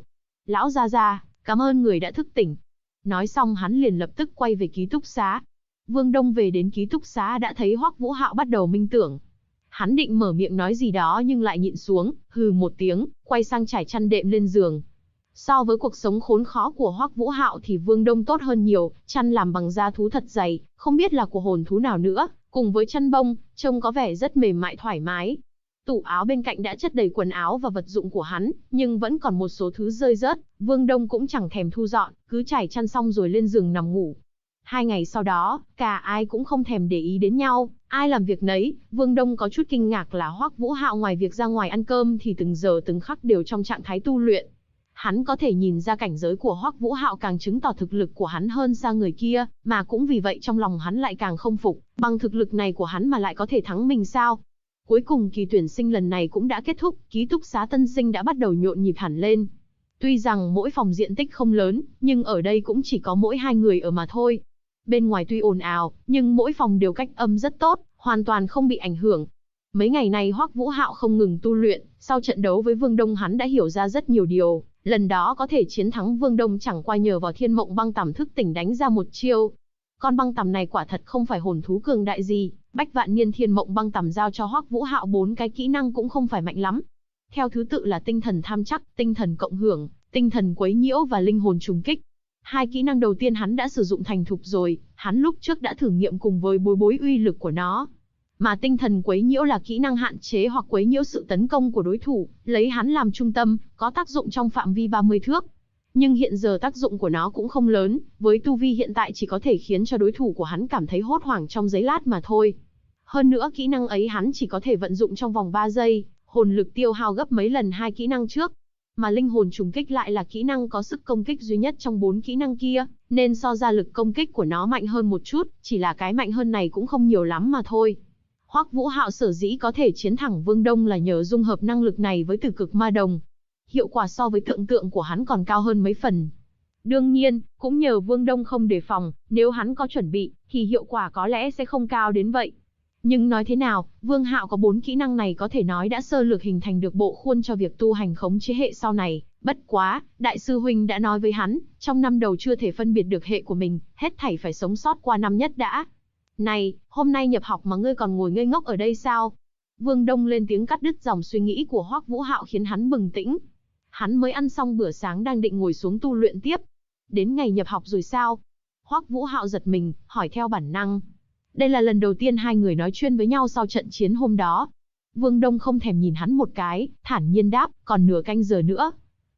Lão gia gia, cảm ơn người đã thức tỉnh. Nói xong hắn liền lập tức quay về ký túc xá. Vương Đông về đến ký túc xá đã thấy Hoắc Vũ Hạo bắt đầu minh tưởng. Hắn định mở miệng nói gì đó nhưng lại nhịn xuống, hừ một tiếng, quay sang trải chăn đệm lên giường. So với cuộc sống khốn khó của Hoắc Vũ Hạo thì Vương Đông tốt hơn nhiều, chăn làm bằng da thú thật dày, không biết là của hồn thú nào nữa, cùng với chăn bông, trông có vẻ rất mềm mại thoải mái. Tủ áo bên cạnh đã chất đầy quần áo và vật dụng của hắn, nhưng vẫn còn một số thứ rơi rớt, Vương Đông cũng chẳng thèm thu dọn, cứ trải chăn xong rồi lên giường nằm ngủ. 2 ngày sau đó, cả ai cũng không thèm để ý đến nhau, ai làm việc nấy. Vương Đông có chút kinh ngạc là Hoắc Vũ Hạo ngoài việc ra ngoài ăn cơm thì từng giờ từng khắc đều trong trạng thái tu luyện. Hắn có thể nhìn ra cảnh giới của Hoắc Vũ Hạo càng chứng tỏ thực lực của hắn hơn xa người kia, mà cũng vì vậy trong lòng hắn lại càng không phục, bằng thực lực này của hắn mà lại có thể thắng mình sao? Cuối cùng kỳ tuyển sinh lần này cũng đã kết thúc, ký túc xá tân sinh đã bắt đầu nhộn nhịp hẳn lên. Tuy rằng mỗi phòng diện tích không lớn, nhưng ở đây cũng chỉ có mỗi 2 người ở mà thôi. Bên ngoài tuy ồn ào, nhưng mỗi phòng đều cách âm rất tốt, hoàn toàn không bị ảnh hưởng. Mấy ngày nay Hoắc Vũ Hạo không ngừng tu luyện, sau trận đấu với Vương Đông hắn đã hiểu ra rất nhiều điều. Lần đó có thể chiến thắng Vương Đông chẳng qua nhờ vào Thiên Mộng Băng Tằm thức tỉnh đánh ra một chiêu. Con băng tằm này quả thật không phải hồn thú cường đại gì, Bách Vạn Niên Thiên Mộng Băng Tằm giao cho Hoắc Vũ Hạo 4 cái kỹ năng cũng không phải mạnh lắm. Theo thứ tự là tinh thần tham chắc, tinh thần cộng hưởng, tinh thần quấy nhiễu và linh hồn trùng kích. 2 kỹ năng đầu tiên hắn đã sử dụng thành thục rồi, hắn lúc trước đã thử nghiệm cùng với bối bối uy lực của nó. Mà tinh thần quấy nhiễu là kỹ năng hạn chế hoặc quấy nhiễu sự tấn công của đối thủ, lấy hắn làm trung tâm, có tác dụng trong phạm vi 30 thước. Nhưng hiện giờ tác dụng của nó cũng không lớn, với tu vi hiện tại chỉ có thể khiến cho đối thủ của hắn cảm thấy hốt hoảng trong giây lát mà thôi. Hơn nữa kỹ năng ấy hắn chỉ có thể vận dụng trong vòng 3 giây, hồn lực tiêu hao gấp mấy lần 2 kỹ năng trước. Mà linh hồn trùng kích lại là kỹ năng có sức công kích duy nhất trong 4 kỹ năng kia, nên so ra lực công kích của nó mạnh hơn một chút, chỉ là cái mạnh hơn này cũng không nhiều lắm mà thôi. Hoắc Vũ Hạo sở dĩ có thể chiến thẳng Vương Đông là nhờ dung hợp năng lực này với Tử Cực Ma Đồng. Hiệu quả so với tưởng tượng của hắn còn cao hơn mấy phần. Đương nhiên, cũng nhờ Vương Đông không đề phòng, nếu hắn có chuẩn bị, thì hiệu quả có lẽ sẽ không cao đến vậy. Nhưng nói thế nào, Vương Hạo có 4 kỹ năng này có thể nói đã sơ lược hình thành được bộ khuôn cho việc tu hành khống chế hệ sau này. Bất quá, Đại sư Huynh đã nói với hắn, trong năm đầu chưa thể phân biệt được hệ của mình, hết thảy phải sống sót qua năm nhất đã. Này, hôm nay nhập học mà ngươi còn ngồi ngây ngốc ở đây sao? Vương Đông lên tiếng cắt đứt dòng suy nghĩ của Hoắc Vũ Hạo khiến hắn bừng tỉnh. Hắn mới ăn xong bữa sáng đang định ngồi xuống tu luyện tiếp. Đến ngày nhập học rồi sao? Hoắc Vũ Hạo giật mình, hỏi theo bản năng. Đây là lần đầu tiên hai người nói chuyện với nhau sau trận chiến hôm đó. Vương Đông không thèm nhìn hắn một cái, thản nhiên đáp, còn nửa canh giờ nữa.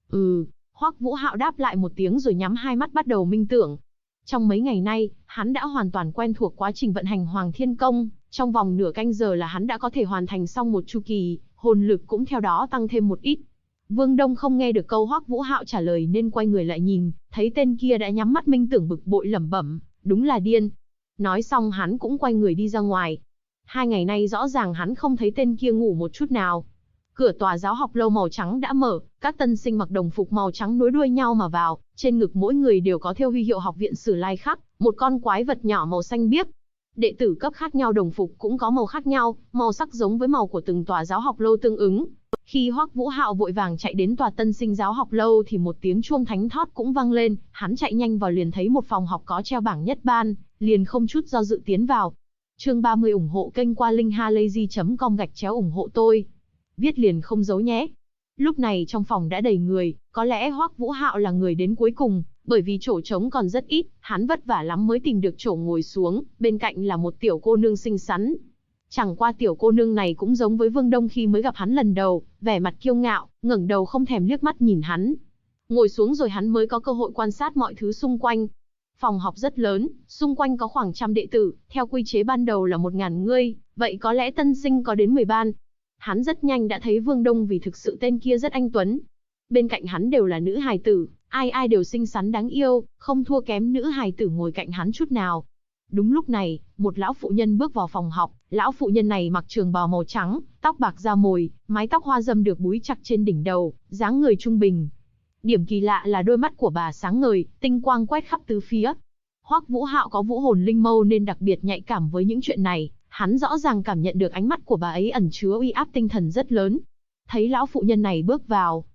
Hoắc Vũ Hạo đáp lại một tiếng rồi nhắm hai mắt bắt đầu minh tưởng. Trong mấy ngày nay, hắn đã hoàn toàn quen thuộc quá trình vận hành Hoàng Thiên Công, trong vòng nửa canh giờ là hắn đã có thể hoàn thành xong một chu kỳ, hồn lực cũng theo đó tăng thêm một ít. Vương Đông không nghe được câu Hoắc Vũ Hạo trả lời nên quay người lại nhìn, thấy tên kia đã nhắm mắt minh tưởng bực bội lẩm bẩm, đúng là điên. Nói xong hắn cũng quay người đi ra ngoài. 2 ngày nay rõ ràng hắn không thấy tên kia ngủ một chút nào. Cửa tòa giáo học lâu màu trắng đã mở, các tân sinh mặc đồng phục màu trắng nối đuôi nhau mà vào, trên ngực mỗi người đều có thêu huy hiệu học viện Sử Lai khắc, một con quái vật nhỏ màu xanh biếc. Đệ tử cấp khác nhau đồng phục cũng có màu khác nhau, màu sắc giống với màu của từng tòa giáo học lâu tương ứng. Khi Hoắc Vũ Hạo vội vàng chạy đến tòa tân sinh giáo học lâu thì một tiếng chuông thánh thót cũng vang lên, hắn chạy nhanh vào liền thấy một phòng học có treo bảng nhất ban, liền không chút do dự tiến vào. Chương 30 ủng hộ kênh qua linkhalazy.com/ủng hộ tôi. Viết liền không giấu nhé. Lúc này trong phòng đã đầy người, có lẽ Hoắc Vũ Hạo là người đến cuối cùng, bởi vì chỗ trống còn rất ít, hắn vất vả lắm mới tìm được chỗ ngồi xuống, bên cạnh là một tiểu cô nương xinh xắn. Chẳng qua tiểu cô nương này cũng giống với Vương Đông khi mới gặp hắn lần đầu, vẻ mặt kiêu ngạo, ngẩng đầu không thèm liếc mắt nhìn hắn. Ngồi xuống rồi hắn mới có cơ hội quan sát mọi thứ xung quanh. Phòng học rất lớn, xung quanh có khoảng 100 đệ tử, theo quy chế ban đầu là 1000 người, vậy có lẽ tân sinh có đến 10 ban. Hắn rất nhanh đã thấy Vương Đông vì thực sự tên kia rất anh tuấn. Bên cạnh hắn đều là nữ hài tử, ai ai đều xinh xắn đáng yêu, không thua kém nữ hài tử ngồi cạnh hắn chút nào. Đúng lúc này, một lão phụ nhân bước vào phòng học, lão phụ nhân này mặc trường bào màu trắng, tóc bạc da mồi, mái tóc hoa râm được búi chặt trên đỉnh đầu, dáng người trung bình. Điểm kỳ lạ là đôi mắt của bà sáng ngời, tinh quang quét khắp tứ phía. Hoắc Vũ Hạo có vũ hồn linh mâu nên đặc biệt nhạy cảm với những chuyện này, hắn rõ ràng cảm nhận được ánh mắt của bà ấy ẩn chứa uy áp tinh thần rất lớn. Thấy lão phụ nhân này bước vào,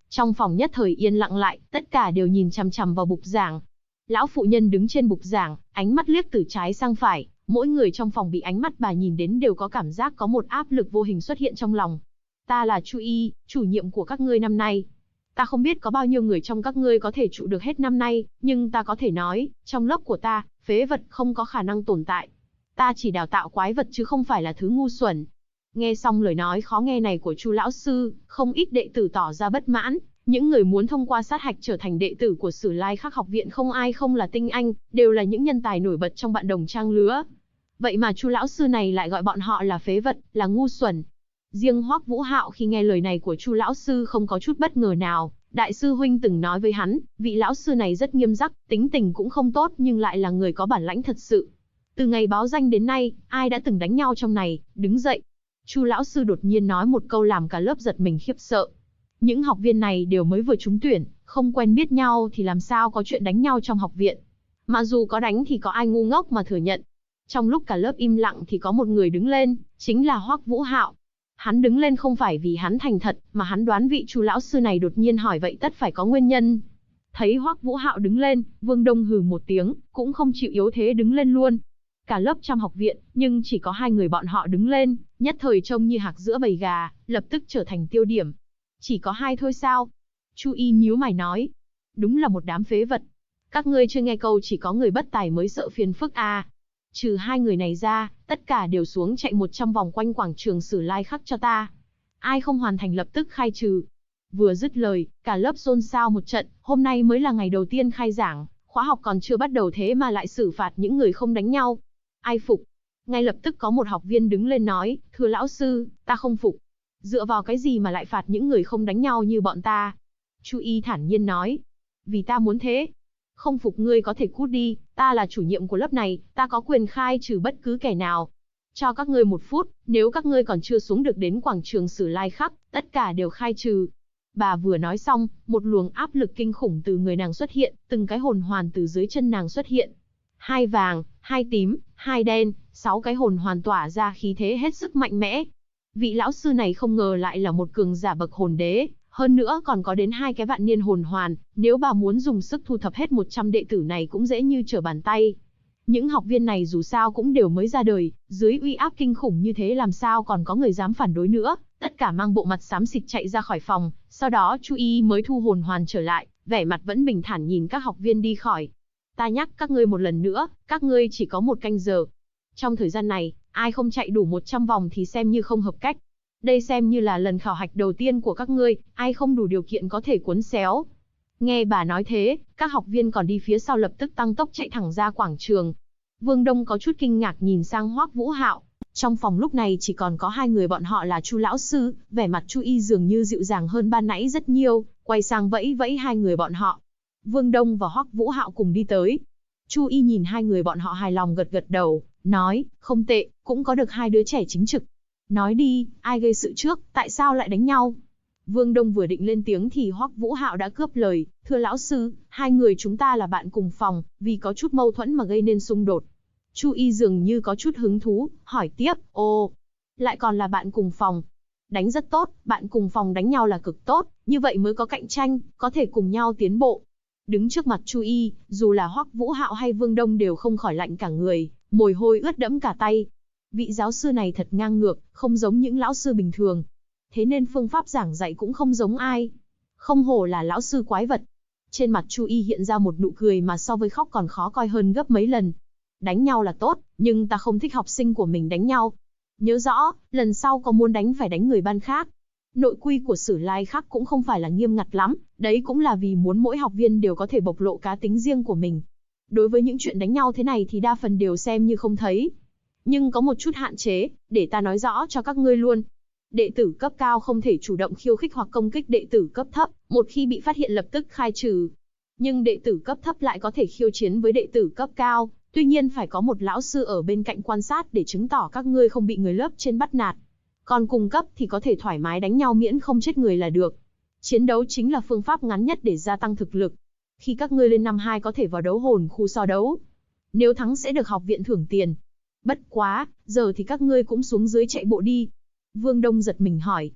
Trong phòng nhất thời yên lặng lại, tất cả đều nhìn chằm chằm vào bục giảng. Lão phụ nhân đứng trên bục giảng, ánh mắt liếc từ trái sang phải, mỗi người trong phòng bị ánh mắt bà nhìn đến đều có cảm giác có một áp lực vô hình xuất hiện trong lòng. Ta là Chu Y, chủ nhiệm của các ngươi năm nay. Ta không biết có bao nhiêu người trong các ngươi có thể trụ được hết năm nay, nhưng ta có thể nói, trong lớp của ta, phế vật không có khả năng tồn tại. Ta chỉ đào tạo quái vật chứ không phải là thứ ngu xuẩn. Nghe xong lời nói khó nghe này của Chu lão sư, không ít đệ tử tỏ ra bất mãn. Những người muốn thông qua sát hạch trở thành đệ tử của Sử Lai Khắc học viện không ai không là tinh anh, đều là những nhân tài nổi bật trong bạn đồng trang lứa. Vậy mà Chu lão sư này lại gọi bọn họ là phế vật, là ngu xuẩn. Riêng Hoắc Vũ Hạo khi nghe lời này của Chu lão sư không có chút bất ngờ nào, đại sư huynh từng nói với hắn, vị lão sư này rất nghiêm khắc, tính tình cũng không tốt nhưng lại là người có bản lãnh thật sự. Từ ngày báo danh đến nay, ai đã từng đánh nhau trong này, đứng dậy. Chu lão sư đột nhiên nói một câu làm cả lớp giật mình khiếp sợ. Những học viên này đều mới vừa trúng tuyển, không quen biết nhau thì làm sao có chuyện đánh nhau trong học viện. Mà dù có đánh thì có ai ngu ngốc mà thừa nhận. Trong lúc cả lớp im lặng thì có một người đứng lên, chính là Hoắc Vũ Hạo. Hắn đứng lên không phải vì hắn thành thật, mà hắn đoán vị Chu lão sư này đột nhiên hỏi vậy tất phải có nguyên nhân. Thấy Hoắc Vũ Hạo đứng lên, Vương Đông hừ một tiếng, cũng không chịu yếu thế đứng lên luôn. Cả lớp trong học viện, nhưng chỉ có hai người bọn họ đứng lên, nhất thời trông như hạc giữa bầy gà, lập tức trở thành tiêu điểm. Chỉ có hai thôi sao? Chu Y nhíu mày nói. Đúng là một đám phế vật. Các ngươi chưa nghe câu chỉ có người bất tài mới sợ phiền phức à. Trừ hai người này ra, tất cả đều xuống chạy 100 vòng quanh quảng trường Sử Lai Khắc cho ta. Ai không hoàn thành lập tức khai trừ. Vừa dứt lời, cả lớp xôn xao một trận, hôm nay mới là ngày đầu tiên khai giảng, khóa học còn chưa bắt đầu thế mà lại xử phạt những người không đánh nhau. Ai phục? Ngay lập tức có một học viên đứng lên nói, thưa lão sư, ta không phục. Dựa vào cái gì mà lại phạt những người không đánh nhau như bọn ta? Chu Y thản nhiên nói, vì ta muốn thế. Không phục ngươi có thể cút đi, ta là chủ nhiệm của lớp này, ta có quyền khai trừ bất cứ kẻ nào. Cho các ngươi 1 phút, nếu các ngươi còn chưa xuống được đến quảng trường Sử Lai Khắc, tất cả đều khai trừ. Bà vừa nói xong, một luồng áp lực kinh khủng từ người nàng xuất hiện, từng cái hồn hoàn từ dưới chân nàng xuất hiện. 2 vàng, 2 tím, 2 đen, 6 cái hồn hoàn tỏa ra khí thế hết sức mạnh mẽ. Vị lão sư này không ngờ lại là một cường giả bậc hồn đế, hơn nữa còn có đến 2 cái vạn niên hồn hoàn, nếu bà muốn dùng sức thu thập hết 100 đệ tử này cũng dễ như trở bàn tay. Những học viên này dù sao cũng đều mới ra đời, dưới uy áp kinh khủng như thế làm sao còn có người dám phản đối nữa, tất cả mang bộ mặt xám xịt chạy ra khỏi phòng, sau đó Chu Y mới thu hồn hoàn trở lại, vẻ mặt vẫn bình thản nhìn các học viên đi khỏi. Ta nhắc các ngươi một lần nữa, các ngươi chỉ có 1 canh giờ. Trong thời gian này, ai không chạy đủ 100 vòng thì xem như không hợp cách. Đây xem như là lần khảo hạch đầu tiên của các ngươi, ai không đủ điều kiện có thể cuốn xéo. Nghe bà nói thế, các học viên còn đi phía sau lập tức tăng tốc chạy thẳng ra quảng trường. Vương Đông có chút kinh ngạc nhìn sang Hoắc Vũ Hạo. Trong phòng lúc này chỉ còn có 2 người bọn họ là Chu lão sư, vẻ mặt Chu Y dường như dịu dàng hơn ban nãy rất nhiều, quay sang vẫy vẫy 2 người bọn họ. Vương Đông và Hoắc Vũ Hạo cùng đi tới. Chu Y nhìn 2 người bọn họ hài lòng gật gật đầu, nói, không tệ, cũng có được 2 đứa trẻ chính trực. Nói đi, ai gây sự trước, tại sao lại đánh nhau? Vương Đông vừa định lên tiếng thì Hoắc Vũ Hạo đã cướp lời, thưa lão sư, 2 người chúng ta là bạn cùng phòng, vì có chút mâu thuẫn mà gây nên xung đột. Chu Y dường như có chút hứng thú, hỏi tiếp, ồ, lại còn là bạn cùng phòng. Đánh rất tốt, bạn cùng phòng đánh nhau là cực tốt, như vậy mới có cạnh tranh, có thể cùng nhau tiến bộ. Đứng trước mặt Chu Y, dù là Hoắc Vũ Hạo hay Vương Đông đều không khỏi lạnh cả người, mồ hôi ướt đẫm cả tay. Vị giáo sư này thật ngang ngược, không giống những lão sư bình thường. Thế nên phương pháp giảng dạy cũng không giống ai. Không hổ là lão sư quái vật. Trên mặt Chu Y hiện ra một nụ cười mà so với khóc còn khó coi hơn gấp mấy lần. Đánh nhau là tốt, nhưng ta không thích học sinh của mình đánh nhau. Nhớ rõ, lần sau có muốn đánh phải đánh người ban khác. Nội quy của Sử Lai Khắc cũng không phải là nghiêm ngặt lắm, đấy cũng là vì muốn mỗi học viên đều có thể bộc lộ cá tính riêng của mình. Đối với những chuyện đánh nhau thế này thì đa phần đều xem như không thấy. Nhưng có một chút hạn chế, để ta nói rõ cho các ngươi luôn. Đệ tử cấp cao không thể chủ động khiêu khích hoặc công kích đệ tử cấp thấp, một khi bị phát hiện lập tức khai trừ. Nhưng đệ tử cấp thấp lại có thể khiêu chiến với đệ tử cấp cao, tuy nhiên phải có một lão sư ở bên cạnh quan sát để chứng tỏ các ngươi không bị người lớp trên bắt nạt. Còn cùng cấp thì có thể thoải mái đánh nhau miễn không chết người là được. Chiến đấu chính là phương pháp ngắn nhất để gia tăng thực lực. Khi các ngươi lên năm 2 có thể vào đấu hồn khu so đấu. Nếu thắng sẽ được học viện thưởng tiền. Bất quá, giờ thì các ngươi cũng xuống dưới chạy bộ đi. Vương Đông giật mình hỏi.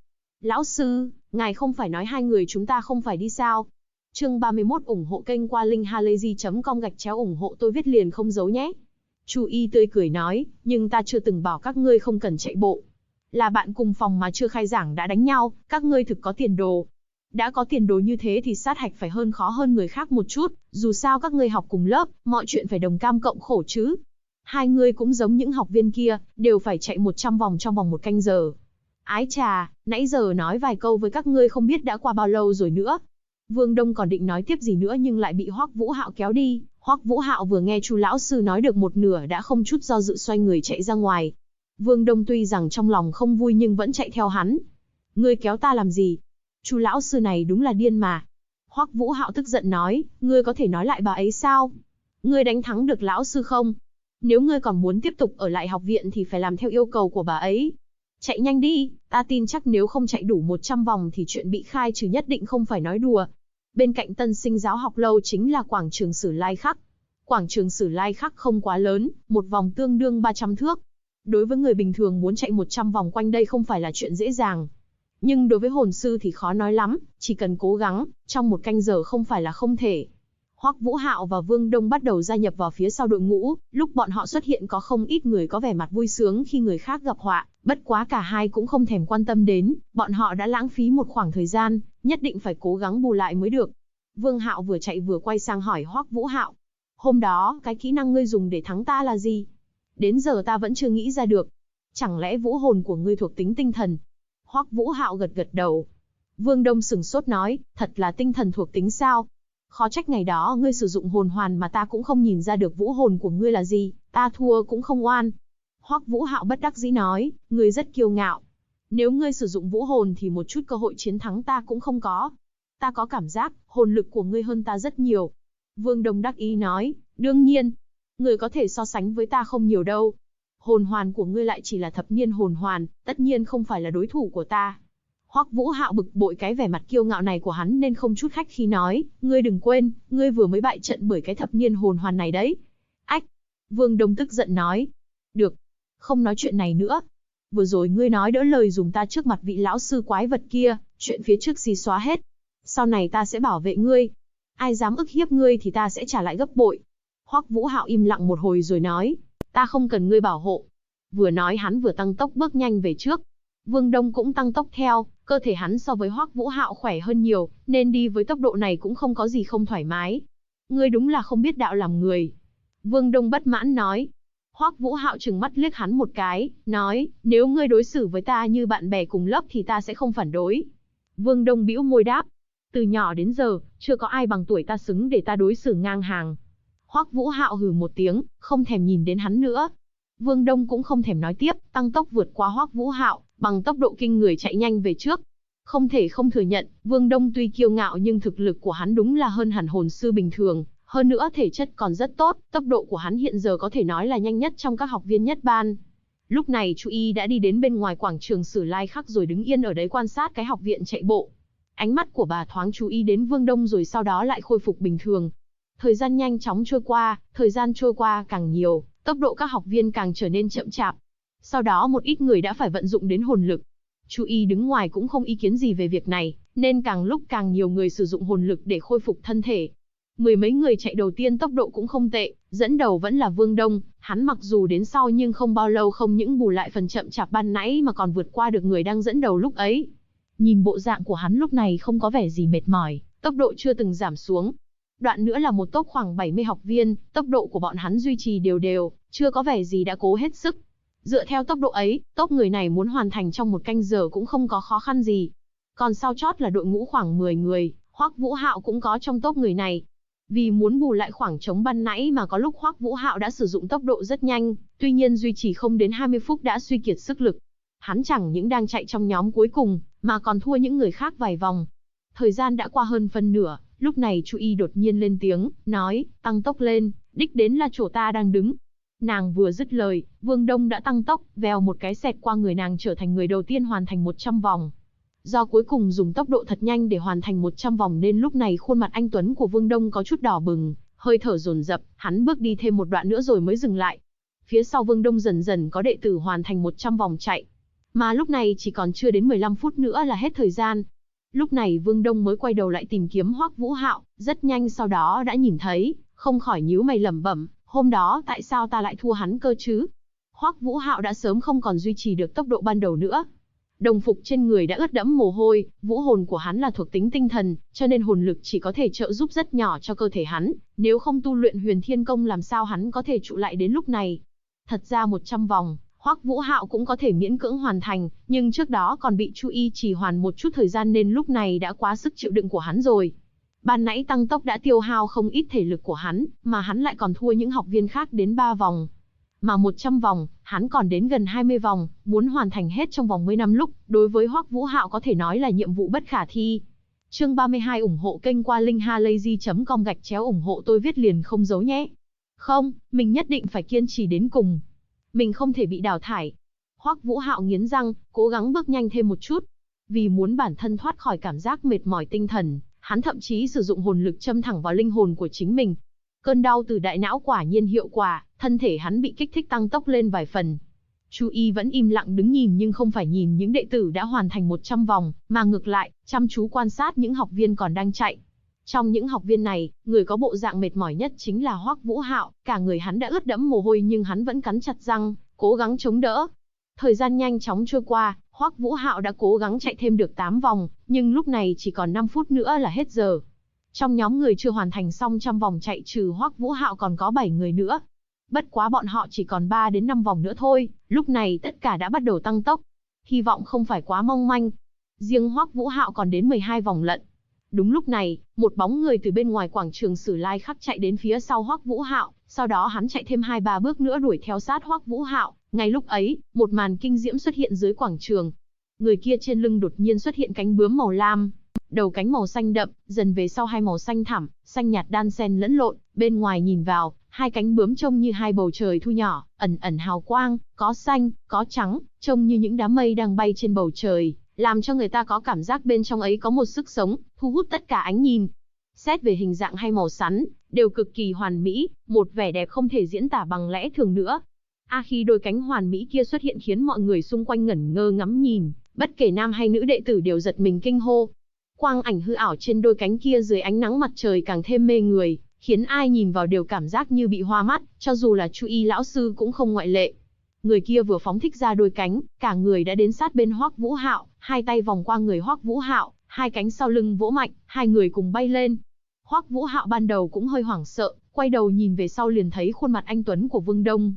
Lão sư, ngài không phải nói hai người chúng ta không phải đi sao? Chương 31 ủng hộ kênh qua linkhalazy.com/ủng hộ tôi viết liền không giấu nhé. Chu Y tươi cười nói, nhưng ta chưa từng bảo các ngươi không cần chạy bộ. Là bạn cùng phòng mà chưa khai giảng đã đánh nhau, các ngươi thực có tiền đồ. Đã có tiền đồ như thế thì sát hạch phải khó hơn người khác một chút, dù sao các ngươi học cùng lớp, mọi chuyện phải đồng cam cộng khổ chứ. Hai người cũng giống những học viên kia, đều phải chạy 100 vòng trong vòng 1 canh giờ. Ái chà, nãy giờ nói vài câu với các ngươi không biết đã qua bao lâu rồi nữa. Vương Đông còn định nói tiếp gì nữa nhưng lại bị Hoắc Vũ Hạo kéo đi. Hoắc Vũ Hạo vừa nghe Chu lão sư nói được một nửa đã không chút do dự xoay người chạy ra ngoài. Vương Đông tuy rằng trong lòng không vui nhưng vẫn chạy theo hắn. Ngươi kéo ta làm gì? Chu lão sư này đúng là điên mà. Hoắc Vũ Hạo tức giận nói, ngươi có thể nói lại bà ấy sao? Ngươi đánh thắng được lão sư không? Nếu ngươi còn muốn tiếp tục ở lại học viện thì phải làm theo yêu cầu của bà ấy. Chạy nhanh đi, ta tin chắc nếu không chạy đủ 100 vòng thì chuyện bị khai trừ nhất định không phải nói đùa. Bên cạnh Tân Sinh giáo học lâu chính là quảng trường Sử Lai Khắc. Quảng trường Sử Lai Khắc không quá lớn, một vòng tương đương 300 thước. Đối với người bình thường muốn chạy 100 vòng quanh đây không phải là chuyện dễ dàng. Nhưng đối với hồn sư thì khó nói lắm, chỉ cần cố gắng, trong 1 canh giờ không phải là không thể. Hoắc Vũ Hạo và Vương Đông bắt đầu gia nhập vào phía sau đội ngũ, lúc bọn họ xuất hiện có không ít người có vẻ mặt vui sướng khi người khác gặp họa, bất quá cả hai cũng không thèm quan tâm đến, bọn họ đã lãng phí một khoảng thời gian, nhất định phải cố gắng bù lại mới được. Vương Hạo vừa chạy vừa quay sang hỏi Hoắc Vũ Hạo, hôm đó, cái kỹ năng ngươi dùng để thắng ta là gì? Đến giờ ta vẫn chưa nghĩ ra được. Chẳng lẽ vũ hồn của ngươi thuộc tính tinh thần? Hoắc Vũ Hạo gật gật đầu. Vương Đông sửng sốt nói, thật là tinh thần thuộc tính sao? Khó trách ngày đó ngươi sử dụng hồn hoàn mà ta cũng không nhìn ra được vũ hồn của ngươi là gì, ta thua cũng không oan. Hoắc Vũ Hạo bất đắc dĩ nói, ngươi rất kiêu ngạo. Nếu ngươi sử dụng vũ hồn thì một chút cơ hội chiến thắng ta cũng không có. Ta có cảm giác, hồn lực của ngươi hơn ta rất nhiều. Vương Đông đắc ý nói, đương nhiên, ngươi có thể so sánh với ta không nhiều đâu. Hồn hoàn của ngươi lại chỉ là thập niên hồn hoàn, tất nhiên không phải là đối thủ của ta. Hoắc Vũ Hạo bực bội cái vẻ mặt kiêu ngạo này của hắn nên không chút khách khí nói, ngươi đừng quên, ngươi vừa mới bại trận bởi cái thập niên hồn hoàn này đấy. Ách! Vương Đông tức giận nói. Được, không nói chuyện này nữa. Vừa rồi ngươi nói đỡ lời dùng ta trước mặt vị lão sư quái vật kia, chuyện phía trước gì xóa hết. Sau này ta sẽ bảo vệ ngươi. Ai dám ức hiếp ngươi thì ta sẽ trả lại gấp bội. Hoắc Vũ Hạo im lặng một hồi rồi nói, ta không cần ngươi bảo hộ. Vừa nói hắn vừa tăng tốc bước nhanh về trước. Vương Đông cũng tăng tốc theo, cơ thể hắn so với Hoắc Vũ Hạo khỏe hơn nhiều, nên đi với tốc độ này cũng không có gì không thoải mái. Ngươi đúng là không biết đạo làm người. Vương Đông bất mãn nói. Hoắc Vũ Hạo trừng mắt liếc hắn một cái, nói, nếu ngươi đối xử với ta như bạn bè cùng lớp thì ta sẽ không phản đối. Vương Đông bĩu môi đáp, từ nhỏ đến giờ, chưa có ai bằng tuổi ta xứng để ta đối xử ngang hàng. Hoắc Vũ Hạo hừ một tiếng, không thèm nhìn đến hắn nữa. Vương Đông cũng không thèm nói tiếp, tăng tốc vượt qua Hoắc Vũ Hạo, bằng tốc độ kinh người chạy nhanh về trước. Không thể không thừa nhận, Vương Đông tuy kiêu ngạo nhưng thực lực của hắn đúng là hơn hẳn hồn sư bình thường, hơn nữa thể chất còn rất tốt, tốc độ của hắn hiện giờ có thể nói là nhanh nhất trong các học viên nhất ban. Lúc này Chu Y đã đi đến bên ngoài quảng trường Sử Lai Khắc rồi đứng yên ở đấy quan sát cái học viện chạy bộ. Ánh mắt của bà thoáng chú ý đến Vương Đông rồi sau đó lại khôi phục bình thường. Thời gian nhanh chóng trôi qua, thời gian trôi qua càng nhiều, tốc độ các học viên càng trở nên chậm chạp. Sau đó một ít người đã phải vận dụng đến hồn lực. Chu Y đứng ngoài cũng không ý kiến gì về việc này, nên càng lúc càng nhiều người sử dụng hồn lực để khôi phục thân thể. Mười mấy người chạy đầu tiên tốc độ cũng không tệ, dẫn đầu vẫn là Vương Đông, hắn mặc dù đến sau nhưng không bao lâu không những bù lại phần chậm chạp ban nãy mà còn vượt qua được người đang dẫn đầu lúc ấy. Nhìn bộ dạng của hắn lúc này không có vẻ gì mệt mỏi, tốc độ chưa từng giảm xuống. Đoạn nữa là một tốp khoảng 70 học viên, tốc độ của bọn hắn duy trì đều đều, chưa có vẻ gì đã cố hết sức. Dựa theo tốc độ ấy, tốp người này muốn hoàn thành trong 1 canh giờ cũng không có khó khăn gì. Còn sau chót là đội ngũ khoảng 10 người, Hoắc Vũ Hạo cũng có trong tốp người này. Vì muốn bù lại khoảng trống ban nãy mà có lúc Hoắc Vũ Hạo đã sử dụng tốc độ rất nhanh, tuy nhiên duy trì không đến 20 phút đã suy kiệt sức lực. Hắn chẳng những đang chạy trong nhóm cuối cùng, mà còn thua những người khác vài vòng. Thời gian đã qua hơn phân nửa, lúc này Chu Y đột nhiên lên tiếng, nói, tăng tốc lên, đích đến là chỗ ta đang đứng. Nàng vừa dứt lời, Vương Đông đã tăng tốc, vèo một cái xẹt qua người nàng trở thành người đầu tiên hoàn thành 100 vòng. Do cuối cùng dùng tốc độ thật nhanh để hoàn thành 100 vòng nên lúc này khuôn mặt anh tuấn của Vương Đông có chút đỏ bừng, hơi thở dồn dập, hắn bước đi thêm một đoạn nữa rồi mới dừng lại. Phía sau Vương Đông dần dần có đệ tử hoàn thành 100 vòng chạy. Mà lúc này chỉ còn chưa đến 15 phút nữa là hết thời gian. Lúc này Vương Đông mới quay đầu lại tìm kiếm Hoắc Vũ Hạo, rất nhanh sau đó đã nhìn thấy, không khỏi nhíu mày lẩm bẩm, hôm đó tại sao ta lại thua hắn cơ chứ? Hoắc Vũ Hạo đã sớm không còn duy trì được tốc độ ban đầu nữa. Đồng phục trên người đã ướt đẫm mồ hôi, vũ hồn của hắn là thuộc tính tinh thần, cho nên hồn lực chỉ có thể trợ giúp rất nhỏ cho cơ thể hắn, nếu không tu luyện Huyền Thiên Công làm sao hắn có thể trụ lại đến lúc này. Thật ra 100 vòng, Hoắc Vũ Hạo cũng có thể miễn cưỡng hoàn thành, nhưng trước đó còn bị Chu Y trì hoãn một chút thời gian nên lúc này đã quá sức chịu đựng của hắn rồi. Ban nãy tăng tốc đã tiêu hao không ít thể lực của hắn, mà hắn lại còn thua những học viên khác đến 3 vòng. Mà 100 vòng, hắn còn đến gần 20 vòng, muốn hoàn thành hết trong vòng 10 năm lúc, đối với Hoắc Vũ Hạo có thể nói là nhiệm vụ bất khả thi. Chương 32 ủng hộ kênh qua linkhalazy.com ủng hộ tôi viết liền không giấu nhé. Không, mình nhất định phải kiên trì đến cùng. Mình không thể bị đào thải. Hoắc Vũ Hạo nghiến răng, cố gắng bước nhanh thêm một chút. Vì muốn bản thân thoát khỏi cảm giác mệt mỏi tinh thần, hắn thậm chí sử dụng hồn lực châm thẳng vào linh hồn của chính mình. Cơn đau từ đại não quả nhiên hiệu quả, thân thể hắn bị kích thích tăng tốc lên vài phần. Chu Y vẫn im lặng đứng nhìn nhưng không phải nhìn những đệ tử đã hoàn thành 100 vòng, mà ngược lại, chăm chú quan sát những học viên còn đang chạy. Trong những học viên này, người có bộ dạng mệt mỏi nhất chính là Hoắc Vũ Hạo, cả người hắn đã ướt đẫm mồ hôi nhưng hắn vẫn cắn chặt răng, cố gắng chống đỡ. Thời gian nhanh chóng trôi qua, Hoắc Vũ Hạo đã cố gắng chạy thêm được 8 vòng, nhưng lúc này chỉ còn 5 phút nữa là hết giờ. Trong nhóm người chưa hoàn thành xong trăm vòng chạy trừ Hoắc Vũ Hạo còn có 7 người nữa. Bất quá bọn họ chỉ còn 3 đến 5 vòng nữa thôi, lúc này tất cả đã bắt đầu tăng tốc. Hy vọng không phải quá mong manh. Riêng Hoắc Vũ Hạo còn đến 12 vòng lận. Đúng lúc này, một bóng người từ bên ngoài quảng trường Sử Lai Khắc chạy đến phía sau Hoắc Vũ Hạo, sau đó hắn chạy thêm 2-3 bước nữa đuổi theo sát Hoắc Vũ Hạo. Ngay lúc ấy, một màn kinh diễm xuất hiện dưới quảng trường. Người kia trên lưng đột nhiên xuất hiện cánh bướm màu lam, đầu cánh màu xanh đậm, dần về sau hai màu xanh thẳm, xanh nhạt đan xen lẫn lộn, bên ngoài nhìn vào, hai cánh bướm trông như hai bầu trời thu nhỏ, ẩn ẩn hào quang, có xanh, có trắng, trông như những đám mây đang bay trên bầu trời, làm cho người ta có cảm giác bên trong ấy có một sức sống, thu hút tất cả ánh nhìn. Xét về hình dạng hay màu sắn, đều cực kỳ hoàn mỹ, một vẻ đẹp không thể diễn tả bằng lẽ thường nữa. Khi đôi cánh hoàn mỹ kia xuất hiện khiến mọi người xung quanh ngẩn ngơ ngắm nhìn, bất kể nam hay nữ đệ tử đều giật mình kinh hô. Quang ảnh hư ảo trên đôi cánh kia dưới ánh nắng mặt trời càng thêm mê người, khiến ai nhìn vào đều cảm giác như bị hoa mắt, cho dù là Chu Y lão sư cũng không ngoại lệ. Người kia vừa phóng thích ra đôi cánh, cả người đã đến sát bên Hoắc Vũ Hạo, hai tay vòng qua người Hoắc Vũ Hạo, hai cánh sau lưng vỗ mạnh, hai người cùng bay lên. Hoắc Vũ Hạo ban đầu cũng hơi hoảng sợ, quay đầu nhìn về sau liền thấy khuôn mặt anh tuấn của Vương Đông.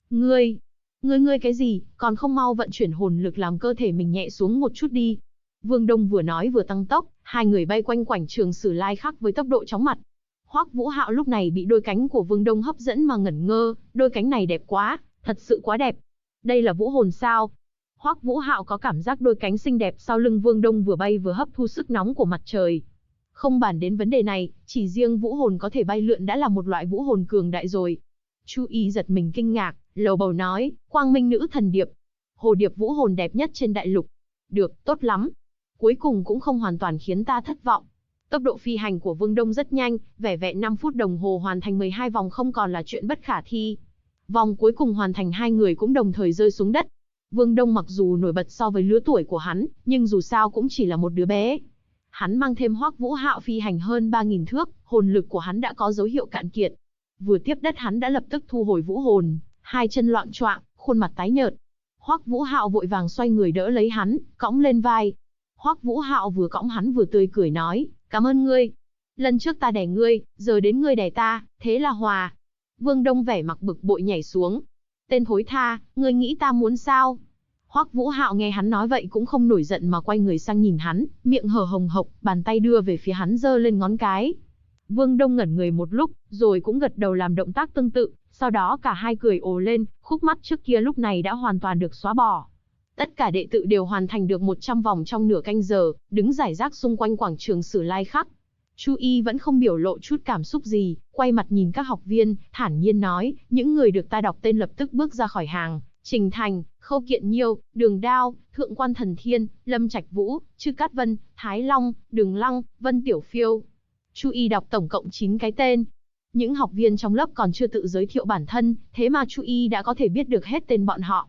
Ngươi cái gì, còn không mau vận chuyển hồn lực làm cơ thể mình nhẹ xuống một chút đi. Vương Đông vừa nói vừa tăng tốc, hai người bay quanh quảng trường Sử Lai Khắc với tốc độ chóng mặt. Hoắc Vũ Hạo lúc này bị đôi cánh của Vương Đông hấp dẫn mà ngẩn ngơ, đôi cánh này đẹp quá, thật sự quá đẹp. Đây là vũ hồn sao? Hoắc Vũ Hạo có cảm giác đôi cánh xinh đẹp sau lưng Vương Đông vừa bay vừa hấp thu sức nóng của mặt trời. Không bàn đến vấn đề này, chỉ riêng vũ hồn có thể bay lượn đã là một loại vũ hồn cường đại rồi. Chu Y giật mình kinh ngạc, lầu bầu nói, Quang Minh Nữ Thần Điệp, hồ điệp vũ hồn đẹp nhất trên đại lục. Được, tốt lắm. Cuối cùng cũng không hoàn toàn khiến ta thất vọng. Tốc độ phi hành của Vương Đông rất nhanh, vẻn vẹn 5 phút đồng hồ hoàn thành 12 vòng không còn là chuyện bất khả thi. Vòng cuối cùng hoàn thành hai người cũng đồng thời rơi xuống đất. Vương Đông mặc dù nổi bật so với lứa tuổi của hắn, nhưng dù sao cũng chỉ là một đứa bé. Hắn mang thêm Hoắc Vũ Hạo phi hành hơn 3.000 thước, hồn lực của hắn đã có dấu hiệu cạn kiệt. Vừa tiếp đất hắn đã lập tức thu hồi vũ hồn, hai chân loạng choạng, khuôn mặt tái nhợt. Hoắc Vũ Hạo vội vàng xoay người đỡ lấy hắn, cõng lên vai. Hoắc Vũ Hạo vừa cõng hắn vừa tươi cười nói, cảm ơn ngươi. Lần trước ta đẻ ngươi, giờ đến ngươi đẻ ta, thế là hòa. Vương Đông vẻ mặt bực bội nhảy xuống. Tên thối tha, ngươi nghĩ ta muốn sao? Hoắc Vũ Hạo nghe hắn nói vậy cũng không nổi giận mà quay người sang nhìn hắn, miệng hở hồng hộc, bàn tay đưa về phía hắn giơ lên ngón cái. Vương Đông ngẩn người một lúc, rồi cũng gật đầu làm động tác tương tự, sau đó cả hai cười ồ lên, khúc mắc trước kia lúc này đã hoàn toàn được xóa bỏ. Tất cả đệ tử đều hoàn thành được 100 vòng trong nửa canh giờ, đứng rải rác xung quanh quảng trường Sử Lai Khắc. Chu Y vẫn không biểu lộ chút cảm xúc gì, quay mặt nhìn các học viên, thản nhiên nói, những người được ta đọc tên lập tức bước ra khỏi hàng. Trình Thành, Khâu Kiện Nhiêu, Đường Đao, Thượng Quan Thần Thiên, Lâm Trạch Vũ, Trư Cát Vân, Thái Long, Đường Lăng, Vân Tiểu Phiêu. Chu Y đọc tổng cộng 9 cái tên. Những học viên trong lớp còn chưa tự giới thiệu bản thân, thế mà Chu Y đã có thể biết được hết tên bọn họ.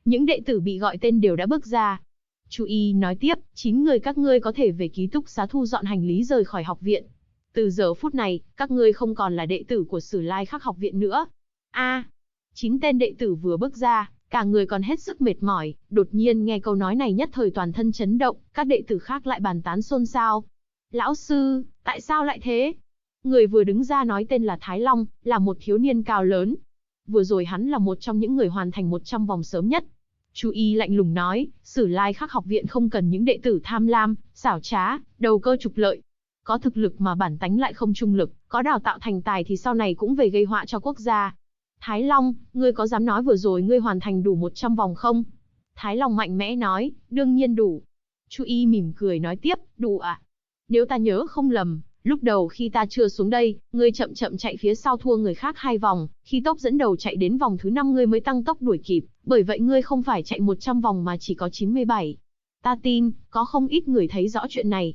Những đệ tử bị gọi tên đều đã bước ra. Chu Y nói tiếp, 9 người các ngươi có thể về ký túc xá thu dọn hành lý rời khỏi học viện. Từ giờ phút này, các ngươi không còn là đệ tử của Sử Lai Khắc học viện nữa. 9 tên đệ tử vừa bước ra, cả người còn hết sức mệt mỏi, đột nhiên nghe câu nói này nhất thời toàn thân chấn động, các đệ tử khác lại bàn tán xôn xao. Lão sư, tại sao lại thế? Người vừa đứng ra nói tên là Thái Long, là một thiếu niên cao lớn. Vừa rồi hắn là một trong những người hoàn thành 100 vòng sớm nhất. Chu Y lạnh lùng nói, Sử Lai Khắc học viện không cần những đệ tử tham lam, xảo trá, đầu cơ trục lợi. Có thực lực mà bản tánh lại không trung lực, có đào tạo thành tài thì sau này cũng về gây họa cho quốc gia. Thái Long, ngươi có dám nói vừa rồi ngươi hoàn thành đủ 100 vòng không? Thái Long mạnh mẽ nói, đương nhiên đủ. Chu Y mỉm cười nói tiếp, đủ ạ. Nếu ta nhớ không lầm, lúc đầu khi ta chưa xuống đây, ngươi chậm chậm chạy phía sau thua người khác 2 vòng, khi tốc dẫn đầu chạy đến vòng thứ 5 ngươi mới tăng tốc đuổi kịp, bởi vậy ngươi không phải chạy 100 vòng mà chỉ có 97. Ta tin, có không ít người thấy rõ chuyện này.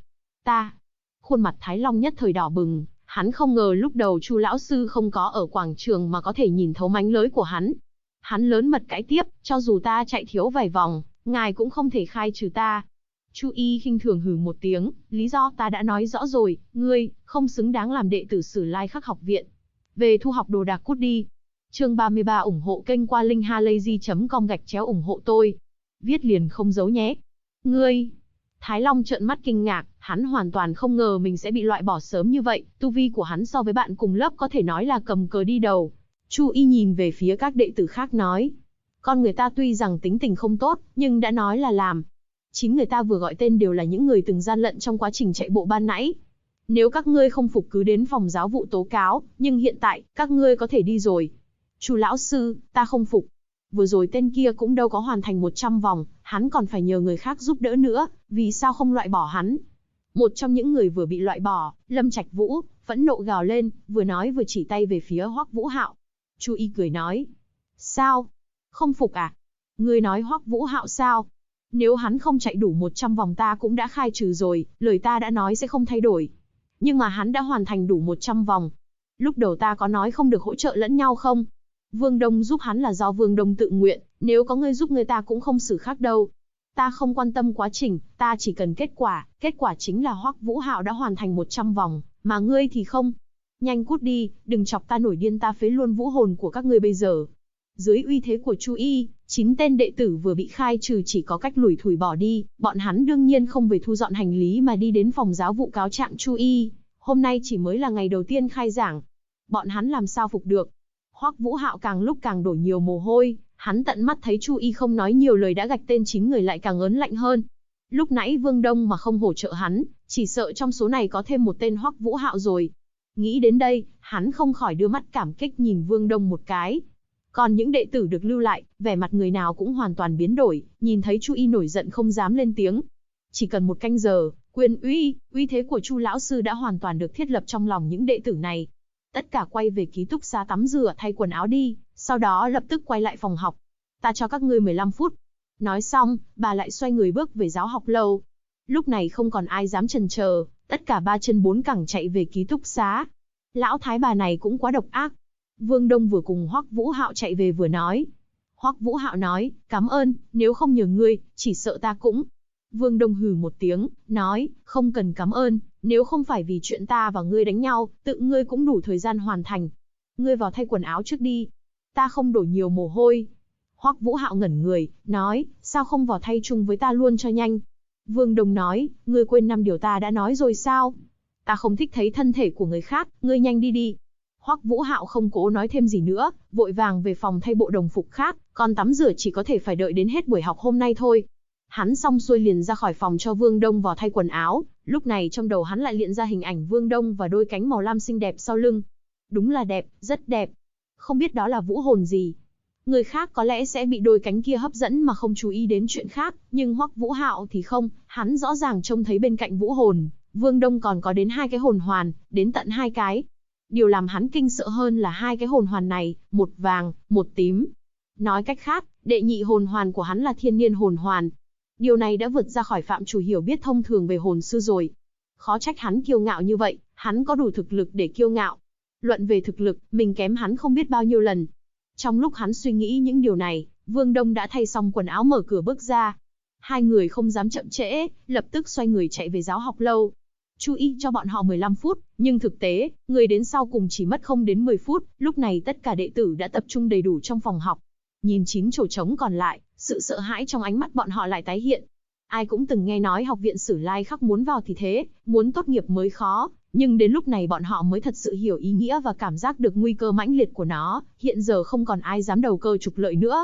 Khuôn mặt Thái Long nhất thời đỏ bừng, hắn không ngờ lúc đầu Chu lão sư không có ở quảng trường mà có thể nhìn thấu mánh lới của hắn. Hắn lớn mật cãi tiếp, cho dù ta chạy thiếu vài vòng, ngài cũng không thể khai trừ ta. Chu Y khinh thường hừ một tiếng, lý do ta đã nói rõ rồi, ngươi không xứng đáng làm đệ tử Sử Lai Khắc học viện. Về thu học đồ đạc cút đi. Chương 33 ủng hộ kênh qua linkhalazy.com/ủng hộ tôi. Viết liền không giấu nhé. Ngươi. Thái Long trợn mắt kinh ngạc, hắn hoàn toàn không ngờ mình sẽ bị loại bỏ sớm như vậy, tu vi của hắn so với bạn cùng lớp có thể nói là cầm cờ đi đầu. Chu Y nhìn về phía các đệ tử khác nói, con người ta tuy rằng tính tình không tốt, nhưng đã nói là làm. 9 người ta vừa gọi tên đều là những người từng gian lận trong quá trình chạy bộ ban nãy. Nếu các ngươi không phục cứ đến phòng giáo vụ tố cáo, nhưng hiện tại, các ngươi có thể đi rồi. Chu lão sư, ta không phục. Vừa rồi tên kia cũng đâu có hoàn thành 100 vòng, hắn còn phải nhờ người khác giúp đỡ nữa, vì sao không loại bỏ hắn? Một trong những người vừa bị loại bỏ, Lâm Trạch Vũ, phẫn nộ gào lên, vừa nói vừa chỉ tay về phía Hoắc Vũ Hạo. Chu Y cười nói, sao? Không phục à? Ngươi nói Hoắc Vũ Hạo sao? Nếu hắn không chạy đủ 100 vòng ta cũng đã khai trừ rồi, lời ta đã nói sẽ không thay đổi. Nhưng mà hắn đã hoàn thành đủ 100 vòng. Lúc đầu ta có nói không được hỗ trợ lẫn nhau không? Vương Đông giúp hắn là do Vương Đông tự nguyện, nếu có người giúp người ta cũng không xử khác đâu. Ta không quan tâm quá trình, ta chỉ cần kết quả chính là Hoắc Vũ Hạo đã hoàn thành 100 vòng, mà ngươi thì không. Nhanh cút đi, đừng chọc ta nổi điên, ta phế luôn vũ hồn của các ngươi bây giờ. Dưới uy thế của Chu Y, 9 tên đệ tử vừa bị khai trừ chỉ có cách lủi thủi bỏ đi, bọn hắn đương nhiên không về thu dọn hành lý mà đi đến phòng giáo vụ cáo trạng Chu Y. Hôm nay chỉ mới là ngày đầu tiên khai giảng, bọn hắn làm sao phục được. Hoắc Vũ Hạo càng lúc càng đổ nhiều mồ hôi, hắn tận mắt thấy Chu Y không nói nhiều lời đã gạch tên 9 người lại càng ớn lạnh hơn. Lúc nãy Vương Đông mà không hỗ trợ hắn, chỉ sợ trong số này có thêm một tên Hoắc Vũ Hạo rồi. Nghĩ đến đây, hắn không khỏi đưa mắt cảm kích nhìn Vương Đông một cái. Còn những đệ tử được lưu lại, vẻ mặt người nào cũng hoàn toàn biến đổi, nhìn thấy Chu Y nổi giận không dám lên tiếng. Chỉ cần 1 canh giờ, quyền uy thế của Chu lão sư đã hoàn toàn được thiết lập trong lòng những đệ tử này. Tất cả quay về ký túc xá tắm rửa thay quần áo đi, sau đó lập tức quay lại phòng học. Ta cho các ngươi 15 phút. Nói xong, bà lại xoay người bước về giáo học lâu. Lúc này không còn ai dám chần chờ, tất cả 3 chân 4 cẳng chạy về ký túc xá. Lão thái bà này cũng quá độc ác. Vương Đông vừa cùng Hoắc Vũ Hạo chạy về vừa nói. Hoắc Vũ Hạo nói, cảm ơn, nếu không nhờ ngươi, chỉ sợ ta cũng. Vương Đông hừ một tiếng, nói, không cần cảm ơn, nếu không phải vì chuyện ta và ngươi đánh nhau, tự ngươi cũng đủ thời gian hoàn thành. Ngươi vào thay quần áo trước đi. Ta không đổ nhiều mồ hôi. Hoắc Vũ Hạo ngẩn người, nói, sao không vào thay chung với ta luôn cho nhanh. Vương Đông nói, ngươi quên 5 điều ta đã nói rồi sao? Ta không thích thấy thân thể của người khác, ngươi nhanh đi đi. Hoắc Vũ Hạo không cố nói thêm gì nữa, vội vàng về phòng thay bộ đồng phục khác, còn tắm rửa chỉ có thể phải đợi đến hết buổi học hôm nay thôi. Hắn xong xuôi liền ra khỏi phòng cho Vương Đông vào thay quần áo, lúc này trong đầu hắn lại hiện ra hình ảnh Vương Đông và đôi cánh màu lam xinh đẹp sau lưng. Đúng là đẹp, rất đẹp. Không biết đó là vũ hồn gì. Người khác có lẽ sẽ bị đôi cánh kia hấp dẫn mà không chú ý đến chuyện khác, nhưng Hoắc Vũ Hạo thì không, hắn rõ ràng trông thấy bên cạnh vũ hồn, Vương Đông còn có đến 2 cái hồn hoàn, đến tận 2 cái. Điều làm hắn kinh sợ hơn là 2 cái hồn hoàn này, một vàng, một tím. Nói cách khác, đệ nhị hồn hoàn của hắn là thiên niên hồn hoàn. Điều này đã vượt ra khỏi phạm trù hiểu biết thông thường về hồn sư rồi. Khó trách hắn kiêu ngạo như vậy, hắn có đủ thực lực để kiêu ngạo. Luận về thực lực, mình kém hắn không biết bao nhiêu lần. Trong lúc hắn suy nghĩ những điều này, Vương Đông đã thay xong quần áo mở cửa bước ra. Hai người không dám chậm trễ, lập tức xoay người chạy về giáo học lâu. Chu Y cho bọn họ 15 phút, nhưng thực tế, người đến sau cùng chỉ mất không đến 10 phút, lúc này tất cả đệ tử đã tập trung đầy đủ trong phòng học. Nhìn 9 chỗ trống còn lại, sự sợ hãi trong ánh mắt bọn họ lại tái hiện. Ai cũng từng nghe nói học viện Sử Lai Khắc muốn vào thì thế, muốn tốt nghiệp mới khó, nhưng đến lúc này bọn họ mới thật sự hiểu ý nghĩa và cảm giác được nguy cơ mãnh liệt của nó, hiện giờ không còn ai dám đầu cơ trục lợi nữa.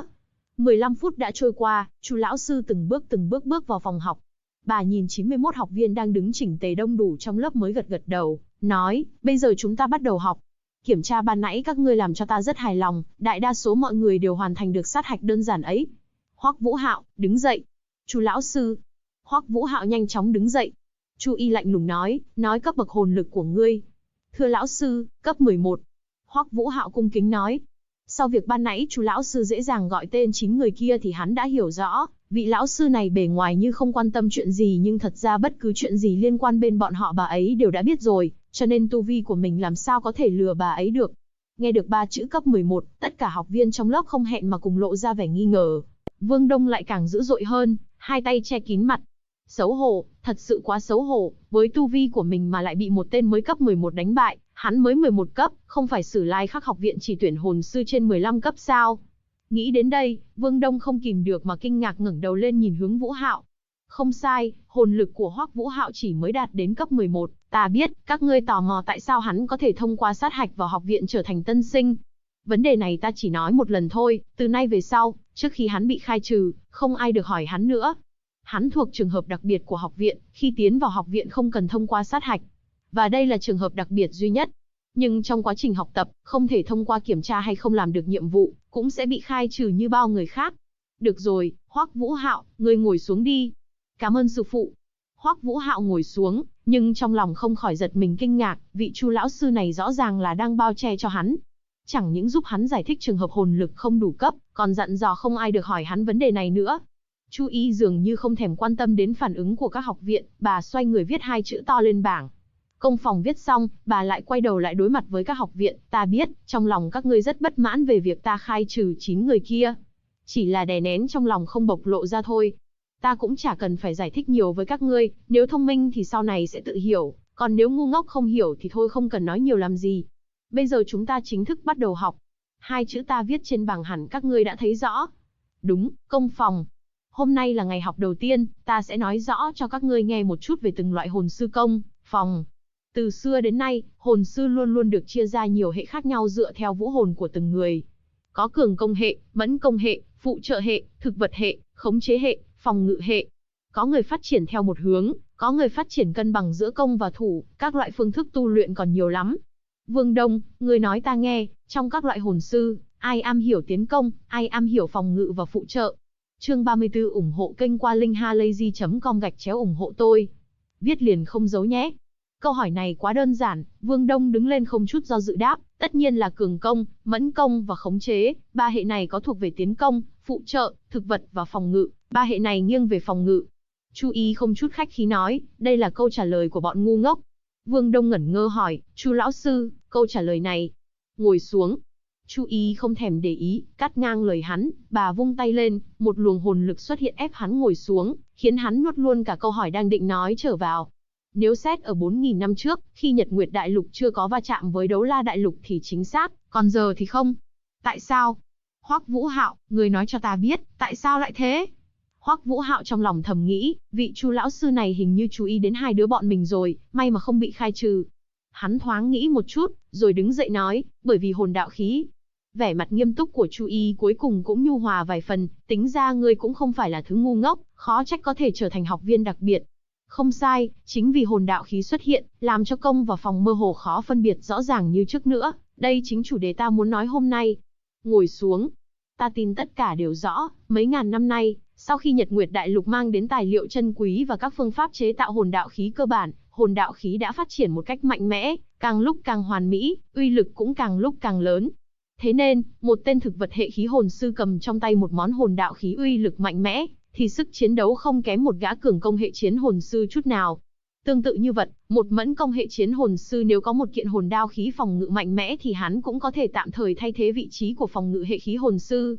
15 phút đã trôi qua, Chu lão sư từng bước bước vào phòng học. Bà nhìn 91 học viên đang đứng chỉnh tề đông đủ trong lớp mới gật gật đầu, nói, bây giờ chúng ta bắt đầu học. Kiểm tra ban nãy các ngươi làm cho ta rất hài lòng, đại đa số mọi người đều hoàn thành được sát hạch đơn giản ấy. Hoắc Vũ Hạo, đứng dậy. Chu lão sư. Hoắc Vũ Hạo nhanh chóng đứng dậy. Chu Y lạnh lùng nói cấp bậc hồn lực của ngươi. Thưa lão sư, cấp 11. Hoắc Vũ Hạo cung kính nói. Sau việc ban nãy Chu lão sư dễ dàng gọi tên 9 người kia thì hắn đã hiểu rõ, vị lão sư này bề ngoài như không quan tâm chuyện gì nhưng thật ra bất cứ chuyện gì liên quan bên bọn họ bà ấy đều đã biết rồi, cho nên tu vi của mình làm sao có thể lừa bà ấy được. Nghe được 3 chữ cấp 11, tất cả học viên trong lớp không hẹn mà cùng lộ ra vẻ nghi ngờ. Vương Đông lại càng dữ dội hơn, hai tay che kín mặt. Xấu hổ, thật sự quá xấu hổ, với tu vi của mình mà lại bị một tên mới cấp 11 đánh bại, hắn mới 11 cấp, không phải Sử Lai Khắc học viện chỉ tuyển hồn sư trên 15 cấp sao? Nghĩ đến đây, Vương Đông không kìm được mà kinh ngạc ngẩng đầu lên nhìn hướng Vũ Hạo. Không sai, hồn lực của Hoắc Vũ Hạo chỉ mới đạt đến cấp 11, ta biết, các ngươi tò mò tại sao hắn có thể thông qua sát hạch vào học viện trở thành tân sinh. Vấn đề này ta chỉ nói một lần thôi, từ nay về sau, trước khi hắn bị khai trừ, không ai được hỏi hắn nữa. Hắn thuộc trường hợp đặc biệt của học viện, khi tiến vào học viện không cần thông qua sát hạch. Và đây là trường hợp đặc biệt duy nhất. Nhưng trong quá trình học tập, không thể thông qua kiểm tra hay không làm được nhiệm vụ, cũng sẽ bị khai trừ như bao người khác. Được rồi, Hoắc Vũ Hạo, ngươi ngồi xuống đi. Cảm ơn sư phụ. Hoắc Vũ Hạo ngồi xuống, nhưng trong lòng không khỏi giật mình kinh ngạc, vị Chu lão sư này rõ ràng là đang bao che cho hắn. Chẳng những giúp hắn giải thích trường hợp hồn lực không đủ cấp, còn dặn dò không ai được hỏi hắn vấn đề này nữa. Chu Y dường như không thèm quan tâm đến phản ứng của các học viện, bà xoay người viết 2 chữ to lên bảng. Công phòng viết xong, bà lại quay đầu lại đối mặt với các học viện, ta biết, trong lòng các ngươi rất bất mãn về việc ta khai trừ 9 người kia. Chỉ là đè nén trong lòng không bộc lộ ra thôi. Ta cũng chả cần phải giải thích nhiều với các ngươi, nếu thông minh thì sau này sẽ tự hiểu, còn nếu ngu ngốc không hiểu thì thôi không cần nói nhiều làm gì. Bây giờ chúng ta chính thức bắt đầu học. 2 chữ ta viết trên bảng hẳn các ngươi đã thấy rõ. Đúng, công phòng. Hôm nay là ngày học đầu tiên, ta sẽ nói rõ cho các ngươi nghe một chút về từng loại hồn sư công, phòng. Từ xưa đến nay, hồn sư luôn luôn được chia ra nhiều hệ khác nhau dựa theo vũ hồn của từng người. Có cường công hệ, mẫn công hệ, phụ trợ hệ, thực vật hệ, khống chế hệ, phòng ngự hệ. Có người phát triển theo một hướng, có người phát triển cân bằng giữa công và thủ, các loại phương thức tu luyện còn nhiều lắm. Vương Đông, ngươi nói ta nghe, trong các loại hồn sư, ai am hiểu tiến công, ai am hiểu phòng ngự và phụ trợ. Chương 34 ủng hộ kênh qua linkhalazy.com/ủng hộ tôi. Viết liền không giấu nhé. Câu hỏi này quá đơn giản, Vương Đông đứng lên không chút do dự đáp, tất nhiên là cường công, mẫn công và khống chế, 3 hệ này có thuộc về tiến công, phụ trợ, thực vật và phòng ngự, 3 hệ này nghiêng về phòng ngự. Chu Y không chút khách khí nói, đây là câu trả lời của bọn ngu ngốc. Vương Đông ngẩn ngơ hỏi, Chu lão sư, câu trả lời này. Ngồi xuống. Chu Y không thèm để ý, cắt ngang lời hắn, bà vung tay lên, một luồng hồn lực xuất hiện ép hắn ngồi xuống, khiến hắn nuốt luôn cả câu hỏi đang định nói trở vào. Nếu xét ở 4.000 năm trước, khi Nhật Nguyệt Đại Lục chưa có va chạm với Đấu La Đại Lục thì chính xác, còn giờ thì không. Tại sao? Hoắc Vũ Hạo, người nói cho ta biết, tại sao lại thế? Hoắc Vũ Hạo trong lòng thầm nghĩ, vị Chu lão sư này hình như chú ý đến 2 đứa bọn mình rồi, may mà không bị khai trừ. Hắn thoáng nghĩ một chút, rồi đứng dậy nói, bởi vì hồn đạo khí. Vẻ mặt nghiêm túc của Chu Y cuối cùng cũng nhu hòa vài phần, tính ra ngươi cũng không phải là thứ ngu ngốc, khó trách có thể trở thành học viên đặc biệt. Không sai, chính vì hồn đạo khí xuất hiện, làm cho công và phòng mơ hồ khó phân biệt rõ ràng như trước nữa, đây chính chủ đề ta muốn nói hôm nay. Ngồi xuống. Ta tin tất cả đều rõ, mấy ngàn năm nay, sau khi Nhật Nguyệt Đại Lục mang đến tài liệu chân quý và các phương pháp chế tạo hồn đạo khí cơ bản, hồn đạo khí đã phát triển một cách mạnh mẽ, càng lúc càng hoàn mỹ, uy lực cũng càng lúc càng lớn. Thế nên, một tên thực vật hệ khí hồn sư cầm trong tay một món hồn đạo khí uy lực mạnh mẽ, thì sức chiến đấu không kém một gã cường công hệ chiến hồn sư chút nào. Tương tự như vậy, một mẫn công hệ chiến hồn sư nếu có một kiện hồn đao khí phòng ngự mạnh mẽ thì hắn cũng có thể tạm thời thay thế vị trí của phòng ngự hệ khí hồn sư.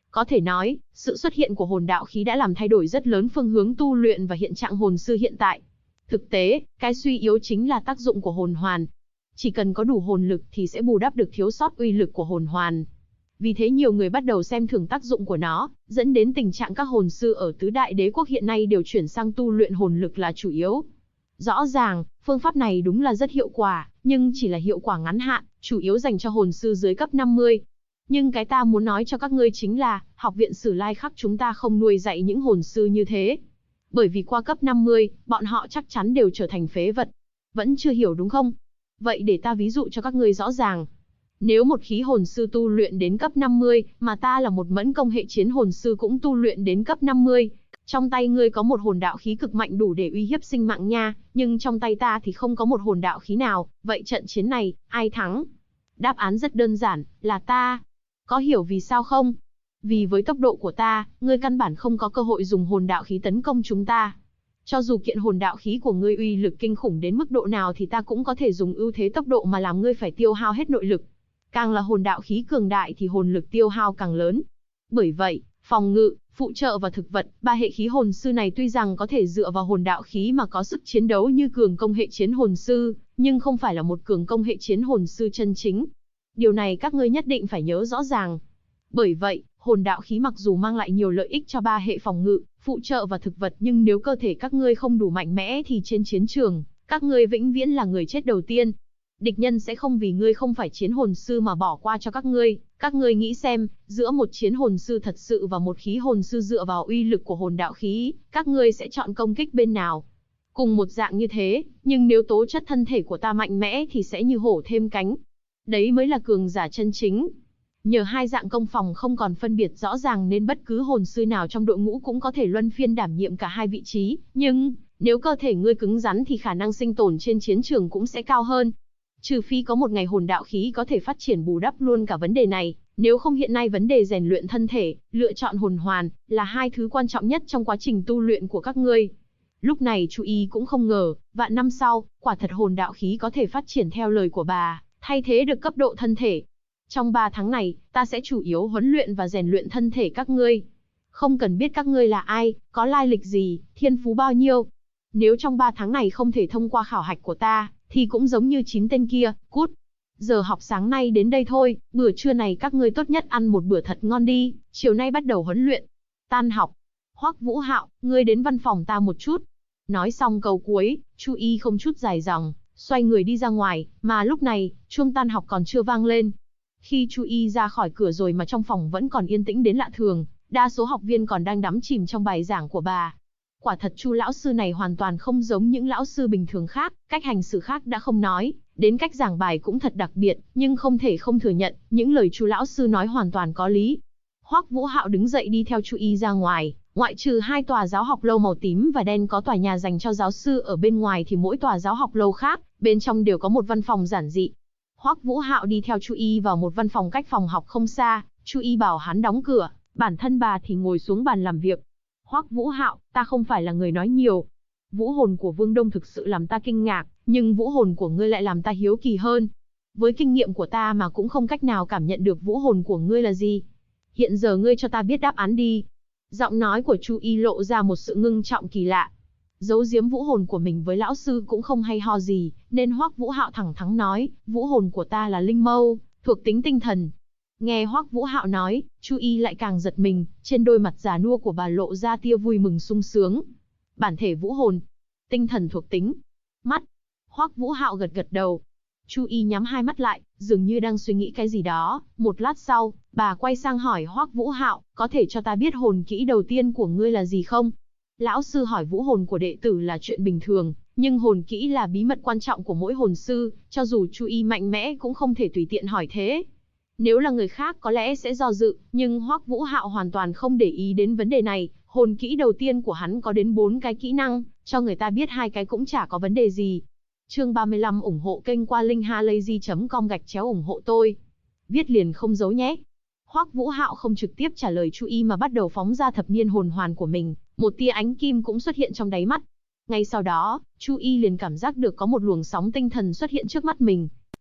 Có thể nói, sự xuất hiện của hồn đạo khí đã làm thay đổi rất lớn phương hướng tu luyện và hiện trạng hồn sư hiện tại. Thực tế, cái suy yếu chính là tác dụng của hồn hoàn. Chỉ cần có đủ hồn lực thì sẽ bù đắp được thiếu sót uy lực của hồn hoàn. Vì thế nhiều người bắt đầu xem thường tác dụng của nó, dẫn đến tình trạng các hồn sư ở tứ đại đế quốc hiện nay đều chuyển sang tu luyện hồn lực là chủ yếu. Rõ ràng, phương pháp này đúng là rất hiệu quả, nhưng chỉ là hiệu quả ngắn hạn, chủ yếu dành cho hồn sư dưới cấp 50. Nhưng cái ta muốn nói cho các ngươi chính là, học viện Sử Lai Khắc chúng ta không nuôi dạy những hồn sư như thế. Bởi vì qua cấp 50, bọn họ chắc chắn đều trở thành phế vật. Vẫn chưa hiểu đúng không? Vậy để ta ví dụ cho các ngươi rõ ràng. Nếu một khí hồn sư tu luyện đến cấp 50, mà ta là một mẫn công hệ chiến hồn sư cũng tu luyện đến cấp 50, trong tay ngươi có một hồn đạo khí cực mạnh đủ để uy hiếp sinh mạng nha, nhưng trong tay ta thì không có một hồn đạo khí nào, vậy trận chiến này, ai thắng? Đáp án rất đơn giản, là ta. Có hiểu vì sao không? Vì với tốc độ của ta, ngươi căn bản không có cơ hội dùng hồn đạo khí tấn công chúng ta. Cho dù kiện hồn đạo khí của ngươi uy lực kinh khủng đến mức độ nào thì ta cũng có thể dùng ưu thế tốc độ mà làm ngươi phải tiêu hao hết nội lực. Càng là hồn đạo khí cường đại thì hồn lực tiêu hao càng lớn. Bởi vậy, phòng ngự, phụ trợ và thực vật, ba hệ khí hồn sư này tuy rằng có thể dựa vào hồn đạo khí mà có sức chiến đấu như cường công hệ chiến hồn sư, nhưng không phải là một cường công hệ chiến hồn sư chân chính. Điều này các ngươi nhất định phải nhớ rõ ràng. Bởi vậy, hồn đạo khí mặc dù mang lại nhiều lợi ích cho ba hệ phòng ngự, phụ trợ và thực vật, nhưng nếu cơ thể các ngươi không đủ mạnh mẽ thì trên chiến trường, các ngươi vĩnh viễn là người chết đầu tiên. Địch nhân sẽ không vì ngươi không phải chiến hồn sư mà bỏ qua cho các ngươi. Các ngươi nghĩ xem, giữa một chiến hồn sư thật sự và một khí hồn sư dựa vào uy lực của hồn đạo khí, các ngươi sẽ chọn công kích bên nào? Cùng một dạng như thế, nhưng nếu tố chất thân thể của ta mạnh mẽ thì sẽ như hổ thêm cánh. Đấy mới là cường giả chân chính. Nhờ hai dạng công phòng không còn phân biệt rõ ràng nên bất cứ hồn sư nào trong đội ngũ cũng có thể luân phiên đảm nhiệm cả hai vị trí, nhưng nếu cơ thể ngươi cứng rắn thì khả năng sinh tồn trên chiến trường cũng sẽ cao hơn. Trừ phi có một ngày hồn đạo khí có thể phát triển bù đắp luôn cả vấn đề này, nếu không hiện nay vấn đề rèn luyện thân thể, lựa chọn hồn hoàn là hai thứ quan trọng nhất trong quá trình tu luyện của các ngươi. Lúc này Chu Y cũng không ngờ, vạn năm sau, quả thật hồn đạo khí có thể phát triển theo lời của bà, thay thế được cấp độ thân thể. Trong 3 tháng này, ta sẽ chủ yếu huấn luyện và rèn luyện thân thể các ngươi. Không cần biết các ngươi là ai, có lai lịch gì, thiên phú bao nhiêu. Nếu trong 3 tháng này không thể thông qua khảo hạch của ta, thì cũng giống như 9 tên kia, cút. Giờ học sáng nay đến đây thôi, bữa trưa này các ngươi tốt nhất ăn một bữa thật ngon đi, chiều nay bắt đầu huấn luyện. Tan học. Hoắc Vũ Hạo, ngươi đến văn phòng ta một chút. Nói xong câu cuối, Chu Y không chút dài dòng, xoay người đi ra ngoài, mà lúc này, chuông tan học còn chưa vang lên. Khi Chu Y ra khỏi cửa rồi mà trong phòng vẫn còn yên tĩnh đến lạ thường, đa số học viên còn đang đắm chìm trong bài giảng của bà. Quả thật Chu lão sư này hoàn toàn không giống những lão sư bình thường khác, cách hành xử khác đã không nói, đến cách giảng bài cũng thật đặc biệt, nhưng không thể không thừa nhận, những lời Chu lão sư nói hoàn toàn có lý. Hoắc Vũ Hạo đứng dậy đi theo Chu Y ra ngoài, ngoại trừ 2 tòa giáo học lâu màu tím và đen có tòa nhà dành cho giáo sư ở bên ngoài thì mỗi tòa giáo học lâu khác, bên trong đều có một văn phòng giản dị. Hoắc Vũ Hạo đi theo Chu Y vào một văn phòng cách phòng học không xa, Chu Y bảo hắn đóng cửa, bản thân bà thì ngồi xuống bàn làm việc. Hoắc Vũ Hạo, ta không phải là người nói nhiều. Vũ hồn của Vương Đông thực sự làm ta kinh ngạc, nhưng vũ hồn của ngươi lại làm ta hiếu kỳ hơn. Với kinh nghiệm của ta mà cũng không cách nào cảm nhận được vũ hồn của ngươi là gì. Hiện giờ ngươi cho ta biết đáp án đi. Giọng nói của Chu Y lộ ra một sự ngưng trọng kỳ lạ. Giấu giếm vũ hồn của mình với lão sư cũng không hay ho gì, nên Hoắc Vũ Hạo thẳng thắn nói, vũ hồn của ta là linh mâu, thuộc tính tinh thần. Nghe Hoắc Vũ Hạo nói, Chu Y lại càng giật mình, trên đôi mặt già nua của bà lộ ra tia vui mừng sung sướng. Bản thể vũ hồn, tinh thần thuộc tính, mắt. Hoắc Vũ Hạo gật gật đầu. Chu Y nhắm hai mắt lại, dường như đang suy nghĩ cái gì đó. Một lát sau, bà quay sang hỏi Hoắc Vũ Hạo, có thể cho ta biết hồn kỹ đầu tiên của ngươi là gì không? Lão sư hỏi vũ hồn của đệ tử là chuyện bình thường, nhưng hồn kỹ là bí mật quan trọng của mỗi hồn sư, cho dù Chu Y mạnh mẽ cũng không thể tùy tiện hỏi thế. Nếu là người khác có lẽ sẽ do dự, nhưng Hoắc Vũ Hạo hoàn toàn không để ý đến vấn đề này. Hồn kỹ đầu tiên của hắn có đến 4 cái kỹ năng, cho người ta biết 2 cái cũng chả có vấn đề gì. Chương 35 ủng hộ kênh qua linkhalazy.com/ủng hộ tôi. Viết liền không giấu nhé. Hoắc Vũ Hạo không trực tiếp trả lời Chu Y mà bắt đầu phóng ra thập niên hồn hoàn của mình, một tia ánh kim cũng xuất hiện trong đáy mắt. Ngay sau đó, Chu Y liền cảm giác được có một luồng sóng tinh thần xuất hiện trước mắt mình.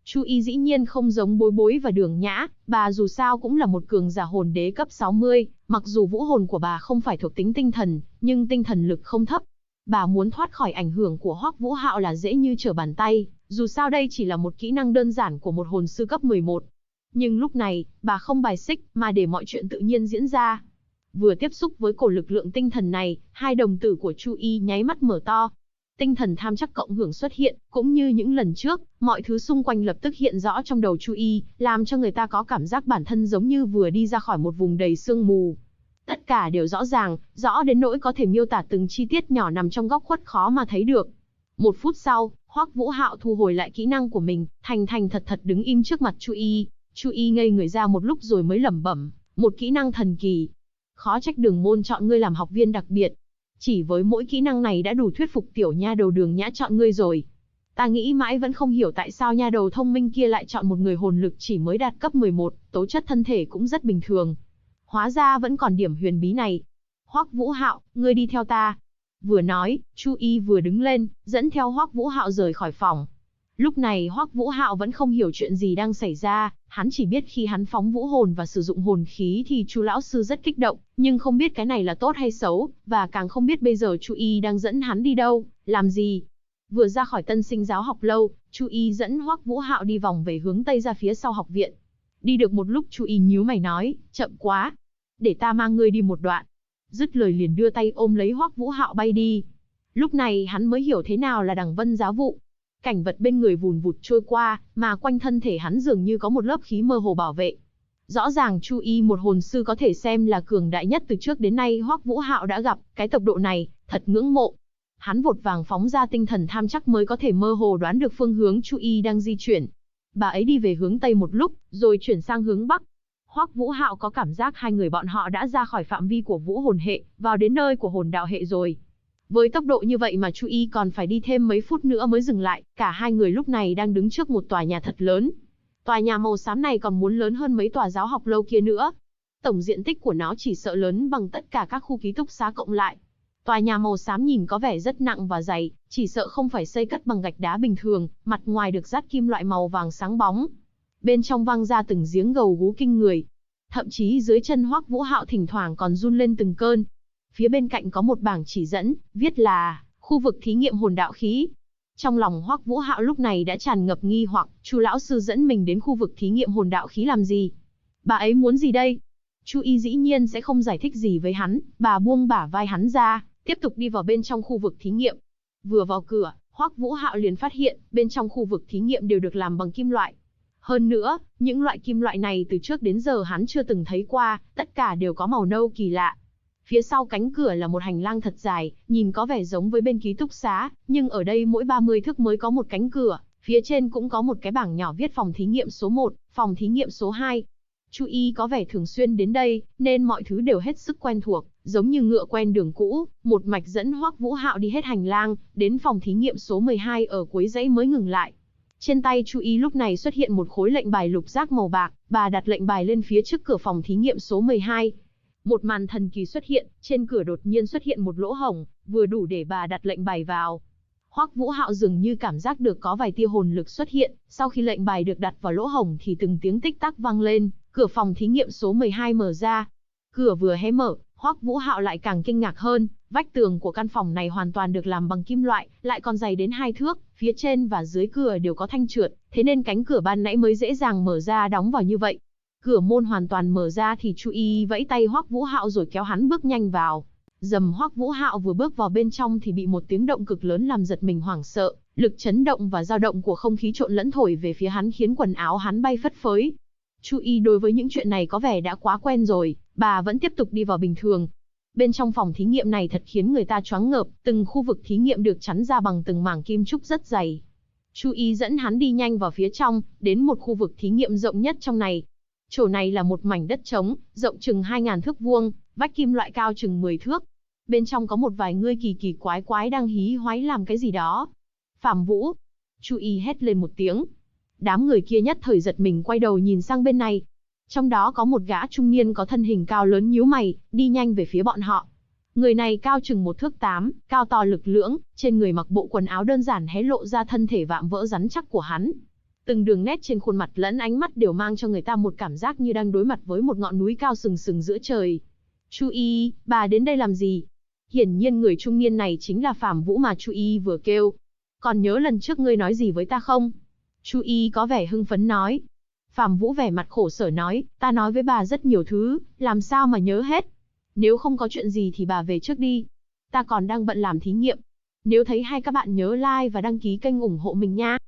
Chu Y dĩ nhiên không giống Bối Bối và Đường Nhã, bà dù sao cũng là một cường giả hồn đế cấp 60, mặc dù vũ hồn của bà không phải thuộc tính tinh thần, nhưng tinh thần lực không thấp. Bà muốn thoát khỏi ảnh hưởng của Hoắc Vũ Hạo là dễ như trở bàn tay, dù sao đây chỉ là một kỹ năng đơn giản của một hồn sư cấp 11. Nhưng lúc này, bà không bài xích, mà để mọi chuyện tự nhiên diễn ra. Vừa tiếp xúc với cổ lực lượng tinh thần này, hai đồng tử của Chu Y nháy mắt mở to. Tinh thần tham chắc cộng hưởng xuất hiện, cũng như những lần trước, mọi thứ xung quanh lập tức hiện rõ trong đầu Chu Y, làm cho người ta có cảm giác bản thân giống như vừa đi ra khỏi một vùng đầy sương mù. Tất cả đều rõ ràng, rõ đến nỗi có thể miêu tả từng chi tiết nhỏ nằm trong góc khuất khó mà thấy được. Một phút sau, Hoắc Vũ Hạo thu hồi lại kỹ năng của mình, thành thành thật thật đứng im trước mặt Chu Y. Chu Y ngây người ra một lúc rồi mới lẩm bẩm, một kỹ năng thần kỳ. Khó trách Đường môn chọn ngươi làm học viên đặc biệt. Chỉ với mỗi kỹ năng này đã đủ thuyết phục tiểu nha đầu Đường Nhã chọn ngươi rồi. Ta nghĩ mãi vẫn không hiểu tại sao nha đầu thông minh kia lại chọn một người hồn lực chỉ mới đạt cấp 11, tố chất thân thể cũng rất bình thường. Hóa ra vẫn còn điểm huyền bí này. Hoắc Vũ Hạo, ngươi đi theo ta. Vừa nói, Chu Y vừa đứng lên, dẫn theo Hoắc Vũ Hạo rời khỏi phòng. Lúc này Hoắc Vũ Hạo vẫn không hiểu chuyện gì đang xảy ra, hắn chỉ biết khi hắn phóng vũ hồn và sử dụng hồn khí thì Chu lão sư rất kích động, nhưng không biết cái này là tốt hay xấu, và càng không biết bây giờ Chu Y đang dẫn hắn đi đâu, làm gì. Vừa ra khỏi Tân Sinh giáo học lâu, Chu Y dẫn Hoắc Vũ Hạo đi vòng về hướng tây ra phía sau học viện. Đi được một lúc Chu Y nhíu mày nói, chậm quá, để ta mang ngươi đi một đoạn. Dứt lời liền đưa tay ôm lấy Hoắc Vũ Hạo bay đi. Lúc này hắn mới hiểu thế nào là đằng vân giá vụ. Cảnh vật bên người vùn vụt trôi qua, mà quanh thân thể hắn dường như có một lớp khí mơ hồ bảo vệ. Rõ ràng Chu Y một hồn sư có thể xem là cường đại nhất từ trước đến nay Hoắc Vũ Hạo đã gặp, cái tốc độ này, thật ngưỡng mộ. Hắn vội vàng phóng ra tinh thần tham chắc mới có thể mơ hồ đoán được phương hướng Chu Y đang di chuyển. Bà ấy đi về hướng tây một lúc, rồi chuyển sang hướng bắc. Hoắc Vũ Hạo có cảm giác hai người bọn họ đã ra khỏi phạm vi của vũ hồn hệ, vào đến nơi của hồn đạo hệ rồi. Với tốc độ như vậy mà Chu Y còn phải đi thêm mấy phút nữa mới dừng lại, cả hai người lúc này đang đứng trước một tòa nhà thật lớn. Tòa nhà màu xám này còn muốn lớn hơn mấy tòa giáo học lâu kia nữa. Tổng diện tích của nó chỉ sợ lớn bằng tất cả các khu ký túc xá cộng lại. Tòa nhà màu xám nhìn có vẻ rất nặng và dày, chỉ sợ không phải xây cất bằng gạch đá bình thường, mặt ngoài được dát kim loại màu vàng sáng bóng. Bên trong vang ra từng giếng gầu gú kinh người. Thậm chí dưới chân Hoắc Vũ Hạo thỉnh thoảng còn run lên từng cơn. Phía bên cạnh có một bảng chỉ dẫn, viết là khu vực thí nghiệm hồn đạo khí. Trong lòng Hoắc Vũ Hạo lúc này đã tràn ngập nghi hoặc, Chu lão sư dẫn mình đến khu vực thí nghiệm hồn đạo khí làm gì? Bà ấy muốn gì đây? Chu Y dĩ nhiên sẽ không giải thích gì với hắn, bà buông bả vai hắn ra, tiếp tục đi vào bên trong khu vực thí nghiệm. Vừa vào cửa, Hoắc Vũ Hạo liền phát hiện, bên trong khu vực thí nghiệm đều được làm bằng kim loại. Hơn nữa, những loại kim loại này từ trước đến giờ hắn chưa từng thấy qua, tất cả đều có màu nâu kỳ lạ. Phía sau cánh cửa là một hành lang thật dài, nhìn có vẻ giống với bên ký túc xá, nhưng ở đây mỗi 30 thước mới có một cánh cửa, phía trên cũng có một cái bảng nhỏ viết phòng thí nghiệm số 1, phòng thí nghiệm số 2. Chu Y có vẻ thường xuyên đến đây, nên mọi thứ đều hết sức quen thuộc, giống như ngựa quen đường cũ, một mạch dẫn Hoắc Vũ Hạo đi hết hành lang, đến phòng thí nghiệm số 12 ở cuối dãy mới ngừng lại. Trên tay Chu Y lúc này xuất hiện một khối lệnh bài lục giác màu bạc, bà đặt lệnh bài lên phía trước cửa phòng thí nghiệm số 12. Một màn thần kỳ xuất hiện, trên cửa đột nhiên xuất hiện một lỗ hổng, vừa đủ để bà đặt lệnh bài vào. Hoắc Vũ Hạo dường như cảm giác được có vài tia hồn lực xuất hiện, sau khi lệnh bài được đặt vào lỗ hổng thì từng tiếng tích tắc vang lên, cửa phòng thí nghiệm số 12 mở ra. Cửa vừa hé mở, Hoắc Vũ Hạo lại càng kinh ngạc hơn, vách tường của căn phòng này hoàn toàn được làm bằng kim loại, lại còn dày đến 2 thước, phía trên và dưới cửa đều có thanh trượt, thế nên cánh cửa ban nãy mới dễ dàng mở ra đóng vào như vậy. Cửa môn hoàn toàn mở ra thì Chu Y vẫy tay Hoắc Vũ Hạo rồi kéo hắn bước nhanh vào. Dầm Hoắc Vũ Hạo vừa bước vào bên trong thì bị một tiếng động cực lớn làm giật mình hoảng sợ, lực chấn động và dao động của không khí trộn lẫn thổi về phía hắn khiến quần áo hắn bay phất phới. Chu Y đối với những chuyện này có vẻ đã quá quen rồi, bà vẫn tiếp tục đi vào bình thường. Bên trong phòng thí nghiệm này thật khiến người ta choáng ngợp, từng khu vực thí nghiệm được chắn ra bằng từng mảng kim trúc rất dày. Chu Y dẫn hắn đi nhanh vào phía trong, đến một khu vực thí nghiệm rộng nhất trong này. Chỗ này là một mảnh đất trống, rộng chừng 2000 thước vuông, vách kim loại cao chừng 10 thước. Bên trong có một vài người kỳ kỳ quái quái đang hí hoáy làm cái gì đó. Phạm Vũ! Chu Y hét lên một tiếng. Đám người kia nhất thời giật mình quay đầu nhìn sang bên này. Trong đó có một gã trung niên có thân hình cao lớn nhíu mày, đi nhanh về phía bọn họ. Người này cao chừng 1 thước 8, cao to lực lưỡng, trên người mặc bộ quần áo đơn giản hé lộ ra thân thể vạm vỡ rắn chắc của hắn. Từng đường nét trên khuôn mặt lẫn ánh mắt đều mang cho người ta một cảm giác như đang đối mặt với một ngọn núi cao sừng sừng giữa trời. Chu Y, bà đến đây làm gì? Hiển nhiên người trung niên này chính là Phạm Vũ mà Chu Y vừa kêu. Còn nhớ lần trước ngươi nói gì với ta không? Chu Y có vẻ hưng phấn nói. Phạm Vũ vẻ mặt khổ sở nói, ta nói với bà rất nhiều thứ, làm sao mà nhớ hết. Nếu không có chuyện gì thì bà về trước đi. Ta còn đang bận làm thí nghiệm. Nếu thấy hay các bạn nhớ like và đăng ký kênh ủng hộ mình nha.